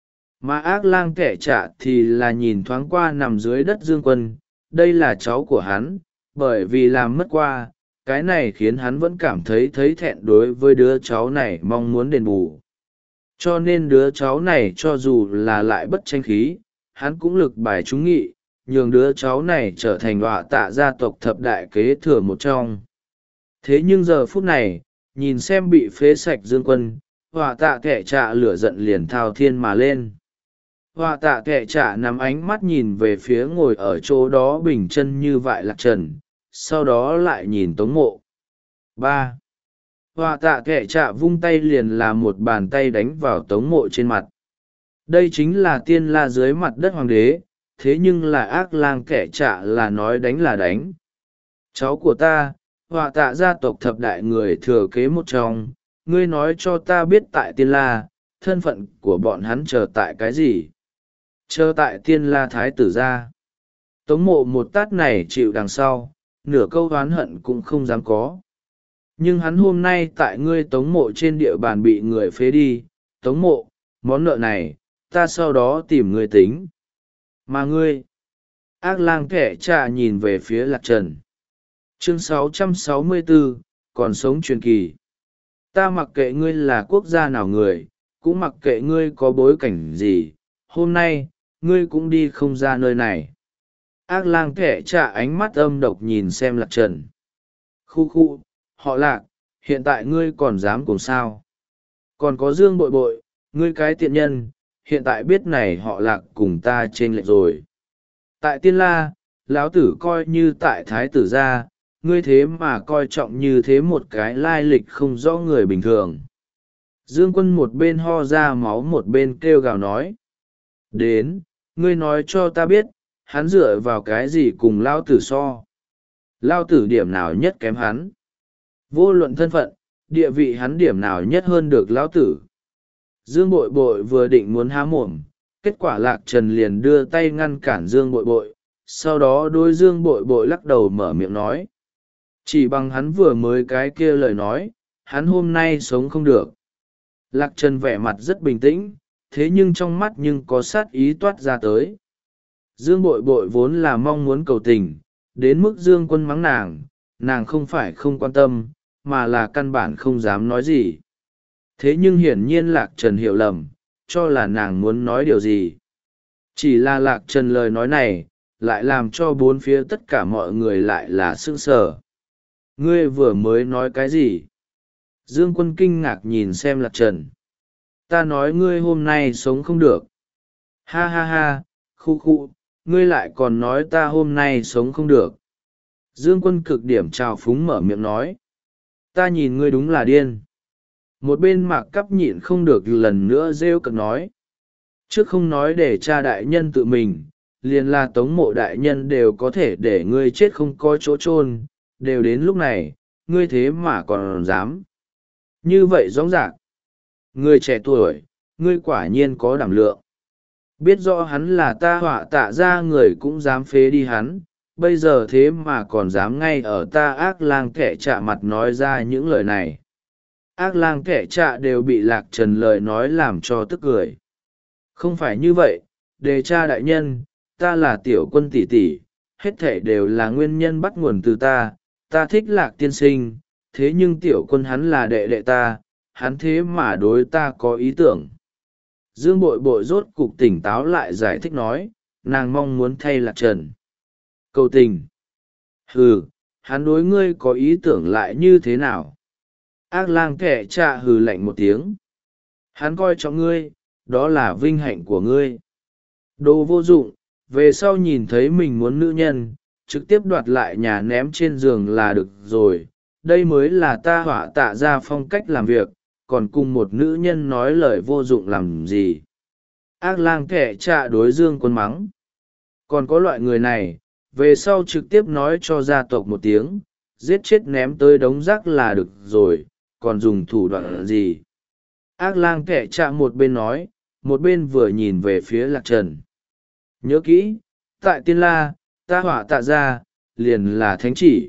Mà ác lang kẻ trả thì là nhìn thoáng qua nằm dưới đất Dương Quân, đây là cháu của hắn, bởi vì làm mất qua, cái này khiến hắn vẫn cảm thấy thấy thẹn đối với đứa cháu này, mong muốn đền bù. Cho nên đứa cháu này cho dù là lại bất tranh khí, hắn cũng lực bài trúng nghị, nhường đứa cháu này trở thành đọa tạ gia tộc thập đại kế thừa một trong. Thế nhưng giờ phút này, nhìn xem bị phế sạch Dương Quân, đọa tạ kẻ trạ lửa giận liền thao thiên mà lên. Họa tạ kệ trả nắm ánh mắt nhìn về phía ngồi ở chỗ đó bình chân như vại lạc trần, sau đó lại nhìn Tống Mộ. ba. Họa tạ kệ trả vung tay liền là một bàn tay đánh vào Tống Mộ trên mặt. Đây chính là tiên la dưới mặt đất hoàng đế, thế nhưng là ác lang kẻ trả là nói đánh là đánh. Cháu của ta, họa tạ gia tộc thập đại người thừa kế một trong, ngươi nói cho ta biết tại tiên la, thân phận của bọn hắn chờ tại cái gì? Chờ tại tiên la thái tử ra. Tống Mộ một tát này chịu đằng sau, nửa câu oán hận cũng không dám có. Nhưng hắn hôm nay tại ngươi Tống Mộ trên địa bàn bị người phế đi, Tống Mộ, món nợ này, ta sau đó tìm ngươi tính. Mà ngươi, ác lang kẻ trà nhìn về phía lạc trần. Chương sáu trăm sáu mươi bốn, còn sống truyền kỳ. Ta mặc kệ ngươi là quốc gia nào người, cũng mặc kệ ngươi có bối cảnh gì, hôm nay, ngươi cũng đi không ra nơi này. Ác lang kẻ trả ánh mắt âm độc nhìn xem lạc trần. Khu khu, họ lạc, hiện tại ngươi còn dám cùng sao? Còn có Dương Bội Bội, ngươi cái tiện nhân, hiện tại biết này họ lạc cùng ta trên lệch rồi. Tại tiên la, lão tử coi như tại thái tử gia, ngươi thế mà coi trọng như thế một cái lai lịch không rõ người bình thường. Dương Quân một bên ho ra máu một bên kêu gào nói. Đến, ngươi nói cho ta biết, hắn dựa vào cái gì cùng lao tử so. Lao tử điểm nào nhất kém hắn. Vô luận thân phận, địa vị hắn điểm nào nhất hơn được lao tử. Dương Bội Bội vừa định muốn há mồm, kết quả lạc trần liền đưa tay ngăn cản Dương Bội Bội, sau đó đôi Dương Bội Bội lắc đầu mở miệng nói. Chỉ bằng hắn vừa mới cái kia lời nói, hắn hôm nay sống không được. Lạc trần vẻ mặt rất bình tĩnh, thế nhưng trong mắt nhưng có sát ý toát ra tới. Dương Bội Bội vốn là mong muốn cầu tình, đến mức Dương Quân mắng nàng, nàng không phải không quan tâm, mà là căn bản không dám nói gì. Thế nhưng hiển nhiên Lạc Trần hiểu lầm, cho là nàng muốn nói điều gì. Chỉ là Lạc Trần lời nói này, lại làm cho bốn phía tất cả mọi người lại là sững sờ. Ngươi vừa mới nói cái gì? Dương Quân kinh ngạc nhìn xem Lạc Trần. Ta nói ngươi hôm nay sống không được. Ha ha ha, khu khu, ngươi lại còn nói ta hôm nay sống không được. Dương Quân cực điểm trào phúng mở miệng nói. Ta nhìn ngươi đúng là điên. Một bên Mạc Cắp nhịn không được lần nữa rêu cực nói. Trước không nói để cha đại nhân tự mình, liền là Tống Mộ đại nhân đều có thể để ngươi chết không có chỗ chôn, đều đến lúc này, ngươi thế mà còn dám. Như vậy rõ ràng. Ngươi trẻ tuổi, ngươi quả nhiên có đảm lượng. Biết rõ hắn là ta họa tạ ra người cũng dám phế đi hắn, bây giờ thế mà còn dám ngay ở ta ác lang kẻ trạ mặt nói ra những lời này. Ác lang kẻ trạ đều bị Lạc Trần lời nói làm cho tức cười. Không phải như vậy, đề cha đại nhân, ta là tiểu quân tỷ tỷ, hết thể đều là nguyên nhân bắt nguồn từ ta, ta thích Lạc tiên sinh, thế nhưng tiểu quân hắn là đệ đệ ta, hắn thế mà đối ta có ý tưởng. Dương Bội Bội rốt cục tỉnh táo lại giải thích nói, nàng mong muốn thay Lạc Trần. Cầu tình. Hừ, hắn đối ngươi có ý tưởng lại như thế nào? Ác lang kẻ trạ hừ lạnh một tiếng. Hắn coi trọng ngươi, đó là vinh hạnh của ngươi. Đồ vô dụng, về sau nhìn thấy mình muốn nữ nhân, trực tiếp đoạt lại nhà ném trên giường là được rồi. Đây mới là ta họa tạ ra phong cách làm việc, còn cùng một nữ nhân nói lời vô dụng làm gì. Ác lang kẻ trạ đối Dương Quân mắng. Còn có loại người này, về sau trực tiếp nói cho gia tộc một tiếng, giết chết ném tới đống rác là được rồi, còn dùng thủ đoạn gì. Ác lang kẻ trạ một bên nói, một bên vừa nhìn về phía Lạc Trần. Nhớ kỹ, tại Tiên La, ta họa tạ ra, liền là thánh chỉ.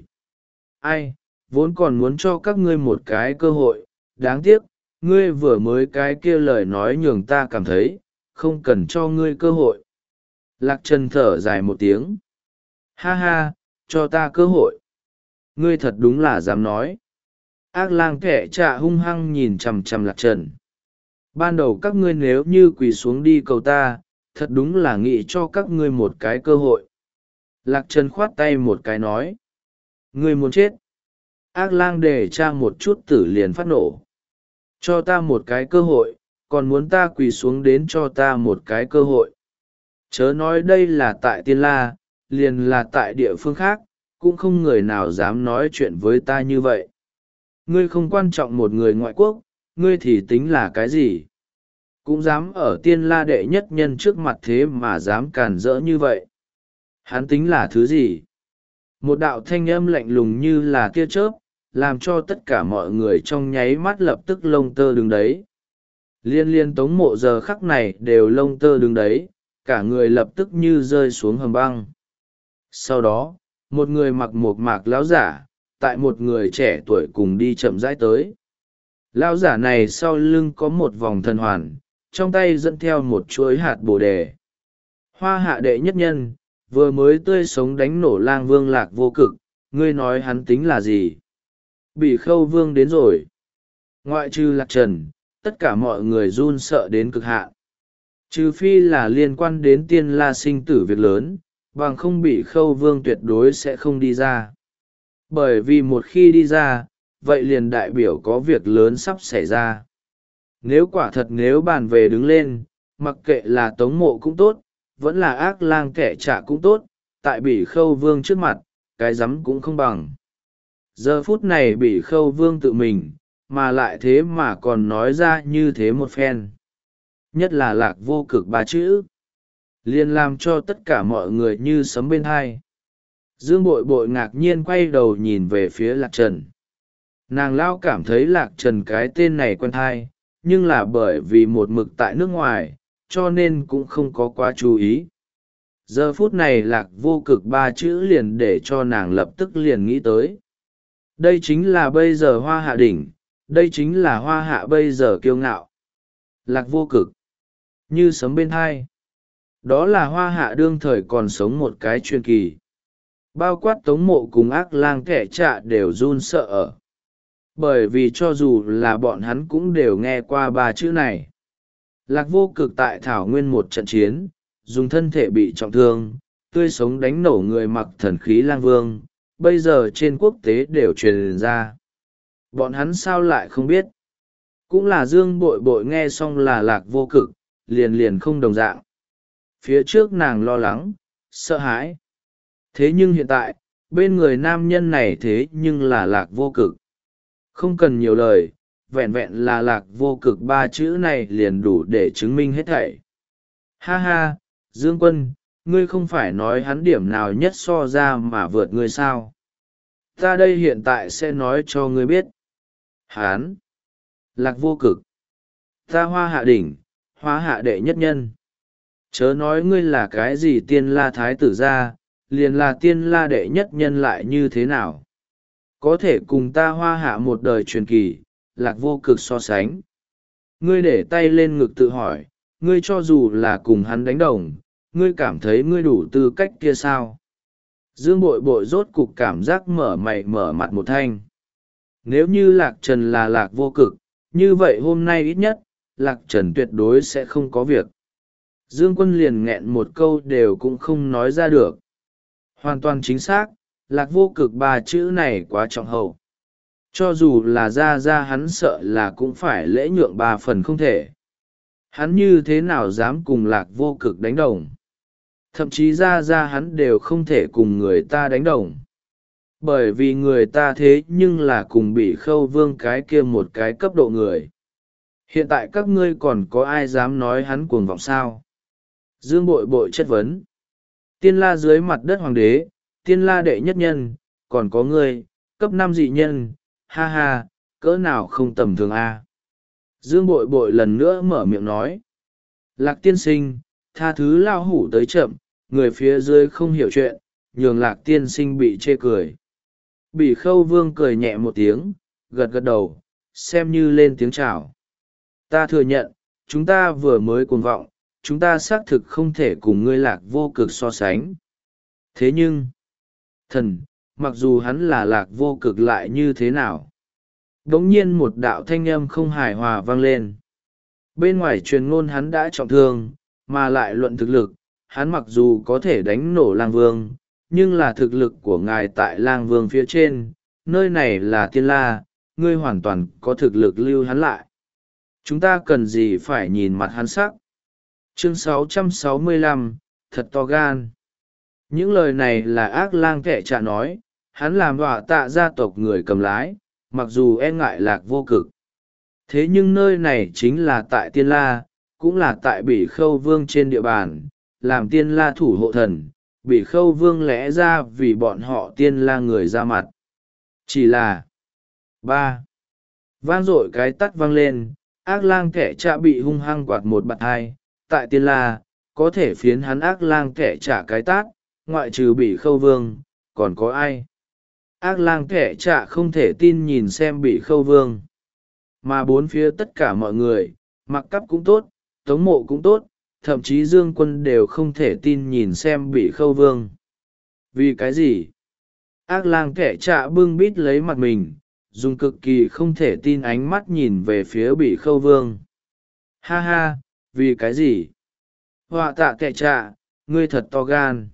Ai, vốn còn muốn cho các ngươi một cái cơ hội, đáng tiếc, ngươi vừa mới cái kia lời nói nhường ta cảm thấy, không cần cho ngươi cơ hội. Lạc Trần thở dài một tiếng. Ha ha, cho ta cơ hội. Ngươi thật đúng là dám nói. Ác lang kẻ trạ hung hăng nhìn chằm chằm Lạc Trần. Ban đầu các ngươi nếu như quỳ xuống đi cầu ta, thật đúng là nghĩ cho các ngươi một cái cơ hội. Lạc Trần khoát tay một cái nói. Ngươi muốn chết. Ác lang để tra một chút tử liền phát nổ. Cho ta một cái cơ hội, còn muốn ta quỳ xuống đến cho ta một cái cơ hội. Chớ nói đây là tại Tiên La, liền là tại địa phương khác, cũng không người nào dám nói chuyện với ta như vậy. Ngươi không quan trọng một người ngoại quốc, ngươi thì tính là cái gì? Cũng dám ở Tiên La đệ nhất nhân trước mặt thế mà dám càn rỡ như vậy. Hắn tính là thứ gì? Một đạo thanh âm lạnh lùng như là tia chớp, làm cho tất cả mọi người trong nháy mắt lập tức lông tơ đứng đấy. Liên liên Tống Mộ giờ khắc này đều lông tơ đứng đấy, cả người lập tức như rơi xuống hầm băng. Sau đó, một người mặc một mạc lão giả, tại một người trẻ tuổi cùng đi chậm rãi tới. Lão giả này sau lưng có một vòng thần hoàn, trong tay dẫn theo một chuỗi hạt bồ đề. Hoa hạ đệ nhất nhân, vừa mới tươi sống đánh nổ lang vương Lạc Vô Cực, ngươi nói hắn tính là gì? Bỉ Khâu Vương đến rồi. Ngoại trừ Lạc Trần, tất cả mọi người run sợ đến cực hạn. Trừ phi là liên quan đến Tiên La sinh tử việc lớn, bằng không Bỉ Khâu Vương tuyệt đối sẽ không đi ra. Bởi vì một khi đi ra, vậy liền đại biểu có việc lớn sắp xảy ra. Nếu quả thật nếu bàn về đứng lên, mặc kệ là Tống Mộ cũng tốt, vẫn là Ác lang kẻ trạ cũng tốt, tại Bỉ Khâu Vương trước mặt, cái rắm cũng không bằng. Giờ phút này Bỉ Khâu Vương tự mình, mà lại thế mà còn nói ra như thế một phen. Nhất là Lạc Vô Cực ba chữ, liền làm cho tất cả mọi người như sấm bên hai. Dương Bội Bội ngạc nhiên quay đầu nhìn về phía Lạc Trần. Nàng lao cảm thấy Lạc Trần cái tên này quen thai, nhưng là bởi vì một mực tại nước ngoài, cho nên cũng không có quá chú ý. Giờ phút này Lạc Vô Cực ba chữ liền để cho nàng lập tức liền nghĩ tới. Đây chính là bây giờ Hoa Hạ đỉnh, đây chính là Hoa Hạ bây giờ kiêu ngạo. Lạc Vô Cực, như sấm bên hai. Đó là Hoa Hạ đương thời còn sống một cái truyền kỳ. Bao quát Tống Mộ cùng Ác lang kẻ trạ đều run sợ ở. Bởi vì cho dù là bọn hắn cũng đều nghe qua ba chữ này. Lạc Vô Cực tại Thảo Nguyên một trận chiến, dùng thân thể bị trọng thương, tươi sống đánh nổ người mặc thần khí lang vương, bây giờ trên quốc tế đều truyền ra. Bọn hắn sao lại không biết? Cũng là Dương Bội Bội nghe xong là Lạc Vô Cực, liền liền không đồng dạng. Phía trước nàng lo lắng, sợ hãi. Thế nhưng hiện tại, bên người nam nhân này thế nhưng là Lạc Vô Cực. Không cần nhiều lời, vẹn vẹn là Lạc Vô Cực ba chữ này liền đủ để chứng minh hết thảy. Ha ha, Dương Quân, ngươi không phải nói hắn điểm nào nhất so ra mà vượt ngươi sao? Ta đây hiện tại sẽ nói cho ngươi biết. Hán, Lạc Vô Cực, ta Hoa Hạ đỉnh, Hoa Hạ đệ nhất nhân. Chớ nói ngươi là cái gì Tiên La thái tử gia, liền là Tiên La đệ nhất nhân lại như thế nào? Có thể cùng ta Hoa Hạ một đời truyền kỳ, Lạc Vô Cực so sánh. Ngươi để tay lên ngực tự hỏi, ngươi cho dù là cùng hắn đánh đồng, ngươi cảm thấy ngươi đủ tư cách kia sao? Dương Bội Bội rốt cục cảm giác mở mày mở mặt một thanh. Nếu như Lạc Trần là Lạc Vô Cực, như vậy hôm nay ít nhất, Lạc Trần tuyệt đối sẽ không có việc. Dương Quân liền nghẹn một câu đều cũng không nói ra được. Hoàn toàn chính xác, Lạc Vô Cực ba chữ này quá trọng hậu. Cho dù là ra ra hắn sợ là cũng phải lễ nhượng ba phần không thể. Hắn như thế nào dám cùng Lạc Vô Cực đánh đồng. Thậm chí ra ra hắn đều không thể cùng người ta đánh đồng. Bởi vì người ta thế nhưng là cùng bị Khâu Vương cái kia một cái cấp độ người. Hiện tại các ngươi còn có ai dám nói hắn cuồng vọng sao? Dương Bội Bội chất vấn. Tiên la dưới mặt đất hoàng đế, tiên la đệ nhất nhân, còn có ngươi, cấp năm dị nhân, ha ha, cỡ nào không tầm thường a. Dương Bội Bội lần nữa mở miệng nói. Lạc tiên sinh, tha thứ lao hủ tới chậm, người phía dưới không hiểu chuyện, nhường Lạc tiên sinh bị chê cười. Bỉ Khâu Vương cười nhẹ một tiếng, gật gật đầu, xem như lên tiếng chào. Ta thừa nhận, chúng ta vừa mới cuồng vọng, chúng ta xác thực không thể cùng ngươi Lạc Vô Cực so sánh. Thế nhưng, thần, mặc dù hắn là Lạc Vô Cực lại như thế nào? Đống nhiên một đạo thanh âm không hài hòa vang lên. Bên ngoài truyền ngôn hắn đã trọng thương, mà lại luận thực lực, hắn mặc dù có thể đánh nổ lang vương, nhưng là thực lực của ngài tại lang vương phía trên, nơi này là tiên la, ngươi hoàn toàn có thực lực lưu hắn lại. Chúng ta cần gì phải nhìn mặt hắn sắc. Chương sáu trăm sáu mươi lăm, thật to gan. Những lời này là ác lang kẻ trạ nói, hắn làm đọa tạ gia tộc người cầm lái, mặc dù e ngại Lạc Vô Cực. Thế nhưng nơi này chính là tại Tiên La, cũng là tại Bỉ Khâu Vương trên địa bàn, làm Tiên La thủ hộ thần, Bỉ Khâu Vương lẽ ra vì bọn họ Tiên La người ra mặt. Chỉ là ba vang dội cái tắt vang lên, ác lang kẻ trạ bị hung hăng quạt một bạt hai, tại Tiên La, có thể phiến hắn ác lang kẻ trả cái tát, ngoại trừ Bỉ Khâu Vương, còn có ai? Ác lang kẻ trạ không thể tin nhìn xem Bỉ Khâu Vương. Mà bốn phía tất cả mọi người, mặc cắp cũng tốt, tống mộ cũng tốt, thậm chí Dương Quân đều không thể tin nhìn xem Bỉ Khâu Vương. Vì cái gì? Ác lang kẻ trạ bưng bít lấy mặt mình, dùng cực kỳ không thể tin ánh mắt nhìn về phía Bỉ Khâu Vương. Ha ha, vì cái gì? Họa tạ kẻ trạ, ngươi thật to gan.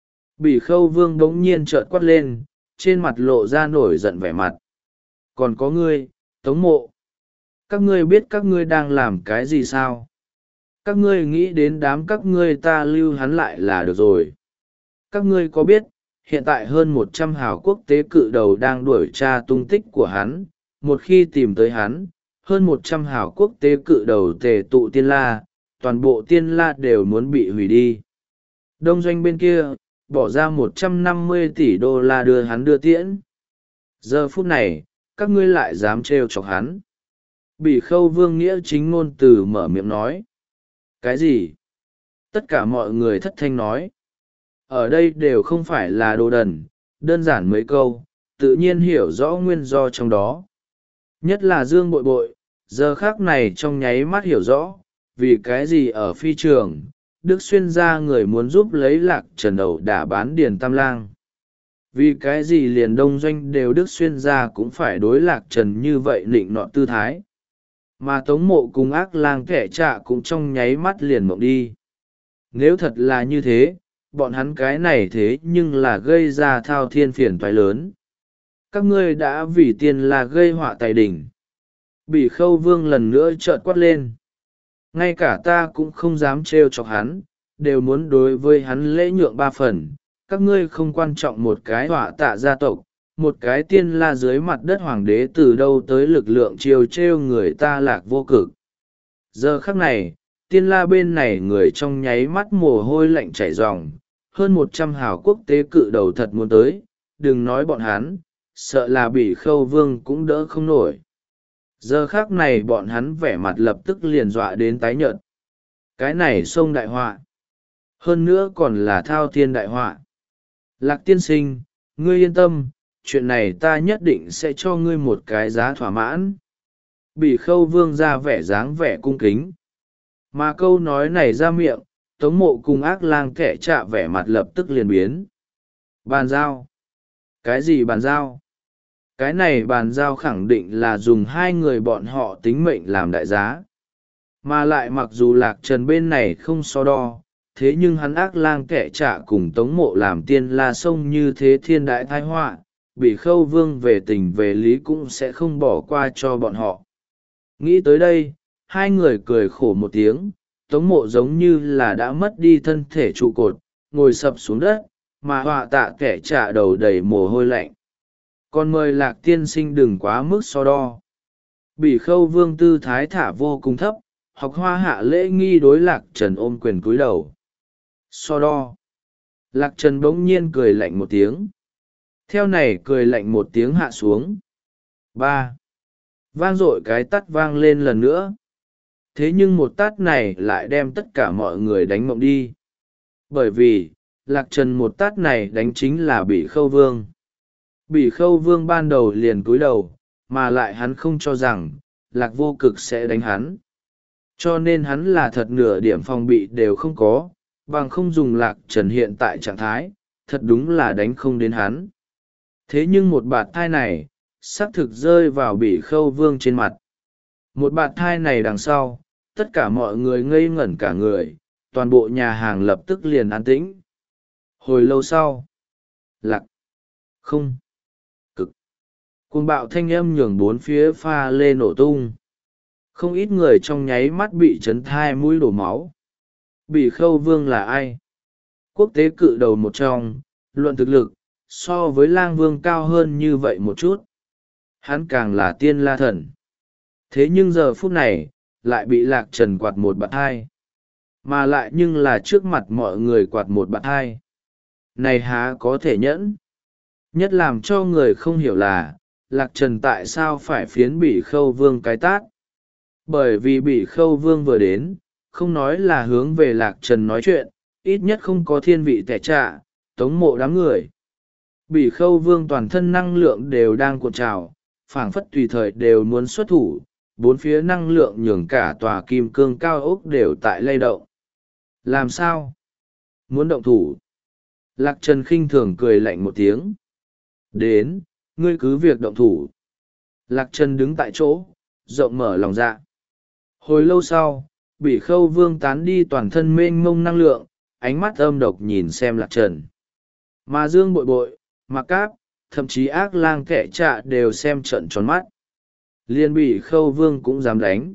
Bỉ Khâu Vương bỗng nhiên trợn quát lên, trên mặt lộ ra nổi giận vẻ mặt. Còn có ngươi, Tống Mộ. Các ngươi biết các ngươi đang làm cái gì sao? Các ngươi nghĩ đến đám các ngươi ta lưu hắn lại là được rồi. Các ngươi có biết, hiện tại hơn một trăm hào quốc tế cự đầu đang đuổi tra tung tích của hắn. Một khi tìm tới hắn, hơn một trăm hào quốc tế cự đầu tề tụ Tiên La, toàn bộ Tiên La đều muốn bị hủy đi. Đông doanh bên kia, bỏ ra một trăm năm mươi tỷ đô la đưa hắn đưa tiễn. Giờ phút này, các ngươi lại dám trêu chọc hắn. Bỉ Khâu Vương nghĩa chính ngôn từ mở miệng nói. Cái gì? Tất cả mọi người thất thanh nói. Ở đây đều không phải là đồ đần, đơn giản mấy câu, tự nhiên hiểu rõ nguyên do trong đó. Nhất là Dương Bội Bội, giờ khác này trong nháy mắt hiểu rõ, vì cái gì ở phi trường, Đức Xuyên ra người muốn giúp lấy Lạc Trần ẩu đả bán Điền Tam Lang. Vì cái gì liền đông doanh đều Đức Xuyên ra cũng phải đối Lạc Trần như vậy nịnh nọt tư thái. Mà Tống Mộ cùng ác lang kẻ trạ cũng trong nháy mắt liền mộng đi. Nếu thật là như thế, bọn hắn cái này thế nhưng là gây ra thao thiên phiền toái lớn. Các ngươi đã vì tiền là gây họa tài đỉnh. Bỉ Khâu Vương lần nữa trợn quát lên. Ngay cả ta cũng không dám trêu chọc hắn, đều muốn đối với hắn lễ nhượng ba phần. Các ngươi không quan trọng một cái họa tạ gia tộc, một cái Tiên La dưới mặt đất hoàng đế từ đâu tới lực lượng chiều trêu người ta Lạc Vô Cực. Giờ khắc này, Tiên La bên này người trong nháy mắt mồ hôi lạnh chảy ròng, hơn một trăm hào quốc tế cự đầu thật muốn tới, đừng nói bọn hắn, sợ là Bỉ Khâu Vương cũng đỡ không nổi. Giờ khắc này bọn hắn vẻ mặt lập tức liền dọa đến tái nhợt. Cái này xông đại họa. Hơn nữa còn là thao thiên đại họa. Lạc tiên sinh, ngươi yên tâm, chuyện này ta nhất định sẽ cho ngươi một cái giá thỏa mãn. Bỉ Khâu Vương ra vẻ dáng vẻ cung kính. Mà câu nói này ra miệng, Tống Mộ cùng ác lang kẻ trạ vẻ mặt lập tức liền biến. Bàn giao. Cái gì bàn giao? Cái này bàn giao khẳng định là dùng hai người bọn họ tính mệnh làm đại giá. Mà lại mặc dù Lạc Trần bên này không so đo, thế nhưng hắn ác lang kẻ trạ cùng Tống Mộ làm Tiên La sông như thế thiên đại tai họa, Bỉ Khâu Vương về tình về lý cũng sẽ không bỏ qua cho bọn họ. Nghĩ tới đây, hai người cười khổ một tiếng. Tống Mộ giống như là đã mất đi thân thể trụ cột, ngồi sập xuống đất, mà họa tạ kẻ trả đầu đầy mồ hôi lạnh. Còn mời Lạc tiên sinh đừng quá mức so đo. Bỉ Khâu Vương tư thái thả vô cùng thấp, học hoa hạ lễ nghi đối Lạc Trần ôm quyền cúi đầu. So đo. Lạc Trần bỗng nhiên cười lạnh một tiếng. Theo này cười lạnh một tiếng hạ xuống. Ba. Vang dội cái tắt vang lên lần nữa. Thế nhưng một tát này lại đem tất cả mọi người đánh mộng đi. Bởi vì, Lạc Trần một tát này đánh chính là Bỉ Khâu Vương. Bỉ Khâu Vương ban đầu liền cúi đầu, mà lại hắn không cho rằng, Lạc Vô Cực sẽ đánh hắn. Cho nên hắn là thật nửa điểm phòng bị đều không có, bằng không dùng Lạc Trần hiện tại trạng thái, thật đúng là đánh không đến hắn. Thế nhưng một bạt thai này, xác thực rơi vào Bỉ Khâu Vương trên mặt. Một bạt thai này đằng sau, tất cả mọi người ngây ngẩn cả người, toàn bộ nhà hàng lập tức liền an tĩnh. Hồi lâu sau, Lạc, không, cực, cuồng bạo thanh âm nhường bốn phía pha lê nổ tung. Không ít người trong nháy mắt bị chấn thai mũi đổ máu. Bỉ Khâu Vương là ai? Quốc tế cự đầu một trong, luận thực lực, so với Lang Vương cao hơn như vậy một chút. Hắn càng là tiên la thần. Thế nhưng giờ phút này, lại bị Lạc Trần quạt một bạt hai. Mà lại nhưng là trước mặt mọi người quạt một bạt hai. Này há có thể nhẫn. Nhất làm cho người không hiểu là, Lạc Trần tại sao phải phiến Bỉ Khâu Vương cái tát. Bởi vì Bỉ Khâu Vương vừa đến, không nói là hướng về Lạc Trần nói chuyện, ít nhất không có thiên vị tẻ trạ, Tống Mộ đám người. Bỉ Khâu Vương toàn thân năng lượng đều đang cuộn trào, phảng phất tùy thời đều muốn xuất thủ, bốn phía năng lượng nhường cả tòa kim cương cao ốc đều tại lay động. Làm sao? Muốn động thủ? Lạc Trần khinh thường cười lạnh một tiếng. Đến, ngươi cứ việc động thủ. Lạc Trần đứng tại chỗ, rộng mở lòng dạ. Hồi lâu sau, Bỉ Khâu Vương tán đi toàn thân mênh mông năng lượng, ánh mắt âm độc nhìn xem Lạc Trần. Mà Dương Bội Bội, Mạc Cáp, thậm chí Ác Lang Kẻ Trạ đều xem trận tròn mắt. Liên Bỉ Khâu Vương cũng dám đánh.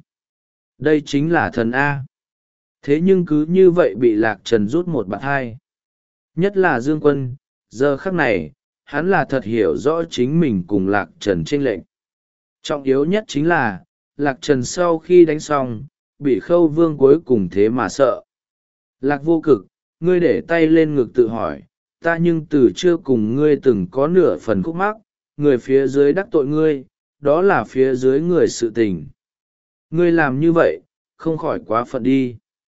Đây chính là thần A. Thế nhưng cứ như vậy bị Lạc Trần rút một bạt hai. Nhất là Dương Quân, giờ khắc này, hắn là thật hiểu rõ chính mình cùng Lạc Trần chênh lệch. Trọng yếu nhất chính là, Lạc Trần sau khi đánh xong, Bỉ Khâu Vương cuối cùng thế mà sợ. Lạc Vô Cực, ngươi để tay lên ngực tự hỏi, ta nhưng từ chưa cùng ngươi từng có nửa phần khúc mắc, người phía dưới đắc tội ngươi, đó là phía dưới người sự tình. Ngươi làm như vậy, không khỏi quá phận đi.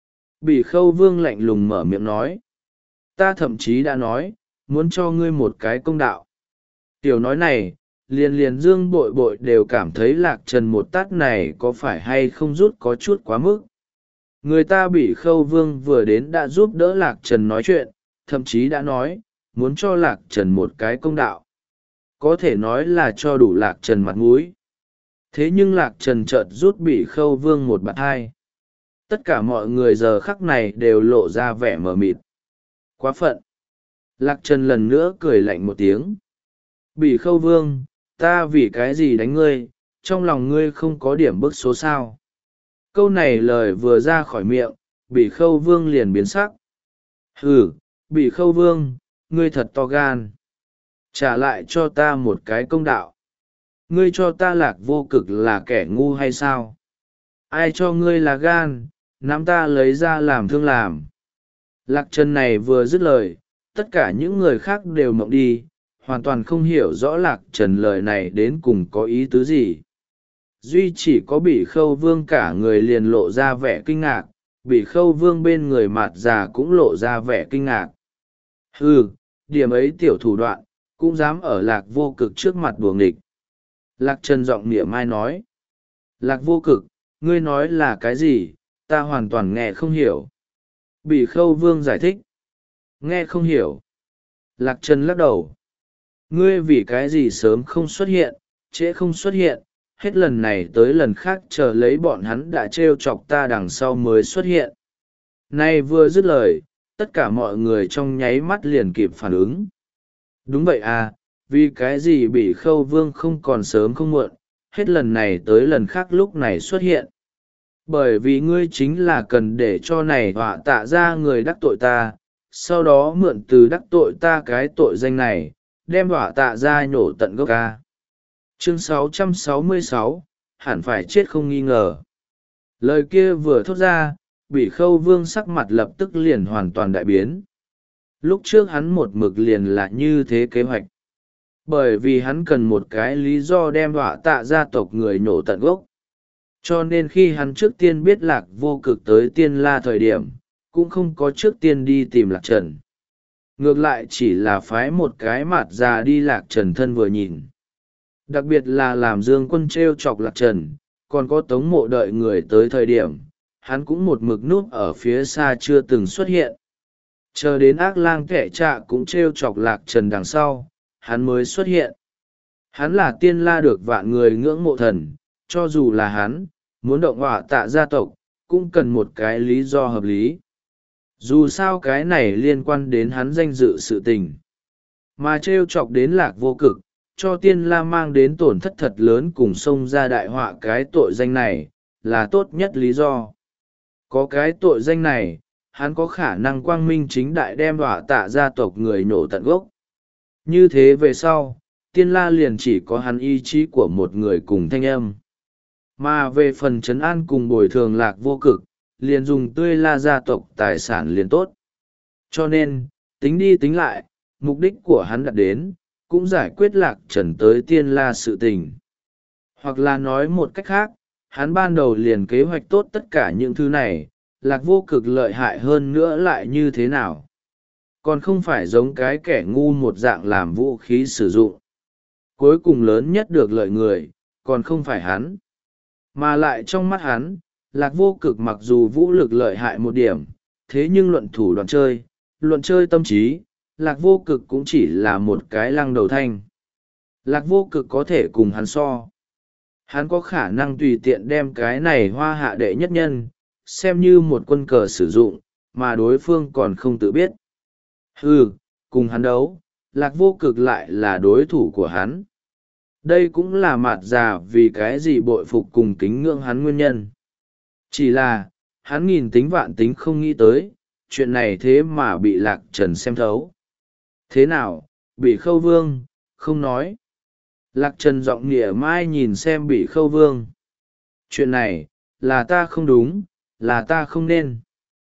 Bỉ Khâu Vương lạnh lùng mở miệng nói. Ta thậm chí đã nói, muốn cho ngươi một cái công đạo. Tiểu nói này, liền liền Dương Bội Bội đều cảm thấy Lạc Trần một tát này có phải hay không rút có chút quá mức. Người ta Bỉ Khâu Vương vừa đến đã giúp đỡ Lạc Trần nói chuyện, thậm chí đã nói, muốn cho Lạc Trần một cái công đạo. Có thể nói là cho đủ Lạc Trần mặt mũi. Thế nhưng Lạc Trần chợt rút Bỉ Khâu Vương một bạt hai. Tất cả mọi người giờ khắc này đều lộ ra vẻ mờ mịt. Quá phận. Lạc Trần lần nữa cười lạnh một tiếng. Bỉ Khâu Vương, ta vì cái gì đánh ngươi, trong lòng ngươi không có điểm bức số sao. Câu này lời vừa ra khỏi miệng, Bỉ Khâu Vương liền biến sắc. Hừ, Bỉ Khâu Vương, ngươi thật to gan. Trả lại cho ta một cái công đạo. Ngươi cho ta Lạc Vô Cực là kẻ ngu hay sao? Ai cho ngươi là gan, nắm ta lấy ra làm thương làm. Lạc Trần này vừa dứt lời, tất cả những người khác đều mộng đi, hoàn toàn không hiểu rõ Lạc Trần lời này đến cùng có ý tứ gì. Duy chỉ có Bỉ Khâu Vương cả người liền lộ ra vẻ kinh ngạc, Bỉ Khâu Vương bên người mặt già cũng lộ ra vẻ kinh ngạc. Hừ, điểm ấy tiểu thủ đoạn, cũng dám ở Lạc Vô Cực trước mặt đùa nghịch. Lạc Trần giọng niệm mai nói. Lạc Vô Cực, ngươi nói là cái gì, ta hoàn toàn nghe không hiểu. Bỉ Khâu Vương giải thích. Nghe không hiểu. Lạc Trần lắc đầu. Ngươi vì cái gì sớm không xuất hiện, trễ không xuất hiện, hết lần này tới lần khác chờ lấy bọn hắn đã trêu chọc ta đằng sau mới xuất hiện. Nay vừa dứt lời, tất cả mọi người trong nháy mắt liền kịp phản ứng. Đúng vậy à, vì cái gì Bỉ Khâu Vương không còn sớm không muộn, hết lần này tới lần khác lúc này xuất hiện. Bởi vì ngươi chính là cần để cho này họa tạ ra người đắc tội ta, sau đó mượn từ đắc tội ta cái tội danh này, đem họa tạ ra nhổ tận gốc ca. Chương sáu trăm sáu mươi sáu, hẳn phải chết không nghi ngờ. Lời kia vừa thốt ra, Bỉ Khâu Vương sắc mặt lập tức liền hoàn toàn đại biến. Lúc trước hắn một mực liền là như thế kế hoạch. Bởi vì hắn cần một cái lý do đem họa tạ gia tộc người nhổ tận gốc. Cho nên khi hắn trước tiên biết Lạc Vô Cực tới Tiên La thời điểm, cũng không có trước tiên đi tìm Lạc Trần. Ngược lại chỉ là phái một cái mặt già đi Lạc Trần thân vừa nhìn. Đặc biệt là làm Dương Quân trêu chọc Lạc Trần, còn có Tống Mộ đợi người tới thời điểm, hắn cũng một mực núp ở phía xa chưa từng xuất hiện. Chờ đến ác lang kẻ trạ cũng trêu chọc Lạc Trần đằng sau, hắn mới xuất hiện. Hắn là Tiên La được vạn người ngưỡng mộ thần, cho dù là hắn, muốn động họa tạ gia tộc, cũng cần một cái lý do hợp lý. Dù sao cái này liên quan đến hắn danh dự sự tình. Mà trêu chọc đến Lạc Vô Cực, cho Tiên La mang đến tổn thất thật lớn cùng xông ra đại họa cái tội danh này, là tốt nhất lý do. Có cái tội danh này, hắn có khả năng quang minh chính đại đem họa tạ gia tộc người nổ tận gốc. Như thế về sau, Tiên La liền chỉ có hắn ý chí của một người cùng thanh âm. Mà về phần trấn an cùng bồi thường Lạc Vô Cực, liền dùng tươi La gia tộc tài sản liền tốt. Cho nên, tính đi tính lại, mục đích của hắn đạt đến, cũng giải quyết Lạc Trần tới Tiên La sự tình. Hoặc là nói một cách khác, hắn ban đầu liền kế hoạch tốt tất cả những thứ này, Lạc Vô Cực lợi hại hơn nữa lại như thế nào. Còn không phải giống cái kẻ ngu một dạng làm vũ khí sử dụng. Cuối cùng lớn nhất được lợi người, còn không phải hắn. Mà lại trong mắt hắn, Lạc Vô Cực mặc dù vũ lực lợi hại một điểm, thế nhưng luận thủ đoạn chơi, luận chơi tâm trí, Lạc Vô Cực cũng chỉ là một cái lăng đầu thanh. Lạc Vô Cực có thể cùng hắn so. Hắn có khả năng tùy tiện đem cái này hoa hạ đệ nhất nhân, xem như một quân cờ sử dụng, mà đối phương còn không tự biết. Hừ, cùng hắn đấu, Lạc Vô Cực lại là đối thủ của hắn. Đây cũng là mạt già vì cái gì bội phục cùng kính ngưỡng hắn nguyên nhân. Chỉ là, hắn nghìn tính vạn tính không nghĩ tới, chuyện này thế mà bị Lạc Trần xem thấu. Thế nào, bị Khâu Vương, không nói. Lạc Trần giọng nghĩa mai nhìn xem bị Khâu Vương. Chuyện này, là ta không đúng, là ta không nên.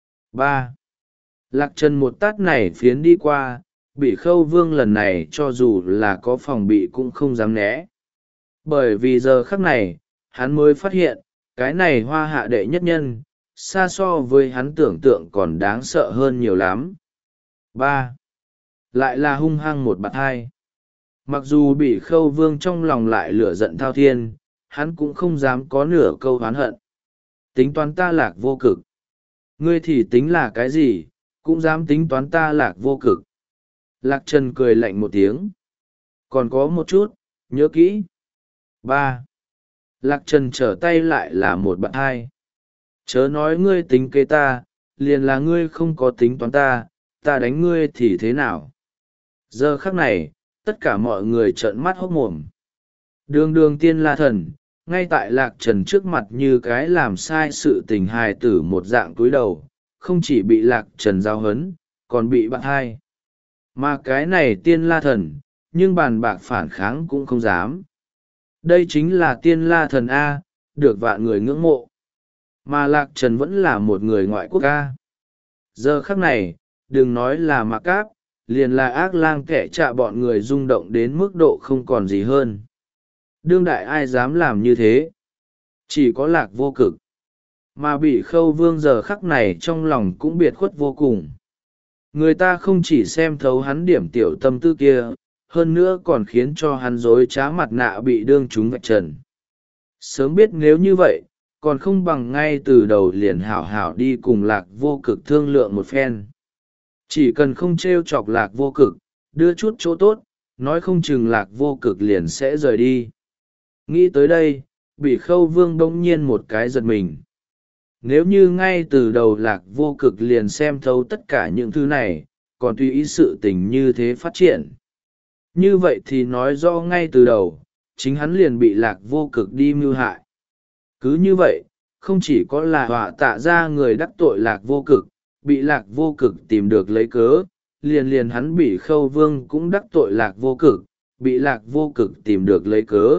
ba. Lạc Trần một tát này phiến đi qua, bị Khâu Vương lần này cho dù là có phòng bị cũng không dám né. Bởi vì giờ khắc này, hắn mới phát hiện, cái này hoa hạ đệ nhất nhân, xa so với hắn tưởng tượng còn đáng sợ hơn nhiều lắm. ba. Lại là hung hăng một bạn hai. Mặc dù bị Khâu Vương trong lòng lại lửa giận thao thiên, hắn cũng không dám có nửa câu oán hận. Tính toán ta Lạc Vô Cực. Ngươi thì tính là cái gì, cũng dám tính toán ta Lạc Vô Cực. Lạc Trần cười lạnh một tiếng. Còn có một chút, nhớ kỹ. ba. Lạc Trần trở tay lại là một bạn hai. Chớ nói ngươi tính kế ta, liền là ngươi không có tính toán ta, ta đánh ngươi thì thế nào? Giờ khắc này, tất cả mọi người trợn mắt hốt mồm. Đường đường Tiên La thần, ngay tại Lạc Trần trước mặt như cái làm sai sự tình hài tử một dạng cúi đầu, không chỉ bị Lạc Trần giao hấn, còn bị bạn hai. Mà cái này Tiên La thần, nhưng bàn bạc phản kháng cũng không dám. Đây chính là Tiên La thần A, được vạn người ngưỡng mộ. Mà Lạc Trần vẫn là một người ngoại quốc A. Giờ khắc này, đừng nói là Mạc Cáp, liền là ác lang kẻ trạ bọn người rung động đến mức độ không còn gì hơn. Đương đại ai dám làm như thế? Chỉ có Lạc Vô Cực. Mà bị Khâu Vương giờ khắc này trong lòng cũng biệt khuất vô cùng. Người ta không chỉ xem thấu hắn điểm tiểu tâm tư kia, hơn nữa còn khiến cho hắn dối trá mặt nạ bị đương chúng vạch trần. Sớm biết nếu như vậy, còn không bằng ngay từ đầu liền hảo hảo đi cùng Lạc Vô Cực thương lượng một phen. Chỉ cần không t r e o chọc Lạc Vô Cực, đưa chút chỗ tốt, nói không chừng Lạc Vô Cực liền sẽ rời đi. Nghĩ tới đây, bị Khâu Vương bỗng nhiên một cái giật mình. Nếu như ngay từ đầu Lạc Vô Cực liền xem thấu tất cả những thứ này, còn tùy ý sự tình như thế phát triển. Như vậy thì nói rõ ngay từ đầu chính hắn liền bị lạc vô cực đi mưu hại. Cứ như vậy không chỉ có là họa tạ ra người đắc tội lạc vô cực bị lạc vô cực tìm được lấy cớ, liền liền hắn bị khâu vương cũng đắc tội lạc vô cực bị lạc vô cực tìm được lấy cớ.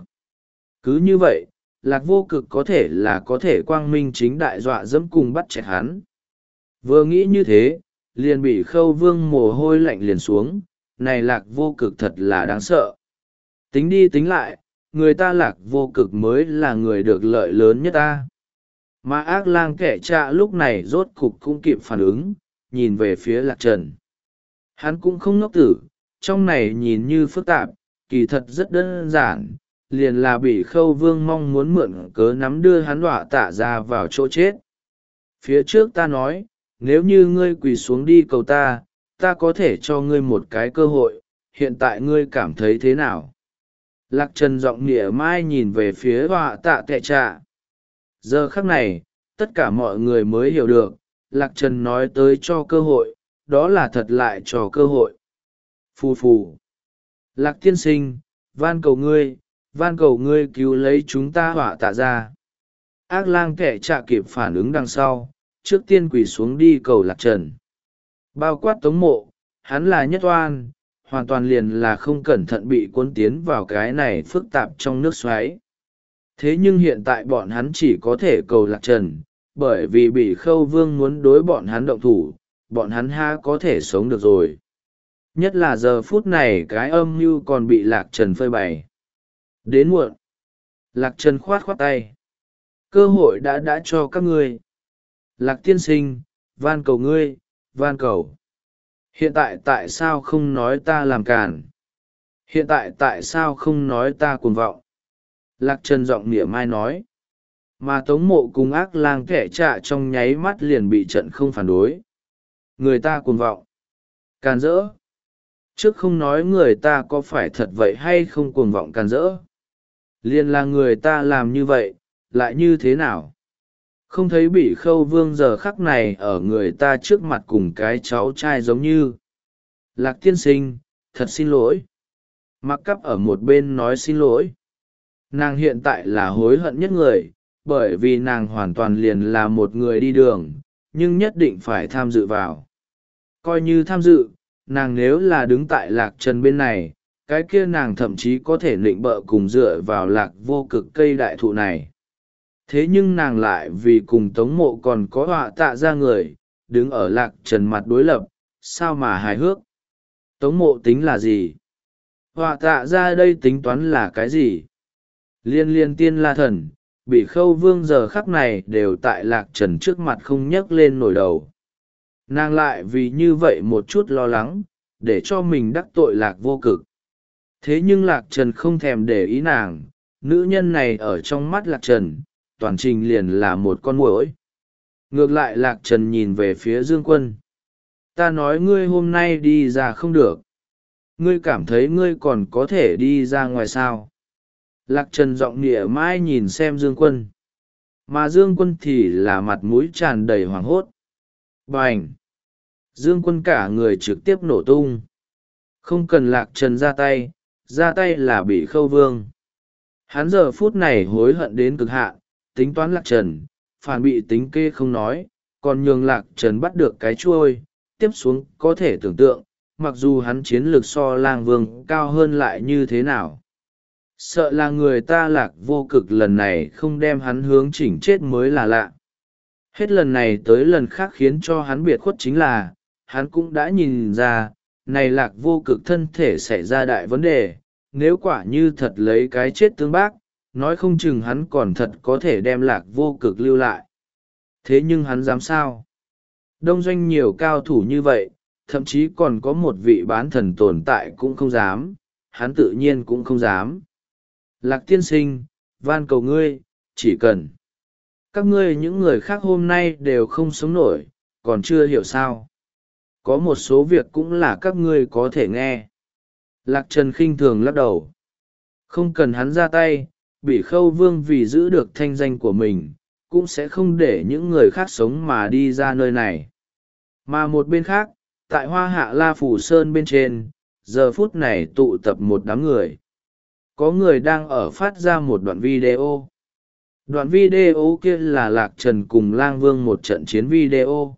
Cứ như vậy lạc vô cực có thể là có thể quang minh chính đại dọa dẫm cùng bắt chẹt hắn. Vừa nghĩ như thế liền bị khâu vương mồ hôi lạnh liền xuống, này lạc vô cực thật là đáng sợ. Tính đi tính lại người ta lạc vô cực mới là người được lợi lớn nhất ta. Mà ác lang kẻ trạ lúc này rốt cục cũng kịp phản ứng, nhìn về phía lạc trần. Hắn cũng không ngốc tử, trong này nhìn như phức tạp, kỳ thật rất đơn giản, liền là bị khâu vương mong muốn mượn cớ nắm đưa hắn đọa tạ ra vào chỗ chết. Phía trước ta nói, nếu như ngươi quỳ xuống đi cầu ta, ta có thể cho ngươi một cái cơ hội, hiện tại ngươi cảm thấy thế nào? Lạc trần giọng nịa mai nhìn về phía đọa tạ kẻ trạ. Giờ khắc này, tất cả mọi người mới hiểu được, lạc trần nói tới cho cơ hội, đó là thật lại cho cơ hội. Phù phù. Lạc tiên sinh, van cầu ngươi, van cầu ngươi cứu lấy chúng ta họa tạ ra. Ác lang kẻ trạ kịp phản ứng đằng sau, trước tiên quỳ xuống đi cầu lạc trần. Bao quát tống mộ, hắn là nhất oan, hoàn toàn liền là không cẩn thận bị cuốn tiến vào cái này phức tạp trong nước xoáy. Thế nhưng hiện tại bọn hắn chỉ có thể cầu lạc trần, bởi vì bị khâu vương muốn đối bọn hắn động thủ, bọn hắn ha có thể sống được rồi. Nhất là giờ phút này cái âm mưu còn bị lạc trần phơi bày. Đến muộn. Lạc trần khoát khoát tay. Cơ hội đã đã cho các ngươi. Lạc tiên sinh, van cầu ngươi, van cầu. Hiện tại tại sao không nói ta làm càn? Hiện tại tại sao không nói ta cuồng vọng? Lạc trần giọng mỉa mai nói. Mà tống mộ cùng ác lang kẻ trạ trong nháy mắt liền bị trận không phản đối. Người ta cuồng vọng. Càn rỡ. Trước không nói người ta có phải thật vậy hay không cuồng vọng càn rỡ. Liền là người ta làm như vậy, lại như thế nào? Không thấy bị khâu vương giờ khắc này ở người ta trước mặt cùng cái cháu trai giống như. Lạc tiên sinh, thật xin lỗi. Mặc cắp ở một bên nói xin lỗi. Nàng hiện tại là hối hận nhất người, bởi vì nàng hoàn toàn liền là một người đi đường, nhưng nhất định phải tham dự vào. Coi như tham dự, nàng nếu là đứng tại lạc trần bên này, cái kia nàng thậm chí có thể nịnh bợ cùng dựa vào lạc vô cực cây đại thụ này. Thế nhưng nàng lại vì cùng tống mộ còn có họa tạ ra người, đứng ở lạc trần mặt đối lập, sao mà hài hước. Tống mộ tính là gì? Họa tạ ra đây tính toán là cái gì? Liên liên tiên la thần, bị khâu vương giờ khắc này đều tại lạc trần trước mặt không nhấc lên nổi đầu. Nàng lại vì như vậy một chút lo lắng, để cho mình đắc tội lạc vô cực. Thế nhưng lạc trần không thèm để ý nàng, nữ nhân này ở trong mắt lạc trần, toàn trình liền là một con muỗi. Ngược lại lạc trần nhìn về phía Dương Quân. Ta nói ngươi hôm nay đi ra không được. Ngươi cảm thấy ngươi còn có thể đi ra ngoài sao? Lạc trần giọng nịa mãi nhìn xem Dương Quân. Mà Dương Quân thì là mặt mũi tràn đầy hoảng hốt. Bành! Dương Quân cả người trực tiếp nổ tung. Không cần lạc trần ra tay, ra tay là bị khâu vương. Hắn giờ phút này hối hận đến cực hạn, tính toán lạc trần, phản bị tính kê không nói, còn nhường lạc trần bắt được cái chuôi, tiếp xuống có thể tưởng tượng, mặc dù hắn chiến lược so lang vương cao hơn lại như thế nào. Sợ là người ta lạc vô cực lần này không đem hắn hướng chỉnh chết mới là lạ. Hết lần này tới lần khác khiến cho hắn biệt khuất chính là, hắn cũng đã nhìn ra, này lạc vô cực thân thể xảy ra đại vấn đề, nếu quả như thật lấy cái chết tương bác, nói không chừng hắn còn thật có thể đem lạc vô cực lưu lại. Thế nhưng hắn dám sao? Đông doanh nhiều cao thủ như vậy, thậm chí còn có một vị bán thần tồn tại cũng không dám, hắn tự nhiên cũng không dám. Lạc tiên sinh, van cầu ngươi, chỉ cần. Các ngươi những người khác hôm nay đều không sống nổi, còn chưa hiểu sao. Có một số việc cũng là các ngươi có thể nghe. Lạc Trần khinh thường lắc đầu. Không cần hắn ra tay, bị khâu vương vì giữ được thanh danh của mình, cũng sẽ không để những người khác sống mà đi ra nơi này. Mà một bên khác, tại hoa hạ La Phủ Sơn bên trên, giờ phút này tụ tập một đám người. Có người đang ở phát ra một đoạn video. Đoạn video kia là Lạc Trần cùng Lang Vương một trận chiến video.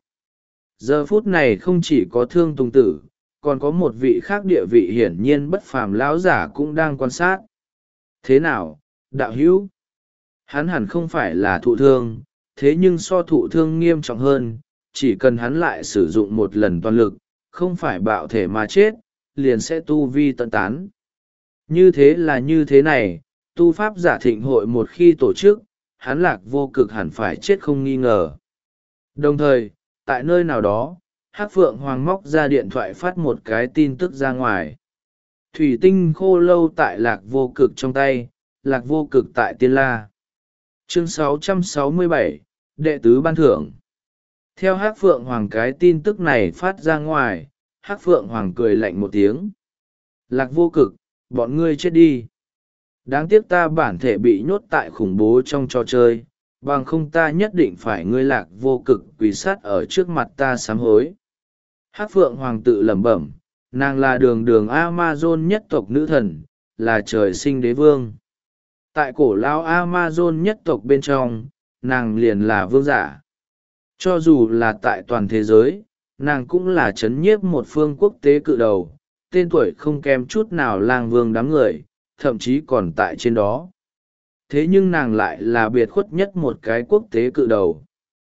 Giờ phút này không chỉ có Thương Tùng Tử, còn có một vị khác địa vị hiển nhiên bất phàm lão giả cũng đang quan sát. Thế nào, đạo hữu? Hắn hẳn không phải là thụ thương, thế nhưng so thụ thương nghiêm trọng hơn, chỉ cần hắn lại sử dụng một lần toàn lực, không phải bạo thể mà chết, liền sẽ tu vi tận tán. Như thế là như thế này, tu pháp giả thịnh hội một khi tổ chức, hắn Lạc Vô Cực hẳn phải chết không nghi ngờ. Đồng thời, tại nơi nào đó, Hắc Phượng Hoàng móc ra điện thoại phát một cái tin tức ra ngoài. Thủy tinh khô lâu tại Lạc Vô Cực trong tay, Lạc Vô Cực tại Tiên La. Chương sáu trăm sáu mươi bảy, Đệ tứ ban thưởng. Theo Hắc Phượng Hoàng cái tin tức này phát ra ngoài, Hắc Phượng Hoàng cười lạnh một tiếng. Lạc Vô Cực, bọn ngươi chết đi. Đáng tiếc ta bản thể bị nhốt tại khủng bố trong trò chơi, bằng không ta nhất định phải ngươi Lạc Vô Cực quỳ sát ở trước mặt ta sám hối. Hắc Phượng Hoàng tự lẩm bẩm, nàng là đường đường Amazon nhất tộc nữ thần, là trời sinh đế vương. Tại cổ lão Amazon nhất tộc bên trong, nàng liền là vương giả. Cho dù là tại toàn thế giới, nàng cũng là chấn nhiếp một phương quốc tế cự đầu, tên tuổi không kém chút nào Lang Vương đám người, thậm chí còn tại trên đó. Thế nhưng nàng lại là biệt khuất nhất một cái quốc tế cự đầu.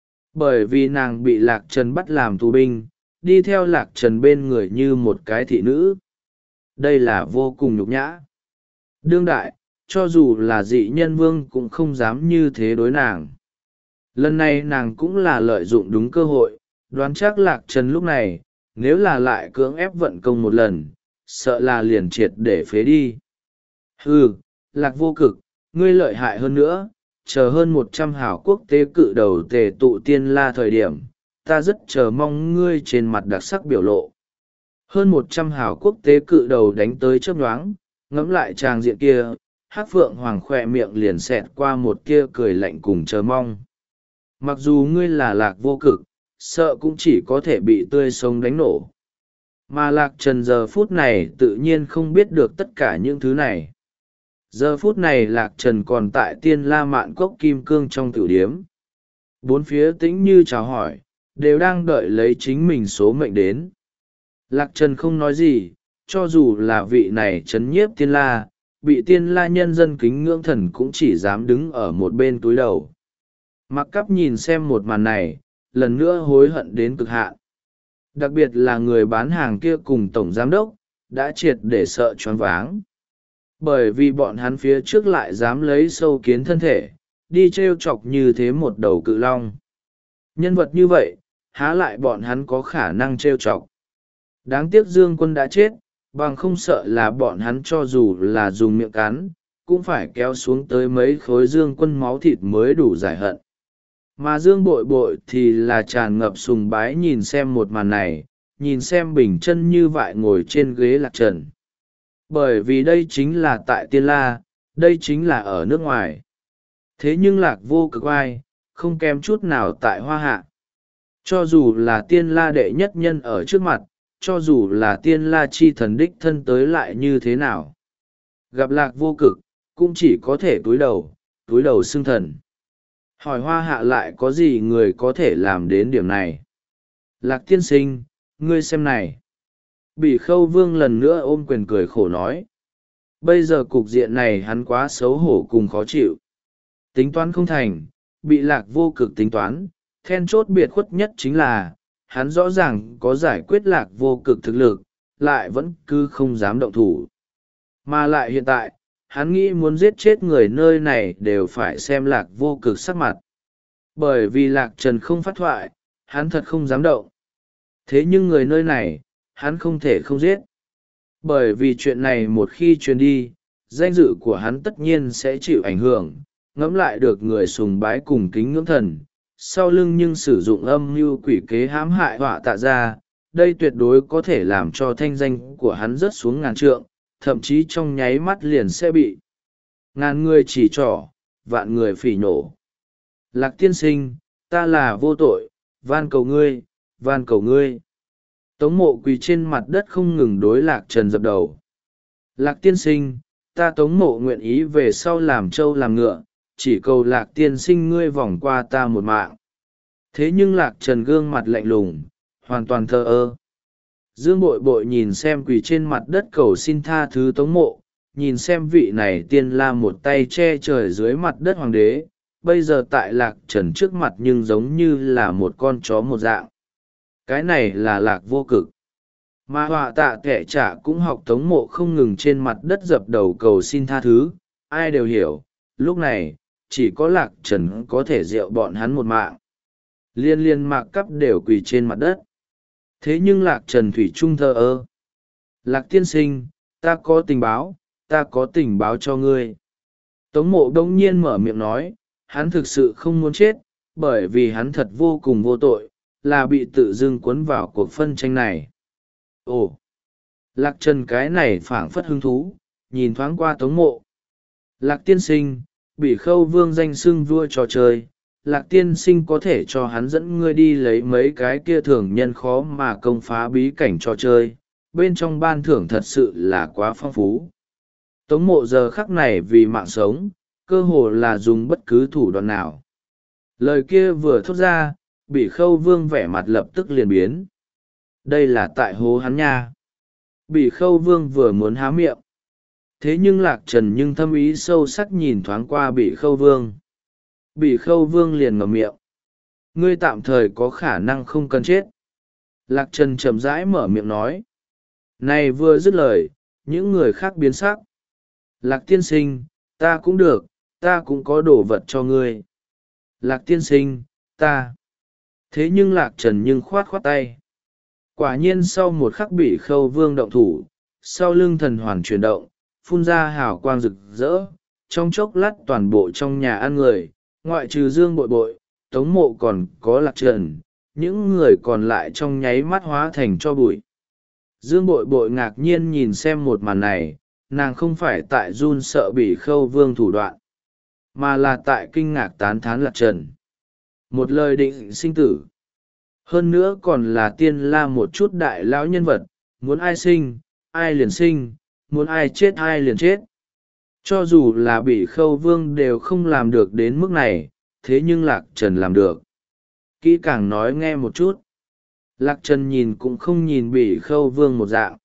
Bởi vì nàng bị Lạc Trần bắt làm tù binh, đi theo Lạc Trần bên người như một cái thị nữ. Đây là vô cùng nhục nhã. Đương đại, cho dù là dị nhân vương cũng không dám như thế đối nàng. Lần này nàng cũng là lợi dụng đúng cơ hội, đoán chắc Lạc Trần lúc này, nếu là lại cưỡng ép vận công một lần, sợ là liền triệt để phế đi. Hừ, Lạc Vô Cực, ngươi lợi hại hơn nữa, chờ hơn một trăm hảo quốc tế cự đầu tề tụ Tiên La thời điểm, ta rất chờ mong ngươi trên mặt đặc sắc biểu lộ. Hơn một trăm hảo quốc tế cự đầu đánh tới chớp nhoáng, ngẫm lại tràng diện kia, Hắc Phượng Hoàng khỏe miệng liền xẹt qua một kia cười lạnh cùng chờ mong. Mặc dù ngươi là Lạc Vô Cực, sợ cũng chỉ có thể bị tươi sống đánh nổ. Mà Lạc Trần giờ phút này tự nhiên không biết được tất cả những thứ này. Giờ phút này Lạc Trần còn tại Tiên La Mạn Cốc Kim Cương trong tử điếm. Bốn phía tĩnh như chào hỏi, đều đang đợi lấy chính mình số mệnh đến. Lạc Trần không nói gì, cho dù là vị này trấn nhiếp Tiên La, bị Tiên La nhân dân kính ngưỡng thần cũng chỉ dám đứng ở một bên túi đầu. Mặc Cắp nhìn xem một màn này, lần nữa hối hận đến cực hạn. Đặc biệt là người bán hàng kia cùng tổng giám đốc, đã triệt để sợ choáng váng. Bởi vì bọn hắn phía trước lại dám lấy sâu kiến thân thể, đi trêu chọc như thế một đầu cự long. Nhân vật như vậy, há lại bọn hắn có khả năng trêu chọc. Đáng tiếc Dương Quân đã chết, bằng không sợ là bọn hắn cho dù là dùng miệng cắn, cũng phải kéo xuống tới mấy khối Dương Quân máu thịt mới đủ giải hận. Mà Dương Bội Bội thì là tràn ngập sùng bái nhìn xem một màn này, nhìn xem Bình Chân như vậy ngồi trên ghế Lạc Trần. Bởi vì đây chính là tại Tiên La, đây chính là ở nước ngoài. Thế nhưng Lạc Vô Cực ai, không kém chút nào tại Hoa Hạ. Cho dù là Tiên La đệ nhất nhân ở trước mặt, cho dù là Tiên La chi thần đích thân tới lại như thế nào. Gặp Lạc Vô Cực, cũng chỉ có thể cúi đầu, cúi đầu xưng thần. Hỏi Hoa Hạ lại có gì người có thể làm đến điểm này? Lạc tiên sinh, ngươi xem này. Bỉ Khâu Vương lần nữa ôm quyền cười khổ nói. Bây giờ cục diện này hắn quá xấu hổ cùng khó chịu. Tính toán không thành, bị Lạc Vô Cực tính toán, then chốt biệt khuất nhất chính là, hắn rõ ràng có giải quyết Lạc Vô Cực thực lực, lại vẫn cứ không dám động thủ. Mà lại hiện tại, hắn nghĩ muốn giết chết người nơi này đều phải xem Lạc Vô Cực sắc mặt. Bởi vì Lạc Trần không phát thoại, hắn thật không dám động. Thế nhưng người nơi này, hắn không thể không giết. Bởi vì chuyện này một khi truyền đi, danh dự của hắn tất nhiên sẽ chịu ảnh hưởng, ngẫm lại được người sùng bái cùng kính ngưỡng thần, sau lưng nhưng sử dụng âm mưu quỷ kế hãm hại họa tạ ra, đây tuyệt đối có thể làm cho thanh danh của hắn rớt xuống ngàn trượng, thậm chí trong nháy mắt liền sẽ bị ngàn người chỉ trỏ, vạn người phỉ nhổ. Lạc tiên sinh, ta là vô tội, van cầu ngươi, van cầu ngươi. Tống mộ quỳ trên mặt đất không ngừng đối lạc trần dập đầu. Lạc tiên sinh, ta tống mộ nguyện ý về sau làm trâu làm ngựa, chỉ cầu lạc tiên sinh ngươi vòng qua ta một mạng. Thế nhưng lạc trần gương mặt lạnh lùng, hoàn toàn thờ ơ. Dương bội bội nhìn xem quỳ trên mặt đất cầu xin tha thứ tống mộ, nhìn xem vị này tiên la một tay che trời dưới mặt đất hoàng đế, bây giờ tại lạc trần trước mặt nhưng giống như là một con chó một dạng. Cái này là lạc vô cực. Mà họa tạ kẻ trả cũng học tống mộ không ngừng trên mặt đất dập đầu cầu xin tha thứ, ai đều hiểu, lúc này, chỉ có lạc trần có thể rượu bọn hắn một mạng. Liên liên mạc cắp đều quỳ trên mặt đất. Thế nhưng lạc trần thủy trung thờ ơ. Lạc tiên sinh, ta có tình báo, ta có tình báo cho ngươi. Tống mộ đông nhiên mở miệng nói, hắn thực sự không muốn chết, bởi vì hắn thật vô cùng vô tội, là bị tự dưng cuốn vào cuộc phân tranh này. Ồ! Lạc trần cái này phảng phất hứng thú, nhìn thoáng qua tống mộ. Lạc tiên sinh, bị khâu vương danh xưng vua trò chơi, lạc tiên sinh có thể cho hắn dẫn ngươi đi lấy mấy cái kia thường nhân khó mà công phá bí cảnh trò chơi, bên trong ban thưởng thật sự là quá phong phú. Tống mộ giờ khắc này vì mạng sống, cơ hồ là dùng bất cứ thủ đoạn nào. Lời kia vừa thốt ra, bị khâu vương vẻ mặt lập tức liền biến. Đây là tại hố hắn nha. Bị khâu vương vừa muốn há miệng. Thế nhưng lạc trần nhưng thâm ý sâu sắc nhìn thoáng qua bị khâu vương. Bị khâu vương liền ngậm miệng. Ngươi tạm thời có khả năng không cần chết. Lạc trần chậm rãi mở miệng nói. Này vừa dứt lời, những người khác biến sắc. Lạc tiên sinh, ta cũng được, ta cũng có đồ vật cho ngươi. Lạc tiên sinh, ta. Thế nhưng lạc trần nhưng khoát khoát tay. Quả nhiên sau một khắc bị khâu vương động thủ, sau lưng thần hoàn chuyển động, phun ra hào quang rực rỡ, trong chốc lát toàn bộ trong nhà ăn người, ngoại trừ dương bội bội, tống mộ còn có lạc trần, những người còn lại trong nháy mắt hóa thành cho bụi. Dương bội bội ngạc nhiên nhìn xem một màn này, nàng không phải tại run sợ bị khâu vương thủ đoạn, mà là tại kinh ngạc tán thán lạc trần. Một lời định sinh tử. Hơn nữa còn là tiên la một chút đại lão nhân vật, muốn ai sinh, ai liền sinh, muốn ai chết ai liền chết. Cho dù là bị khâu vương đều không làm được đến mức này, thế nhưng lạc trần làm được. Kỹ càng nói nghe một chút. Lạc trần nhìn cũng không nhìn bị khâu vương một dạng.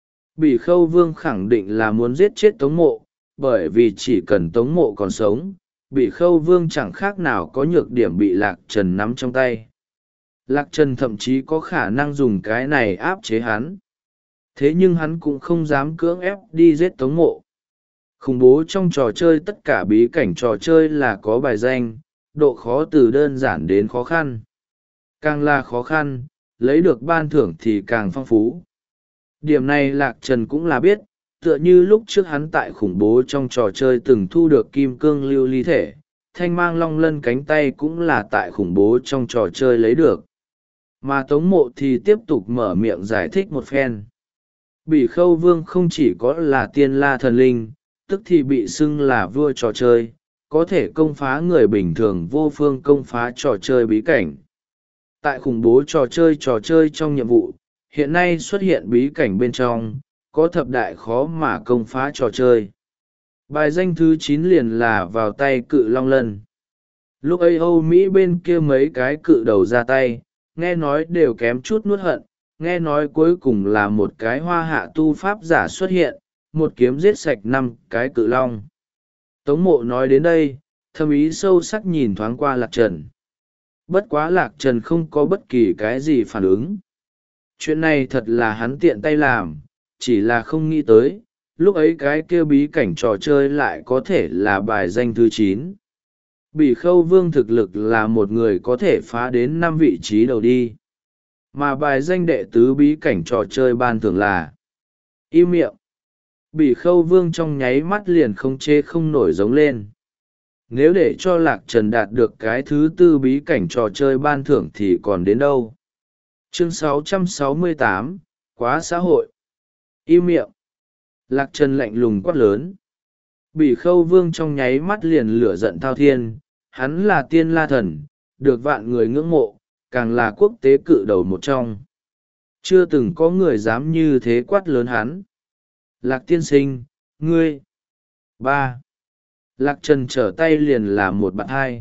Bị khâu vương khẳng định là muốn giết chết tống mộ, bởi vì chỉ cần tống mộ còn sống, bị khâu vương chẳng khác nào có nhược điểm bị lạc trần nắm trong tay. Lạc trần thậm chí có khả năng dùng cái này áp chế hắn. Thế nhưng hắn cũng không dám cưỡng ép đi giết tống mộ. Khủng bố trong trò chơi tất cả bí cảnh trò chơi là có bài danh, độ khó từ đơn giản đến khó khăn. Càng là khó khăn, lấy được ban thưởng thì càng phong phú. Điểm này lạc trần cũng là biết, tựa như lúc trước hắn tại khủng bố trong trò chơi từng thu được kim cương lưu ly thể, thanh mang long lân cánh tay cũng là tại khủng bố trong trò chơi lấy được. Mà tống mộ thì tiếp tục mở miệng giải thích một phen. Bỉ khâu vương không chỉ có là tiên la thần linh, tức thì bị xưng là vua trò chơi, có thể công phá người bình thường vô phương công phá trò chơi bí cảnh. Tại khủng bố trò chơi trò chơi trong nhiệm vụ, hiện nay xuất hiện bí cảnh bên trong, có thập đại khó mà công phá trò chơi. Bài danh thứ chín liền là vào tay cự long lân. Lúc ấy Âu Mỹ bên kia mấy cái cự đầu ra tay, nghe nói đều kém chút nuốt hận, nghe nói cuối cùng là một cái hoa hạ tu pháp giả xuất hiện, một kiếm giết sạch năm cái cự long. Tống mộ nói đến đây, thâm ý sâu sắc nhìn thoáng qua lạc trần. Bất quá lạc trần không có bất kỳ cái gì phản ứng. Chuyện này thật là hắn tiện tay làm, chỉ là không nghĩ tới, lúc ấy cái kia bí cảnh trò chơi lại có thể là bài danh thứ chín. Bỉ khâu vương thực lực là một người có thể phá đến năm vị trí đầu đi. Mà bài danh đệ tứ bí cảnh trò chơi ban thường là im miệng. Bỉ khâu vương trong nháy mắt liền không chê không nổi giống lên. Nếu để cho lạc trần đạt được cái thứ tư bí cảnh trò chơi ban thưởng thì còn đến đâu. Chương sáu trăm sáu mươi tám, quá xã hội. Im miệng. Lạc trần lạnh lùng quát lớn. Bỉ khâu vương trong nháy mắt liền lửa giận thao thiên, hắn là tiên la thần, được vạn người ngưỡng mộ, càng là quốc tế cự đầu một trong. chưa từng có người dám như thế quát lớn hắn. Lạc tiên sinh, ngươi. Ba. Lạc Trần trở tay liền là một bạn hai.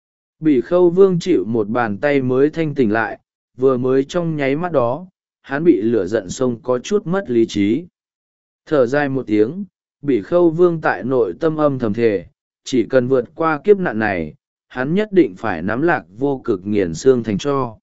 Bỉ Khâu Vương chịu một bàn tay mới thanh tỉnh lại, vừa mới trong nháy mắt đó, hắn bị lửa giận xông có chút mất lý trí. Thở dài một tiếng, Bỉ Khâu Vương tại nội tâm âm thầm thề, chỉ cần vượt qua kiếp nạn này, hắn nhất định phải nắm Lạc Vô Cực nghiền xương thành tro.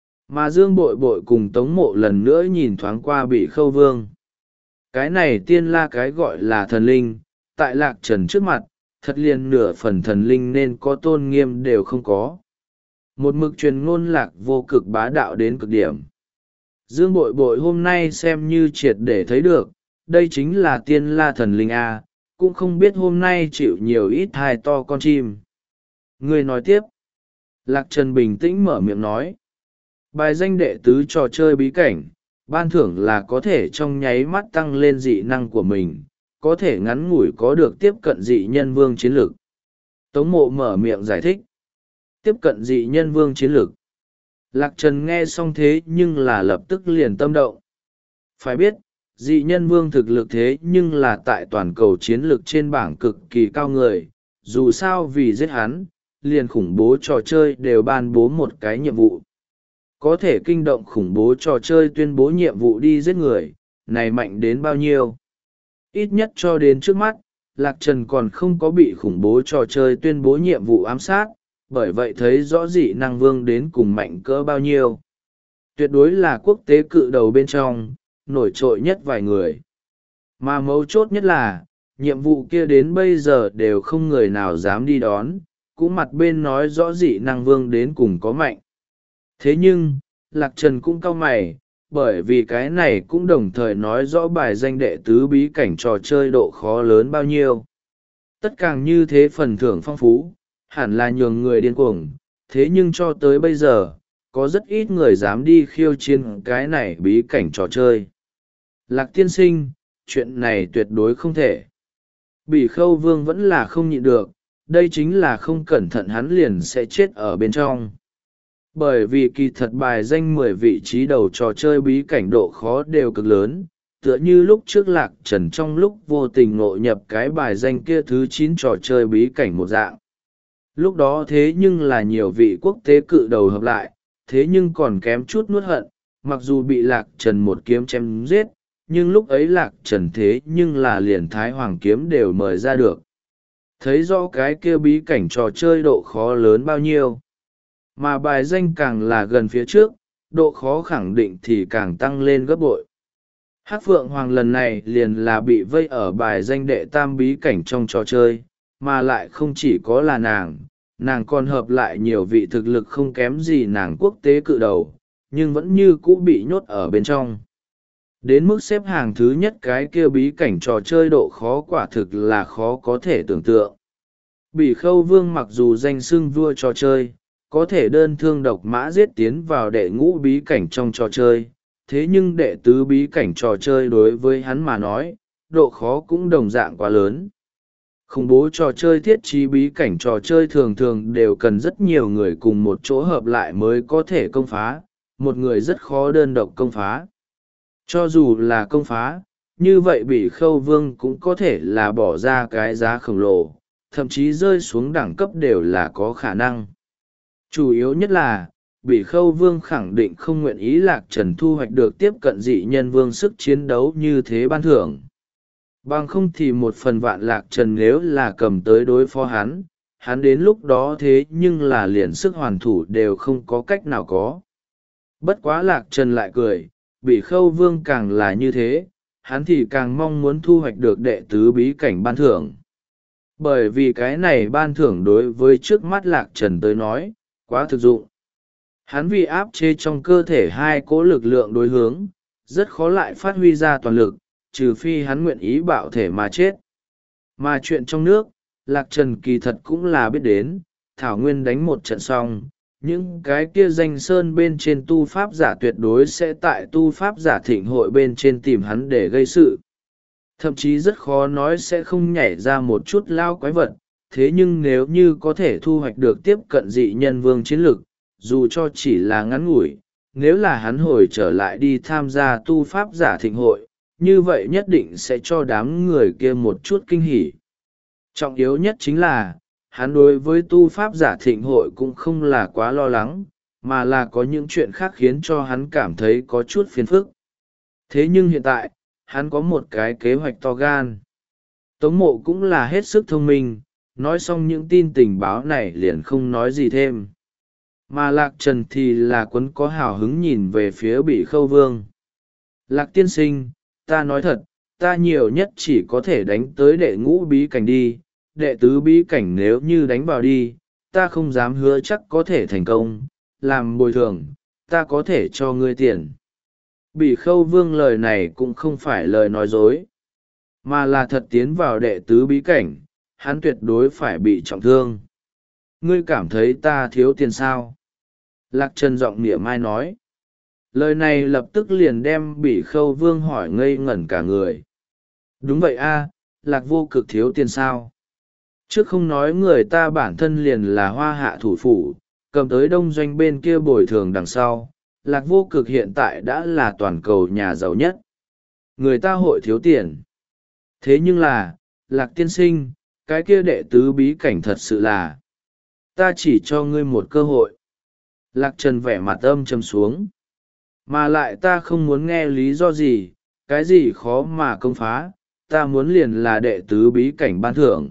Mà Dương Bội Bội cùng Tống Mộ lần nữa nhìn thoáng qua Bỉ Khâu Vương. Cái này tiên la cái gọi là thần linh, tại Lạc Trần trước mặt, thật liền nửa phần thần linh nên có tôn nghiêm đều không có. Một mực truyền ngôn Lạc Vô Cực bá đạo đến cực điểm. Dương Bội Bội hôm nay xem như triệt để thấy được, đây chính là tiên la thần linh A, cũng không biết hôm nay chịu nhiều ít hai to con chim. Người nói tiếp. Lạc Trần bình tĩnh mở miệng nói. Bài danh đệ tứ trò chơi bí cảnh, ban thưởng là có thể trong nháy mắt tăng lên dị năng của mình, có thể ngắn ngủi có được tiếp cận dị nhân vương chiến lược. Tống Mộ mở miệng giải thích. Tiếp cận dị nhân vương chiến lược. Lạc Trần nghe xong thế nhưng là lập tức liền tâm động. Phải biết, dị nhân vương thực lực thế nhưng là tại toàn cầu chiến lược trên bảng cực kỳ cao người, dù sao vì giết hắn, liền khủng bố trò chơi đều ban bố một cái nhiệm vụ. Có thể kinh động khủng bố trò chơi tuyên bố nhiệm vụ đi giết người, này mạnh đến bao nhiêu? Ít nhất cho đến trước mắt, Lạc Trần còn không có bị khủng bố trò chơi tuyên bố nhiệm vụ ám sát, bởi vậy thấy rõ dị năng vương đến cùng mạnh cỡ bao nhiêu. Tuyệt đối là quốc tế cự đầu bên trong, nổi trội nhất vài người. Mà mấu chốt nhất là, nhiệm vụ kia đến bây giờ đều không người nào dám đi đón, cũng mặt bên nói rõ dị năng vương đến cùng có mạnh. Thế nhưng, Lạc Trần cũng cau mày, bởi vì cái này cũng đồng thời nói rõ bài danh đệ tứ bí cảnh trò chơi độ khó lớn bao nhiêu. Tất càng như thế phần thưởng phong phú, hẳn là nhường người điên cuồng, thế nhưng cho tới bây giờ, có rất ít người dám đi khiêu chiến cái này bí cảnh trò chơi. Lạc tiên sinh, chuyện này tuyệt đối không thể. Bỉ Khâu Vương vẫn là không nhịn được, đây chính là không cẩn thận hắn liền sẽ chết ở bên trong. Bởi vì kỳ thật bài danh mười vị trí đầu trò chơi bí cảnh độ khó đều cực lớn, tựa như lúc trước Lạc Trần trong lúc vô tình ngộ nhập cái bài danh kia thứ chín trò chơi bí cảnh một dạng. Lúc đó thế nhưng là nhiều vị quốc tế cự đầu hợp lại, thế nhưng còn kém chút nuốt hận, mặc dù bị Lạc Trần một kiếm chém giết, nhưng lúc ấy Lạc Trần thế nhưng là liền Thái Hoàng kiếm đều mời ra được. Thấy rõ cái kia bí cảnh trò chơi độ khó lớn bao nhiêu. Mà bài danh càng là gần phía trước, độ khó khẳng định thì càng tăng lên gấp bội. Hắc Phượng Hoàng lần này liền là bị vây ở bài danh đệ tam bí cảnh trong trò chơi, mà lại không chỉ có là nàng, nàng còn hợp lại nhiều vị thực lực không kém gì nàng quốc tế cự đầu, nhưng vẫn như cũ bị nhốt ở bên trong. Đến mức xếp hàng thứ nhất cái kia bí cảnh trò chơi độ khó quả thực là khó có thể tưởng tượng. Bỉ Khâu Vương mặc dù danh xưng vua trò chơi, có thể đơn thương độc mã giết tiến vào đệ ngũ bí cảnh trong trò chơi, thế nhưng đệ tứ bí cảnh trò chơi đối với hắn mà nói, độ khó cũng đồng dạng quá lớn. Khủng bố trò chơi thiết trí bí cảnh trò chơi thường thường đều cần rất nhiều người cùng một chỗ hợp lại mới có thể công phá, một người rất khó đơn độc công phá. Cho dù là công phá, như vậy Bỉ Khâu Vương cũng có thể là bỏ ra cái giá khổng lồ, thậm chí rơi xuống đẳng cấp đều là có khả năng. Chủ yếu nhất là, Bỉ Khâu Vương khẳng định không nguyện ý Lạc Trần thu hoạch được tiếp cận dị nhân vương sức chiến đấu như thế ban thưởng. Bằng không thì một phần vạn Lạc Trần nếu là cầm tới đối phó hắn, hắn đến lúc đó thế nhưng là liền sức hoàn thủ đều không có cách nào có. Bất quá Lạc Trần lại cười, Bỉ Khâu Vương càng là như thế, hắn thì càng mong muốn thu hoạch được đệ tứ bí cảnh ban thưởng. Bởi vì cái này ban thưởng đối với trước mắt Lạc Trần tới nói, quá thực dụng. Hắn vì áp chế trong cơ thể hai cỗ lực lượng đối hướng, rất khó lại phát huy ra toàn lực, trừ phi hắn nguyện ý bạo thể mà chết. Mà chuyện trong nước, Lạc Trần kỳ thật cũng là biết đến, Thảo Nguyên đánh một trận xong, những cái kia danh sơn bên trên tu pháp giả tuyệt đối sẽ tại tu pháp giả thịnh hội bên trên tìm hắn để gây sự. Thậm chí rất khó nói sẽ không nhảy ra một chút lao quái vật, thế nhưng nếu như có thể thu hoạch được tiếp cận dị nhân vương chiến lực, dù cho chỉ là ngắn ngủi, nếu là hắn hồi trở lại đi tham gia tu pháp giả thịnh hội, như vậy nhất định sẽ cho đám người kia một chút kinh hỉ. Trọng yếu nhất chính là, hắn đối với tu pháp giả thịnh hội cũng không là quá lo lắng, mà là có những chuyện khác khiến cho hắn cảm thấy có chút phiền phức. Thế nhưng hiện tại, hắn có một cái kế hoạch to gan. Tống Mộ cũng là hết sức thông minh, nói xong những tin tình báo này liền không nói gì thêm. Mà Lạc Trần thì là quấn có hào hứng nhìn về phía Bỉ Khâu Vương. Lạc tiên sinh, ta nói thật, ta nhiều nhất chỉ có thể đánh tới đệ ngũ bí cảnh đi, đệ tứ bí cảnh nếu như đánh vào đi, ta không dám hứa chắc có thể thành công, làm bồi thường, ta có thể cho ngươi tiền. Bỉ Khâu Vương lời này cũng không phải lời nói dối, mà là thật tiến vào đệ tứ bí cảnh, hắn tuyệt đối phải bị trọng thương. Ngươi cảm thấy ta thiếu tiền sao? Lạc Trần giọng mỉa mai nói. Lời này lập tức liền đem Bỉ Khâu Vương hỏi ngây ngẩn cả người. Đúng vậy a, Lạc Vô Cực thiếu tiền sao? Trước không nói người ta bản thân liền là hoa hạ thủ phủ, cầm tới đông doanh bên kia bồi thường đằng sau, Lạc Vô Cực hiện tại đã là toàn cầu nhà giàu nhất. Người ta hội thiếu tiền. Thế nhưng là, Lạc tiên sinh, cái kia đệ tứ bí cảnh thật sự là, ta chỉ cho ngươi một cơ hội. Lạc Trần vẻ mặt âm trầm xuống. Mà lại ta không muốn nghe lý do gì, cái gì khó mà công phá, ta muốn liền là đệ tứ bí cảnh ban thưởng.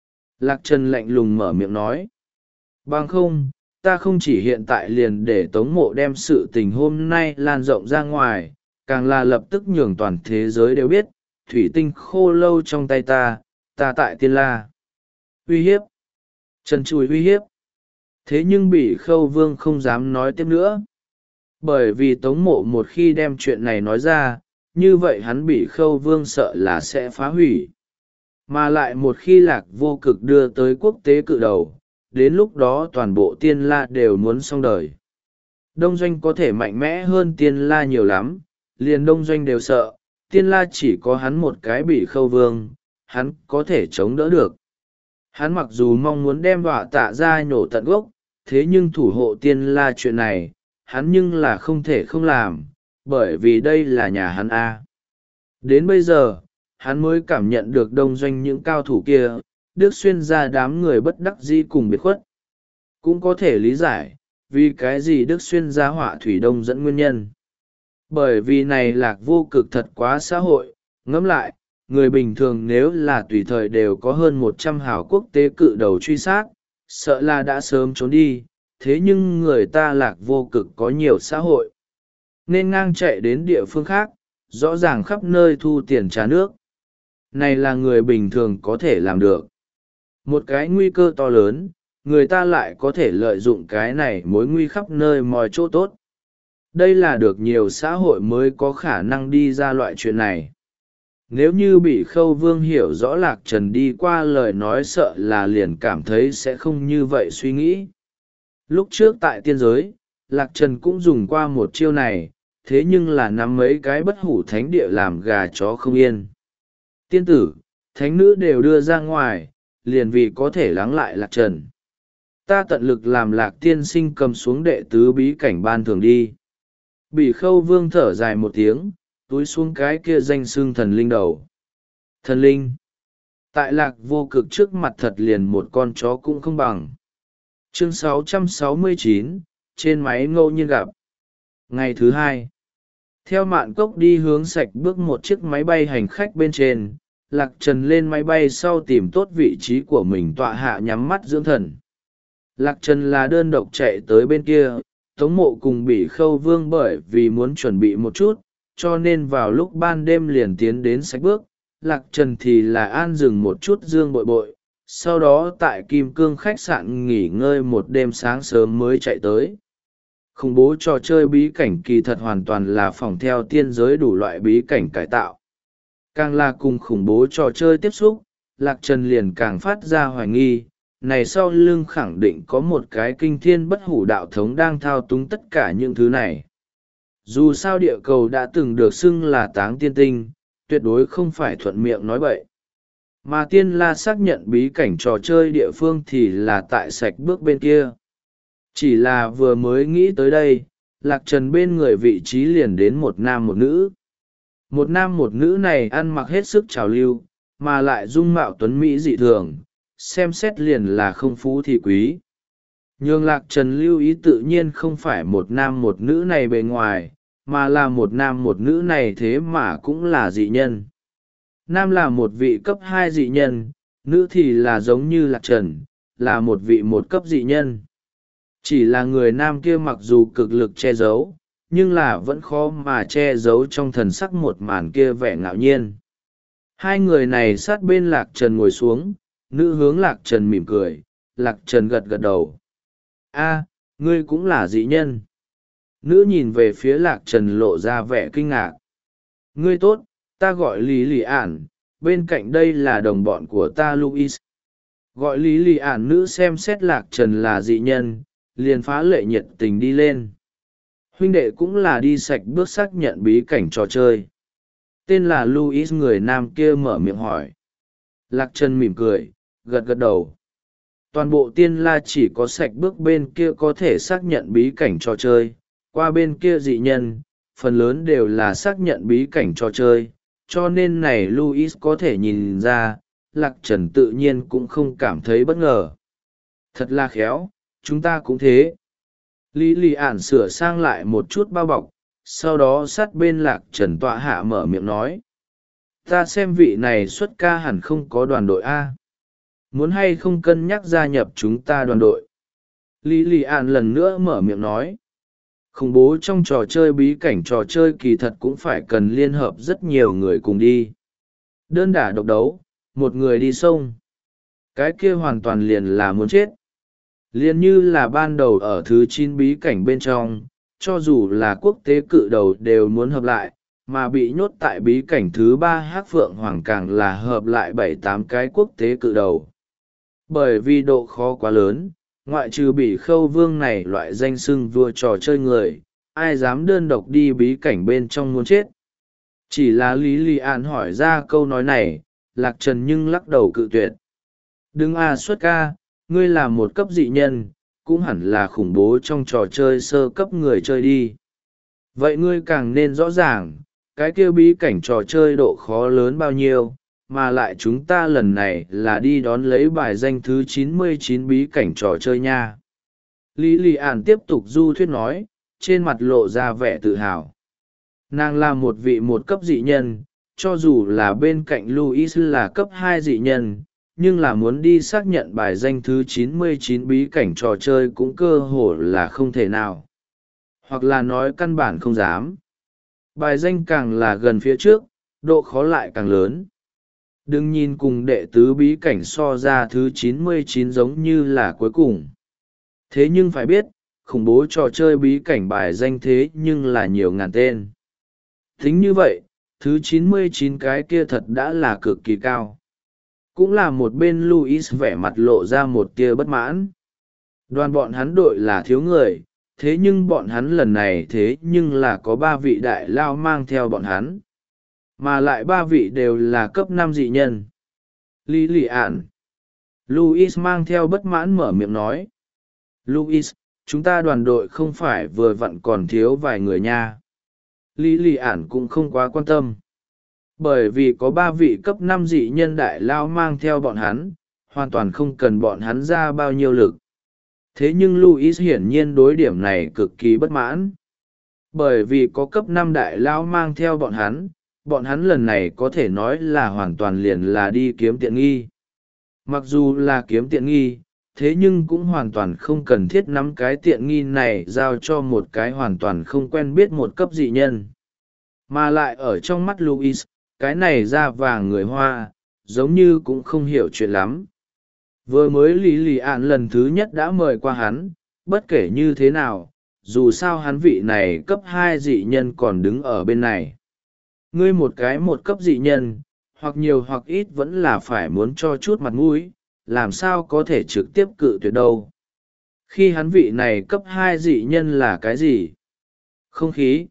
Lạc Trần lạnh lùng mở miệng nói. Bằng không, ta không chỉ hiện tại liền để Tống Mộ đem sự tình hôm nay lan rộng ra ngoài, càng là lập tức nhường toàn thế giới đều biết, thủy tinh khô lâu trong tay ta, ta tại Tiên La. Uy hiếp. Trần Chùi uy hiếp. Thế nhưng Bỉ Khâu Vương không dám nói tiếp nữa. Bởi vì Tống Mộ một khi đem chuyện này nói ra, như vậy hắn Bỉ Khâu Vương sợ là sẽ phá hủy. Mà lại một khi Lạc Vô Cực đưa tới quốc tế cự đầu, đến lúc đó toàn bộ Tiên La đều muốn xong đời. Đông Doanh có thể mạnh mẽ hơn Tiên La nhiều lắm, liền Đông Doanh đều sợ, Tiên La chỉ có hắn một cái Bỉ Khâu Vương, hắn có thể chống đỡ được. Hắn mặc dù mong muốn đem đọa tạ ra nhổ tận gốc, thế nhưng thủ hộ Tiên La chuyện này, hắn nhưng là không thể không làm, bởi vì đây là nhà hắn A. Đến bây giờ, hắn mới cảm nhận được đông doanh những cao thủ kia, Đức Xuyên ra đám người bất đắc dĩ cùng biệt khuất. Cũng có thể lý giải, vì cái gì Đức Xuyên ra họa thủy đông dẫn nguyên nhân. Bởi vì này Lạc Vô Cực thật quá xã hội, ngẫm lại, người bình thường nếu là tùy thời đều có hơn một trăm hào quốc tế cự đầu truy sát, sợ là đã sớm trốn đi, thế nhưng người ta Lạc Vô Cực có nhiều xã hội. Nên ngang chạy đến địa phương khác, rõ ràng khắp nơi thu tiền trả nước. Này là người bình thường có thể làm được. Một cái nguy cơ to lớn, người ta lại có thể lợi dụng cái này mối nguy khắp nơi mọi chỗ tốt. Đây là được nhiều xã hội mới có khả năng đi ra loại chuyện này. Nếu như Bỉ Khâu Vương hiểu rõ Lạc Trần đi qua lời nói sợ là liền cảm thấy sẽ không như vậy suy nghĩ. Lúc trước tại tiên giới, Lạc Trần cũng dùng qua một chiêu này, thế nhưng là nắm mấy cái bất hủ thánh địa làm gà chó không yên. Tiên tử, thánh nữ đều đưa ra ngoài, liền vì có thể lắng lại Lạc Trần. Ta tận lực làm Lạc tiên sinh cầm xuống đệ tứ bí cảnh ban thường đi. Bỉ Khâu Vương thở dài một tiếng, túi xuống cái kia danh xưng thần linh đầu. Thần linh. Tại Lạc Vô Cực trước mặt thật liền một con chó cũng không bằng. Chương sáu trăm sáu mươi chín, trên máy ngẫu nhiên gặp. Ngày thứ hai, theo Mạn Cốc đi hướng sạch bước một chiếc máy bay hành khách bên trên, Lạc Trần lên máy bay sau tìm tốt vị trí của mình tọa hạ nhắm mắt dưỡng thần. Lạc Trần là đơn độc chạy tới bên kia, Tống Mộ cùng Bỉ Khâu Vương bởi vì muốn chuẩn bị một chút, cho nên vào lúc ban đêm liền tiến đến sạch bước. Lạc Trần thì là an dừng một chút dương bội bội, sau đó tại Kim Cương khách sạn nghỉ ngơi một đêm, sáng sớm mới chạy tới. Khủng bố trò chơi bí cảnh kỳ thật hoàn toàn là phỏng theo tiên giới đủ loại bí cảnh cải tạo. Càng là cùng khủng bố trò chơi tiếp xúc, Lạc Trần liền càng phát ra hoài nghi, này sau lưng khẳng định có một cái kinh thiên bất hủ đạo thống đang thao túng tất cả những thứ này. Dù sao địa cầu đã từng được xưng là táng tiên tinh, tuyệt đối không phải thuận miệng nói bậy. Mà Tiên La xác nhận bí cảnh trò chơi địa phương thì là tại sạch bước bên kia. Chỉ là vừa mới nghĩ tới đây, Lạc Trần bên người vị trí liền đến một nam một nữ. Một nam một nữ này ăn mặc hết sức trào lưu, mà lại dung mạo tuấn mỹ dị thường, xem xét liền là không phú thì quý. Nhưng Lạc Trần lưu ý tự nhiên không phải một nam một nữ này bề ngoài, mà là một nam một nữ này thế mà cũng là dị nhân. Nam là một vị cấp hai dị nhân, nữ thì là giống như Lạc Trần, là một vị một cấp dị nhân. Chỉ là người nam kia mặc dù cực lực che giấu, nhưng là vẫn khó mà che giấu trong thần sắc một màn kia vẻ ngạo nhiên. Hai người này sát bên Lạc Trần ngồi xuống, nữ hướng Lạc Trần mỉm cười, Lạc Trần gật gật đầu. A, ngươi cũng là dị nhân. Nữ nhìn về phía Lạc Trần lộ ra vẻ kinh ngạc. Ngươi tốt, ta gọi Lý Lì Ản, bên cạnh đây là đồng bọn của ta Louis. Gọi Lý Lì Ản nữ xem xét Lạc Trần là dị nhân, liền phá lệ nhiệt tình đi lên. Huynh đệ cũng là đi sạch bước xác nhận bí cảnh trò chơi. Tên là Louis, người nam kia mở miệng hỏi. Lạc Trần mỉm cười, gật gật đầu. Toàn bộ tiên la chỉ có sạch bước bên kia có thể xác nhận bí cảnh trò chơi, qua bên kia dị nhân, phần lớn đều là xác nhận bí cảnh trò chơi, cho nên này Louis có thể nhìn ra, Lạc Trần tự nhiên cũng không cảm thấy bất ngờ. Thật là khéo, chúng ta cũng thế. Lý Lì Ản sửa sang lại một chút bao bọc, sau đó sát bên Lạc Trần tọa hạ mở miệng nói. Ta xem vị này xuất ca hẳn không có đoàn đội A. Muốn hay không cân nhắc gia nhập chúng ta đoàn đội? Lý Lì Ản lần nữa mở miệng nói. Khủng bố trong trò chơi bí cảnh trò chơi kỳ thật cũng phải cần liên hợp rất nhiều người cùng đi. Đơn đả độc đấu, một người đi sông. Cái kia hoàn toàn liền là muốn chết. Liền như là ban đầu ở thứ chín bí cảnh bên trong, cho dù là quốc tế cự đầu đều muốn hợp lại, mà bị nhốt tại bí cảnh thứ ba Hắc Phượng Hoàng càng là hợp lại bảy tám cái quốc tế cự đầu. Bởi vì độ khó quá lớn, ngoại trừ bị khâu vương này loại danh xưng vua trò chơi người, ai dám đơn độc đi bí cảnh bên trong muốn chết. Chỉ là Lý Lì An hỏi ra câu nói này, Lạc Trần nhưng lắc đầu cự tuyệt. Đừng à xuất ca, ngươi là một cấp dị nhân, cũng hẳn là khủng bố trong trò chơi sơ cấp người chơi đi. Vậy ngươi càng nên rõ ràng, cái kia bí cảnh trò chơi độ khó lớn bao nhiêu, mà lại chúng ta lần này là đi đón lấy bài danh thứ chín mươi chín bí cảnh trò chơi nha. Lý Lì Ản tiếp tục du thuyết nói, trên mặt lộ ra vẻ tự hào. Nàng là một vị một cấp dị nhân, cho dù là bên cạnh Louis là cấp hai dị nhân, nhưng là muốn đi xác nhận bài danh thứ chín mươi chín bí cảnh trò chơi cũng cơ hồ là không thể nào. Hoặc là nói căn bản không dám. Bài danh càng là gần phía trước, độ khó lại càng lớn. Đừng nhìn cùng đệ tứ bí cảnh so ra thứ chín mươi chín giống như là cuối cùng. Thế nhưng phải biết, khủng bố trò chơi bí cảnh bài danh thế nhưng là nhiều ngàn tên. Tính như vậy, thứ chín mươi chín cái kia thật đã là cực kỳ cao. Cũng là một bên Louis vẻ mặt lộ ra một tia bất mãn. Đoàn bọn hắn đội là thiếu người, thế nhưng bọn hắn lần này thế nhưng là có ba vị đại lao mang theo bọn hắn. Mà lại ba vị đều là cấp năm dị nhân. Lý Lì Ản. Louis mang theo bất mãn mở miệng nói. Louis, chúng ta đoàn đội không phải vừa vặn còn thiếu vài người nha. Lý Lì Ản cũng không quá quan tâm. Bởi vì có ba vị cấp năm dị nhân đại lao mang theo bọn hắn, hoàn toàn không cần bọn hắn ra bao nhiêu lực. Thế nhưng Louis hiển nhiên đối điểm này cực kỳ bất mãn. Bởi vì có cấp năm đại lao mang theo bọn hắn, bọn hắn lần này có thể nói là hoàn toàn liền là đi kiếm tiện nghi. Mặc dù là kiếm tiện nghi, thế nhưng cũng hoàn toàn không cần thiết nắm cái tiện nghi này giao cho một cái hoàn toàn không quen biết một cấp dị nhân. Mà lại ở trong mắt Louis, cái này da vàng người Hoa, giống như cũng không hiểu chuyện lắm. Vừa mới Lý Lì Ản lần thứ nhất đã mời qua hắn, bất kể như thế nào, dù sao hắn vị này cấp hai dị nhân còn đứng ở bên này. Ngươi một cái một cấp dị nhân, hoặc nhiều hoặc ít vẫn là phải muốn cho chút mặt mũi, làm sao có thể trực tiếp cự tuyệt đâu. Khi hắn vị này cấp hai dị nhân là cái gì? Không khí.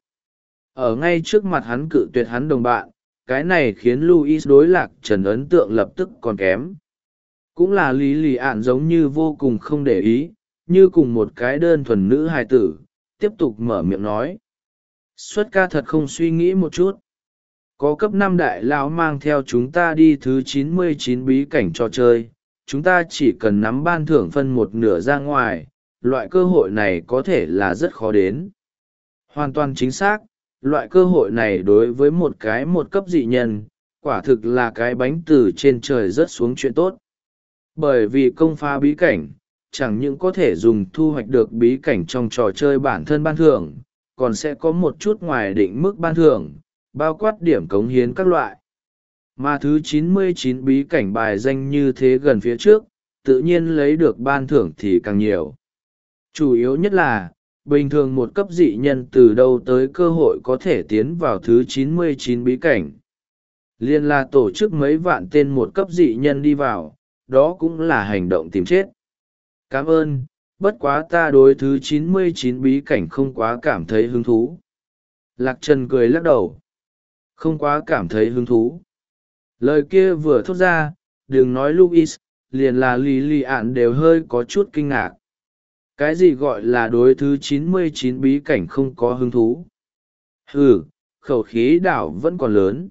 Ở ngay trước mặt hắn cự tuyệt hắn đồng bạn, cái này khiến Louis đối Lạc Trần ấn tượng lập tức còn kém. Cũng là Lý Lì Ản giống như vô cùng không để ý, như cùng một cái đơn thuần nữ hài tử, tiếp tục mở miệng nói. Xuất ca thật không suy nghĩ một chút. Có cấp năm đại lão mang theo chúng ta đi thứ chín mươi chín bí cảnh trò chơi, chúng ta chỉ cần nắm ban thưởng phân một nửa ra ngoài, loại cơ hội này có thể là rất khó đến. Hoàn toàn chính xác, loại cơ hội này đối với một cái một cấp dị nhân, quả thực là cái bánh từ trên trời rớt xuống chuyện tốt. Bởi vì công phá bí cảnh, chẳng những có thể dùng thu hoạch được bí cảnh trong trò chơi bản thân ban thưởng, còn sẽ có một chút ngoài định mức ban thưởng, bao quát điểm cống hiến các loại. Mà thứ chín mươi chín bí cảnh bài danh như thế gần phía trước, tự nhiên lấy được ban thưởng thì càng nhiều. Chủ yếu nhất là, bình thường một cấp dị nhân từ đâu tới cơ hội có thể tiến vào thứ chín mươi chín bí cảnh. Liên là tổ chức mấy vạn tên một cấp dị nhân đi vào, đó cũng là hành động tìm chết. Cảm ơn, bất quá ta đối thứ chín mươi chín bí cảnh không quá cảm thấy hứng thú. Lạc Trần cười lắc đầu. Không quá cảm thấy hứng thú. Lời kia vừa thốt ra, đừng nói Louis, liền là Lý Lì Ạn đều hơi có chút kinh ngạc. Cái gì gọi là đối thứ chín mươi chín bí cảnh không có hứng thú? Hừ, khẩu khí đảo vẫn còn lớn.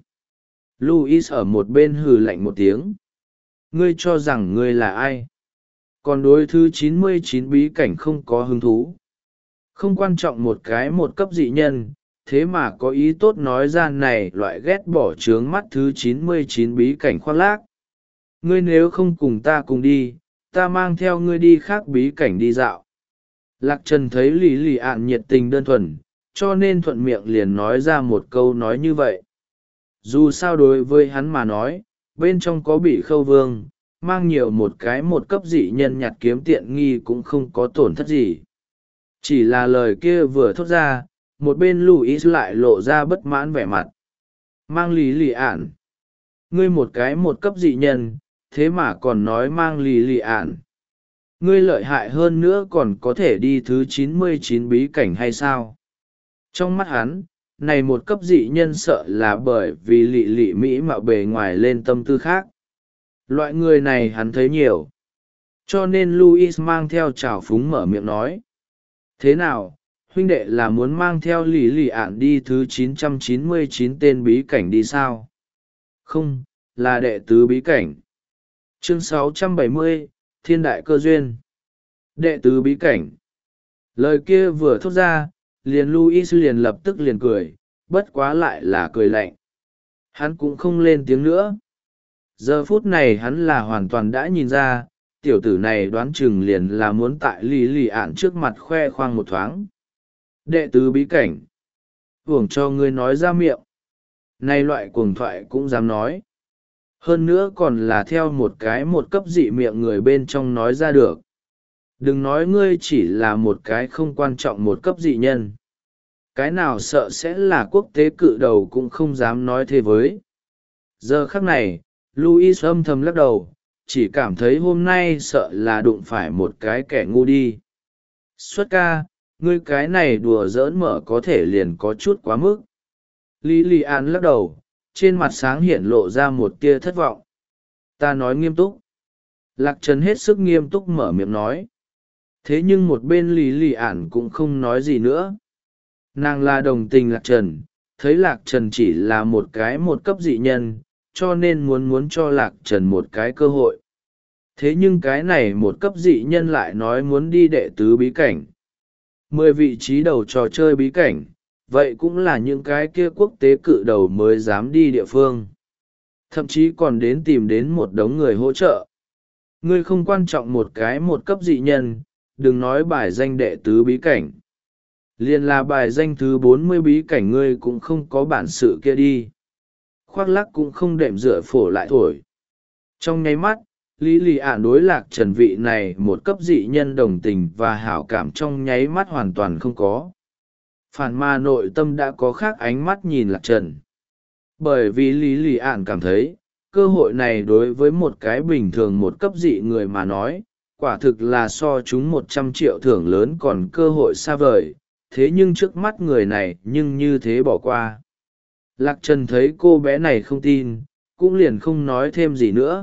Louis ở một bên hừ lạnh một tiếng. Ngươi cho rằng ngươi là ai? Còn đối thứ chín mươi chín bí cảnh không có hứng thú. Không quan trọng một cái một cấp dị nhân, thế mà có ý tốt nói ra này loại ghét bỏ trướng mắt thứ chín mươi chín bí cảnh khoác lác. Ngươi nếu không cùng ta cùng đi, ta mang theo ngươi đi khác bí cảnh đi dạo. Lạc Trần thấy Lý Lì Ạn nhiệt tình đơn thuần, cho nên thuận miệng liền nói ra một câu nói như vậy. Dù sao đối với hắn mà nói, bên trong có bị khâu vương, mang nhiều một cái một cấp dị nhân nhặt kiếm tiện nghi cũng không có tổn thất gì. Chỉ là lời kia vừa thốt ra, một bên Louis lại lộ ra bất mãn vẻ mặt. Mang Lý Lì Ạn. Ngươi một cái một cấp dị nhân, thế mà còn nói mang Lý Lì Ạn. Ngươi lợi hại hơn nữa còn có thể đi thứ chín mươi chín bí cảnh hay sao? Trong mắt hắn, này một cấp dị nhân sợ là bởi vì lị lị Mỹ mạo bề ngoài lên tâm tư khác. Loại người này hắn thấy nhiều. Cho nên Louis mang theo trào phúng mở miệng nói. Thế nào, huynh đệ là muốn mang theo lì lì ạn đi thứ chín trăm chín mươi chín tên bí cảnh đi sao? Không, là đệ tứ bí cảnh. Chương sáu trăm bảy mươi, Thiên đại cơ duyên. Đệ tứ bí cảnh. Lời kia vừa thốt ra, liền Louis liền lập tức liền cười, bất quá lại là cười lạnh. Hắn cũng không lên tiếng nữa. Giờ phút này hắn là hoàn toàn đã nhìn ra, tiểu tử này đoán chừng liền là muốn tại lì lì ạn trước mặt khoe khoang một thoáng. Đệ tứ bí cảnh. Uổng cho ngươi nói ra miệng. Này loại cuồng thoại cũng dám nói. Hơn nữa còn là theo một cái một cấp dị miệng người bên trong nói ra được. Đừng nói ngươi chỉ là một cái không quan trọng một cấp dị nhân. Cái nào sợ sẽ là quốc tế cự đầu cũng không dám nói thế với. Giờ khắc này, Louis âm thầm lắc đầu, chỉ cảm thấy hôm nay sợ là đụng phải một cái kẻ ngu đi. Xuất ca, ngươi cái này đùa giỡn mở có thể liền có chút quá mức. Lý Lì An lắc đầu, trên mặt sáng hiện lộ ra một tia thất vọng. Ta nói nghiêm túc. Lạc Trần hết sức nghiêm túc mở miệng nói. Thế nhưng một bên Lý Lì An cũng không nói gì nữa. Nàng là đồng tình Lạc Trần, thấy Lạc Trần chỉ là một cái một cấp dị nhân, cho nên muốn muốn cho Lạc Trần một cái cơ hội. Thế nhưng cái này một cấp dị nhân lại nói muốn đi đệ tứ bí cảnh. Mười vị trí đầu trò chơi bí cảnh, vậy cũng là những cái kia quốc tế cự đầu mới dám đi địa phương. Thậm chí còn đến tìm đến một đống người hỗ trợ. Ngươi không quan trọng một cái một cấp dị nhân, đừng nói bài danh đệ tứ bí cảnh. Liên là bài danh thứ bốn mươi bí cảnh ngươi cũng không có bản sự kia đi. Khoác lắc cũng không đệm dựa phổ lại thổi. Trong nháy mắt, Lý Lì Ạn đối Lạc Trần vị này một cấp dị nhân đồng tình và hảo cảm trong nháy mắt hoàn toàn không có. Phản mà nội tâm đã có khác ánh mắt nhìn Lạc Trần. Bởi vì Lý Lì Ạn cảm thấy, cơ hội này đối với một cái bình thường một cấp dị người mà nói, quả thực là so chúng một trăm triệu thưởng lớn còn cơ hội xa vời, thế nhưng trước mắt người này nhưng như thế bỏ qua. Lạc Trần thấy cô bé này không tin, cũng liền không nói thêm gì nữa.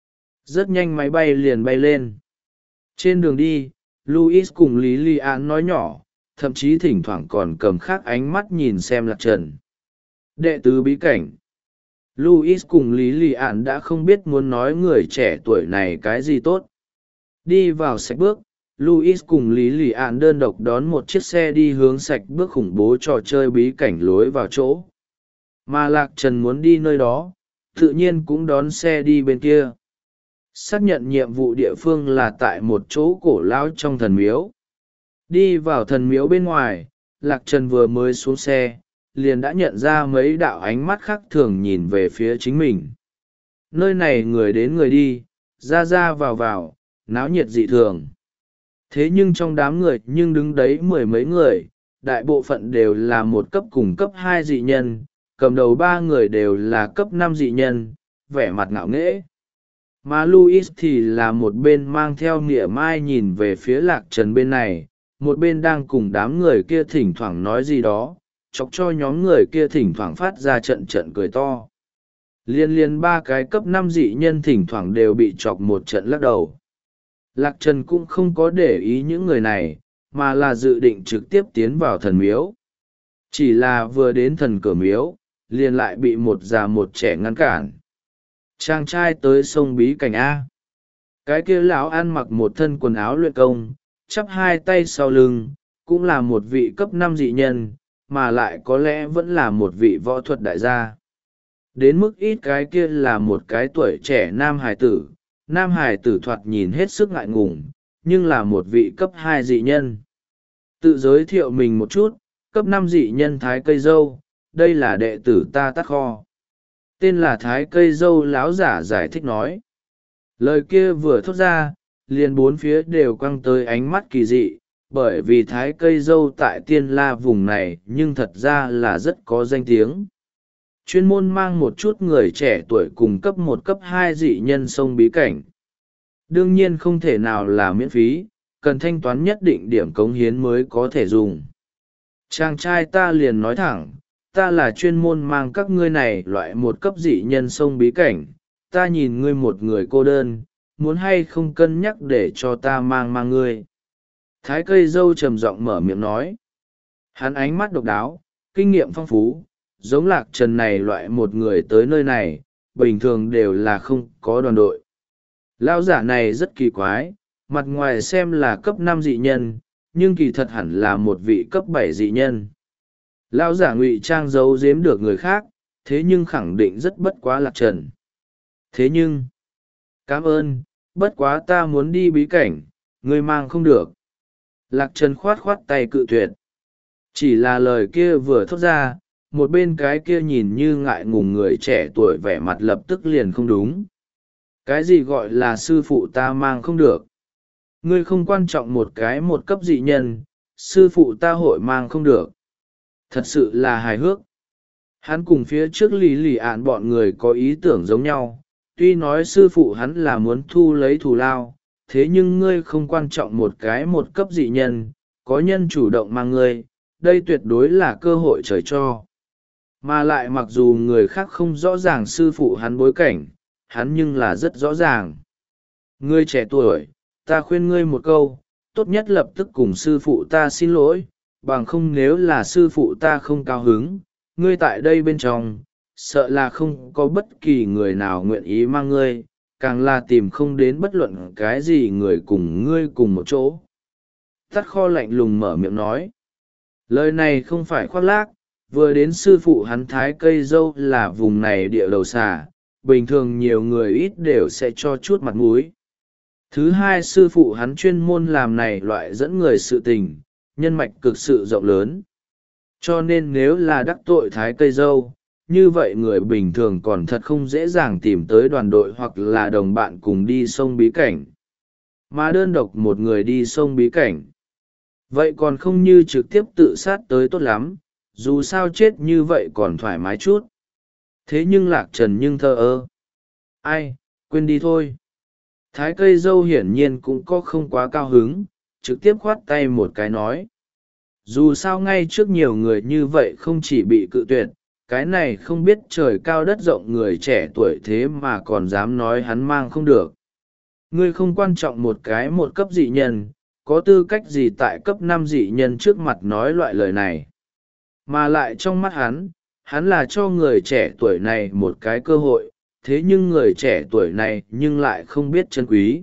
Rất nhanh máy bay liền bay lên. Trên đường đi, Louis cùng Lý Lì An nói nhỏ, thậm chí thỉnh thoảng còn cầm khác ánh mắt nhìn xem Lạc Trần. Đệ tứ bí cảnh. Louis cùng Lý Lì Ản đã không biết muốn nói người trẻ tuổi này cái gì tốt. Đi vào sạch bước, Louis cùng Lý Lì Ản đơn độc đón một chiếc xe đi hướng sạch bước khủng bố trò chơi bí cảnh lối vào chỗ. Mà Lạc Trần muốn đi nơi đó, tự nhiên cũng đón xe đi bên kia. Xác nhận nhiệm vụ địa phương là tại một chỗ cổ lão trong thần miếu. Đi vào thần miếu bên ngoài, Lạc Trần vừa mới xuống xe, liền đã nhận ra mấy đạo ánh mắt khác thường nhìn về phía chính mình. Nơi này người đến người đi, ra ra vào vào, náo nhiệt dị thường. Thế nhưng trong đám người nhưng đứng đấy mười mấy người, đại bộ phận đều là một cấp cùng cấp hai dị nhân, cầm đầu ba người đều là cấp năm dị nhân, vẻ mặt ngạo nghễ. Mà Louis thì là một bên mang theo nghĩa mai nhìn về phía Lạc Trần bên này, một bên đang cùng đám người kia thỉnh thoảng nói gì đó, chọc cho nhóm người kia thỉnh thoảng phát ra trận trận cười to. Liên liên ba cái cấp năm dị nhân thỉnh thoảng đều bị chọc một trận lắc đầu. Lạc Trần cũng không có để ý những người này, mà là dự định trực tiếp tiến vào thần miếu. Chỉ là vừa đến thần cửa miếu, liền lại bị một già một trẻ ngăn cản. Chàng trai tới sông bí cảnh A. Cái kia lão ăn mặc một thân quần áo luyện công, chắp hai tay sau lưng, cũng là một vị cấp năm dị nhân, mà lại có lẽ vẫn là một vị võ thuật đại gia. Đến mức ít cái kia là một cái tuổi trẻ nam hải tử, nam hải tử thoạt nhìn hết sức ngại ngùng, nhưng là một vị cấp hai dị nhân. Tự giới thiệu mình một chút, cấp năm dị nhân Thái Cây Dâu, đây là đệ tử ta Tát Kho. Tên là Thái Cây Dâu láo giả giải thích nói. Lời kia vừa thốt ra, liền bốn phía đều quăng tới ánh mắt kỳ dị, bởi vì Thái Cây Dâu tại Tiên La vùng này nhưng thật ra là rất có danh tiếng. Chuyên môn mang một chút người trẻ tuổi cùng cấp một cấp hai dị nhân sông bí cảnh. Đương nhiên không thể nào là miễn phí, cần thanh toán nhất định điểm cống hiến mới có thể dùng. Chàng trai ta liền nói thẳng, ta là chuyên môn mang các ngươi này loại một cấp dị nhân sông bí cảnh, ta nhìn ngươi một người cô đơn, muốn hay không cân nhắc để cho ta mang mang ngươi. Thái Cây Dâu trầm giọng mở miệng nói. Hắn ánh mắt độc đáo, kinh nghiệm phong phú, giống Lạc Trần này loại một người tới nơi này, bình thường đều là không có đoàn đội. Lão giả này rất kỳ quái, mặt ngoài xem là cấp năm dị nhân, nhưng kỳ thật hẳn là một vị cấp bảy dị nhân. Lão giả ngụy trang giấu giếm được người khác, thế nhưng khẳng định rất bất quá Lạc Trần. Thế nhưng, cảm ơn, bất quá ta muốn đi bí cảnh, ngươi mang không được. Lạc Trần khoát khoát tay cự tuyệt. Chỉ là lời kia vừa thốt ra, một bên cái kia nhìn như ngại ngùng người trẻ tuổi vẻ mặt lập tức liền không đúng. Cái gì gọi là sư phụ ta mang không được? Ngươi không quan trọng một cái một cấp dị nhân, sư phụ ta hội mang không được. Thật sự là hài hước. Hắn cùng phía trước Lý Lì Ản bọn người có ý tưởng giống nhau, tuy nói sư phụ hắn là muốn thu lấy thù lao, thế nhưng ngươi không quan trọng một cái một cấp dị nhân, có nhân chủ động mang ngươi, đây tuyệt đối là cơ hội trời cho. Mà lại mặc dù người khác không rõ ràng sư phụ hắn bối cảnh, hắn nhưng là rất rõ ràng. Ngươi trẻ tuổi, ta khuyên ngươi một câu, tốt nhất lập tức cùng sư phụ ta xin lỗi, bằng không nếu là sư phụ ta không cao hứng, ngươi tại đây bên trong, sợ là không có bất kỳ người nào nguyện ý mang ngươi, càng là tìm không đến bất luận cái gì người cùng ngươi cùng một chỗ. Tát Kho lạnh lùng mở miệng nói. Lời này không phải khoác lác, vừa đến sư phụ hắn Thái Cây Dâu là vùng này địa đầu xà, bình thường nhiều người ít đều sẽ cho chút mặt mũi. Thứ hai, sư phụ hắn chuyên môn làm này loại dẫn người sự tình, nhân mạch cực sự rộng lớn. Cho nên nếu là đắc tội Thái Cây Dâu, như vậy người bình thường còn thật không dễ dàng tìm tới đoàn đội hoặc là đồng bạn cùng đi sông bí cảnh. Mà đơn độc một người đi sông bí cảnh. Vậy còn không như trực tiếp tự sát tới tốt lắm, dù sao chết như vậy còn thoải mái chút. Thế nhưng Lạc Trần nhưng thờ ơ. Ai, quên đi thôi. Thái Cây Dâu hiển nhiên cũng có không quá cao hứng, trực tiếp khoát tay một cái nói. Dù sao ngay trước nhiều người như vậy không chỉ bị cự tuyệt, cái này không biết trời cao đất rộng người trẻ tuổi thế mà còn dám nói hắn mang không được. Ngươi không quan trọng một cái một cấp dị nhân, có tư cách gì tại cấp năm dị nhân trước mặt nói loại lời này. Mà lại trong mắt hắn, hắn là cho người trẻ tuổi này một cái cơ hội, thế nhưng người trẻ tuổi này nhưng lại không biết trân quý.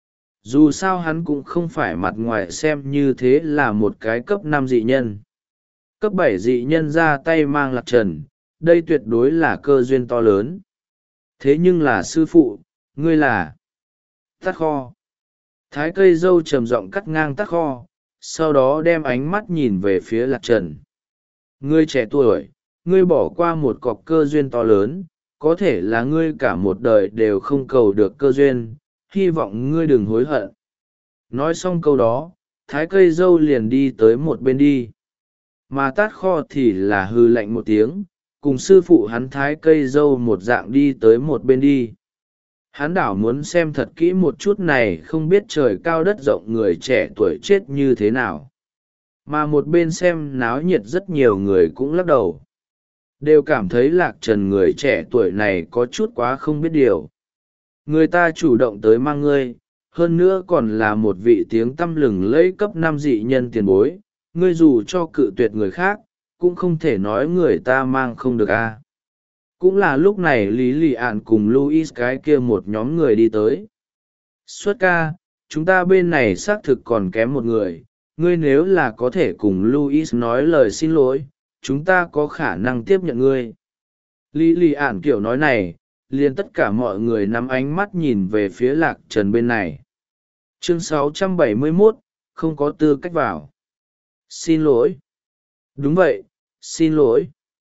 Dù sao hắn cũng không phải mặt ngoài xem như thế là một cái cấp năm dị nhân. Cấp bảy dị nhân ra tay mang Lạc Trần, đây tuyệt đối là cơ duyên to lớn. Thế nhưng là sư phụ, ngươi là Tát Kho. Thái cây dâu trầm giọng cắt ngang Tát Kho, sau đó đem ánh mắt nhìn về phía Lạc Trần. Ngươi trẻ tuổi, ngươi bỏ qua một cọc cơ duyên to lớn, có thể là ngươi cả một đời đều không cầu được cơ duyên, hy vọng ngươi đừng hối hận. Nói xong câu đó, thái cây dâu liền đi tới một bên đi. Mà Tát Kho thì là hư lạnh một tiếng, cùng sư phụ hắn thái cây dâu một dạng đi tới một bên đi. Hắn đảo muốn xem thật kỹ một chút này, không biết trời cao đất rộng người trẻ tuổi chết như thế nào. Mà một bên xem náo nhiệt rất nhiều người cũng lắc đầu, đều cảm thấy Lạc Trần người trẻ tuổi này có chút quá không biết điều. Người ta chủ động tới mang ngươi, hơn nữa còn là một vị tiếng tăm lừng lẫy cấp năm dị nhân tiền bối, ngươi dù cho cự tuyệt người khác, cũng không thể nói người ta mang không được a. Cũng là lúc này Lý Lị Ạn cùng Louis cái kia một nhóm người đi tới. Xuất ca, chúng ta bên này xác thực còn kém một người, ngươi nếu là có thể cùng Louis nói lời xin lỗi, chúng ta có khả năng tiếp nhận ngươi. Lý Lị Ạn kiểu nói này, liền tất cả mọi người nắm ánh mắt nhìn về phía Lạc Trần bên này. Chương sáu trăm bảy mươi mốt, không có tư cách vào. Xin lỗi. Đúng vậy, xin lỗi.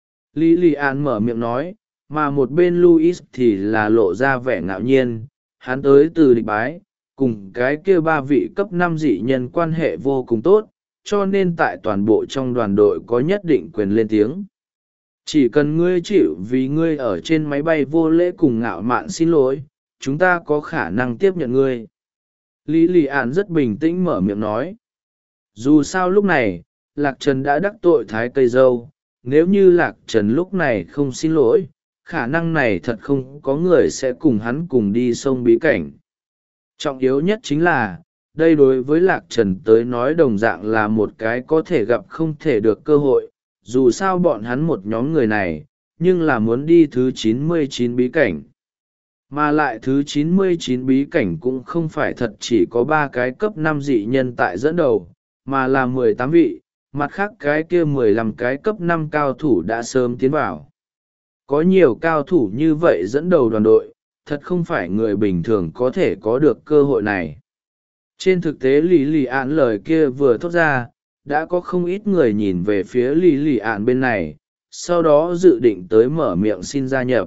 Lý Lị Ạn mở miệng nói, mà một bên Louis thì là lộ ra vẻ ngạo nhiên, hắn tới từ địch bái, cùng cái kia ba vị cấp năm dị nhân quan hệ vô cùng tốt, cho nên tại toàn bộ trong đoàn đội có nhất định quyền lên tiếng. Chỉ cần ngươi chịu vì ngươi ở trên máy bay vô lễ cùng ngạo mạn xin lỗi, chúng ta có khả năng tiếp nhận ngươi. Lý Lị Ạn rất bình tĩnh mở miệng nói. Dù sao lúc này, Lạc Trần đã đắc tội thái cây dâu, nếu như Lạc Trần lúc này không xin lỗi, khả năng này thật không có người sẽ cùng hắn cùng đi sông bí cảnh. Trọng yếu nhất chính là, đây đối với Lạc Trần tới nói đồng dạng là một cái có thể gặp không thể được cơ hội, dù sao bọn hắn một nhóm người này, nhưng là muốn đi thứ chín mươi chín bí cảnh. Mà lại thứ chín mươi chín bí cảnh cũng không phải thật chỉ có ba cái cấp năm dị nhân tại dẫn đầu, mà là mười tám vị, mặt khác cái kia mười lăm cái cấp năm cao thủ đã sớm tiến vào. Có nhiều cao thủ như vậy dẫn đầu đoàn đội, thật không phải người bình thường có thể có được cơ hội này. Trên thực tế Lý Lị Ạn lời kia vừa thốt ra, đã có không ít người nhìn về phía Lý Lị Ạn bên này, sau đó dự định tới mở miệng xin gia nhập.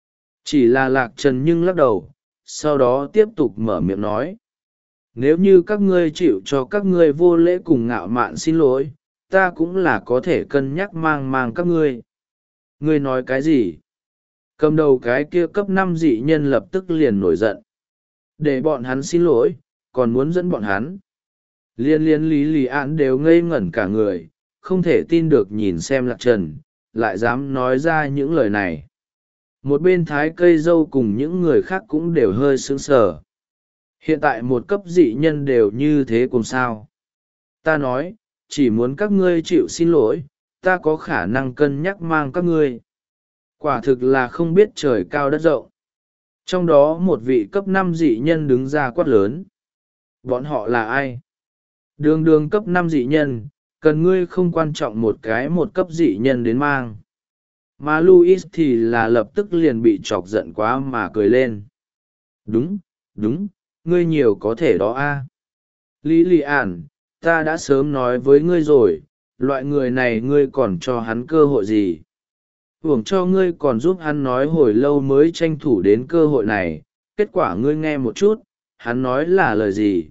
Chỉ là Lạc Trần nhưng lắc đầu, sau đó tiếp tục mở miệng nói. Nếu như các ngươi chịu cho các ngươi vô lễ cùng ngạo mạn xin lỗi, ta cũng là có thể cân nhắc mang mang các ngươi. Ngươi nói cái gì? Cầm đầu cái kia cấp năm dị nhân lập tức liền nổi giận. Để bọn hắn xin lỗi, còn muốn dẫn bọn hắn. Liên liên Lý Lị Ạn đều ngây ngẩn cả người, không thể tin được nhìn xem Lạc Trần, lại dám nói ra những lời này. Một bên thái cây dâu cùng những người khác cũng đều hơi sững sờ. Hiện tại một cấp dị nhân đều như thế cùng sao? Ta nói, chỉ muốn các ngươi chịu xin lỗi, ta có khả năng cân nhắc mang các ngươi. Quả thực là không biết trời cao đất rộng. Trong đó một vị cấp năm dị nhân đứng ra quát lớn. Bọn họ là ai? Đường đường cấp năm dị nhân, cần ngươi không quan trọng một cái một cấp dị nhân đến mang. Mà Louis thì là lập tức liền bị chọc giận quá mà cười lên. Đúng, đúng, ngươi nhiều có thể đó a. Lý Lị Ạn, ta đã sớm nói với ngươi rồi, loại người này ngươi còn cho hắn cơ hội gì? Hưởng cho ngươi còn giúp hắn nói hồi lâu mới tranh thủ đến cơ hội này, kết quả ngươi nghe một chút, hắn nói là lời gì?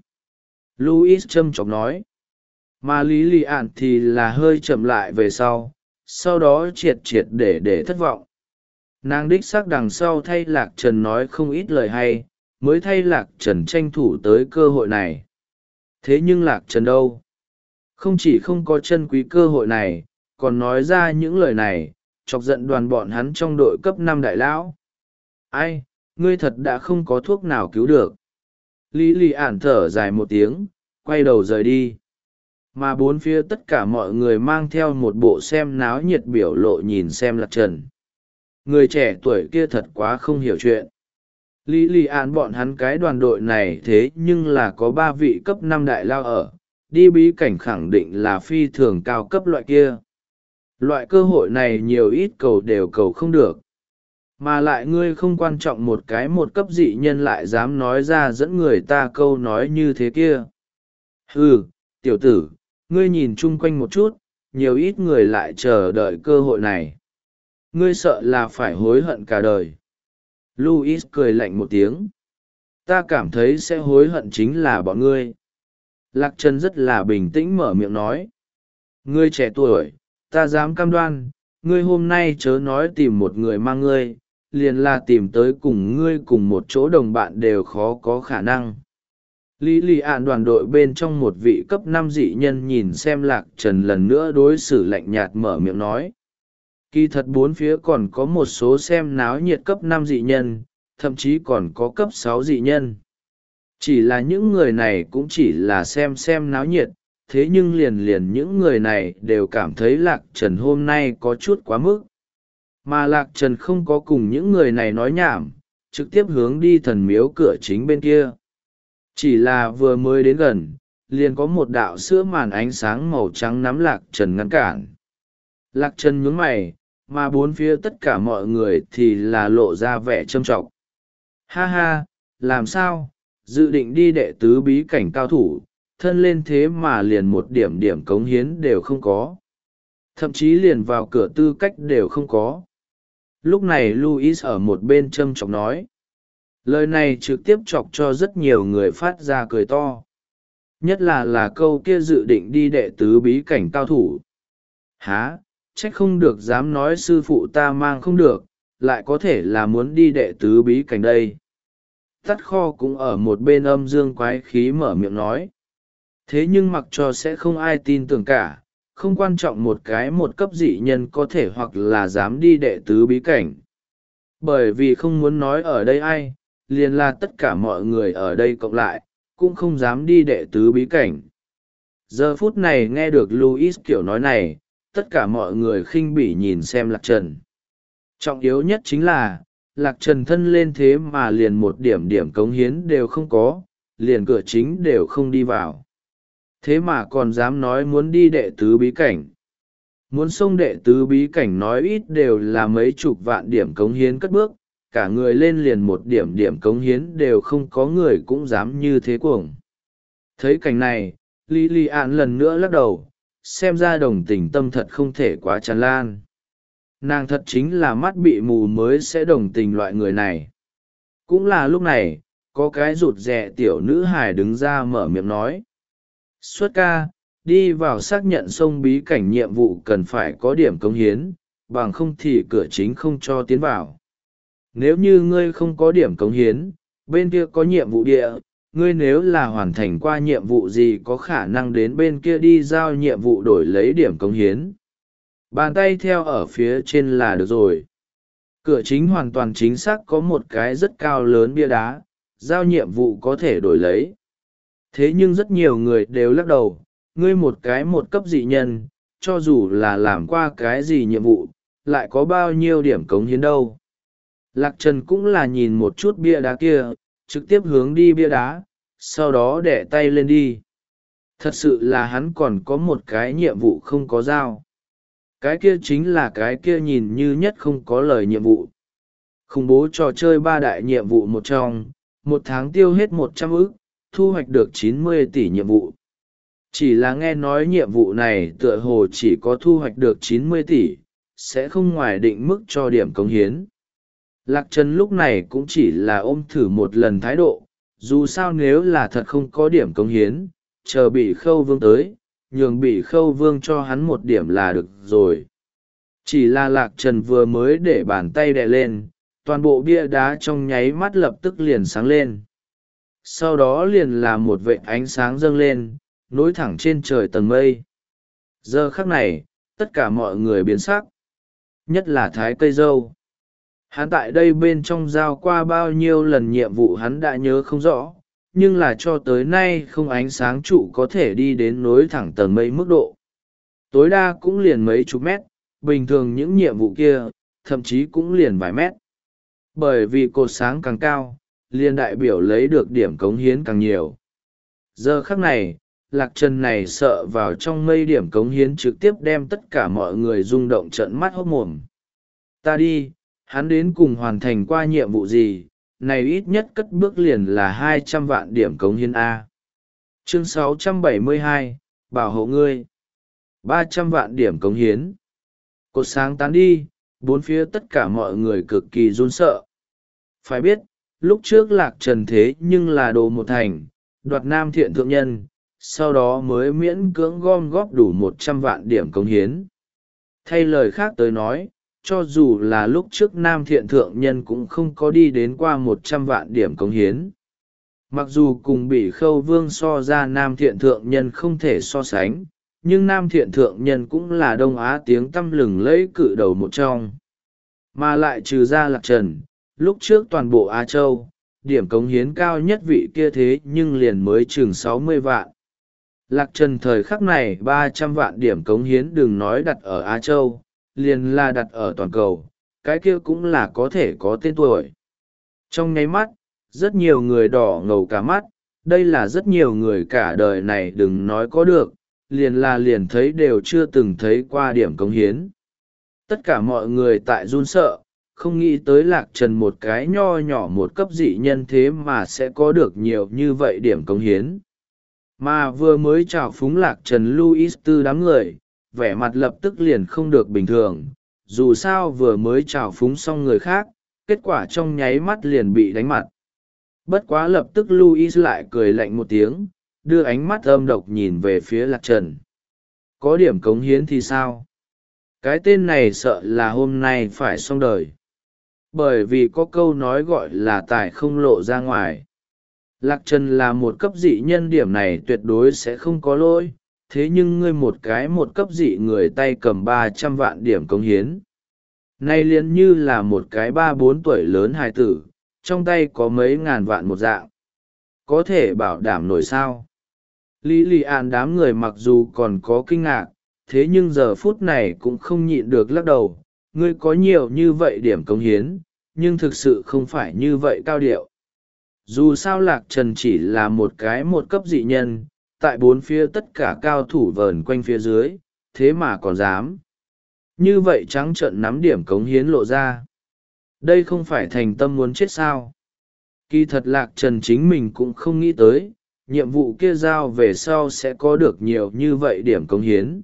Louis châm chọc nói. Mà Lý Lị Ạn thì là hơi chậm lại về sau, sau đó triệt triệt để để thất vọng. Nàng đích xác đằng sau thay Lạc Trần nói không ít lời hay, mới thay Lạc Trần tranh thủ tới cơ hội này. Thế nhưng Lạc Trần đâu? Không chỉ không có chân quý cơ hội này, còn nói ra những lời này, chọc giận đoàn bọn hắn trong đội cấp năm đại lão. Ai, ngươi thật đã không có thuốc nào cứu được. Lý Lị Ạn thở dài một tiếng, quay đầu rời đi. Mà bốn phía tất cả mọi người mang theo một bộ xem náo nhiệt biểu lộ nhìn xem Lạc Trần. Người trẻ tuổi kia thật quá không hiểu chuyện. Lý lì án bọn hắn cái đoàn đội này thế nhưng là có ba vị cấp năm đại lao ở, đi bí cảnh khẳng định là phi thường cao cấp loại kia. Loại cơ hội này nhiều ít cầu đều cầu không được. Mà lại ngươi không quan trọng một cái một cấp dị nhân lại dám nói ra dẫn người ta câu nói như thế kia. Ừ, tiểu tử, ngươi nhìn chung quanh một chút, nhiều ít người lại chờ đợi cơ hội này. Ngươi sợ là phải hối hận cả đời. Louis cười lạnh một tiếng. Ta cảm thấy sẽ hối hận chính là bọn ngươi. Lạc Trần rất là bình tĩnh mở miệng nói. Ngươi trẻ tuổi, ta dám cam đoan, ngươi hôm nay chớ nói tìm một người mang ngươi, liền là tìm tới cùng ngươi cùng một chỗ đồng bạn đều khó có khả năng. Lý lì ạn đoàn đội bên trong một vị cấp năm dị nhân nhìn xem Lạc Trần lần nữa đối xử lạnh nhạt mở miệng nói. Kỳ thật bốn phía còn có một số xem náo nhiệt cấp năm dị nhân, thậm chí còn có cấp sáu dị nhân. Chỉ là những người này cũng chỉ là xem xem náo nhiệt, thế nhưng liền liền những người này đều cảm thấy Lạc Trần hôm nay có chút quá mức. Mà Lạc Trần không có cùng những người này nói nhảm, trực tiếp hướng đi thần miếu cửa chính bên kia. Chỉ là vừa mới đến gần, liền có một đạo sữa màn ánh sáng màu trắng nắm Lạc Trần ngăn cản. Lạc Trần nhướng mày, mà bốn phía tất cả mọi người thì là lộ ra vẻ trâm trọng. Ha ha, làm sao, dự định đi đệ tứ bí cảnh cao thủ, thân lên thế mà liền một điểm điểm cống hiến đều không có. Thậm chí liền vào cửa tư cách đều không có. Lúc này Louis ở một bên trâm trọng nói. Lời này trực tiếp chọc cho rất nhiều người phát ra cười to. Nhất là là câu kia dự định đi đệ tứ bí cảnh cao thủ. Há, trách không được dám nói sư phụ ta mang không được, lại có thể là muốn đi đệ tứ bí cảnh đây. Tắt kho cũng ở một bên âm dương quái khí mở miệng nói. Thế nhưng mặc cho sẽ không ai tin tưởng cả, không quan trọng một cái một cấp dị nhân có thể hoặc là dám đi đệ tứ bí cảnh. Bởi vì không muốn nói ở đây ai, liền là tất cả mọi người ở đây cộng lại, cũng không dám đi đệ tứ bí cảnh. Giờ phút này nghe được Louis kiểu nói này, tất cả mọi người khinh bỉ nhìn xem Lạc Trần. Trọng yếu nhất chính là, Lạc Trần thân lên thế mà liền một điểm điểm cống hiến đều không có, liền cửa chính đều không đi vào. Thế mà còn dám nói muốn đi đệ tứ bí cảnh. Muốn xông đệ tứ bí cảnh nói ít đều là mấy chục vạn điểm cống hiến cất bước, cả người lên liền một điểm điểm cống hiến đều không có người cũng dám như thế cuồng. Thấy cảnh này, Lý Lý Án lần nữa lắc đầu, xem ra đồng tình tâm thật không thể quá tràn lan. Nàng thật chính là mắt bị mù mới sẽ đồng tình loại người này. Cũng là lúc này, có cái rụt rè tiểu nữ hài đứng ra mở miệng nói. Xuất ca, đi vào xác nhận sông bí cảnh nhiệm vụ cần phải có điểm cống hiến, bằng không thì cửa chính không cho tiến vào. Nếu như ngươi không có điểm cống hiến, bên kia có nhiệm vụ địa, ngươi nếu là hoàn thành qua nhiệm vụ gì có khả năng đến bên kia đi giao nhiệm vụ đổi lấy điểm cống hiến. Bàn tay theo ở phía trên là được rồi. Cửa chính hoàn toàn chính xác có một cái rất cao lớn bia đá, giao nhiệm vụ có thể đổi lấy. Thế nhưng rất nhiều người đều lắc đầu, ngươi một cái một cấp dị nhân, cho dù là làm qua cái gì nhiệm vụ, lại có bao nhiêu điểm cống hiến đâu. Lạc Trần cũng là nhìn một chút bia đá kia, trực tiếp hướng đi bia đá, sau đó đẻ tay lên đi. Thật sự là hắn còn có một cái nhiệm vụ không có giao. Cái kia chính là cái kia nhìn như nhất không có lời nhiệm vụ. Khủng bố trò chơi ba đại nhiệm vụ một trong, một tháng tiêu hết một trăm ức, thu hoạch được chín mươi tỷ nhiệm vụ. Chỉ là nghe nói nhiệm vụ này tựa hồ chỉ có thu hoạch được chín mươi tỷ, sẽ không ngoài định mức cho điểm cống hiến. Lạc Trần lúc này cũng chỉ là ôm thử một lần thái độ, dù sao nếu là thật không có điểm cống hiến, chờ bị khâu vương tới, nhường bị khâu vương cho hắn một điểm là được rồi. Chỉ là Lạc Trần vừa mới để bàn tay đè lên, toàn bộ bia đá trong nháy mắt lập tức liền sáng lên. Sau đó liền là một vệt ánh sáng dâng lên, nối thẳng trên trời tầng mây. Giờ khắc này, tất cả mọi người biến sắc. Nhất là Thái Cây Dâu. Hắn tại đây bên trong giao qua bao nhiêu lần nhiệm vụ hắn đã nhớ không rõ, nhưng là cho tới nay không ánh sáng trụ có thể đi đến nối thẳng tầng mây mức độ. Tối đa cũng liền mấy chục mét, bình thường những nhiệm vụ kia, thậm chí cũng liền vài mét. Bởi vì cột sáng càng cao, liền đại biểu lấy được điểm cống hiến càng nhiều. Giờ khắc này, Lạc Trần này sợ vào trong mây điểm cống hiến trực tiếp đem tất cả mọi người rung động trợn mắt hốt mồm. Ta đi, hắn đến cùng hoàn thành qua nhiệm vụ gì, này ít nhất cất bước liền là hai trăm vạn điểm cống hiến A. Chương sáu trăm bảy mươi hai, bảo hộ ngươi. ba trăm vạn điểm cống hiến. Cột sáng tán đi, bốn phía tất cả mọi người cực kỳ run sợ. Phải biết, lúc trước Lạc Trần thế nhưng là đồ một thành, đoạt nam thiện thượng nhân, sau đó mới miễn cưỡng gom góp đủ một trăm vạn điểm cống hiến. Thay lời khác tới nói, cho dù là lúc trước nam thiện thượng nhân cũng không có đi đến qua một trăm vạn điểm cống hiến. Mặc dù cùng bị khâu vương so ra nam thiện thượng nhân không thể so sánh, nhưng nam thiện thượng nhân cũng là Đông Á tiếng tăm lừng lẫy cự đầu một trong. Mà lại trừ ra Lạc Trần, lúc trước toàn bộ Á Châu, điểm cống hiến cao nhất vị kia thế nhưng liền mới chừng sáu mươi vạn. Lạc Trần thời khắc này ba trăm vạn điểm cống hiến đừng nói đặt ở Á Châu, liền là đặt ở toàn cầu, cái kia cũng là có thể có tên tuổi. Trong nháy mắt, rất nhiều người đỏ ngầu cả mắt, đây là rất nhiều người cả đời này đừng nói có được, liền là liền thấy đều chưa từng thấy qua điểm cống hiến. Tất cả mọi người tại run sợ, không nghĩ tới Lạc Trần một cái nho nhỏ một cấp dị nhân thế mà sẽ có được nhiều như vậy điểm cống hiến. Mà vừa mới chào phúng Lạc Trần Louis tư đám người, vẻ mặt lập tức liền không được bình thường, dù sao vừa mới chào phúng xong người khác, kết quả trong nháy mắt liền bị đánh mặt. Bất quá lập tức Louis lại cười lạnh một tiếng, đưa ánh mắt âm độc nhìn về phía Lạc Trần. Có điểm cống hiến thì sao? Cái tên này sợ là hôm nay phải xong đời. Bởi vì có câu nói gọi là tài không lộ ra ngoài. Lạc Trần là một cấp dị nhân, điểm này tuyệt đối sẽ không có lỗi, thế nhưng ngươi một cái một cấp dị người tay cầm ba trăm vạn điểm cống hiến. Nay liền như là một cái ba bốn tuổi lớn hài tử, trong tay có mấy ngàn vạn một dạng. Có thể bảo đảm nổi sao? Lý lì an đám người mặc dù còn có kinh ngạc, thế nhưng giờ phút này cũng không nhịn được lắc đầu. Ngươi có nhiều như vậy điểm cống hiến, nhưng thực sự không phải như vậy cao điệu. Dù sao Lạc Trần chỉ là một cái một cấp dị nhân, tại bốn phía tất cả cao thủ vờn quanh phía dưới, thế mà còn dám. Như vậy trắng trợn nắm điểm cống hiến lộ ra. Đây không phải thành tâm muốn chết sao? Kỳ thật Lạc Trần chính mình cũng không nghĩ tới, nhiệm vụ kia giao về sau sẽ có được nhiều như vậy điểm cống hiến.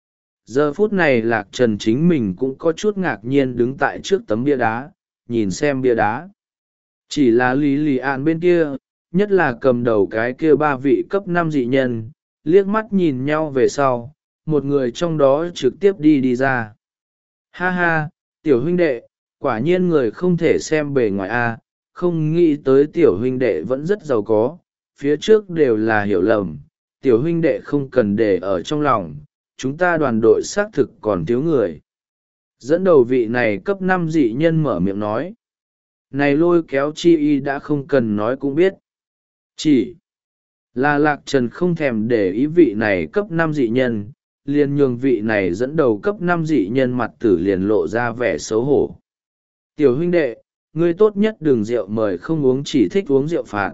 Giờ phút này Lạc Trần chính mình cũng có chút ngạc nhiên đứng tại trước tấm bia đá, nhìn xem bia đá. Chỉ là Lý Lì An bên kia, nhất là cầm đầu cái kia ba vị cấp năm dị nhân, liếc mắt nhìn nhau về sau, một người trong đó trực tiếp đi đi ra. Ha ha, tiểu huynh đệ, quả nhiên người không thể xem bề ngoài a, không nghĩ tới tiểu huynh đệ vẫn rất giàu có, phía trước đều là hiểu lầm, tiểu huynh đệ không cần để ở trong lòng, chúng ta đoàn đội xác thực còn thiếu người. Dẫn đầu vị này cấp năm dị nhân mở miệng nói. Này lôi kéo chi y đã không cần nói cũng biết. Chỉ là Lạc Trần không thèm để ý vị này cấp năm dị nhân, liền nhường vị này dẫn đầu cấp năm dị nhân mặt tử liền lộ ra vẻ xấu hổ. Tiểu huynh đệ, ngươi tốt nhất đừng rượu mời không uống, chỉ thích uống rượu phạt.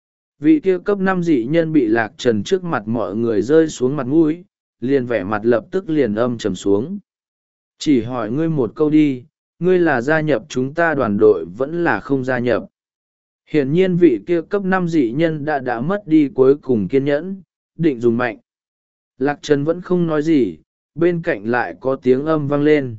Vị kia cấp năm dị nhân bị Lạc Trần trước mặt mọi người rơi xuống mặt mũi, liền vẻ mặt lập tức liền âm trầm xuống. Chỉ hỏi ngươi một câu đi, ngươi là gia nhập chúng ta đoàn đội vẫn là không gia nhập? Hiển nhiên vị kia cấp năm dị nhân đã đã mất đi cuối cùng kiên nhẫn, định dùng mạnh. Lạc Trần vẫn không nói gì, bên cạnh lại có tiếng âm vang lên.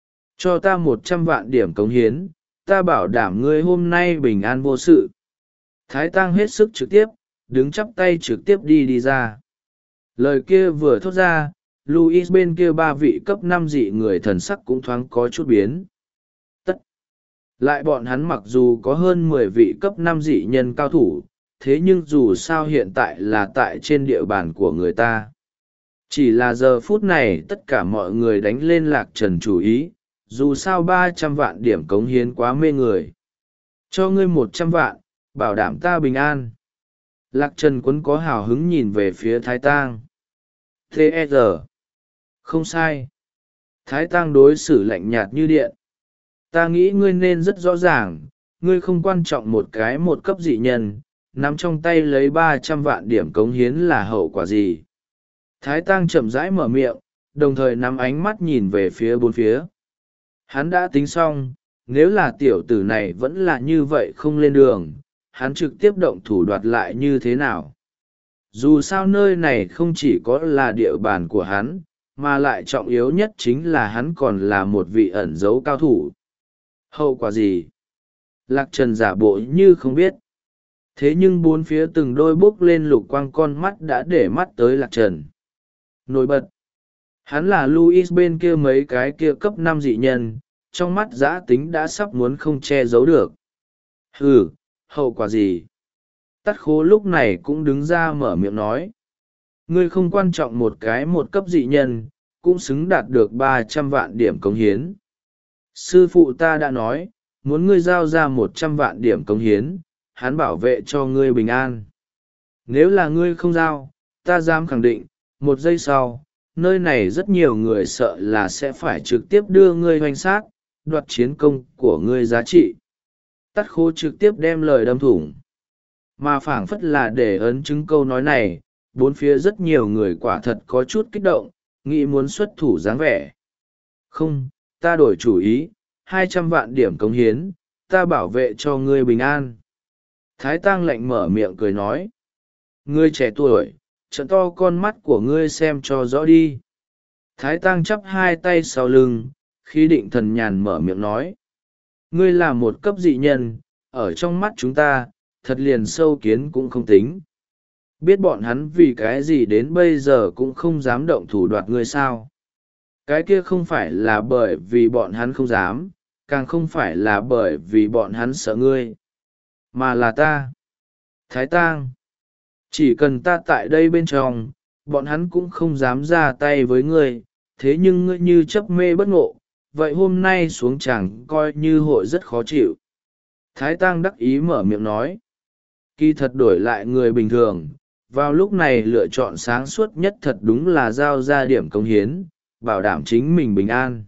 Cho ta một trăm vạn điểm cống hiến, ta bảo đảm ngươi hôm nay bình an vô sự. Thái Tăng hết sức trực tiếp, đứng chắp tay trực tiếp đi đi ra. Lời kia vừa thốt ra, Louis bên kia ba vị cấp năm dị người thần sắc cũng thoáng có chút biến. Tất. Lại bọn hắn mặc dù có hơn mười vị cấp năm dị nhân cao thủ, thế nhưng dù sao hiện tại là tại trên địa bàn của người ta. Chỉ là giờ phút này tất cả mọi người đánh lên Lạc Trần chủ ý, dù sao ba trăm vạn điểm cống hiến quá mê người. Cho ngươi một trăm vạn, bảo đảm ta bình an. Lạc Trần Quấn có hào hứng nhìn về phía Thái Tang. Thế e giờ. Không sai. Thái Tang đối xử lạnh nhạt như điện. Ta nghĩ ngươi nên rất rõ ràng, ngươi không quan trọng một cái một cấp dị nhân, nắm trong tay lấy ba trăm vạn điểm cống hiến là hậu quả gì. Thái Tang chậm rãi mở miệng, đồng thời nắm ánh mắt nhìn về phía bốn phía. Hắn đã tính xong, nếu là tiểu tử này vẫn là như vậy không lên đường, hắn trực tiếp động thủ đoạt lại như thế nào. Dù sao nơi này không chỉ có là địa bàn của hắn, mà lại trọng yếu nhất chính là hắn còn là một vị ẩn dấu cao thủ. Hậu quả gì? Lạc Trần giả bộ như không biết. Thế nhưng bốn phía từng đôi bốc lên lục quang con mắt đã để mắt tới Lạc Trần. Nổi bật. Hắn là Louis bên kia mấy cái kia cấp năm dị nhân, trong mắt giã tính đã sắp muốn không che giấu được. Ừ, hậu quả gì? Tắt khố lúc này cũng đứng ra mở miệng nói. Ngươi không quan trọng một cái một cấp dị nhân, cũng xứng đạt được ba trăm vạn điểm cống hiến. Sư phụ ta đã nói, muốn ngươi giao ra một trăm vạn điểm cống hiến, hắn bảo vệ cho ngươi bình an. Nếu là ngươi không giao, ta dám khẳng định, một giây sau, nơi này rất nhiều người sợ là sẽ phải trực tiếp đưa ngươi hoành sát, đoạt chiến công của ngươi giá trị. Tắt khố trực tiếp đem lời đâm thủng. Mà phảng phất là để ấn chứng câu nói này, bốn phía rất nhiều người quả thật có chút kích động, nghĩ muốn xuất thủ dáng vẻ. Không, ta đổi chủ ý, hai trăm vạn điểm cống hiến, ta bảo vệ cho ngươi bình an. Thái Tang lạnh mở miệng cười nói. Ngươi trẻ tuổi, trợn to con mắt của ngươi xem cho rõ đi. Thái Tang chắp hai tay sau lưng, khí định thần nhàn mở miệng nói. Ngươi là một cấp dị nhân, ở trong mắt chúng ta, thật liền sâu kiến cũng không tính. Biết bọn hắn vì cái gì đến bây giờ cũng không dám động thủ đoạt ngươi sao. Cái kia không phải là bởi vì bọn hắn không dám, càng không phải là bởi vì bọn hắn sợ ngươi, mà là ta. Thái Tang. Chỉ cần ta tại đây bên trong, bọn hắn cũng không dám ra tay với ngươi, thế nhưng ngươi như chấp mê bất ngộ, vậy hôm nay xuống chẳng coi như hội rất khó chịu. Thái Tang đắc ý mở miệng nói. Kỳ thật đổi lại người bình thường, vào lúc này lựa chọn sáng suốt nhất thật đúng là giao ra điểm cống hiến, bảo đảm chính mình bình an.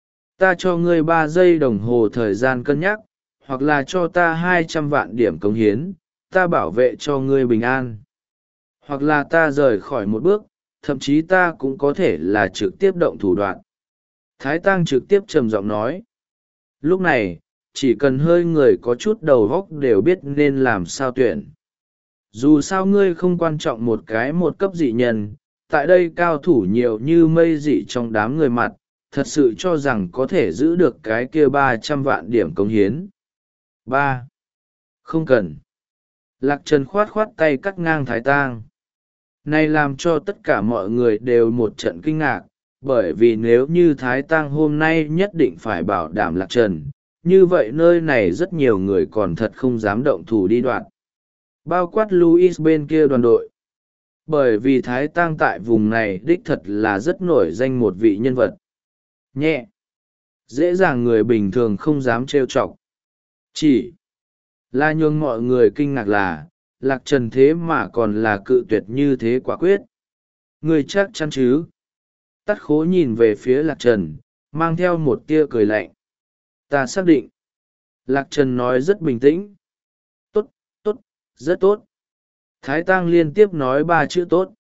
Ta cho ngươi ba giây đồng hồ thời gian cân nhắc, hoặc là cho ta hai trăm vạn điểm cống hiến, ta bảo vệ cho ngươi bình an. Hoặc là ta rời khỏi một bước, thậm chí ta cũng có thể là trực tiếp động thủ đoạn. Thái Tang trực tiếp trầm giọng nói. Lúc này, chỉ cần hơi người có chút đầu óc đều biết nên làm sao tuyển. Dù sao ngươi không quan trọng một cái một cấp dị nhân, tại đây cao thủ nhiều như mây dị trong đám người mặt, thật sự cho rằng có thể giữ được cái kia ba trăm vạn điểm cống hiến. Ba. Không cần. Lạc Trần khoát khoát tay cắt ngang Thái Tang. Này làm cho tất cả mọi người đều một trận kinh ngạc, bởi vì nếu như Thái Tang hôm nay nhất định phải bảo đảm Lạc Trần, như vậy nơi này rất nhiều người còn thật không dám động thủ đi đoạt. Bao quát Louis bên kia đoàn đội. Bởi vì Thái Tang tại vùng này đích thật là rất nổi danh một vị nhân vật. Nhẹ. Dễ dàng người bình thường không dám trêu chọc. Chỉ là nhường mọi người kinh ngạc là, Lạc Trần thế mà còn là cự tuyệt như thế quả quyết. Người chắc chắn chứ? Tắt khố nhìn về phía Lạc Trần, mang theo một tia cười lạnh. Ta xác định. Lạc Trần nói rất bình tĩnh. Tốt, tốt, rất tốt. Thái Tang liên tiếp nói ba chữ tốt.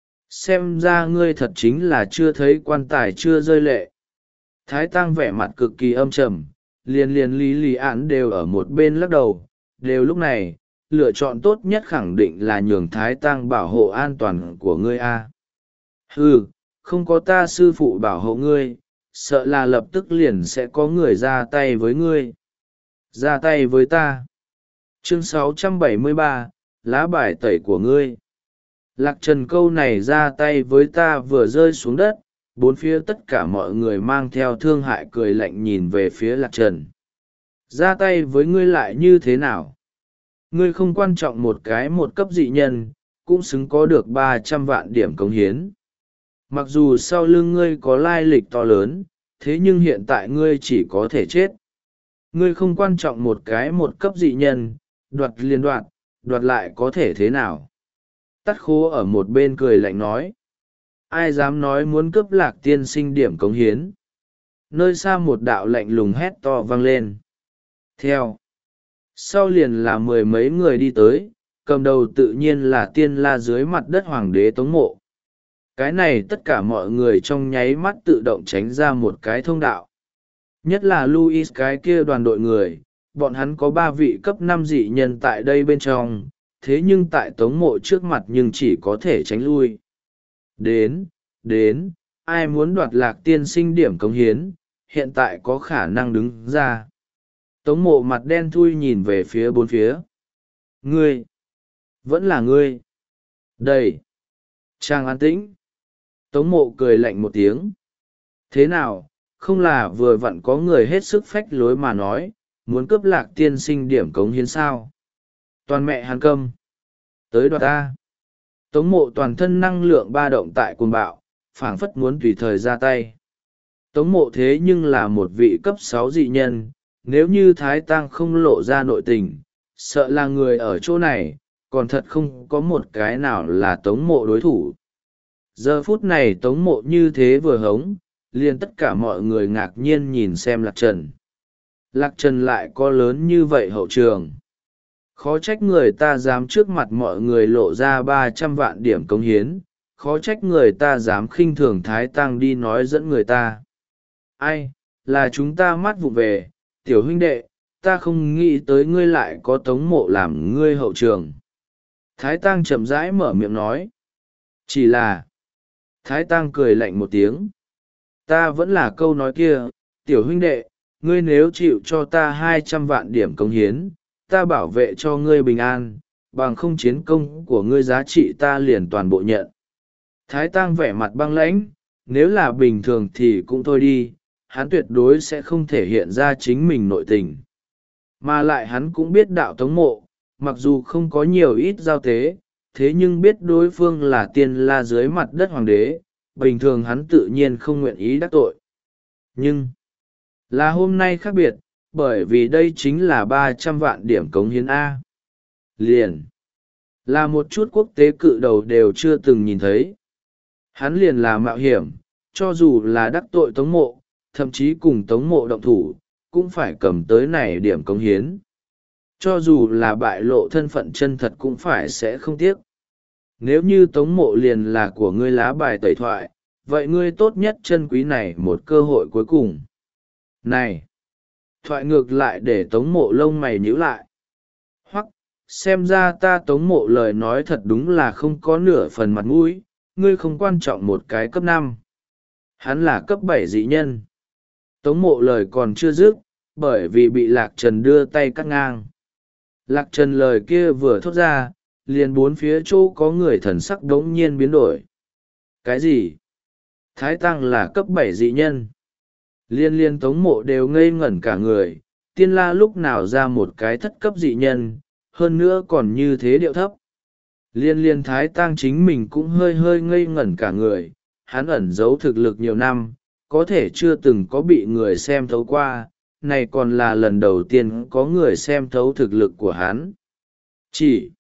Xem ra ngươi thật chính là chưa thấy quan tài chưa rơi lệ. Thái Tang vẻ mặt cực kỳ âm trầm, liền liền lý lý án đều ở một bên lắc đầu. Đều lúc này, lựa chọn tốt nhất khẳng định là nhường Thái Tang bảo hộ an toàn của ngươi a. Ừ, không có ta sư phụ bảo hộ ngươi, sợ là lập tức liền sẽ có người ra tay với ngươi. Ra tay với ta. Chương sáu trăm bảy mươi ba, lá bài tẩy của ngươi. Lạc Trần câu này ra tay với ta vừa rơi xuống đất, bốn phía tất cả mọi người mang theo thương hại cười lạnh nhìn về phía Lạc Trần. Ra tay với ngươi lại như thế nào? Ngươi không quan trọng một cái một cấp dị nhân, cũng xứng có được ba trăm vạn điểm cống hiến. Mặc dù sau lưng ngươi có lai lịch to lớn, thế nhưng hiện tại ngươi chỉ có thể chết. Ngươi không quan trọng một cái một cấp dị nhân, đoạt liền đoạt, đoạt lại có thể thế nào? Tắt khố ở một bên cười lạnh nói. Ai dám nói muốn cướp Lạc tiên sinh điểm cống hiến? Nơi xa một đạo lạnh lùng hét to vang lên. Theo sau liền là mười mấy người đi tới, cầm đầu tự nhiên là tiên la dưới mặt đất hoàng đế Tống Mộ. Cái này tất cả mọi người trong nháy mắt tự động tránh ra một cái thông đạo. Nhất là Louis cái kia đoàn đội người, bọn hắn có ba vị cấp năm dị nhân tại đây bên trong, thế nhưng tại Tống Mộ trước mặt nhưng chỉ có thể tránh lui. Đến, đến, ai muốn đoạt Lạc tiên sinh điểm cống hiến, hiện tại có khả năng đứng ra. Tống Mộ mặt đen thui nhìn về phía bốn phía. Ngươi! Vẫn là ngươi! Đây! Trang an tĩnh! Tống Mộ cười lạnh một tiếng. Thế nào, không là vừa vặn có người hết sức phách lối mà nói, muốn cướp Lạc tiên sinh điểm cống hiến sao? Toàn mẹ hắn câm! Tới đoạt ta! Tống Mộ toàn thân năng lượng ba động tại cuồng bạo, phảng phất muốn tùy thời ra tay. Tống Mộ thế nhưng là một vị cấp sáu dị nhân, nếu như Thái Tăng không lộ ra nội tình, sợ là người ở chỗ này, còn thật không có một cái nào là Tống Mộ đối thủ. Giờ phút này Tống Mộ như thế vừa hống, liền tất cả mọi người ngạc nhiên nhìn xem Lạc Trần. Lạc Trần lại có lớn như vậy hậu trường. Khó trách người ta dám trước mặt mọi người lộ ra ba trăm vạn điểm cống hiến, khó trách người ta dám khinh thường Thái Tăng đi nói dẫn người ta. Ai, là chúng ta mắt vụ về, tiểu huynh đệ, ta không nghĩ tới ngươi lại có Tống Mộ làm ngươi hậu trường. Thái Tăng chậm rãi mở miệng nói. Chỉ là... Thái Tăng cười lạnh một tiếng. Ta vẫn là câu nói kia, tiểu huynh đệ, ngươi nếu chịu cho ta hai trăm vạn điểm cống hiến, ta bảo vệ cho ngươi bình an, bằng không chiến công của ngươi giá trị ta liền toàn bộ nhận. Thái Tăng vẻ mặt băng lãnh, nếu là bình thường thì cũng thôi đi, hắn tuyệt đối sẽ không thể hiện ra chính mình nội tình. Mà lại hắn cũng biết đạo Tống Mộ, mặc dù không có nhiều ít giao tế, thế nhưng biết đối phương là tiên la dưới mặt đất hoàng đế, bình thường hắn tự nhiên không nguyện ý đắc tội. Nhưng, là hôm nay khác biệt, bởi vì đây chính là ba trăm vạn điểm cống hiến A. Liền, là một chút quốc tế cự đầu đều chưa từng nhìn thấy. Hắn liền là mạo hiểm, cho dù là đắc tội Tống Mộ, thậm chí cùng Tống Mộ động thủ, cũng phải cầm tới này điểm cống hiến. Cho dù là bại lộ thân phận chân thật cũng phải sẽ không tiếc. Nếu như Tống Mộ liền là của ngươi lá bài tẩy thoại, vậy ngươi tốt nhất chân quý này một cơ hội cuối cùng. Này! Thoại ngược lại để Tống Mộ lông mày nhíu lại. Hoặc, xem ra ta Tống Mộ lời nói thật đúng là không có nửa phần mặt mũi, ngươi không quan trọng một cái cấp năm. Hắn là cấp bảy dị nhân. Tống Mộ lời còn chưa dứt, bởi vì bị Lạc Trần đưa tay cắt ngang. Lạc Trần lời kia vừa thốt ra, liền bốn phía chỗ có người thần sắc đống nhiên biến đổi. Cái gì? Thái Tăng là cấp bảy dị nhân. Liên liên Tống Mộ đều ngây ngẩn cả người, tiên la lúc nào ra một cái thất cấp dị nhân, hơn nữa còn như thế điệu thấp. Liên liên Thái Tăng chính mình cũng hơi hơi ngây ngẩn cả người, hắn ẩn giấu thực lực nhiều năm, có thể chưa từng có bị người xem thấu qua, này còn là lần đầu tiên có người xem thấu thực lực của hắn. Chỉ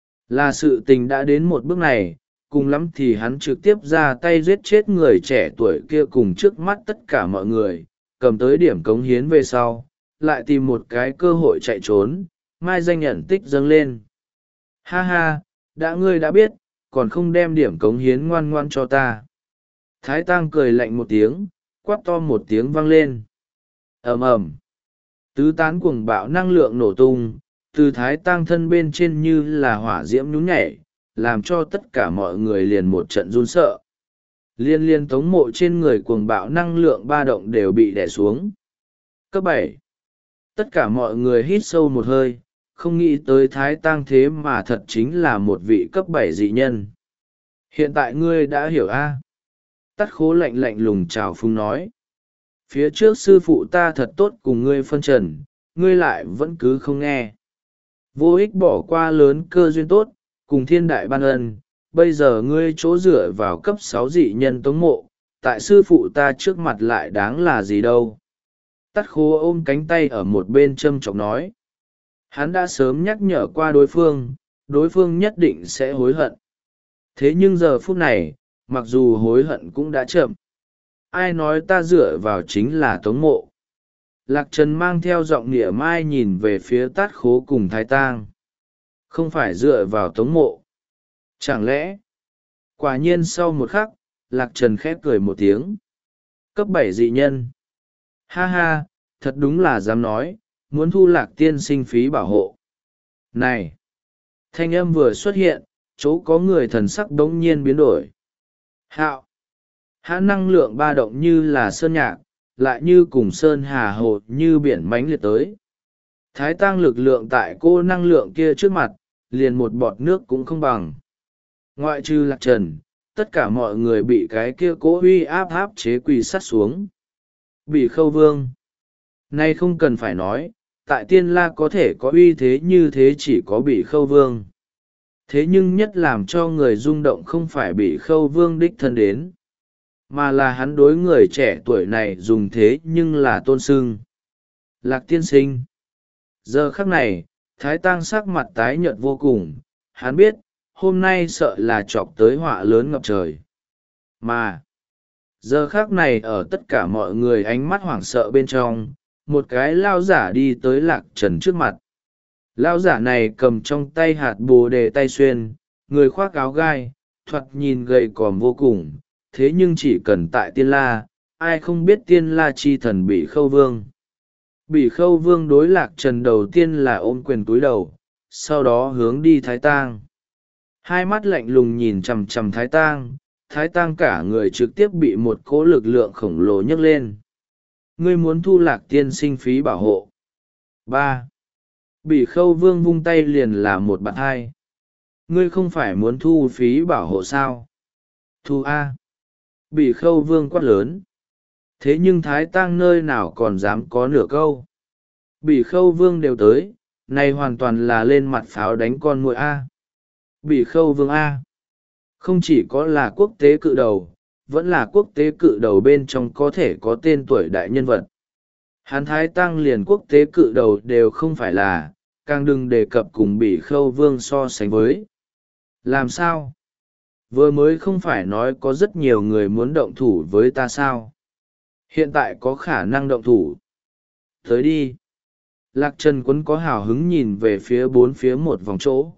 là sự tình đã đến một bước này, cùng lắm thì hắn trực tiếp ra tay giết chết người trẻ tuổi kia cùng trước mắt tất cả mọi người, cầm tới điểm cống hiến về sau, lại tìm một cái cơ hội chạy trốn, mai danh nhận tích dâng lên. Ha ha, đã ngươi đã biết, còn không đem điểm cống hiến ngoan ngoan cho ta. Thái Tăng cười lạnh một tiếng, quát to một tiếng vang lên. Ầm ầm, tứ tán cuồng bạo năng lượng nổ tung, từ Thái Tăng thân bên trên như là hỏa diễm nhún nhảy, làm cho tất cả mọi người liền một trận run sợ. Liên liên Tống Mộ trên người cuồng bạo năng lượng ba động đều bị đè xuống. Cấp bảy, tất cả mọi người hít sâu một hơi, không nghĩ tới Thái Tăng thế mà thật chính là một vị cấp bảy dị nhân. Hiện tại ngươi đã hiểu a? Tắt khố lạnh lạnh lùng chào phúng nói. Phía trước sư phụ ta thật tốt cùng ngươi phân trần, ngươi lại vẫn cứ không nghe. Vô ích bỏ qua lớn cơ duyên tốt, cùng thiên đại ban ân, bây giờ ngươi chỗ dựa vào cấp sáu dị nhân Tống Mộ, tại sư phụ ta trước mặt lại đáng là gì đâu. Tắt khố ôm cánh tay ở một bên châm chọc nói. Hắn đã sớm nhắc nhở qua đối phương, đối phương nhất định sẽ hối hận. Thế nhưng giờ phút này, mặc dù hối hận cũng đã chậm. Ai nói ta dựa vào chính là Tống Mộ? Lạc Trần mang theo giọng nịa mai nhìn về phía Tát Khố cùng Thái Tang. Không phải dựa vào Tống Mộ. Chẳng lẽ? Quả nhiên sau một khắc, Lạc Trần khép cười một tiếng. Cấp bảy dị nhân. Ha ha, thật đúng là dám nói, muốn thu Lạc tiên sinh phí bảo hộ. Này! Thanh âm vừa xuất hiện, chỗ có người thần sắc đống nhiên biến đổi. Hạo! Hã năng lượng ba động như là sơn nhạc, lại như cùng sơn hà hồ như biển mãnh liệt tới. Thái tăng lực lượng tại cô năng lượng kia trước mặt, liền một bọt nước cũng không bằng. Ngoại trừ Lạc Trần, tất cả mọi người bị cái kia cố huy áp áp chế quỳ sắt xuống. Bị Khâu Vương. Nay không cần phải nói, tại Tiên La có thể có uy thế như thế chỉ có Bị Khâu Vương. Thế nhưng nhất làm cho người rung động không phải Bị Khâu Vương đích thân đến, mà là hắn đối người trẻ tuổi này dùng thế nhưng là tôn sưng. Lạc tiên sinh. Giờ khắc này, Thái Tăng sắc mặt tái nhợt vô cùng, hắn biết, hôm nay sợ là chọc tới họa lớn ngập trời. Mà, giờ khắc này ở tất cả mọi người ánh mắt hoảng sợ bên trong, một cái lao giả đi tới Lạc Trần trước mặt. Lao giả này cầm trong tay hạt bồ đề tay xuyên, người khoác áo gai, thoạt nhìn gầy còm vô cùng, thế nhưng chỉ cần tại Tiên La, ai không biết Tiên La chi thần Bị Khâu Vương. Bị Khâu Vương đối Lạc Trần đầu tiên là ôm quyền túi đầu, sau đó hướng đi Thái Tang. Hai mắt lạnh lùng nhìn chằm chằm Thái Tang, Thái Tang cả người trực tiếp bị một cỗ lực lượng khổng lồ nhấc lên. Ngươi muốn thu Lạc tiên sinh phí bảo hộ. ba. Bị Khâu Vương vung tay liền là một bạn hai. Ngươi không phải muốn thu phí bảo hộ sao? Thu A. Bị Khâu Vương quát lớn. Thế nhưng Thái Tang nơi nào còn dám có nửa câu. Bị Khâu Vương đều tới, này hoàn toàn là lên mặt pháo đánh con muỗi A. Bị Khâu Vương A. Không chỉ có là quốc tế cự đầu, vẫn là quốc tế cự đầu bên trong có thể có tên tuổi đại nhân vật. Hán Thái Tăng liền quốc tế cự đầu đều không phải là, càng đừng đề cập cùng Bị Khâu Vương so sánh với. Làm sao? Vừa mới không phải nói có rất nhiều người muốn động thủ với ta sao? Hiện tại có khả năng động thủ. Tới đi. Lạc Trần Quấn có hào hứng nhìn về phía bốn phía một vòng chỗ.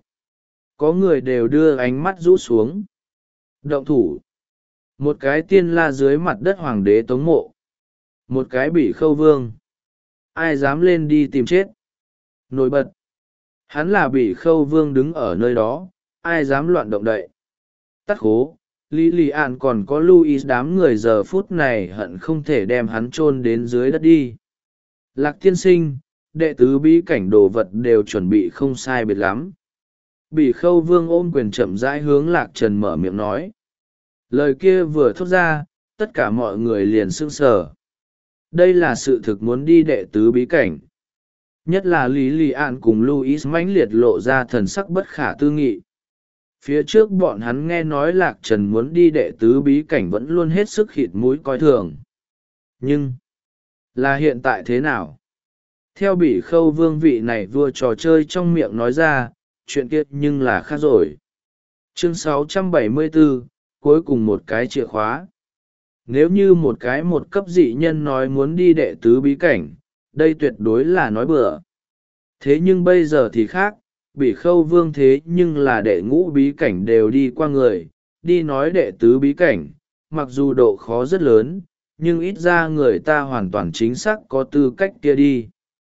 Có người đều đưa ánh mắt rũ xuống. Động thủ. Một cái Tiên La dưới mặt đất hoàng đế Tống Mộ. Một cái Bị Khâu Vương. Ai dám lên đi tìm chết? Nổi bật. Hắn là Bị Khâu Vương đứng ở nơi đó, ai dám loạn động đậy? Tát Khố, Lý Lì Ản còn có Louis đám người giờ phút này hận không thể đem hắn chôn đến dưới đất đi. Lạc tiên sinh, đệ tứ bí cảnh đồ vật đều chuẩn bị không sai biệt lắm. Bị Khâu Vương ôm quyền chậm rãi hướng Lạc Trần mở miệng nói. Lời kia vừa thốt ra, tất cả mọi người liền sững sờ. Đây là sự thực muốn đi đệ tứ bí cảnh. Nhất là Lý Lì Ản cùng Louis mãnh liệt lộ ra thần sắc bất khả tư nghị. Phía trước bọn hắn nghe nói Lạc Trần muốn đi đệ tứ bí cảnh vẫn luôn hết sức khịt mũi coi thường. Nhưng, là hiện tại thế nào? Theo Bị Khâu Vương vị này vừa trò chơi trong miệng nói ra, chuyện kia nhưng là khác rồi. Chương sáu trăm bảy mươi bốn, cuối cùng một cái chìa khóa. Nếu như một cái một cấp dị nhân nói muốn đi đệ tứ bí cảnh, đây tuyệt đối là nói bừa. Thế nhưng bây giờ thì khác, Bị Khâu Vương thế nhưng là đệ ngũ bí cảnh đều đi qua người, đi nói đệ tứ bí cảnh, mặc dù độ khó rất lớn, nhưng ít ra người ta hoàn toàn chính xác có tư cách kia đi.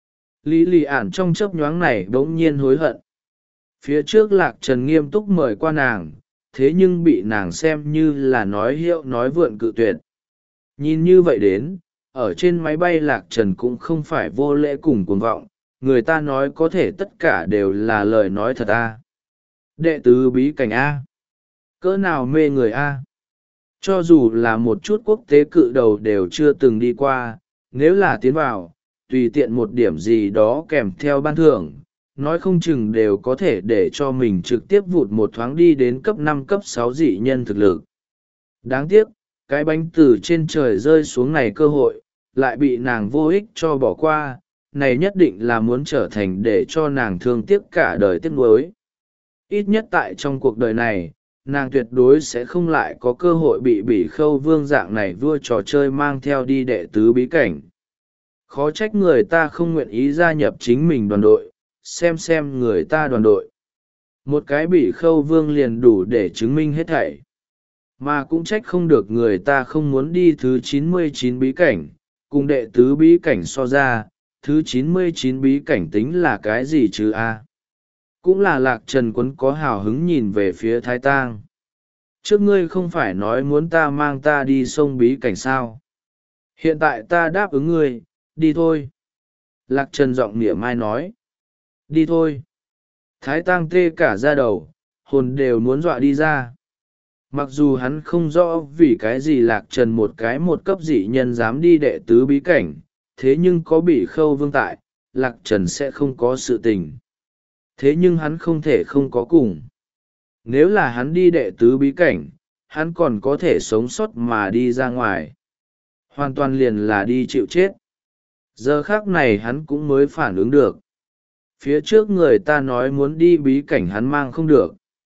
Lý Lì Ản trong chớp nhoáng này bỗng nhiên hối hận. Phía trước Lạc Trần nghiêm túc mời qua nàng, thế nhưng bị nàng xem như là nói hiệu nói vượn cự tuyệt. Nhìn như vậy đến, ở trên máy bay Lạc Trần cũng không phải vô lễ cùng cuồng vọng, người ta nói có thể tất cả đều là lời nói thật a. Đệ tứ bí cảnh A. Cỡ nào mê người A. Cho dù là một chút quốc tế cự đầu đều chưa từng đi qua, nếu là tiến vào, tùy tiện một điểm gì đó kèm theo ban thưởng, nói không chừng đều có thể để cho mình trực tiếp vụt một thoáng đi đến cấp năm cấp sáu dị nhân thực lực. Đáng tiếc, cái bánh từ trên trời rơi xuống này cơ hội, lại bị nàng vô ích cho bỏ qua, này nhất định là muốn trở thành để cho nàng thương tiếc cả đời tiếc nuối. ít nhất tại trong cuộc đời này nàng tuyệt đối sẽ không lại có cơ hội bị bỉ khâu vương dạng này vua trò chơi mang theo đi đệ tứ bí cảnh. Khó trách người ta không nguyện ý gia nhập chính mình đoàn đội, xem xem người ta đoàn đội. Một cái bỉ khâu vương liền đủ để chứng minh hết thảy. Mà cũng trách không được người ta không muốn đi thứ chín mươi chín bí cảnh, cùng đệ tứ bí cảnh so ra, thứ chín mươi chín bí cảnh tính là cái gì chứ a? Cũng là Lạc Trần Quấn có hào hứng nhìn về phía Thái Tang. Trước ngươi không phải nói muốn ta mang ta đi sông bí cảnh sao? Hiện tại ta đáp ứng ngươi, đi thôi. Lạc Trần giọng mỉa mai nói. Đi thôi. Thái Tang tê cả da đầu, hồn đều muốn dọa đi ra. Mặc dù hắn không rõ vì cái gì Lạc Trần một cái một cấp dị nhân dám đi đệ tứ bí cảnh, thế nhưng có bị khâu vương tại, Lạc Trần sẽ không có sự tình. Thế nhưng hắn không thể không có cùng. Nếu là hắn đi đệ tứ bí cảnh, hắn còn có thể sống sót mà đi ra ngoài. Hoàn toàn liền là đi chịu chết. Giờ khác này hắn cũng mới phản ứng được. Phía trước người ta nói muốn đi bí cảnh hắn mang không được.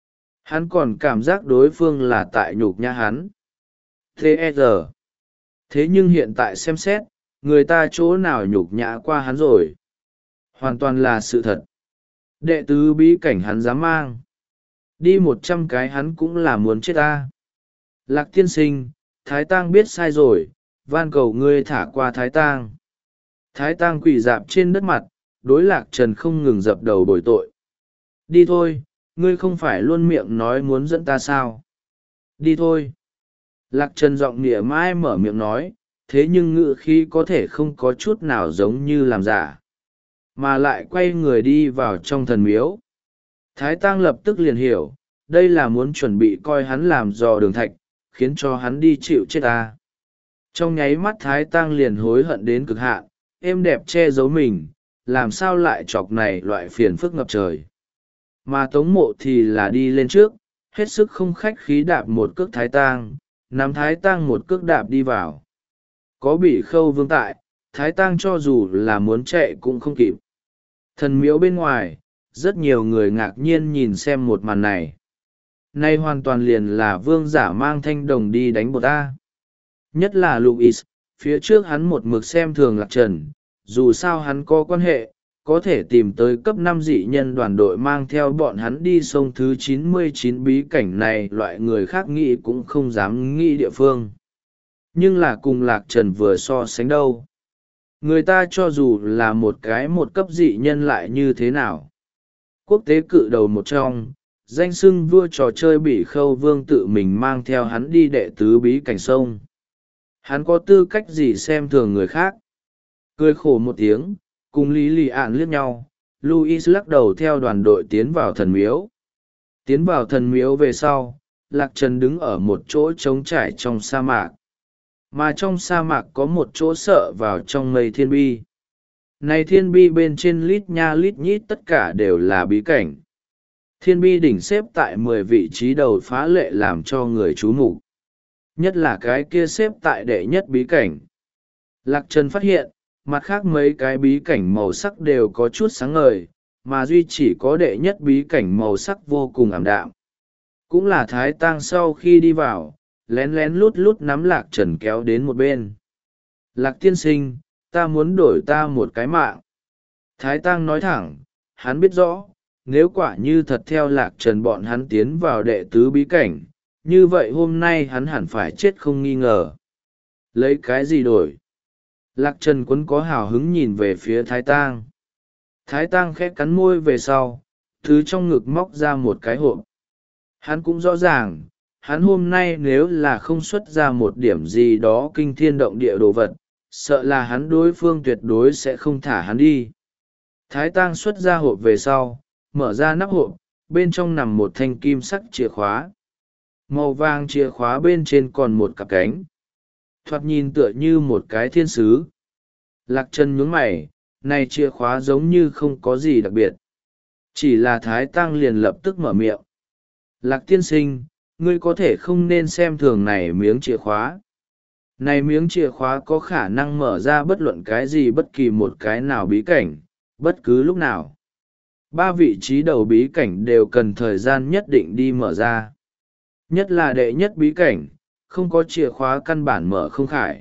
Hắn còn cảm giác đối phương là tại nhục nhã hắn. Thế giờ. Thế nhưng hiện tại xem xét, người ta chỗ nào nhục nhã qua hắn rồi. Hoàn toàn là sự thật. Đệ tứ bí cảnh hắn dám mang. Đi một trăm cái hắn cũng là muốn chết ta. Lạc tiên sinh, Thái Tang biết sai rồi, van cầu ngươi thả qua Thái Tang. Thái Tang quỳ dạp trên đất mặt, đối Lạc Trần không ngừng dập đầu bồi tội. Đi thôi, ngươi không phải luôn miệng nói muốn dẫn ta sao? Đi thôi. Lạc Trần giọng nịa mai mở miệng nói, thế nhưng ngữ khí có thể không có chút nào giống như làm giả. Mà lại quay người đi vào trong thần miếu. Thái Tang lập tức liền hiểu, đây là muốn chuẩn bị coi hắn làm dò đường thạch, khiến cho hắn đi chịu chết ta. Trong nháy mắt Thái Tang liền hối hận đến cực hạn, êm đẹp che giấu mình, làm sao lại chọc này loại phiền phức ngập trời. Mà Tống Mộ thì là đi lên trước, hết sức không khách khí đạp một cước Thái Tang, nắm Thái Tang một cước đạp đi vào. Có bị khâu vương tại, Thái Tang cho dù là muốn chạy cũng không kịp. Thần miếu bên ngoài, rất nhiều người ngạc nhiên nhìn xem một màn này. Nay hoàn toàn liền là vương giả mang thanh đồng đi đánh bột ta. Nhất là Luis, phía trước hắn một mực xem thường Lạc Trần, dù sao hắn có quan hệ, có thể tìm tới cấp năm dị nhân đoàn đội mang theo bọn hắn đi sông thứ chín mươi chín bí cảnh này, loại người khác nghĩ cũng không dám nghĩ địa phương. Nhưng là cùng Lạc Trần vừa so sánh đâu. Người ta cho dù là một cái một cấp dị nhân lại như thế nào. Quốc tế cự đầu một trong, danh xưng vua trò chơi bị khâu vương tự mình mang theo hắn đi đệ tứ bí cảnh sông. Hắn có tư cách gì xem thường người khác. Cười khổ một tiếng, cùng Lý Lì Ạn liếc nhau, Luis lắc đầu theo đoàn đội tiến vào thần miếu. Tiến vào thần miếu về sau, Lạc Trần đứng ở một chỗ trống trải trong sa mạc. Mà trong sa mạc có một chỗ sợ vào trong mây thiên bi. Này thiên bi bên trên lít nha lít nhít tất cả đều là bí cảnh. Thiên bi đỉnh xếp tại mười vị trí đầu phá lệ làm cho người chú mục. Nhất là cái kia xếp tại đệ nhất bí cảnh. Lạc Trần phát hiện, mặt khác mấy cái bí cảnh màu sắc đều có chút sáng ngời, mà duy chỉ có đệ nhất bí cảnh màu sắc vô cùng ảm đạm. Cũng là Thái Tang sau khi đi vào, lén lén lút lút nắm Lạc Trần kéo đến một bên. Lạc tiên sinh, ta muốn đổi ta một cái mạng. Thái Tang nói thẳng, hắn biết rõ, nếu quả như thật theo Lạc Trần bọn hắn tiến vào đệ tứ bí cảnh, như vậy hôm nay hắn hẳn phải chết không nghi ngờ. Lấy cái gì đổi? Lạc Trần Quấn có hào hứng nhìn về phía Thái Tang. Thái Tang khẽ cắn môi về sau, thứ trong ngực móc ra một cái hộp. Hắn cũng rõ ràng, hắn hôm nay nếu là không xuất ra một điểm gì đó kinh thiên động địa đồ vật, sợ là hắn đối phương tuyệt đối sẽ không thả hắn đi. Thái Tang xuất ra hộp về sau, mở ra nắp hộp, bên trong nằm một thanh kim sắc chìa khóa. Màu vàng chìa khóa bên trên còn một cặp cánh. Thoạt nhìn tựa như một cái thiên sứ. Lạc Trần nhướng mày, này chìa khóa giống như không có gì đặc biệt. Chỉ là Thái Tang liền lập tức mở miệng. Lạc tiên sinh, ngươi có thể không nên xem thường này miếng chìa khóa. Này miếng chìa khóa có khả năng mở ra bất luận cái gì bất kỳ một cái nào bí cảnh, bất cứ lúc nào. Ba vị trí đầu bí cảnh đều cần thời gian nhất định đi mở ra. Nhất là đệ nhất bí cảnh, không có chìa khóa căn bản mở không khải.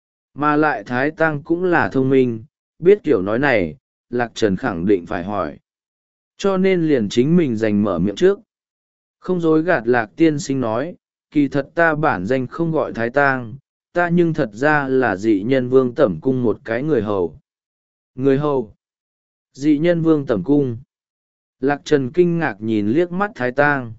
Mà lại Thái Tăng cũng là thông minh, biết kiểu nói này, Lạc Trần khẳng định phải hỏi. Cho nên liền chính mình giành mở miệng trước. Không dối gạt Lạc tiên sinh nói, kỳ thật ta bản danh không gọi Thái Tang, ta nhưng thật ra là dị nhân vương tẩm cung một cái người hầu. Người hầu? Dị nhân vương tẩm cung. Lạc Trần kinh ngạc nhìn liếc mắt Thái Tang.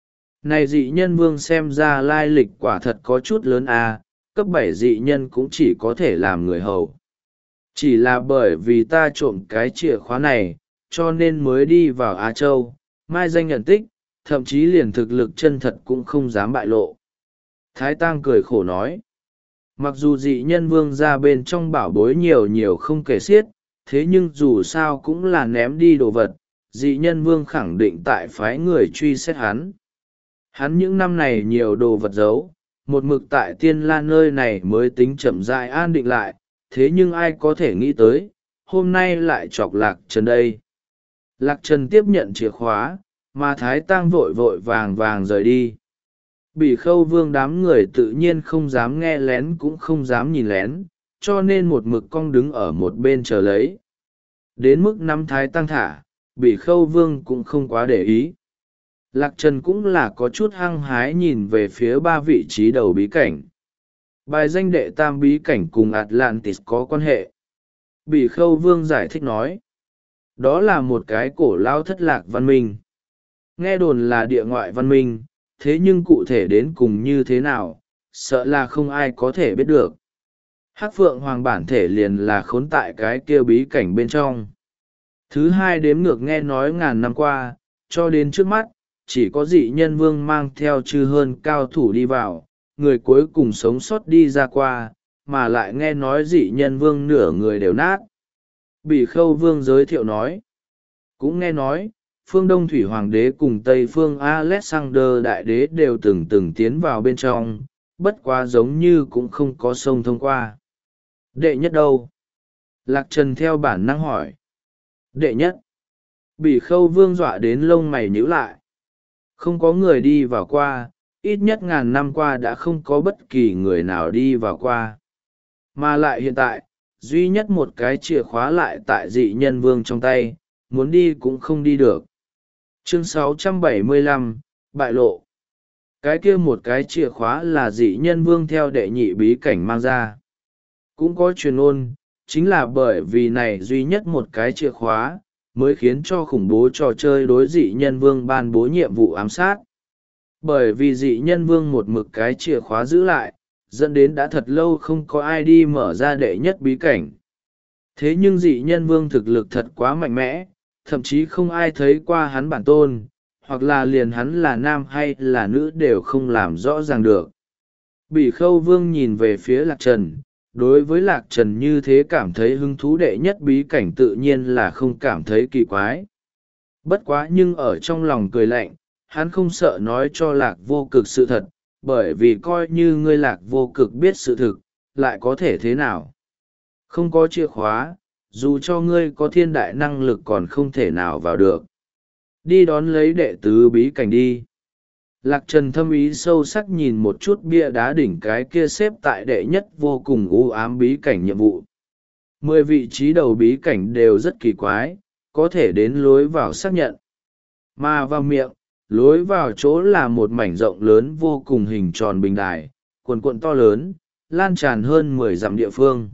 Này dị nhân vương xem ra lai lịch quả thật có chút lớn à, cấp bảy dị nhân cũng chỉ có thể làm người hầu. Chỉ là bởi vì ta trộm cái chìa khóa này, cho nên mới đi vào Á Châu, mai danh nhận tích, thậm chí liền thực lực chân thật cũng không dám bại lộ. Thái Tang cười khổ nói. Mặc dù dị nhân vương ra bên trong bảo bối nhiều nhiều không kể xiết, thế nhưng dù sao cũng là ném đi đồ vật, dị nhân vương khẳng định tại phái người truy xét hắn. Hắn những năm này nhiều đồ vật giấu, một mực tại Tiên Lan nơi này mới tính chậm rãi an định lại, thế nhưng ai có thể nghĩ tới, hôm nay lại chọc Lạc Trần đây. Lạc Trần tiếp nhận chìa khóa, mà Thái Tang vội vội vàng vàng rời đi. Bỉ Khâu Vương đám người tự nhiên không dám nghe lén cũng không dám nhìn lén, cho nên một mực cong đứng ở một bên chờ lấy. Đến mức năm Thái Tang thả, Bỉ Khâu Vương cũng không quá để ý. Lạc Trần cũng là có chút hăng hái nhìn về phía ba vị trí đầu bí cảnh. Bài danh đệ tam bí cảnh cùng Atlantis có quan hệ. Bỉ Khâu Vương giải thích nói. Đó là một cái cổ lao thất lạc văn minh. Nghe đồn là địa ngoại văn minh, thế nhưng cụ thể đến cùng như thế nào, sợ là không ai có thể biết được. Hắc Phượng Hoàng bản thể liền là khốn tại cái kia bí cảnh bên trong. Thứ hai đếm ngược nghe nói ngàn năm qua, cho đến trước mắt, chỉ có dị nhân vương mang theo chư hơn cao thủ đi vào, người cuối cùng sống sót đi ra qua, mà lại nghe nói dị nhân vương nửa người đều nát. Bỉ Khâu Vương giới thiệu nói. Cũng nghe nói, phương Đông Thủy Hoàng đế cùng Tây phương Alexander Đại đế đều từng từng tiến vào bên trong, bất quá giống như cũng không có sông thông qua. Đệ nhất đâu? Lạc Trần theo bản năng hỏi. Đệ nhất. Bỉ Khâu Vương dọa đến lông mày nhíu lại. Không có người đi vào qua, ít nhất ngàn năm qua đã không có bất kỳ người nào đi vào qua. Mà lại hiện tại, duy nhất một cái chìa khóa lại tại dị nhân vương trong tay, muốn đi cũng không đi được. Chương sáu trăm bảy mươi lăm, Bại lộ. Cái kia một cái chìa khóa là dị nhân vương theo đệ nhị bí cảnh mang ra. Cũng có truyền ôn, chính là bởi vì này duy nhất một cái chìa khóa, mới khiến cho khủng bố trò chơi đối dị nhân vương ban bố nhiệm vụ ám sát. Bởi vì dị nhân vương một mực cái chìa khóa giữ lại, dẫn đến đã thật lâu không có ai đi mở ra đệ nhất bí cảnh. Thế nhưng dị nhân vương thực lực thật quá mạnh mẽ, thậm chí không ai thấy qua hắn bản tôn, hoặc là liền hắn là nam hay là nữ đều không làm rõ ràng được. Bỉ Khâu Vương nhìn về phía Lạc Trần, đối với Lạc Trần như thế cảm thấy hứng thú đệ nhất bí cảnh tự nhiên là không cảm thấy kỳ quái. Bất quá nhưng ở trong lòng cười lạnh, hắn không sợ nói cho Lạc Vô Cực sự thật, bởi vì coi như ngươi Lạc Vô Cực biết sự thực, lại có thể thế nào. Không có chìa khóa, dù cho ngươi có thiên đại năng lực còn không thể nào vào được. Đi đón lấy đệ tứ bí cảnh đi. Lạc Trần thâm ý sâu sắc nhìn một chút bia đá đỉnh cái kia xếp tại đệ nhất vô cùng u ám bí cảnh nhiệm vụ. Mười vị trí đầu bí cảnh đều rất kỳ quái, có thể đến lối vào xác nhận. Mà vào miệng, lối vào chỗ là một mảnh rộng lớn vô cùng hình tròn bình đài, cuồn cuộn to lớn, lan tràn hơn mười dặm địa phương.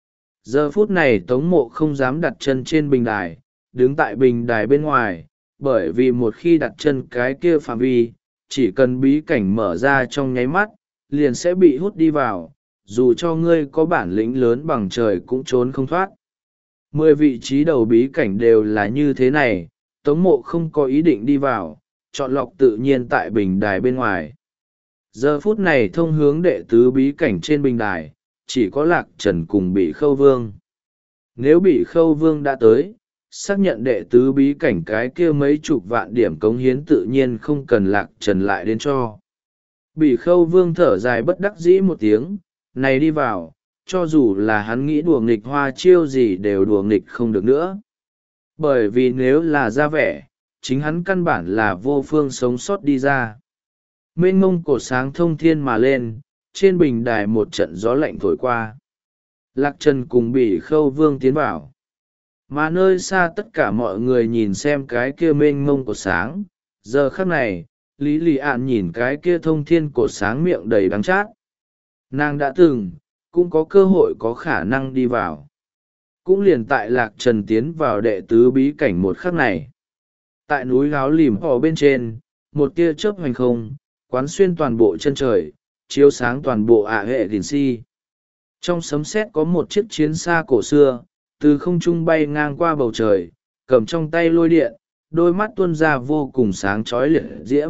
Giờ phút này Tống Mộ không dám đặt chân trên bình đài, đứng tại bình đài bên ngoài, bởi vì một khi đặt chân cái kia phạm vi, chỉ cần bí cảnh mở ra trong nháy mắt, liền sẽ bị hút đi vào, dù cho ngươi có bản lĩnh lớn bằng trời cũng trốn không thoát. Mười vị trí đầu bí cảnh đều là như thế này, Tống Mộ không có ý định đi vào, chọn lọc tự nhiên tại bình đài bên ngoài. Giờ phút này thông hướng đệ tứ bí cảnh trên bình đài, chỉ có Lạc Trần cùng Bỉ Khâu Vương. Nếu Bỉ Khâu Vương đã tới, xác nhận đệ tứ bí cảnh cái kia mấy chục vạn điểm cống hiến tự nhiên không cần Lạc Trần lại đến cho. Bỉ Khâu Vương thở dài bất đắc dĩ một tiếng, này đi vào, cho dù là hắn nghĩ đùa nghịch hoa chiêu gì đều đùa nghịch không được nữa. Bởi vì nếu là ra vẻ, chính hắn căn bản là vô phương sống sót đi ra. Mênh mông cột sáng thông thiên mà lên, trên bình đài một trận gió lạnh thổi qua. Lạc Trần cùng Bỉ Khâu Vương tiến vào. Mà nơi xa tất cả mọi người nhìn xem cái kia mênh mông cột sáng. Giờ khắc này, Lý Lị Ạn nhìn cái kia thông thiên cột sáng miệng đầy đắng chát. Nàng đã từng, cũng có cơ hội có khả năng đi vào. Cũng liền tại Lạc Trần tiến vào đệ tứ bí cảnh một khắc này. Tại núi Láo Lìm Hò bên trên, một tia chớp hoành không, quán xuyên toàn bộ chân trời, chiếu sáng toàn bộ ạ hệ đỉnh si. Trong sấm sét có một chiếc chiến xa cổ xưa, từ không trung bay ngang qua bầu trời, cầm trong tay lôi điện, đôi mắt tuôn ra vô cùng sáng chói liệt diễm.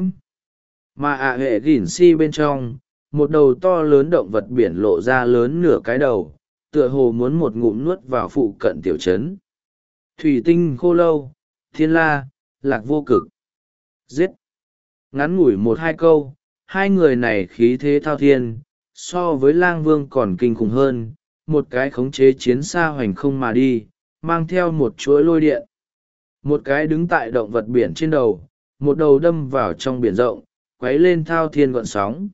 Mà ạ hệ đỉnh si bên trong, một đầu to lớn động vật biển lộ ra lớn nửa cái đầu, tựa hồ muốn một ngụm nuốt vào phụ cận tiểu trấn. Thủy tinh khô lâu, thiên la, lạc vô cực. Giết! Ngắn ngủi một hai câu, hai người này khí thế thao thiên, so với lang vương còn kinh khủng hơn, một cái khống chế chiến xa hoành không mà đi, mang theo một chuỗi lôi điện. Một cái đứng tại động vật biển trên đầu, một đầu đâm vào trong biển rộng, quấy lên thao thiên gọn sóng.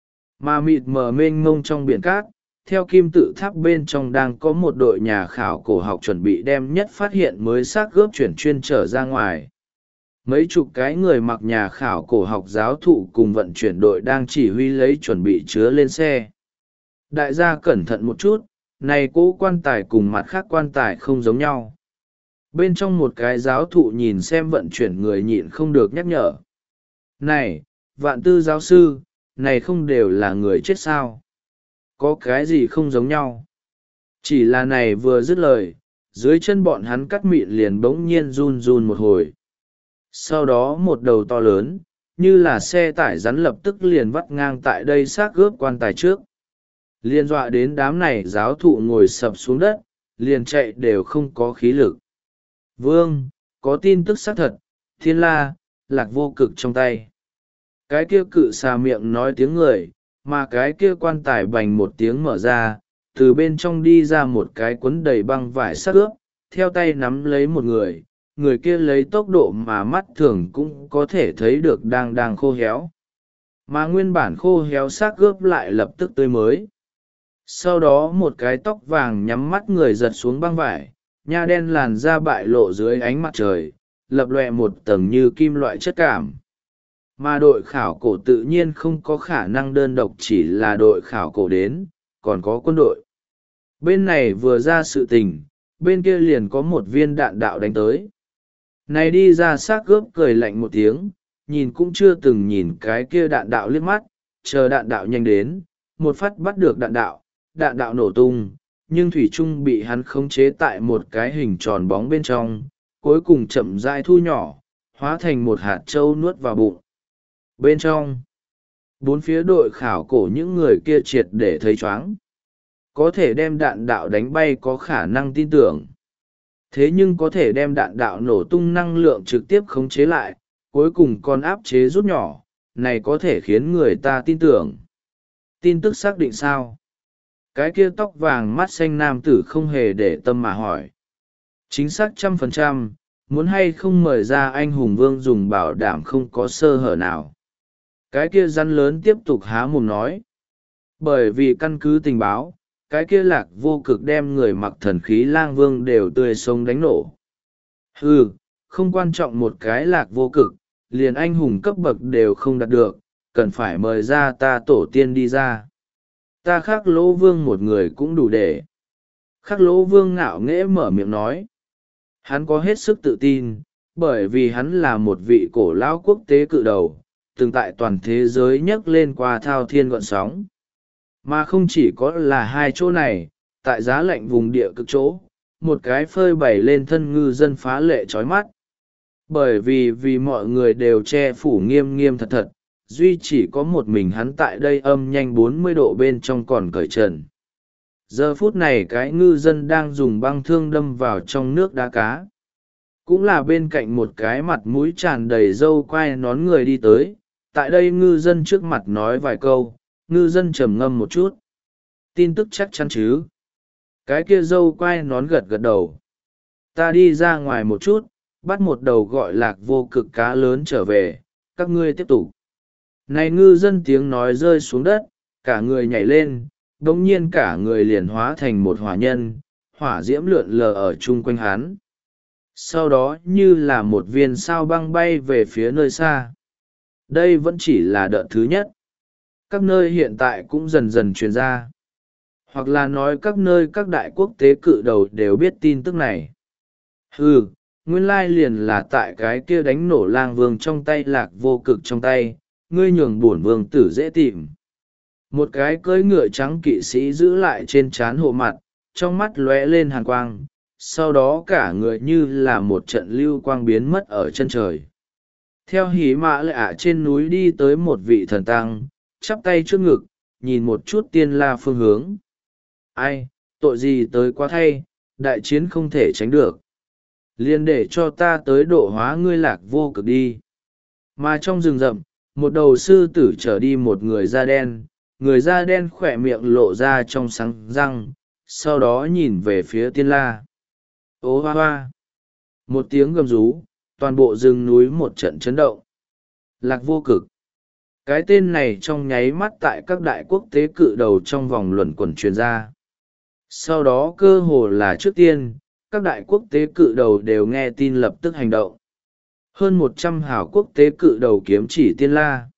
Mà mịt mờ mênh mông trong biển cát, theo kim tự tháp bên trong đang có một đội nhà khảo cổ học chuẩn bị đem nhất phát hiện mới xác gớp chuyển chuyên trở ra ngoài. Mấy chục cái người mặc nhà khảo cổ học giáo thụ cùng vận chuyển đội đang chỉ huy lấy chuẩn bị chứa lên xe. Đại gia cẩn thận một chút, này cỗ quan tài cùng mặt khác quan tài không giống nhau. Bên trong một cái giáo thụ nhìn xem vận chuyển người nhịn không được nhắc nhở. Này, vạn tư giáo sư, này không đều là người chết sao? Có cái gì không giống nhau? Chỉ là này vừa dứt lời, dưới chân bọn hắn cắt mịn liền bỗng nhiên run run một hồi. Sau đó một đầu to lớn, như là xe tải rắn lập tức liền vắt ngang tại đây xác gớp quan tài trước. Liên dọa đến đám này giáo thụ ngồi sập xuống đất, liền chạy đều không có khí lực. Vương, có tin tức xác thật, thiên la, lạc vô cực trong tay. Cái kia cự xà miệng nói tiếng người, mà cái kia quan tài bành một tiếng mở ra, từ bên trong đi ra một cái cuốn đầy băng vải xác ướp, theo tay nắm lấy một người, người kia lấy tốc độ mà mắt thường cũng có thể thấy được đang đang khô héo. Mà nguyên bản khô héo xác ướp lại lập tức tươi mới. Sau đó một cái tóc vàng nhắm mắt người giật xuống băng vải, nha đen làn da bại lộ dưới ánh mặt trời, lập lòe một tầng như kim loại chất cảm. Mà đội khảo cổ tự nhiên không có khả năng đơn độc chỉ là đội khảo cổ đến, còn có quân đội. Bên này vừa ra sự tình, bên kia liền có một viên đạn đạo đánh tới. Này đi ra xác gớp cười lạnh một tiếng, nhìn cũng chưa từng nhìn cái kia đạn đạo liếc mắt, chờ đạn đạo nhanh đến, một phát bắt được đạn đạo, đạn đạo nổ tung, nhưng thủy trung bị hắn khống chế tại một cái hình tròn bóng bên trong, cuối cùng chậm rãi thu nhỏ, hóa thành một hạt trâu nuốt vào bụng. Bên trong, bốn phía đội khảo cổ những người kia triệt để thấy choáng. Có thể đem đạn đạo đánh bay có khả năng tin tưởng. Thế nhưng có thể đem đạn đạo nổ tung năng lượng trực tiếp khống chế lại, cuối cùng còn áp chế rút nhỏ, này có thể khiến người ta tin tưởng. Tin tức xác định sao? Cái kia tóc vàng mắt xanh nam tử không hề để tâm mà hỏi. Chính xác trăm phần trăm, muốn hay không mời ra anh hùng vương dùng bảo đảm không có sơ hở nào. Cái kia rắn lớn tiếp tục há mồm nói. Bởi vì căn cứ tình báo, cái kia lạc vô cực đem người mặc thần khí lang vương đều tươi sống đánh nổ. Hừ, không quan trọng một cái lạc vô cực, liền anh hùng cấp bậc đều không đạt được, cần phải mời ra ta tổ tiên đi ra. Ta khắc lỗ vương một người cũng đủ để. Khắc lỗ vương ngạo nghễ mở miệng nói. Hắn có hết sức tự tin, bởi vì hắn là một vị cổ lão quốc tế cự đầu, từng tại toàn thế giới nhấc lên qua thao thiên gọn sóng. Mà không chỉ có là hai chỗ này, tại giá lạnh vùng địa cực chỗ, một cái phơi bày lên thân ngư dân phá lệ chói mắt. Bởi vì vì mọi người đều che phủ nghiêm nghiêm thật thật, duy chỉ có một mình hắn tại đây âm nhanh bốn mươi độ bên trong còn cởi trần. Giờ phút này cái ngư dân đang dùng băng thương đâm vào trong nước đá cá. Cũng là bên cạnh một cái mặt mũi tràn đầy râu quai nón người đi tới, tại đây ngư dân trước mặt nói vài câu, ngư dân trầm ngâm một chút. Tin tức chắc chắn chứ? Cái kia râu quai nón gật gật đầu. Ta đi ra ngoài một chút, bắt một đầu gọi lạc vô cực cá lớn trở về, các ngươi tiếp tục. Này ngư dân tiếng nói rơi xuống đất, cả người nhảy lên, bỗng nhiên cả người liền hóa thành một hỏa nhân, hỏa diễm lượn lờ ở chung quanh hắn. Sau đó như là một viên sao băng bay về phía nơi xa. Đây vẫn chỉ là đợt thứ nhất. Các nơi hiện tại cũng dần dần truyền ra. Hoặc là nói các nơi các đại quốc tế cự đầu đều biết tin tức này. Ừ, nguyên lai liền là tại cái kia đánh nổ lang vương trong tay lạc vô cực trong tay, ngươi nhường bổn vương tử dễ tìm. Một cái cưỡi ngựa trắng kỵ sĩ giữ lại trên trán hộ mặt, trong mắt lóe lên hàn quang, sau đó cả người như là một trận lưu quang biến mất ở chân trời. Theo hí mã lệ ả trên núi đi tới một vị thần tăng, chắp tay trước ngực, nhìn một chút tiên la phương hướng. Ai, tội gì tới quá thay, đại chiến không thể tránh được. Liên để cho ta tới độ hóa ngươi lạc vô cực đi. Mà trong rừng rậm, một đầu sư tử trở đi một người da đen, người da đen khỏe miệng lộ ra trong sáng răng, sau đó nhìn về phía tiên la. Ô hoa hoa! Một tiếng gầm rú, toàn bộ rừng núi một trận chấn động. Lạc vô cực! Cái tên này trong nháy mắt tại các đại quốc tế cự đầu trong vòng luẩn quẩn truyền ra. Sau đó cơ hồ là trước tiên, các đại quốc tế cự đầu đều nghe tin lập tức hành động. Hơn một trăm hảo quốc tế cự đầu kiếm chỉ tiên la.